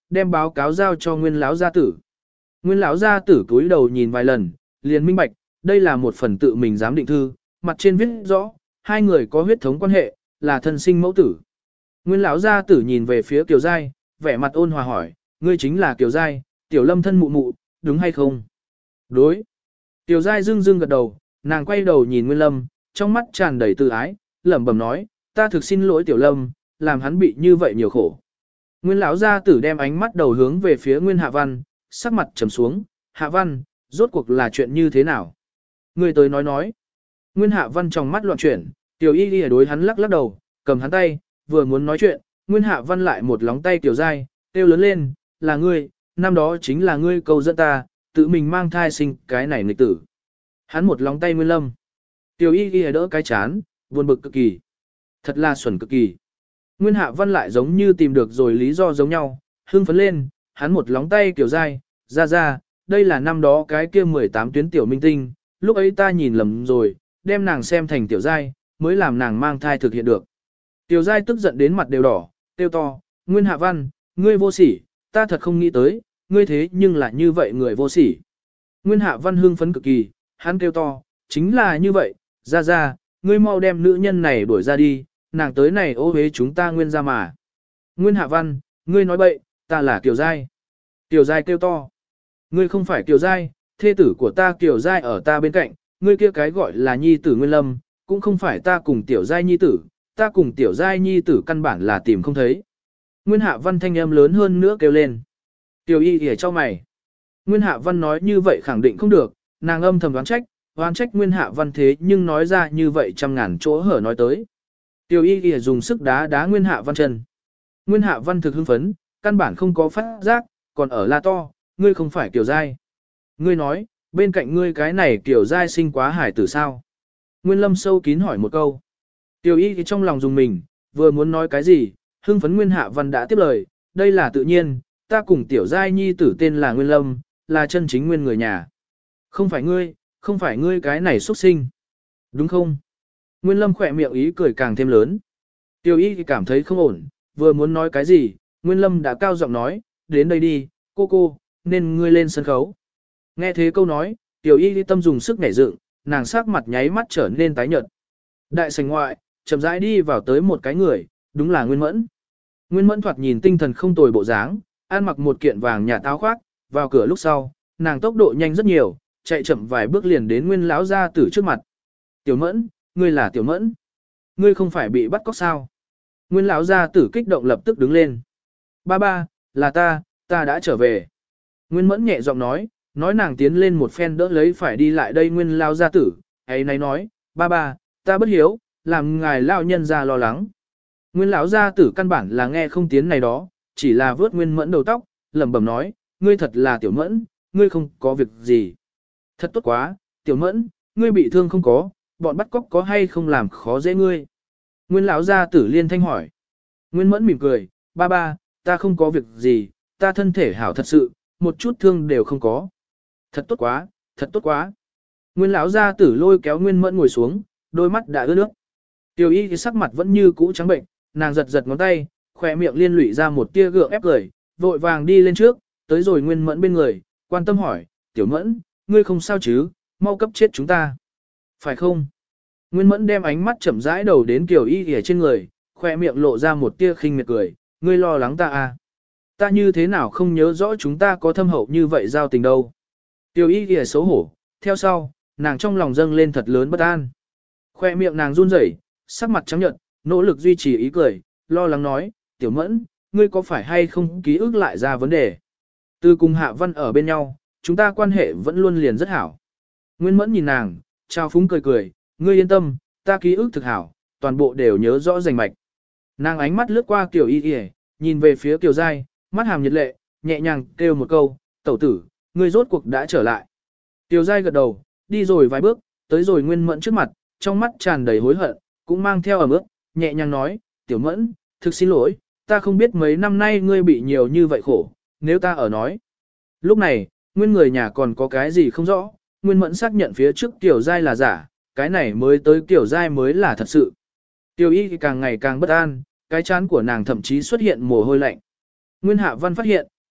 đem báo cáo giao cho Nguyên lão gia tử. Nguyên lão gia tử cúi đầu nhìn vài lần, liền minh bạch, đây là một phần tự mình giám định thư, mặt trên viết rõ, hai người có huyết thống quan hệ, là thân sinh mẫu tử. Nguyên lão gia tử nhìn về phía Kiều Giai, vẻ mặt ôn hòa hỏi, ngươi chính là Kiều Giai, Tiểu Lâm thân mụ mụ, đúng hay không? Đối. Kiều Giai dưng dưng gật đầu, nàng quay đầu nhìn Nguyên Lâm, trong mắt tràn đầy tự ái, lẩm bẩm nói, ta thực xin lỗi Tiểu Lâm, làm hắn bị như vậy nhiều khổ. Nguyên lão gia tử đem ánh mắt đầu hướng về phía Nguyên Hạ Văn, sắc mặt trầm xuống, Hạ Văn, rốt cuộc là chuyện như thế nào? Ngươi tới nói nói. Nguyên Hạ Văn trong mắt loạn chuyển, Tiểu Y Y đối hắn lắc lắc đầu, cầm hắn tay, vừa muốn nói chuyện, Nguyên Hạ Văn lại một lóng tay Tiểu Giai, kêu lớn lên, là ngươi, năm đó chính là ngươi câu dẫn ta, tự mình mang thai sinh cái này nghịch tử. Hắn một lóng tay Nguyên Lâm. Tiểu Y Y đỡ cái chán, buồn bực cực kỳ. Thật là xuẩn cực kỳ. Nguyên Hạ Văn lại giống như tìm được rồi lý do giống nhau, hưng phấn lên, hắn một lóng tay Tiểu Giai, ra ra, đây là năm đó cái kia mười tám tuyến tiểu minh tinh, lúc ấy ta nhìn lầm rồi, đem nàng xem thành Tiểu Giai, mới làm nàng mang thai thực hiện được. Tiểu Giai tức giận đến mặt đều đỏ, kêu to, Nguyên Hạ Văn, ngươi vô sỉ, ta thật không nghĩ tới, ngươi thế nhưng là như vậy người vô sỉ. Nguyên Hạ Văn hưng phấn cực kỳ, hắn kêu to, chính là như vậy, ra ra, ngươi mau đem nữ nhân này đuổi ra đi, nàng tới này ô hế chúng ta Nguyên ra mà. Nguyên Hạ Văn, ngươi nói bậy, ta là Kiều Giai. Kiều Giai kêu to, ngươi không phải Kiều Giai, thê tử của ta Kiều Giai ở ta bên cạnh, ngươi kia cái gọi là nhi tử Nguyên Lâm, cũng không phải ta cùng Tiểu Giai nhi tử, ta cùng Tiểu Giai nhi tử căn bản là tìm không thấy. Nguyên Hạ Văn thanh âm lớn hơn nữa kêu lên. Tiểu Y ỉa cho mày. Nguyên Hạ Văn nói như vậy khẳng định không được, nàng âm thầm đoán trách, đoán trách Nguyên Hạ Văn thế nhưng nói ra như vậy trăm ngàn chỗ hở nói tới. Tiểu Y ỉa dùng sức đá đá Nguyên Hạ Văn chân. Nguyên Hạ Văn thực hưng phấn, căn bản không có phát giác, còn ở la to, ngươi không phải Kiều Giai. Ngươi nói, bên cạnh ngươi cái này Kiều Giai sinh quá hải tử sao? Nguyên Lâm sâu kín hỏi một câu. Tiểu Y thì trong lòng dùng mình, vừa muốn nói cái gì, hưng phấn Nguyên Hạ Văn đã tiếp lời, đây là tự nhiên, ta cùng Tiểu Giai nhi tử tên là Nguyên Lâm, là chân chính nguyên người nhà. Không phải ngươi, không phải ngươi cái này xuất sinh. Đúng không? Nguyên Lâm khỏe miệng ý cười càng thêm lớn. Tiểu Y thì cảm thấy không ổn, vừa muốn nói cái gì, Nguyên Lâm đã cao giọng nói, đến đây đi, cô cô, nên ngươi lên sân khấu. Nghe thế câu nói, Tiểu Y thì tâm dùng sức nhảy dựng, nàng sắc mặt nháy mắt trở nên tái nhợt. Đại sảnh ngoại, chậm rãi đi vào tới một cái người, đúng là Nguyên Mẫn. Nguyên Mẫn thoạt nhìn tinh thần không tồi bộ dáng, ăn mặc một kiện vàng nhà táo khoác, vào cửa lúc sau, nàng tốc độ nhanh rất nhiều, chạy chậm vài bước liền đến Nguyên lão gia tử trước mặt. Tiểu Mẫn, ngươi là Tiểu Mẫn, ngươi không phải bị bắt cóc sao? Nguyên lão gia tử kích động lập tức đứng lên. Ba ba, là ta, ta đã trở về. Nguyên Mẫn nhẹ giọng nói, nói nàng tiến lên một phen đỡ lấy phải đi lại đây Nguyên lão gia tử, ấy nấy nói, ba ba, ta bất hiếu, làm ngài lão nhân ra lo lắng. Nguyên lão gia tử căn bản là nghe không tiến này đó, chỉ là vớt Nguyên Mẫn đầu tóc, lẩm bẩm nói, ngươi thật là Tiểu Mẫn, ngươi không có việc gì. Thật tốt quá, Tiểu Mẫn, ngươi bị thương không có, bọn bắt cóc có hay không làm khó dễ ngươi. Nguyên lão gia tử liên thanh hỏi. Nguyên Mẫn mỉm cười, ba ba, ta không có việc gì, ta thân thể hảo thật sự, một chút thương đều không có. Thật tốt quá, thật tốt quá. Nguyên lão gia tử lôi kéo Nguyên Mẫn ngồi xuống, đôi mắt đã ướt nước. Tiểu Y thì sắc mặt vẫn như cũ trắng bệnh, nàng giật giật ngón tay, khỏe miệng liên lụy ra một tia gượng ép cười, vội vàng đi lên trước, tới rồi Nguyên Mẫn bên người, quan tâm hỏi, Tiểu Mẫn, ngươi không sao chứ, mau cấp chết chúng ta. Phải không? Nguyên Mẫn đem ánh mắt chậm rãi đầu đến Kiều Y ở trên người, khỏe miệng lộ ra một tia khinh miệt cười, ngươi lo lắng ta à? Ta như thế nào không nhớ rõ chúng ta có thâm hậu như vậy giao tình đâu. Kiều Y ở xấu hổ, theo sau, nàng trong lòng dâng lên thật lớn bất an. Khoe miệng nàng run rẩy, sắc mặt trắng nhợt, nỗ lực duy trì ý cười, lo lắng nói, Tiểu Mẫn, ngươi có phải hay không ký ức lại ra vấn đề? Từ cùng Hạ Văn ở bên nhau, chúng ta quan hệ vẫn luôn liền rất hảo. Nguyên Mẫn nhìn nàng, trao phúng cười cười, ngươi yên tâm, ta ký ức thực hảo, toàn bộ đều nhớ rõ rành mạch. Nàng ánh mắt lướt qua Kiều Y Y, nhìn về phía Kiều Giai, mắt hàm nhiệt lệ, nhẹ nhàng kêu một câu, tẩu tử, ngươi rốt cuộc đã trở lại. Kiều Giai gật đầu, đi rồi vài bước, tới rồi Nguyên Mẫn trước mặt, trong mắt tràn đầy hối hận, cũng mang theo ẩm ướt, nhẹ nhàng nói, Tiểu Mẫn, thực xin lỗi, ta không biết mấy năm nay ngươi bị nhiều như vậy khổ, nếu ta ở nói. Lúc này, Nguyên người nhà còn có cái gì không rõ, Nguyên Mẫn xác nhận phía trước Tiểu Giai là giả, cái này mới tới Tiểu Giai mới là thật sự. Tiểu Y càng ngày càng bất an, cái chán của nàng thậm chí xuất hiện mồ hôi lạnh. Nguyên Hạ Văn phát hiện,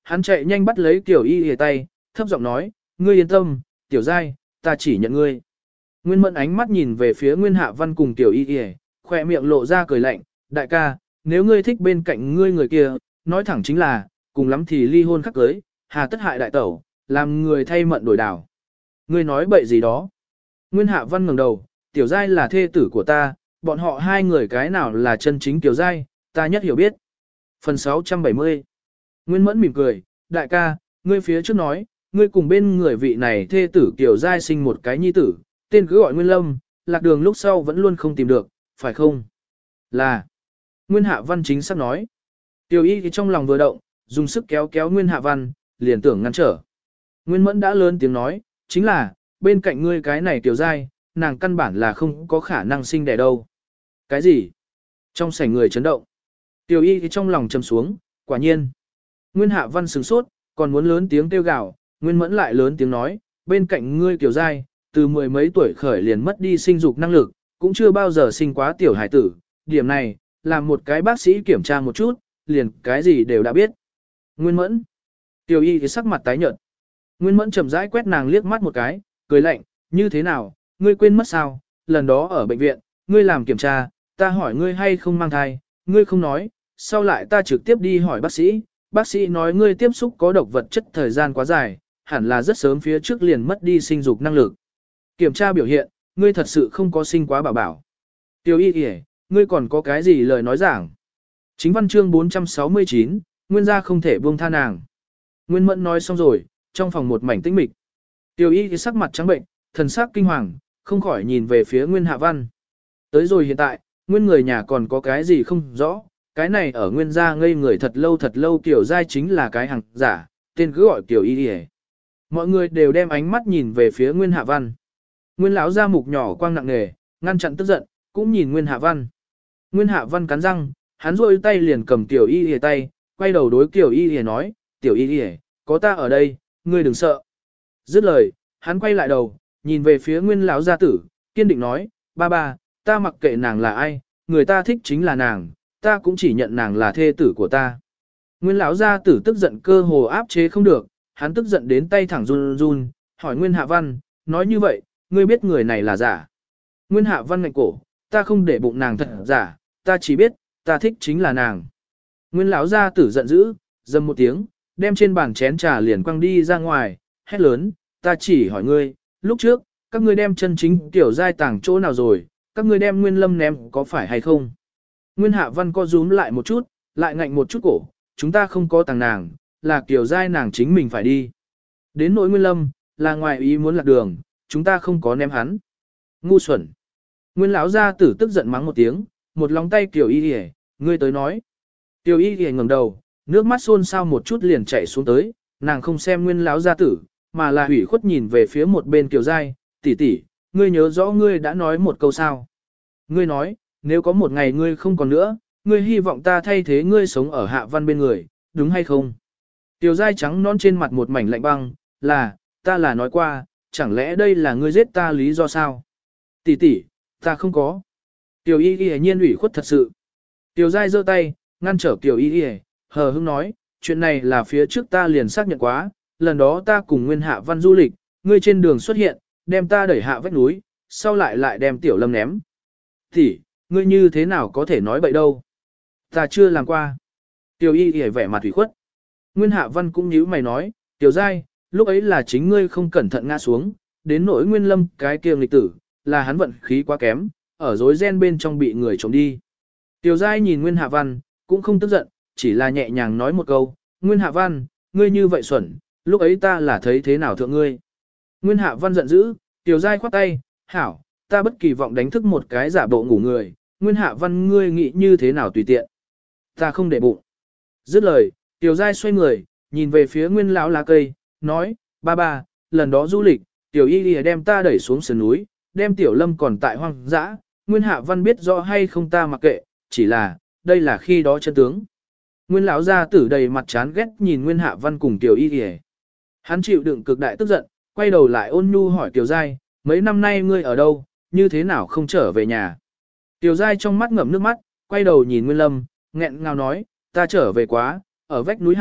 hắn chạy nhanh bắt lấy Tiểu Y Y tay, thấp giọng nói, ngươi yên tâm, Tiểu Giai, ta chỉ nhận ngươi. Nguyên Mẫn ánh mắt nhìn về phía Nguyên Hạ Văn cùng Tiểu Y Y, khỏe miệng lộ ra cười lạnh, đại ca, nếu ngươi thích bên cạnh ngươi người kia, nói thẳng chính là, cùng lắm thì ly hôn khắc cưới, hà tất hại đại tẩu, làm người thay mận đổi đảo. Ngươi nói bậy gì đó. Nguyên Hạ Văn ngẩng đầu, Tiểu Giai là thê tử của ta, bọn họ hai người cái nào là chân chính Tiểu Giai, ta nhất hiểu biết. Phần sáu trăm bảy mươi. Nguyên Mẫn mỉm cười, đại ca, ngươi phía trước nói, ngươi cùng bên người vị này thê tử Tiểu Giai sinh một cái nhi tử, tên cứ gọi Nguyên Lâm, lạc đường lúc sau vẫn luôn không tìm được, phải không? Là. Nguyên Hạ Văn chính xác nói. Tiểu Y thì trong lòng vừa động, dùng sức kéo kéo Nguyên Hạ Văn, liền tưởng ngăn trở. Nguyên Mẫn đã lớn tiếng nói, chính là, bên cạnh ngươi cái này Tiểu Giai, nàng căn bản là không có khả năng sinh đẻ đâu. Cái gì? Trong sảnh người chấn động. Tiểu Y thì trong lòng trầm xuống, quả nhiên. Nguyên Hạ Văn sửng sốt, còn muốn lớn tiếng kêu gào, Nguyên Mẫn lại lớn tiếng nói, bên cạnh ngươi Tiểu Giai, từ mười mấy tuổi khởi liền mất đi sinh dục năng lực, cũng chưa bao giờ sinh quá tiểu hải tử. Điểm này, làm một cái bác sĩ kiểm tra một chút, liền cái gì đều đã biết. Nguyên Mẫn. Tiểu Y thì sắc mặt tái nhợt. Nguyên Mẫn chậm rãi quét nàng liếc mắt một cái, cười lạnh, như thế nào, ngươi quên mất sao, lần đó ở bệnh viện, ngươi làm kiểm tra, ta hỏi ngươi hay không mang thai, ngươi không nói, sau lại ta trực tiếp đi hỏi bác sĩ, bác sĩ nói ngươi tiếp xúc có độc vật chất thời gian quá dài, hẳn là rất sớm phía trước liền mất đi sinh dục năng lực. Kiểm tra biểu hiện, ngươi thật sự không có sinh quá bảo bảo. Tiểu Y kìa, ngươi còn có cái gì lời nói giảng? Chính văn chương bốn trăm sáu mươi chín, Nguyên gia không thể buông tha nàng. Nguyên Mẫn nói xong rồi, trong phòng một mảnh tĩnh mịch. Tiểu Y thì sắc mặt trắng bệnh, thần sắc kinh hoàng, không khỏi nhìn về phía Nguyên Hạ Văn. Tới rồi hiện tại, Nguyên người nhà còn có cái gì không rõ, cái này ở Nguyên gia ngây người thật lâu thật lâu Tiểu Giai chính là cái hàng giả, tên cứ gọi Tiểu Y đi. Mọi người đều đem ánh mắt nhìn về phía Nguyên Hạ Văn. Nguyên lão gia mục nhỏ quang nặng nề, ngăn chặn tức giận, cũng nhìn Nguyên Hạ Văn. Nguyên Hạ Văn cắn răng, hắn rôi tay liền cầm Tiểu Y Y tay, quay đầu đối Tiểu Y Y nói, Tiểu Y Y, có ta ở đây, ngươi đừng sợ. Dứt lời, hắn quay lại đầu, nhìn về phía Nguyên lão gia tử, kiên định nói, ba ba, ta mặc kệ nàng là ai, người ta thích chính là nàng, ta cũng chỉ nhận nàng là thê tử của ta. Nguyên lão gia tử tức giận cơ hồ áp chế không được, hắn tức giận đến tay thẳng run run, hỏi Nguyên Hạ Văn, nói như vậy, ngươi biết người này là giả. Nguyên Hạ Văn ngạnh cổ, ta không để bụng nàng thật giả, ta chỉ biết, ta thích chính là nàng. Nguyên lão gia tử giận dữ, dầm một tiếng, đem trên bàn chén trà liền quăng đi ra ngoài, hét lớn, ta chỉ hỏi ngươi, lúc trước, các ngươi đem chân chính Tiểu Giai tàng chỗ nào rồi, các ngươi đem Nguyên Lâm ném có phải hay không? Nguyên Hạ Văn co rúm lại một chút, lại ngạnh một chút cổ, chúng ta không có tàng nàng, là Tiểu Giai nàng chính mình phải đi. Đến nỗi Nguyên Lâm, là ngoài ý muốn lạc đường, chúng ta không có ném hắn. Ngu xuẩn. Nguyên lão gia tử tức giận mắng một tiếng, một lòng tay Tiểu Y Y, ngươi tới nói. Tiểu Y Y ngẩng đầu, nước mắt xôn xao một chút liền chảy xuống tới, nàng không xem Nguyên lão gia tử, mà là hủy khuất nhìn về phía một bên Tiểu Giai, tỷ tỷ, ngươi nhớ rõ ngươi đã nói một câu sao. Ngươi nói, nếu có một ngày ngươi không còn nữa, ngươi hy vọng ta thay thế ngươi sống ở Hạ Văn bên người, đúng hay không? Tiểu Giai trắng non trên mặt một mảnh lạnh băng, là, ta là nói qua, chẳng lẽ đây là ngươi giết ta lý do sao? Tỷ tỷ, ta không có. Tiểu Y Y nhiên ủy khuất thật sự. Tiểu Giai giơ tay, ngăn trở Tiểu Y Y, hờ hững nói, chuyện này là phía trước ta liền xác nhận quá, lần đó ta cùng Nguyên Hạ Văn du lịch, ngươi trên đường xuất hiện, đem ta đẩy hạ vách núi, sau lại lại đem Tiểu Lâm ném. Tỷ, ngươi như thế nào có thể nói bậy đâu? Ta chưa làm qua. Tiểu Y Y vẻ mặt ủy khuất. Nguyên Hạ Văn cũng nhíu mày nói, Tiểu Giai, lúc ấy là chính ngươi không cẩn thận ngã xuống, đến nỗi Nguyên Lâm cái kia nghịch tử, là hắn vận khí quá kém, ở rối ren bên trong bị người trộm đi. Tiểu Giai nhìn Nguyên Hạ Văn, cũng không tức giận, chỉ là nhẹ nhàng nói một câu, Nguyên Hạ Văn, ngươi như vậy xuẩn, lúc ấy ta là thấy thế nào thượng ngươi. Nguyên Hạ Văn giận dữ, Tiểu Giai khoát tay, hảo, ta bất kỳ vọng đánh thức một cái giả bộ ngủ người, Nguyên Hạ Văn ngươi nghĩ như thế nào tùy tiện. Ta không để bụng. Dứt lời, Tiểu Giai xoay người, nhìn về phía Nguyên lão lá cây, nói, ba ba, lần đó du lịch, Tiểu Y Y đem ta đẩy xuống sườn núi, đem Tiểu Lâm còn tại hoang dã, Nguyên Hạ Văn biết rõ hay không ta mặc kệ, chỉ là, đây là khi đó chân tướng. Nguyên lão gia tử đầy mặt chán ghét nhìn Nguyên Hạ Văn cùng Tiểu Y Y. Hắn chịu đựng cực đại tức giận, quay đầu lại ôn nhu hỏi Tiểu Giai, mấy năm nay ngươi ở đâu, như thế nào không trở về nhà. Tiểu Giai trong mắt ngậm nước mắt, quay đầu nhìn Nguyên Lâm, nghẹn ngào nói, ta trở về quá, ở vách núi hạ,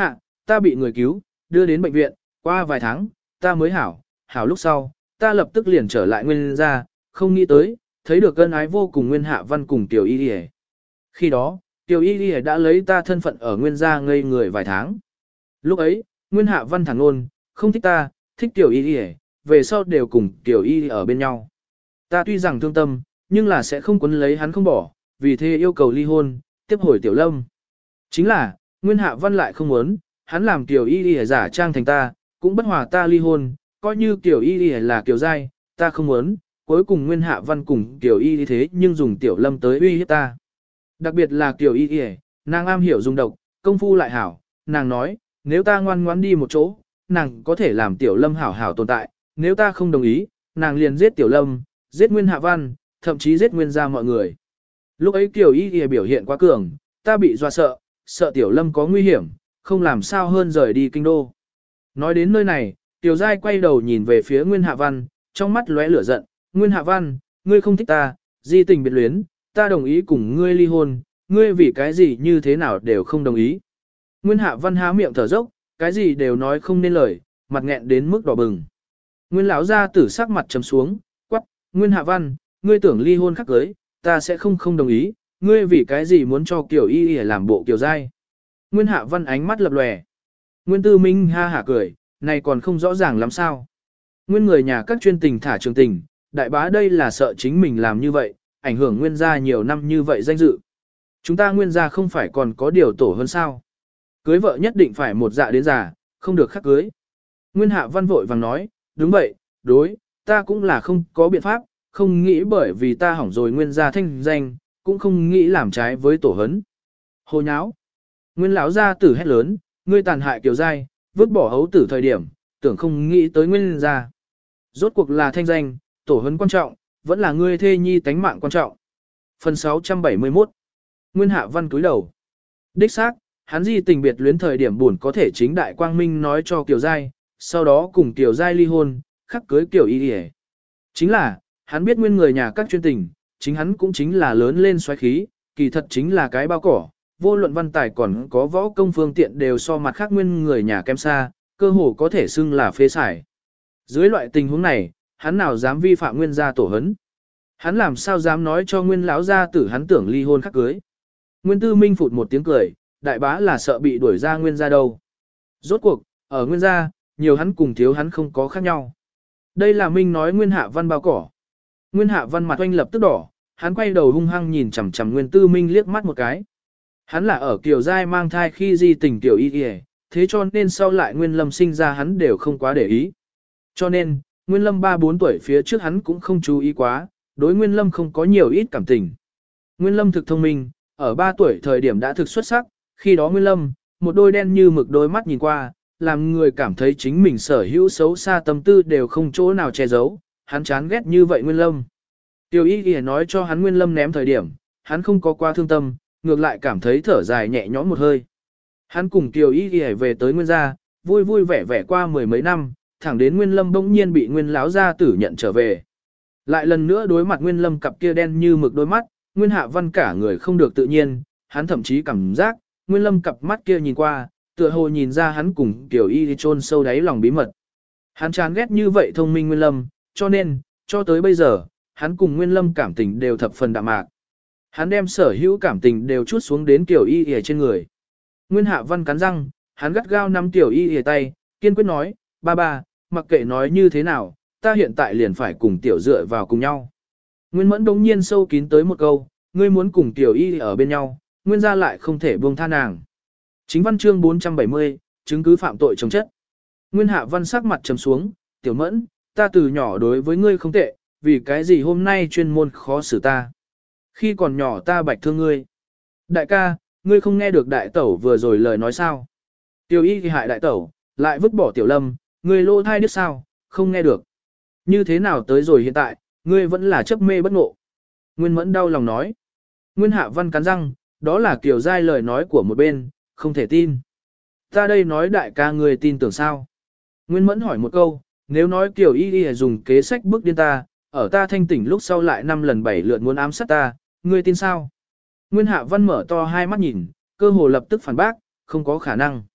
ta bị người cứu, đưa đến bệnh viện, qua vài tháng, ta mới hảo, hảo lúc sau, ta lập tức liền trở lại Nguyên gia, không nghĩ tới, thấy được ân ái vô cùng Nguyên Hạ Văn cùng Tiểu Y Y. Khi đó, Tiểu Y Y đã lấy ta thân phận ở Nguyên gia ngây người vài tháng. Lúc ấy, Nguyên Hạ Văn thẳng ngôn, không thích ta, thích Tiểu Y Y, về sau đều cùng Tiểu Y Y ở bên nhau. Ta tuy rằng thương tâm, nhưng là sẽ không quấn lấy hắn không bỏ, vì thế yêu cầu ly hôn, tiếp hồi Tiểu Lâm. Chính là, Nguyên Hạ Văn lại không muốn, hắn làm Tiểu Y Y giả trang thành ta, cũng bất hòa ta ly hôn, coi như Tiểu Y Y là Kiều Giai, ta không muốn, cuối cùng Nguyên Hạ Văn cùng Tiểu Y Y thế nhưng dùng Tiểu Lâm tới uy hiếp ta. Đặc biệt là Tiểu Y Y, nàng am hiểu dùng độc, công phu lại hảo, nàng nói, nếu ta ngoan ngoãn đi một chỗ, nàng có thể làm Tiểu Lâm hảo hảo tồn tại, nếu ta không đồng ý, nàng liền giết Tiểu Lâm, giết Nguyên Hạ Văn, thậm chí giết Nguyên gia mọi người. Lúc ấy Tiểu Y Y biểu hiện quá cường, ta bị dọa sợ, sợ Tiểu Lâm có nguy hiểm, không làm sao hơn rời đi kinh đô. Nói đến nơi này, Tiểu Giai quay đầu nhìn về phía Nguyên Hạ Văn, trong mắt lóe lửa giận, Nguyên Hạ Văn, ngươi không thích ta, di tình biệt luyến, ta đồng ý cùng ngươi ly hôn, ngươi vì cái gì như thế nào đều không đồng ý. Nguyên Hạ Văn há miệng thở dốc, cái gì đều nói không nên lời, mặt nghẹn đến mức đỏ bừng. Nguyên lão gia tử sắc mặt trầm xuống, quắc, Nguyên Hạ Văn, ngươi tưởng ly hôn khắc cưới, ta sẽ không không đồng ý, ngươi vì cái gì muốn cho Kiều Y Y làm bộ Kiều Giai. Nguyên Hạ Văn ánh mắt lập lòe. Nguyên Tư Minh ha hả cười, này còn không rõ ràng lắm sao. Nguyên người nhà các chuyên tình thả trường tình, đại bá đây là sợ chính mình làm như vậy, ảnh hưởng Nguyên gia nhiều năm như vậy danh dự. Chúng ta Nguyên gia không phải còn có điều tổ hơn sao. Cưới vợ nhất định phải một dạ đến già, không được khắc cưới. Nguyên Hạ Văn vội vàng nói, đúng vậy, đối, ta cũng là không có biện pháp, không nghĩ bởi vì ta hỏng rồi Nguyên gia thanh danh, cũng không nghĩ làm trái với tổ hấn. Hồ nháo. Nguyên lão gia tử hét lớn, ngươi tàn hại Kiều Giai, vứt bỏ hấu tử thời điểm, tưởng không nghĩ tới Nguyên gia. Rốt cuộc là thanh danh, tổ hấn quan trọng, vẫn là ngươi thê nhi tánh mạng quan trọng. Phần sáu trăm bảy mươi mốt. Nguyên Hạ Văn cúi đầu. Đích xác, hắn di tình biệt luyến thời điểm buồn có thể chính đại quang minh nói cho Kiều Giai, sau đó cùng Kiều Giai ly hôn, khắc cưới Kiều Y Y. Chính là, hắn biết nguyên người nhà các chuyên tình, chính hắn cũng chính là lớn lên xoáy khí, kỳ thật chính là cái bao cỏ, vô luận văn tài còn có võ công phương tiện đều so mặt khác nguyên người nhà kém xa, cơ hồ có thể xưng là phế xài. Dưới loại tình huống này, hắn nào dám vi phạm Nguyên gia tổ hấn? Hắn làm sao dám nói cho Nguyên lão gia tử hắn tưởng ly hôn khắc cưới? Nguyên Tư Minh phụt một tiếng cười, đại bá là sợ bị đuổi ra Nguyên gia đâu. Rốt cuộc, ở Nguyên gia, nhiều hắn cùng thiếu hắn không có khác nhau. Đây là Minh nói Nguyên Hạ Văn bao cỏ. Nguyên Hạ Văn mặt oanh lập tức đỏ, hắn quay đầu hung hăng nhìn chằm chằm Nguyên Tư Minh liếc mắt một cái. Hắn là ở Kiều Giai mang thai khi di tình Kiều Y Y, thế cho nên sau lại Nguyên Lâm sinh ra hắn đều không quá để ý. Cho nên, Nguyên Lâm ba bốn tuổi phía trước hắn cũng không chú ý quá, đối Nguyên Lâm không có nhiều ít cảm tình. Nguyên Lâm thực thông minh, ở ba tuổi thời điểm đã thực xuất sắc, khi đó Nguyên Lâm, một đôi đen như mực đôi mắt nhìn qua, làm người cảm thấy chính mình sở hữu xấu xa tâm tư đều không chỗ nào che giấu, hắn chán ghét như vậy Nguyên Lâm. Tiểu Y Y nói cho hắn Nguyên Lâm ném thời điểm, hắn không có qua thương tâm, ngược lại cảm thấy thở dài nhẹ nhõm một hơi. Hắn cùng Tiểu Y Y về tới Nguyên gia, vui vui vẻ vẻ qua mười mấy năm, thẳng đến Nguyên Lâm bỗng nhiên bị Nguyên lão gia tử nhận trở về. Lại lần nữa đối mặt Nguyên Lâm cặp kia đen như mực đôi mắt, Nguyên Hạ Văn cả người không được tự nhiên, hắn thậm chí cảm giác, Nguyên Lâm cặp mắt kia nhìn qua, tựa hồ nhìn ra hắn cùng Tiểu Y Y chôn sâu đáy lòng bí mật. Hắn chán ghét như vậy thông minh Nguyên Lâm, cho nên, cho tới bây giờ, hắn cùng Nguyên Lâm cảm tình đều thập phần đạm mạc. Hắn đem sở hữu cảm tình đều chút xuống đến Tiểu Y Y trên người. Nguyên Hạ Văn cắn răng, hắn gắt gao nắm Tiểu Y Y tay, kiên quyết nói, ba ba, mặc kệ nói như thế nào, ta hiện tại liền phải cùng Tiểu dựa vào cùng nhau. Nguyên Mẫn đống nhiên sâu kín tới một câu, ngươi muốn cùng Tiểu Y ở bên nhau, Nguyên gia lại không thể buông tha nàng. Chính văn chương bốn trăm bảy mươi, chứng cứ phạm tội chống chất. Nguyên Hạ Văn sắc mặt trầm xuống, Tiểu Mẫn, ta từ nhỏ đối với ngươi không tệ, vì cái gì hôm nay chuyên môn khó xử ta. Khi còn nhỏ ta bạch thương ngươi. Đại ca, ngươi không nghe được đại tẩu vừa rồi lời nói sao. Tiểu Y thì hại đại tẩu, lại vứt bỏ Tiểu Lâm, ngươi lô thai đứa sao, không nghe được. Như thế nào tới rồi hiện tại, ngươi vẫn là chấp mê bất ngộ. Nguyên Mẫn đau lòng nói. Nguyên Hạ Văn cắn răng, đó là Kiều Giai lời nói của một bên, không thể tin. Ta đây nói đại ca ngươi tin tưởng sao? Nguyên Mẫn hỏi một câu, nếu nói Kiều Y Y dùng kế sách bức điên ta, ở ta thanh tỉnh lúc sau lại năm lần bảy lượt muốn ám sát ta, ngươi tin sao? Nguyên Hạ Văn mở to hai mắt nhìn, cơ hồ lập tức phản bác, không có khả năng.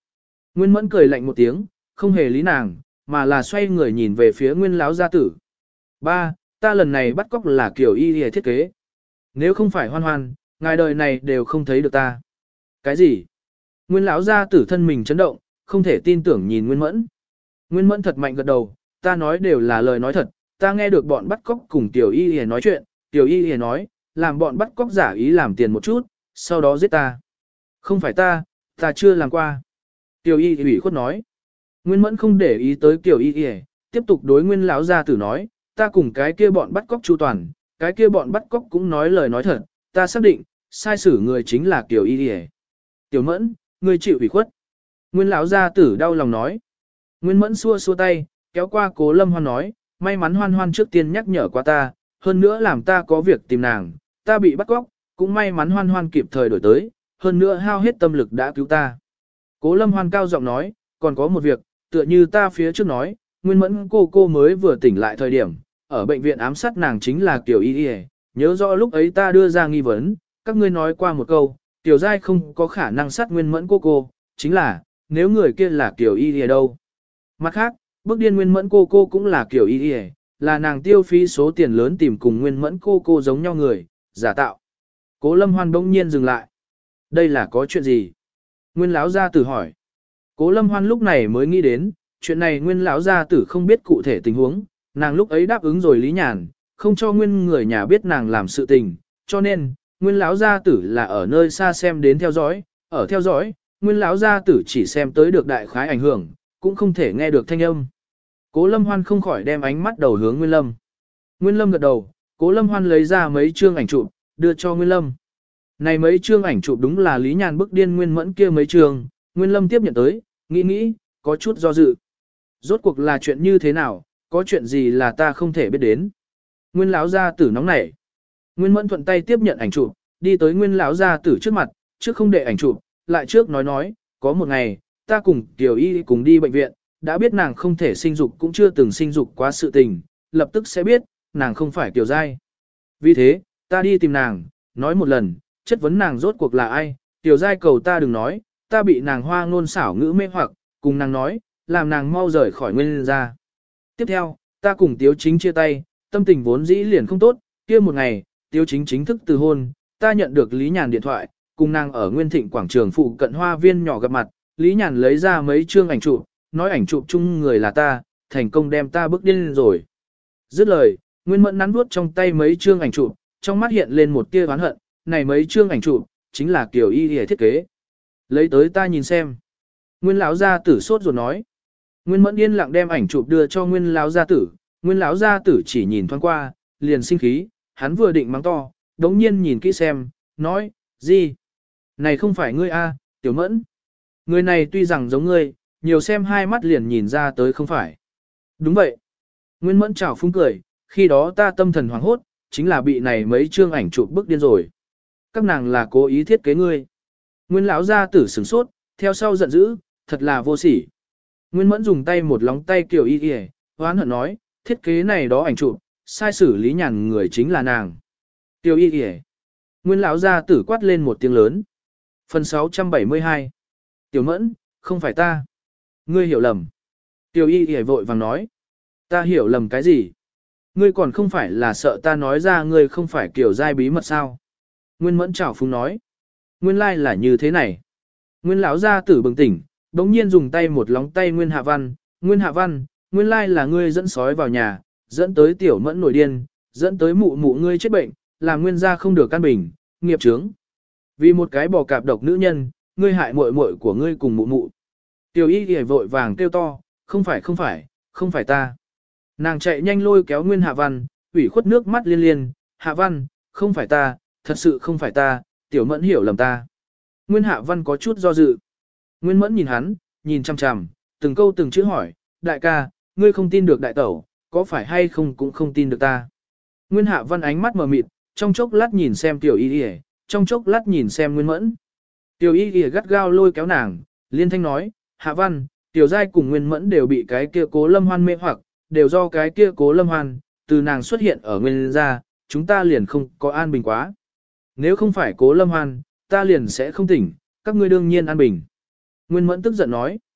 Nguyên Mẫn cười lạnh một tiếng, không hề lý nàng, mà là xoay người nhìn về phía Nguyên lão gia tử. Ba, ta lần này bắt cóc là kiểu y y thiết kế. Nếu không phải Hoan Hoan, ngài đời này đều không thấy được ta. Cái gì? Nguyên lão gia tử thân mình chấn động, không thể tin tưởng nhìn Nguyên Mẫn. Nguyên Mẫn thật mạnh gật đầu, ta nói đều là lời nói thật, ta nghe được bọn bắt cóc cùng tiểu y y nói chuyện, tiểu y y nói, làm bọn bắt cóc giả ý làm tiền một chút, sau đó giết ta. Không phải ta, ta chưa làm qua. Tiểu y ủy khuất nói. Nguyên Mẫn không để ý tới tiểu y y, tiếp tục đối Nguyên lão gia tử nói, ta cùng cái kia bọn bắt cóc chu toàn, cái kia bọn bắt cóc cũng nói lời nói thật, ta xác định, sai xử người chính là tiểu y y. Tiểu Mẫn, ngươi chịu ủy khuất. Nguyên lão gia tử đau lòng nói. Nguyên Mẫn xua xua tay, kéo qua Cố Lâm Hoan nói, may mắn Hoan Hoan trước tiên nhắc nhở qua ta, hơn nữa làm ta có việc tìm nàng, ta bị bắt cóc, cũng may mắn Hoan Hoan kịp thời đổi tới, hơn nữa hao hết tâm lực đã cứu ta. Cố Lâm Hoan cao giọng nói, còn có một việc, tựa như ta phía trước nói, Nguyên Mẫn cô cô mới vừa tỉnh lại thời điểm, ở bệnh viện ám sát nàng chính là Kiều Y Y, nhớ rõ lúc ấy ta đưa ra nghi vấn, các ngươi nói qua một câu, Tiểu Giai không có khả năng sát Nguyên Mẫn cô cô, chính là, nếu người kia là Kiều Y Y đâu. Mặt khác, bước điên Nguyên Mẫn cô cô cũng là Kiều Y Y, là nàng tiêu phí số tiền lớn tìm cùng Nguyên Mẫn cô cô giống nhau người, giả tạo. Cố Lâm Hoan bỗng nhiên dừng lại. Đây là có chuyện gì? Nguyên lão gia tử hỏi. Cố Lâm Hoan lúc này mới nghĩ đến, chuyện này Nguyên lão gia tử không biết cụ thể tình huống, nàng lúc ấy đáp ứng rồi Lý Nhàn, không cho Nguyên người nhà biết nàng làm sự tình, cho nên, Nguyên lão gia tử là ở nơi xa xem đến theo dõi, ở theo dõi, Nguyên lão gia tử chỉ xem tới được đại khái ảnh hưởng, cũng không thể nghe được thanh âm. Cố Lâm Hoan không khỏi đem ánh mắt đầu hướng Nguyên Lâm. Nguyên Lâm gật đầu, Cố Lâm Hoan lấy ra mấy chương ảnh chụp, đưa cho Nguyên Lâm. Này mấy chương ảnh chụp đúng là Lý Nhàn bức điên Nguyên Mẫn kia mấy chương, Nguyên Lâm tiếp nhận tới, nghĩ nghĩ, có chút do dự. Rốt cuộc là chuyện như thế nào, có chuyện gì là ta không thể biết đến. Nguyên lão gia tử nóng nảy. Nguyên Mẫn thuận tay tiếp nhận ảnh chụp, đi tới Nguyên lão gia tử trước mặt, trước không để ảnh chụp, lại trước nói nói, có một ngày, ta cùng Tiểu Y cùng đi bệnh viện, đã biết nàng không thể sinh dục cũng chưa từng sinh dục quá sự tình, lập tức sẽ biết, nàng không phải Tiểu Giai. Vì thế, ta đi tìm nàng, nói một lần, chất vấn nàng rốt cuộc là ai, Tiểu Giai cầu ta đừng nói, ta bị nàng hoa ngôn xảo ngữ mê hoặc, cùng nàng nói, làm nàng mau rời khỏi Nguyên gia. Tiếp theo, ta cùng Tiếu Chính chia tay, tâm tình vốn dĩ liền không tốt, kia một ngày, Tiếu Chính chính thức từ hôn, ta nhận được Lý Nhàn điện thoại, cùng nàng ở Nguyên Thịnh quảng trường phụ cận hoa viên nhỏ gặp mặt, Lý Nhàn lấy ra mấy chương ảnh chụp, nói ảnh chụp chung người là ta, thành công đem ta bước điên rồi. Dứt lời, Nguyên Mẫn nắn vuốt trong tay mấy chương ảnh chụp, trong mắt hiện lên một tia oán hận, này mấy chương ảnh chụp chính là Kiều Y Y thiết kế. Lấy tới ta nhìn xem. Nguyên lão gia tử sốt ruột nói. Nguyên Mẫn yên lặng đem ảnh chụp đưa cho Nguyên lão gia tử, Nguyên lão gia tử chỉ nhìn thoáng qua, liền sinh khí, hắn vừa định mắng to, đống nhiên nhìn kỹ xem, nói, gì? Này không phải ngươi a, Tiểu Mẫn. Người này tuy rằng giống ngươi, nhiều xem hai mắt liền nhìn ra tới không phải. Đúng vậy. Nguyên Mẫn chào phúng cười, khi đó ta tâm thần hoảng hốt, chính là bị này mấy chương ảnh chụp bức điên rồi. Các nàng là cố ý thiết kế ngươi. Nguyên lão gia tử sửng sốt, theo sau giận dữ, thật là vô sỉ. Nguyên Mẫn dùng tay một lóng tay Kiều Y Y, hoán hận nói, thiết kế này đó ảnh chụp, sai xử Lý Nhàn người chính là nàng. Kiều Y Y. Nguyên lão gia tử quát lên một tiếng lớn. Phần sáu trăm bảy mươi hai. Tiểu Mẫn, không phải ta. Ngươi hiểu lầm. Kiều Y Y vội vàng nói. Ta hiểu lầm cái gì? Ngươi còn không phải là sợ ta nói ra ngươi không phải Kiều Giai bí mật sao? Nguyên Mẫn chảo phúng nói. Nguyên lai là như thế này. Nguyên lão gia tử bừng tỉnh, đống nhiên dùng tay một lóng tay Nguyên Hạ Văn. Nguyên Hạ Văn, nguyên lai là ngươi dẫn sói vào nhà, dẫn tới Tiểu Mẫn nổi điên, dẫn tới mụ mụ ngươi chết bệnh, làm Nguyên gia không được căn bình, nghiệp chướng. Vì một cái bò cạp độc nữ nhân, ngươi hại muội muội của ngươi cùng mụ mụ. Tiểu Y Y vội vàng kêu to, không phải không phải, không phải ta. Nàng chạy nhanh lôi kéo Nguyên Hạ Văn, ủy khuất nước mắt liên liên, Hạ Văn, không phải ta, thật sự không phải ta, Tiểu Mẫn hiểu lầm ta. Nguyên Hạ Văn có chút do dự. Nguyên Mẫn nhìn hắn, nhìn chằm chằm, từng câu từng chữ hỏi, đại ca, ngươi không tin được đại tẩu, có phải hay không cũng không tin được ta. Nguyên Hạ Văn ánh mắt mờ mịt, trong chốc lát nhìn xem Tiểu Y Y, trong chốc lát nhìn xem Nguyên Mẫn. Tiểu Y Y gắt gao lôi kéo nàng, liên thanh nói, Hạ Văn, Tiểu Giai cùng Nguyên Mẫn đều bị cái kia Cố Lâm Hoan mê hoặc, đều do cái kia Cố Lâm Hoan, từ nàng xuất hiện ở Nguyên gia, chúng ta liền không có an bình quá. Nếu không phải Cố Lâm Hoan, ta liền sẽ không tỉnh, các ngươi đương nhiên an bình. Nguyên Mẫn tức giận nói.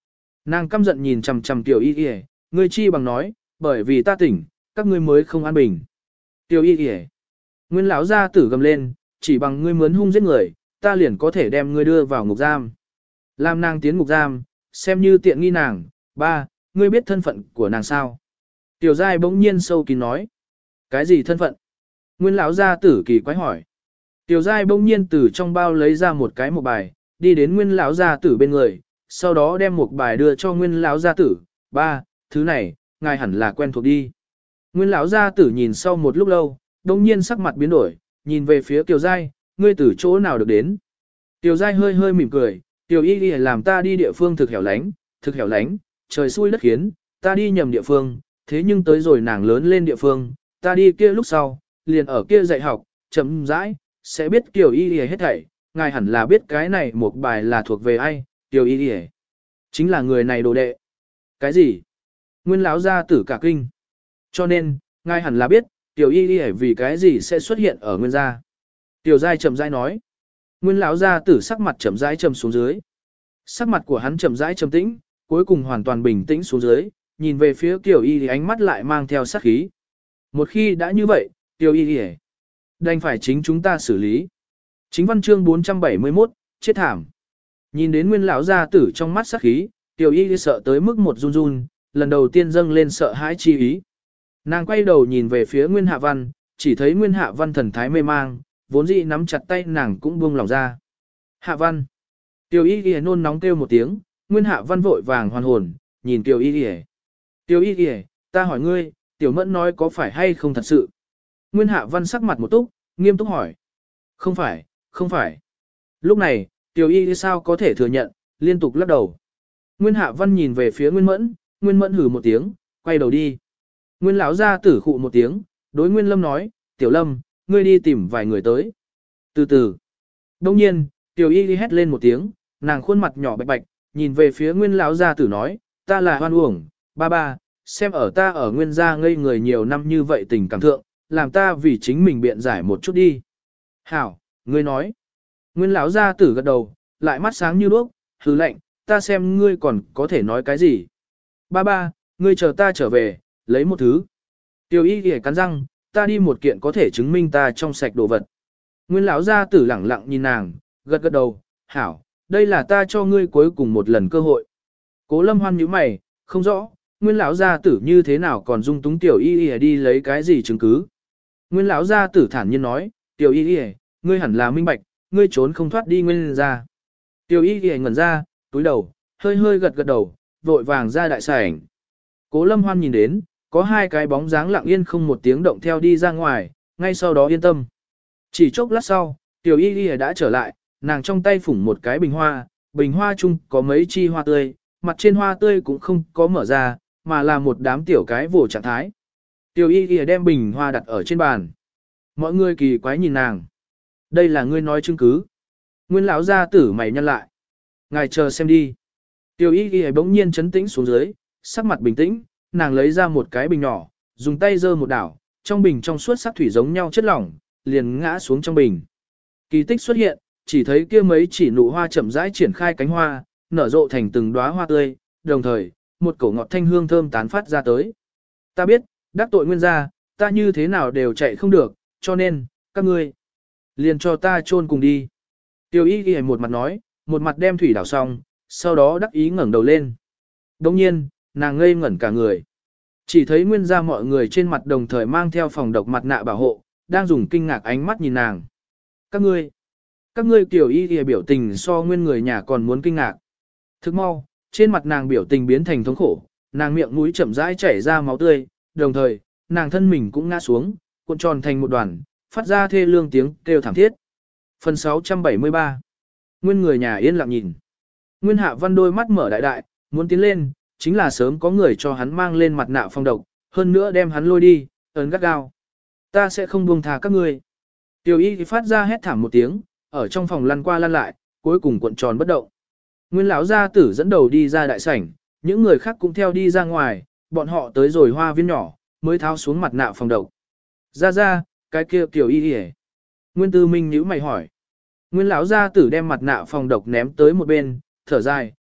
Nàng căm giận nhìn chằm chằm Tiểu Y Y, ngươi chi bằng nói, bởi vì ta tỉnh, các ngươi mới không an bình. Tiểu Y Y, Nguyên lão gia tử gầm lên, chỉ bằng ngươi mướn hung giết người, ta liền có thể đem ngươi đưa vào ngục giam. Làm nàng tiến ngục giam, xem như tiện nghi nàng. Ba, ngươi biết thân phận của nàng sao? Tiểu giai bỗng nhiên sâu kín nói. Cái gì thân phận? Nguyên lão gia tử kỳ quái hỏi. Tiểu giai bỗng nhiên từ trong bao lấy ra một cái một bài, đi đến nguyên lão gia tử bên người, sau đó đem một bài đưa cho nguyên lão gia tử. Ba, thứ này, ngài hẳn là quen thuộc đi. Nguyên lão gia tử nhìn sau một lúc lâu, bỗng nhiên sắc mặt biến đổi, nhìn về phía Tiểu giai, ngươi từ chỗ nào được đến? Tiểu giai hơi hơi mỉm cười, Tiểu y đi làm ta đi địa phương thực hẻo lánh, thực hẻo lánh, trời xui đất khiến, ta đi nhầm địa phương, thế nhưng tới rồi nàng lớn lên địa phương, ta đi kia lúc sau, liền ở kia dạy học, chấm rãi, sẽ biết Tiểu y đi hết thảy, ngài hẳn là biết cái này một bài là thuộc về ai, Tiểu y đi chính là người này đồ đệ. Cái gì? Nguyên lão gia tử cả kinh. Cho nên, ngài hẳn là biết, Tiểu y đi vì cái gì sẽ xuất hiện ở nguyên gia. Tiểu giai chậm rãi nói. Nguyên lão gia tử sắc mặt chậm rãi trầm xuống dưới. Sắc mặt của hắn chậm rãi trầm tĩnh, cuối cùng hoàn toàn bình tĩnh xuống dưới, nhìn về phía Tiểu Y thì ánh mắt lại mang theo sát khí. Một khi đã như vậy, Tiểu Y thì đành phải chính chúng ta xử lý. Chính văn chương bốn trăm bảy mươi mốt, chết thảm. Nhìn đến Nguyên lão gia tử trong mắt sát khí, Tiểu Y thì sợ tới mức một run run, lần đầu tiên dâng lên sợ hãi chi ý. Nàng quay đầu nhìn về phía Nguyên Hạ Văn, chỉ thấy Nguyên Hạ Văn thần thái mê mang, vốn dĩ nắm chặt tay nàng cũng buông lòng ra. Hạ Văn. Tiểu Y Y nôn nóng kêu một tiếng, Nguyên Hạ Văn vội vàng hoàn hồn, nhìn Tiểu Y Y. Tiểu Y Y, ta hỏi ngươi, Tiểu Mẫn nói có phải hay không thật sự? Nguyên Hạ Văn sắc mặt một túc, nghiêm túc hỏi. Không phải, không phải. Lúc này, Tiểu Y Y sao có thể thừa nhận, liên tục lắc đầu. Nguyên Hạ Văn nhìn về phía Nguyên Mẫn, Nguyên Mẫn hừ một tiếng, quay đầu đi. Nguyên lão gia tử khụ một tiếng, đối Nguyên Lâm nói, Tiểu Lâm, ngươi đi tìm vài người tới. Từ từ. Đông nhiên, Tiểu Y Y hét lên một tiếng, nàng khuôn mặt nhỏ bạch bạch, nhìn về phía Nguyên lão gia tử nói, ta là hoan uổng, ba ba, xem ở ta ở Nguyên gia ngây người nhiều năm như vậy tình cảm thượng, làm ta vì chính mình biện giải một chút đi. Hảo, ngươi nói. Nguyên lão gia tử gật đầu, lại mắt sáng như đuốc, hừ lạnh, ta xem ngươi còn có thể nói cái gì. Ba ba, ngươi chờ ta trở về, lấy một thứ. Tiểu Y Y cắn răng, ta đi một kiện có thể chứng minh ta trong sạch đồ vật. Nguyên lão gia tử lẳng lặng nhìn nàng, gật gật đầu, hảo, đây là ta cho ngươi cuối cùng một lần cơ hội. Cố Lâm Hoan nhíu mày, không rõ, Nguyên lão gia tử như thế nào còn dung túng Tiểu Y Y đi lấy cái gì chứng cứ. Nguyên lão gia tử thản nhiên nói, Tiểu Y Y, ngươi hẳn là minh bạch, ngươi trốn không thoát đi Nguyên gia. Tiểu Y Y ngẩn ra, túi đầu, hơi hơi gật gật đầu, vội vàng ra đại sảnh. Cố Lâm Hoan nhìn đến, có hai cái bóng dáng lặng yên không một tiếng động theo đi ra ngoài, ngay sau đó yên tâm. Chỉ chốc lát sau, Tiểu Y Y đã trở lại, nàng trong tay phủng một cái bình hoa, bình hoa chung có mấy chi hoa tươi, mặt trên hoa tươi cũng không có mở ra, mà là một đám tiểu cái vồ trạng thái. Tiểu Y Y đem bình hoa đặt ở trên bàn. Mọi người kỳ quái nhìn nàng. Đây là ngươi nói chứng cứ. Nguyên lão gia tử mày nhăn lại. Ngài chờ xem đi. Tiểu Y Y bỗng nhiên chấn tĩnh xuống dưới, sắc mặt bình tĩnh, nàng lấy ra một cái bình nhỏ, dùng tay giơ một đảo, trong bình trong suốt sắc thủy giống nhau chất lỏng, liền ngã xuống trong bình. Kỳ tích xuất hiện, chỉ thấy kia mấy chỉ nụ hoa chậm rãi triển khai cánh hoa, nở rộ thành từng đóa hoa tươi, đồng thời, một cổ ngọt thanh hương thơm tán phát ra tới. Ta biết, đắc tội Nguyên gia, ta như thế nào đều chạy không được, cho nên, các ngươi, liền cho ta chôn cùng đi. Tiểu Y Y một mặt nói, một mặt đem thủy đảo xong, sau đó đắc ý ngẩng đầu lên. Đồng nhiên, nàng ngây ngẩn cả người. Chỉ thấy Nguyên gia mọi người trên mặt đồng thời mang theo phòng độc mặt nạ bảo hộ, đang dùng kinh ngạc ánh mắt nhìn nàng. Các ngươi, các ngươi Tiểu Y Y biểu tình so Nguyên người nhà còn muốn kinh ngạc. Thức mau, trên mặt nàng biểu tình biến thành thống khổ, nàng miệng mũi chậm rãi chảy ra máu tươi, đồng thời, nàng thân mình cũng ngã xuống, cuộn tròn thành một đoàn, phát ra thê lương tiếng kêu thảm thiết. Phần sáu trăm bảy mươi ba. Nguyên người nhà yên lặng nhìn. Nguyên Hạ Văn đôi mắt mở đại đại, muốn tiến lên, chính là sớm có người cho hắn mang lên mặt nạ phong độc, hơn nữa đem hắn lôi đi, ấn gắt gao. Ta sẽ không buông tha các ngươi. Tiểu Y phát ra hét thảm một tiếng, ở trong phòng lăn qua lăn lại, cuối cùng cuộn tròn bất động. Nguyên lão gia tử dẫn đầu đi ra đại sảnh, những người khác cũng theo đi ra ngoài, bọn họ tới rồi hoa viên nhỏ, mới tháo xuống mặt nạ phòng độc. Ra ra, cái kia Tiểu Y Y. Nguyên Tư Minh nhíu mày hỏi. Nguyên lão gia tử đem mặt nạ phòng độc ném tới một bên, thở dài,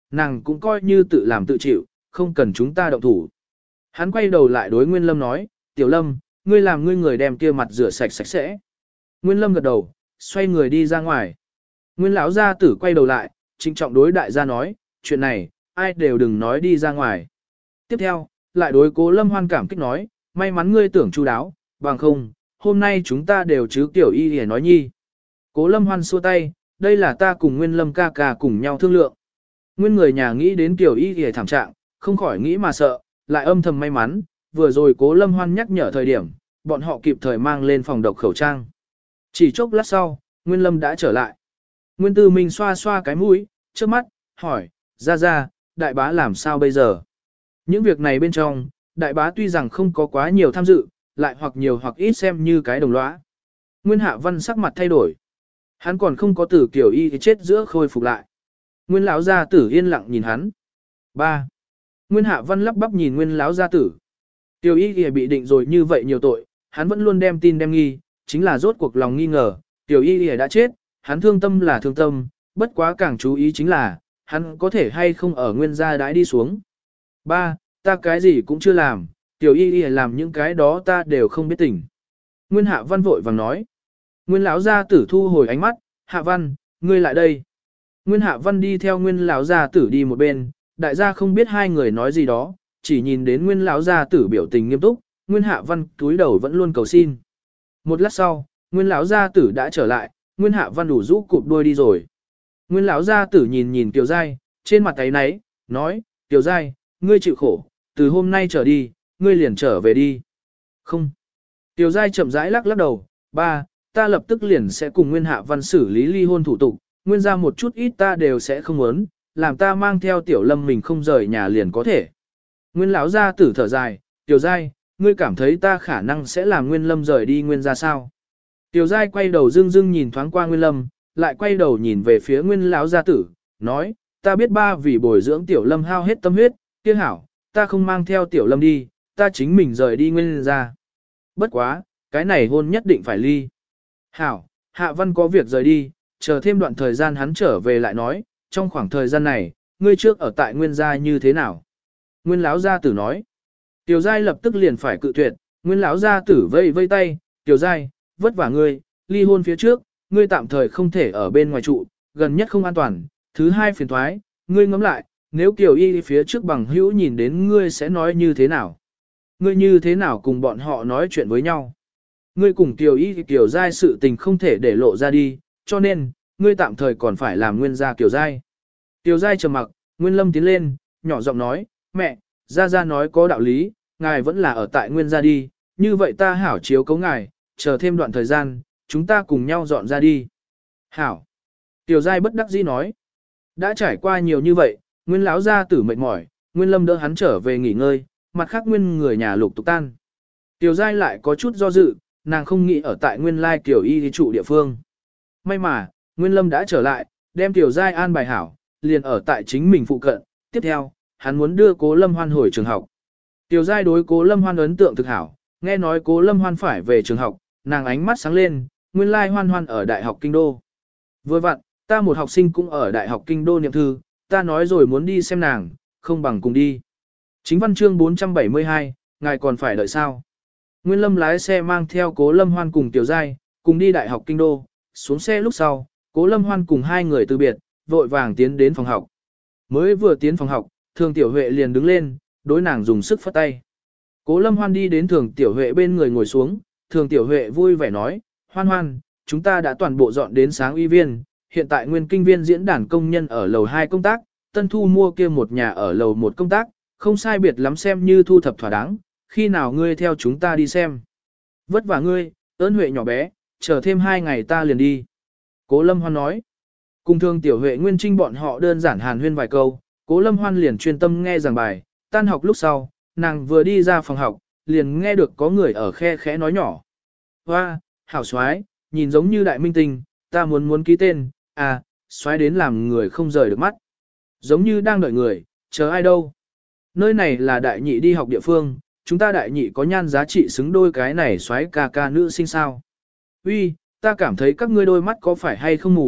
nàng cũng coi như tự làm tự chịu, không cần chúng ta động thủ. Hắn quay đầu lại đối Nguyên Lâm nói, Tiểu Lâm, ngươi làm ngươi người đem kia mặt rửa sạch sạch sẽ. Nguyên Lâm gật đầu, xoay người đi ra ngoài. Nguyên lão gia tử quay đầu lại, trịnh trọng đối đại gia nói, chuyện này, ai đều đừng nói đi ra ngoài. Tiếp theo, lại đối Cố Lâm Hoan cảm kích nói, may mắn ngươi tưởng chu đáo, bằng không, hôm nay chúng ta đều chứ Tiểu Y để nói nhi. Cố Lâm Hoan xua tay, đây là ta cùng Nguyên Lâm ca ca cùng nhau thương lượng. Nguyên người nhà nghĩ đến Tiểu Y để thảm trạng, không khỏi nghĩ mà sợ, lại âm thầm may mắn, vừa rồi Cố Lâm Hoan nhắc nhở thời điểm, bọn họ kịp thời mang lên phòng độc khẩu trang. Chỉ chốc lát sau, Nguyên Lâm đã trở lại. Nguyên Tư Minh xoa xoa cái mũi, trước mắt, hỏi, ra ra, đại bá làm sao bây giờ? Những việc này bên trong, đại bá tuy rằng không có quá nhiều tham dự, lại hoặc nhiều hoặc ít xem như cái đồng lõa. Nguyên Hạ Văn sắc mặt thay đổi. Hắn còn không có tử kiểu y thì chết giữa khôi phục lại. Nguyên lão gia tử yên lặng nhìn hắn. ba. Nguyên Hạ Văn lắp bắp nhìn Nguyên lão gia tử. Tiểu y thì bị định rồi như vậy nhiều tội, hắn vẫn luôn đem tin đem nghi, chính là rốt cuộc lòng nghi ngờ, Tiểu y thì đã chết, hắn thương tâm là thương tâm, bất quá càng chú ý chính là, hắn có thể hay không ở Nguyên gia đãi đi xuống. Ba, ta cái gì cũng chưa làm, Tiểu y y làm những cái đó ta đều không biết tỉnh. Nguyên Hạ Văn vội vàng nói. Nguyên lão gia tử thu hồi ánh mắt, Hạ Văn, ngươi lại đây. Nguyên Hạ Văn đi theo Nguyên lão gia tử đi một bên, đại gia không biết hai người nói gì đó, chỉ nhìn đến Nguyên lão gia tử biểu tình nghiêm túc, Nguyên Hạ Văn túi đầu vẫn luôn cầu xin. Một lát sau, Nguyên lão gia tử đã trở lại, Nguyên Hạ Văn đủ rũ cụp đuôi đi rồi. Nguyên lão gia tử nhìn nhìn Tiểu Giai, trên mặt ấy nấy, nói, Tiểu Giai, ngươi chịu khổ, từ hôm nay trở đi, ngươi liền trở về đi. Không. Tiểu Giai chậm rãi lắc lắc đầu, ba, ta lập tức liền sẽ cùng Nguyên Hạ Văn xử lý ly hôn thủ tục, nguyên ra một chút ít ta đều sẽ không muốn, làm ta mang theo Tiểu Lâm mình không rời nhà liền có thể. Nguyên lão gia tử thở dài, Tiểu Giai, ngươi cảm thấy ta khả năng sẽ làm Nguyên Lâm rời đi Nguyên ra sao? Tiểu Giai quay đầu dưng dưng nhìn thoáng qua Nguyên Lâm, lại quay đầu nhìn về phía Nguyên lão gia tử, nói, ta biết ba vì bồi dưỡng Tiểu Lâm hao hết tâm huyết, kia hảo, ta không mang theo Tiểu Lâm đi, ta chính mình rời đi Nguyên ra. Bất quá, cái này hôn nhất định phải ly. Hảo, Hạ Văn có việc rời đi, chờ thêm đoạn thời gian hắn trở về lại nói, trong khoảng thời gian này, ngươi trước ở tại Nguyên gia như thế nào? Nguyên lão gia tử nói. Tiểu Giai lập tức liền phải cự tuyệt, Nguyên lão gia tử vây vây tay, Tiểu Giai, vất vả ngươi, ly hôn phía trước, ngươi tạm thời không thể ở bên ngoài trụ, gần nhất không an toàn, thứ hai phiền thoái, ngươi ngẫm lại, nếu Kiều Y phía trước bằng hữu nhìn đến ngươi sẽ nói như thế nào? Ngươi như thế nào cùng bọn họ nói chuyện với nhau? Ngươi cùng Kiều Y Kiều Giai sự tình không thể để lộ ra đi, cho nên, ngươi tạm thời còn phải làm Nguyên gia Kiều Giai. Kiều Giai trầm mặc, Nguyên Lâm tiến lên, nhỏ giọng nói, mẹ, Gia Gia nói có đạo lý, ngài vẫn là ở tại Nguyên gia đi, như vậy ta hảo chiếu cấu ngài, chờ thêm đoạn thời gian, chúng ta cùng nhau dọn ra đi. Hảo. Kiều Giai bất đắc dĩ nói, đã trải qua nhiều như vậy, Nguyên lão gia tử mệt mỏi, Nguyên Lâm đỡ hắn trở về nghỉ ngơi, mặt khác Nguyên người nhà lục tục tan. Kiều Giai lại có chút do dự, nàng không nghĩ ở tại Nguyên lai Kiều Y trụ địa phương. May mà, Nguyên Lâm đã trở lại, đem Kiều Giai an bài hảo, liền ở tại chính mình phụ cận. Tiếp theo, hắn muốn đưa Cố Lâm Hoan hồi trường học. Kiều Giai đối Cố Lâm Hoan ấn tượng thực hảo, nghe nói Cố Lâm Hoan phải về trường học, nàng ánh mắt sáng lên, Nguyên lai Hoan Hoan ở Đại học Kinh Đô. Vừa vặn, ta một học sinh cũng ở Đại học Kinh Đô niệm thư, ta nói rồi muốn đi xem nàng, không bằng cùng đi. Chính văn chương bốn trăm bảy mươi hai, ngài còn phải đợi sao? Nguyên Lâm lái xe mang theo Cố Lâm Hoan cùng Tiểu Giai, cùng đi Đại học Kinh Đô, xuống xe lúc sau, Cố Lâm Hoan cùng hai người từ biệt, vội vàng tiến đến phòng học. Mới vừa tiến phòng học, Thường Tiểu Huệ liền đứng lên, đối nàng dùng sức phất tay. Cố Lâm Hoan đi đến Thường Tiểu Huệ bên người ngồi xuống, Thường Tiểu Huệ vui vẻ nói, Hoan Hoan, chúng ta đã toàn bộ dọn đến Sáng Y Viên, hiện tại Nguyên Kinh Viên diễn đàn công nhân ở lầu hai công tác, Tân Thu mua kia một nhà ở lầu một công tác, không sai biệt lắm xem như thu thập thỏa đáng, khi nào ngươi theo chúng ta đi xem. Vất vả ngươi, ơn Huệ nhỏ bé, chờ thêm hai ngày ta liền đi. Cố Lâm Hoan nói, cùng Thường Tiểu Huệ Nguyên Trinh bọn họ đơn giản hàn huyên vài câu, Cố Lâm Hoan liền chuyên tâm nghe giảng bài, tan học lúc sau, nàng vừa đi ra phòng học, liền nghe được có người ở khe khẽ nói nhỏ. Hoa, hảo xoái, nhìn giống như đại minh tinh, ta muốn muốn ký tên, à, xoái đến làm người không rời được mắt. Giống như đang đợi người, chờ ai đâu. Nơi này là đại nhị đi học địa phương, chúng ta đại nhị có nhan giá trị xứng đôi cái này xoái ca ca nữ sinh sao. Uy, ta cảm thấy các ngươi đôi mắt có phải hay không mù,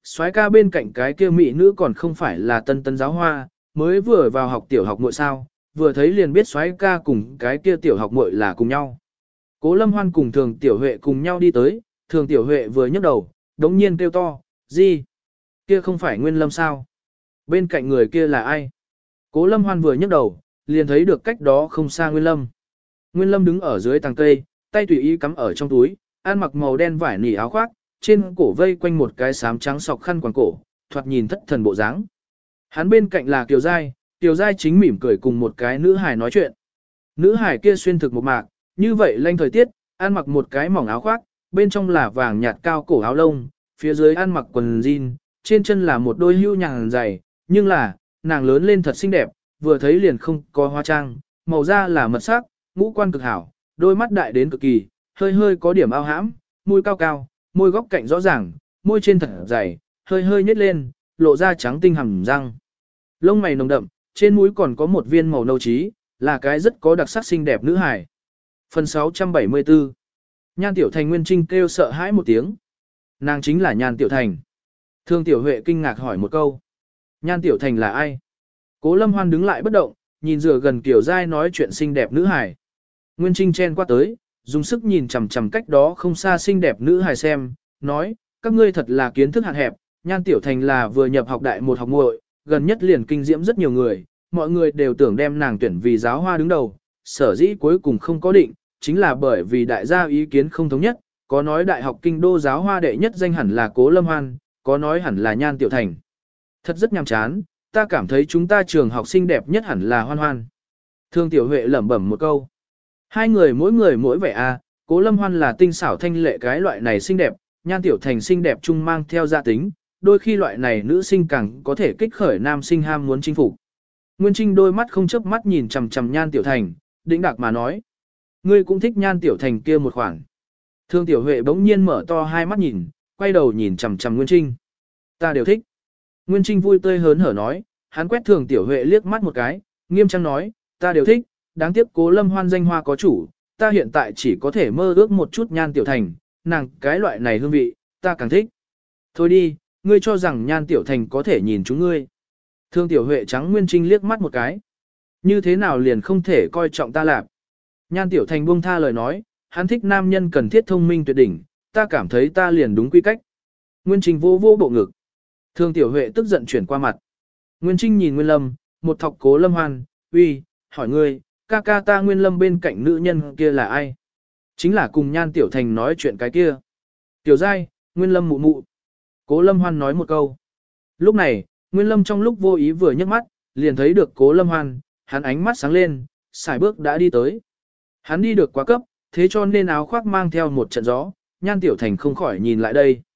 Soái ca bên cạnh cái kia mỹ nữ còn không phải là tân tân giáo hoa, mới vừa vào học tiểu học muội sao, vừa thấy liền biết soái ca cùng cái kia tiểu học muội là cùng nhau. Cố Lâm Hoan cùng Thường Tiểu Huệ cùng nhau đi tới, Thường Tiểu Huệ vừa nhấc đầu, đống nhiên kêu to, gì? Kia không phải Nguyên Lâm sao? Bên cạnh người kia là ai? Cố Lâm Hoan vừa nhấc đầu, liền thấy được cách đó không xa Nguyên Lâm. Nguyên Lâm đứng ở dưới tàng cây, tay tùy ý cắm ở trong túi, ăn mặc màu đen vải nỉ áo khoác, trên cổ vây quanh một cái xám trắng sọc khăn quàng cổ, thoạt nhìn thất thần bộ dáng. Hắn bên cạnh là Kiều Giai, Kiều Giai chính mỉm cười cùng một cái nữ hài nói chuyện. Nữ hài kia xuyên thực một mạc, như vậy lanh thời tiết, ăn mặc một cái mỏng áo khoác, bên trong là vàng nhạt cao cổ áo lông, phía dưới ăn mặc quần jean, trên chân là một đôi hưu nhàng dày, nhưng là, nàng lớn lên thật xinh đẹp, vừa thấy liền không có hoa trang, màu da là mật sắc, ngũ quan cực hảo, đôi mắt đại đến cực kỳ, hơi hơi có điểm ao hãm, môi cao cao, môi góc cạnh rõ ràng, môi trên thật dày, hơi hơi nhếch lên, lộ ra trắng tinh hàm răng. Lông mày nồng đậm, trên mũi còn có một viên màu nâu trí, là cái rất có đặc sắc xinh đẹp nữ hài. Phần sáu trăm bảy mươi tư. Nhan Tiểu Thành Nguyên Trinh kêu sợ hãi một tiếng. Nàng chính là Nhan Tiểu Thành. Thương Tiểu Huệ kinh ngạc hỏi một câu. Nhan Tiểu Thành là ai? Cố Lâm Hoan đứng lại bất động, nhìn rửa gần Kiều Giai nói chuyện xinh đẹp nữ hài. Nguyên Trinh chen qua tới, dùng sức nhìn chằm chằm cách đó không xa xinh đẹp nữ hài xem, nói, các ngươi thật là kiến thức hạn hẹp, Nhan Tiểu Thành là vừa nhập học đại một học muội, gần nhất liền kinh diễm rất nhiều người, mọi người đều tưởng đem nàng tuyển vì giáo hoa đứng đầu, sở dĩ cuối cùng không có định, chính là bởi vì đại gia ý kiến không thống nhất, có nói đại học kinh đô giáo hoa đệ nhất danh hẳn là Cố Lâm Hoan, có nói hẳn là Nhan Tiểu Thành. Thật rất nhàm chán, ta cảm thấy chúng ta trường học sinh đẹp nhất hẳn là Hoan Hoan. Thương Tiểu Huệ lẩm bẩm một câu. Hai người mỗi người mỗi vẻ a, Cố Lâm Hoan là tinh xảo thanh lệ cái loại này xinh đẹp, Nhan Tiểu Thành xinh đẹp chung mang theo gia tính, đôi khi loại này nữ sinh càng có thể kích khởi nam sinh ham muốn chinh phục. Nguyên Trinh đôi mắt không chớp mắt nhìn chằm chằm Nhan Tiểu Thành, đĩnh đạc mà nói. Ngươi cũng thích Nhan Tiểu Thành kia một khoảng. Thương Tiểu Huệ bỗng nhiên mở to hai mắt nhìn, quay đầu nhìn chằm chằm Nguyên Trinh. Ta đều thích. Nguyên Trinh vui tươi hớn hở nói, hắn quét Thường Tiểu Huệ liếc mắt một cái, nghiêm trang nói, ta đều thích, đáng tiếc Cố Lâm Hoan danh hoa có chủ, ta hiện tại chỉ có thể mơ ước một chút Nhan Tiểu Thành, nàng cái loại này hương vị, ta càng thích. Thôi đi, ngươi cho rằng Nhan Tiểu Thành có thể nhìn chúng ngươi. Thương Tiểu Huệ trắng Nguyên Trinh liếc mắt một cái. Như thế nào liền không thể coi trọng ta lạp. Nhan Tiểu Thành buông tha lời nói, hắn thích nam nhân cần thiết thông minh tuyệt đỉnh, ta cảm thấy ta liền đúng quy cách. Nguyên Trinh vô vô bộ ngực. Thương Tiểu Huệ tức giận chuyển qua mặt. Nguyên Trinh nhìn Nguyên Lâm, một thọc Cố Lâm Hoan, uy, hỏi ngươi, ca ca ta Nguyên Lâm bên cạnh nữ nhân kia là ai? Chính là cùng Nhan Tiểu Thành nói chuyện cái kia. Tiểu Giai, Nguyên Lâm mụ mụ. Cố Lâm Hoan nói một câu. Lúc này, Nguyên Lâm trong lúc vô ý vừa nhấc mắt, liền thấy được Cố Lâm Hoan, hắn ánh mắt sáng lên, xài bước đã đi tới. Hắn đi được quá cấp, thế cho nên áo khoác mang theo một trận gió, Nhan Tiểu Thành không khỏi nhìn lại đây.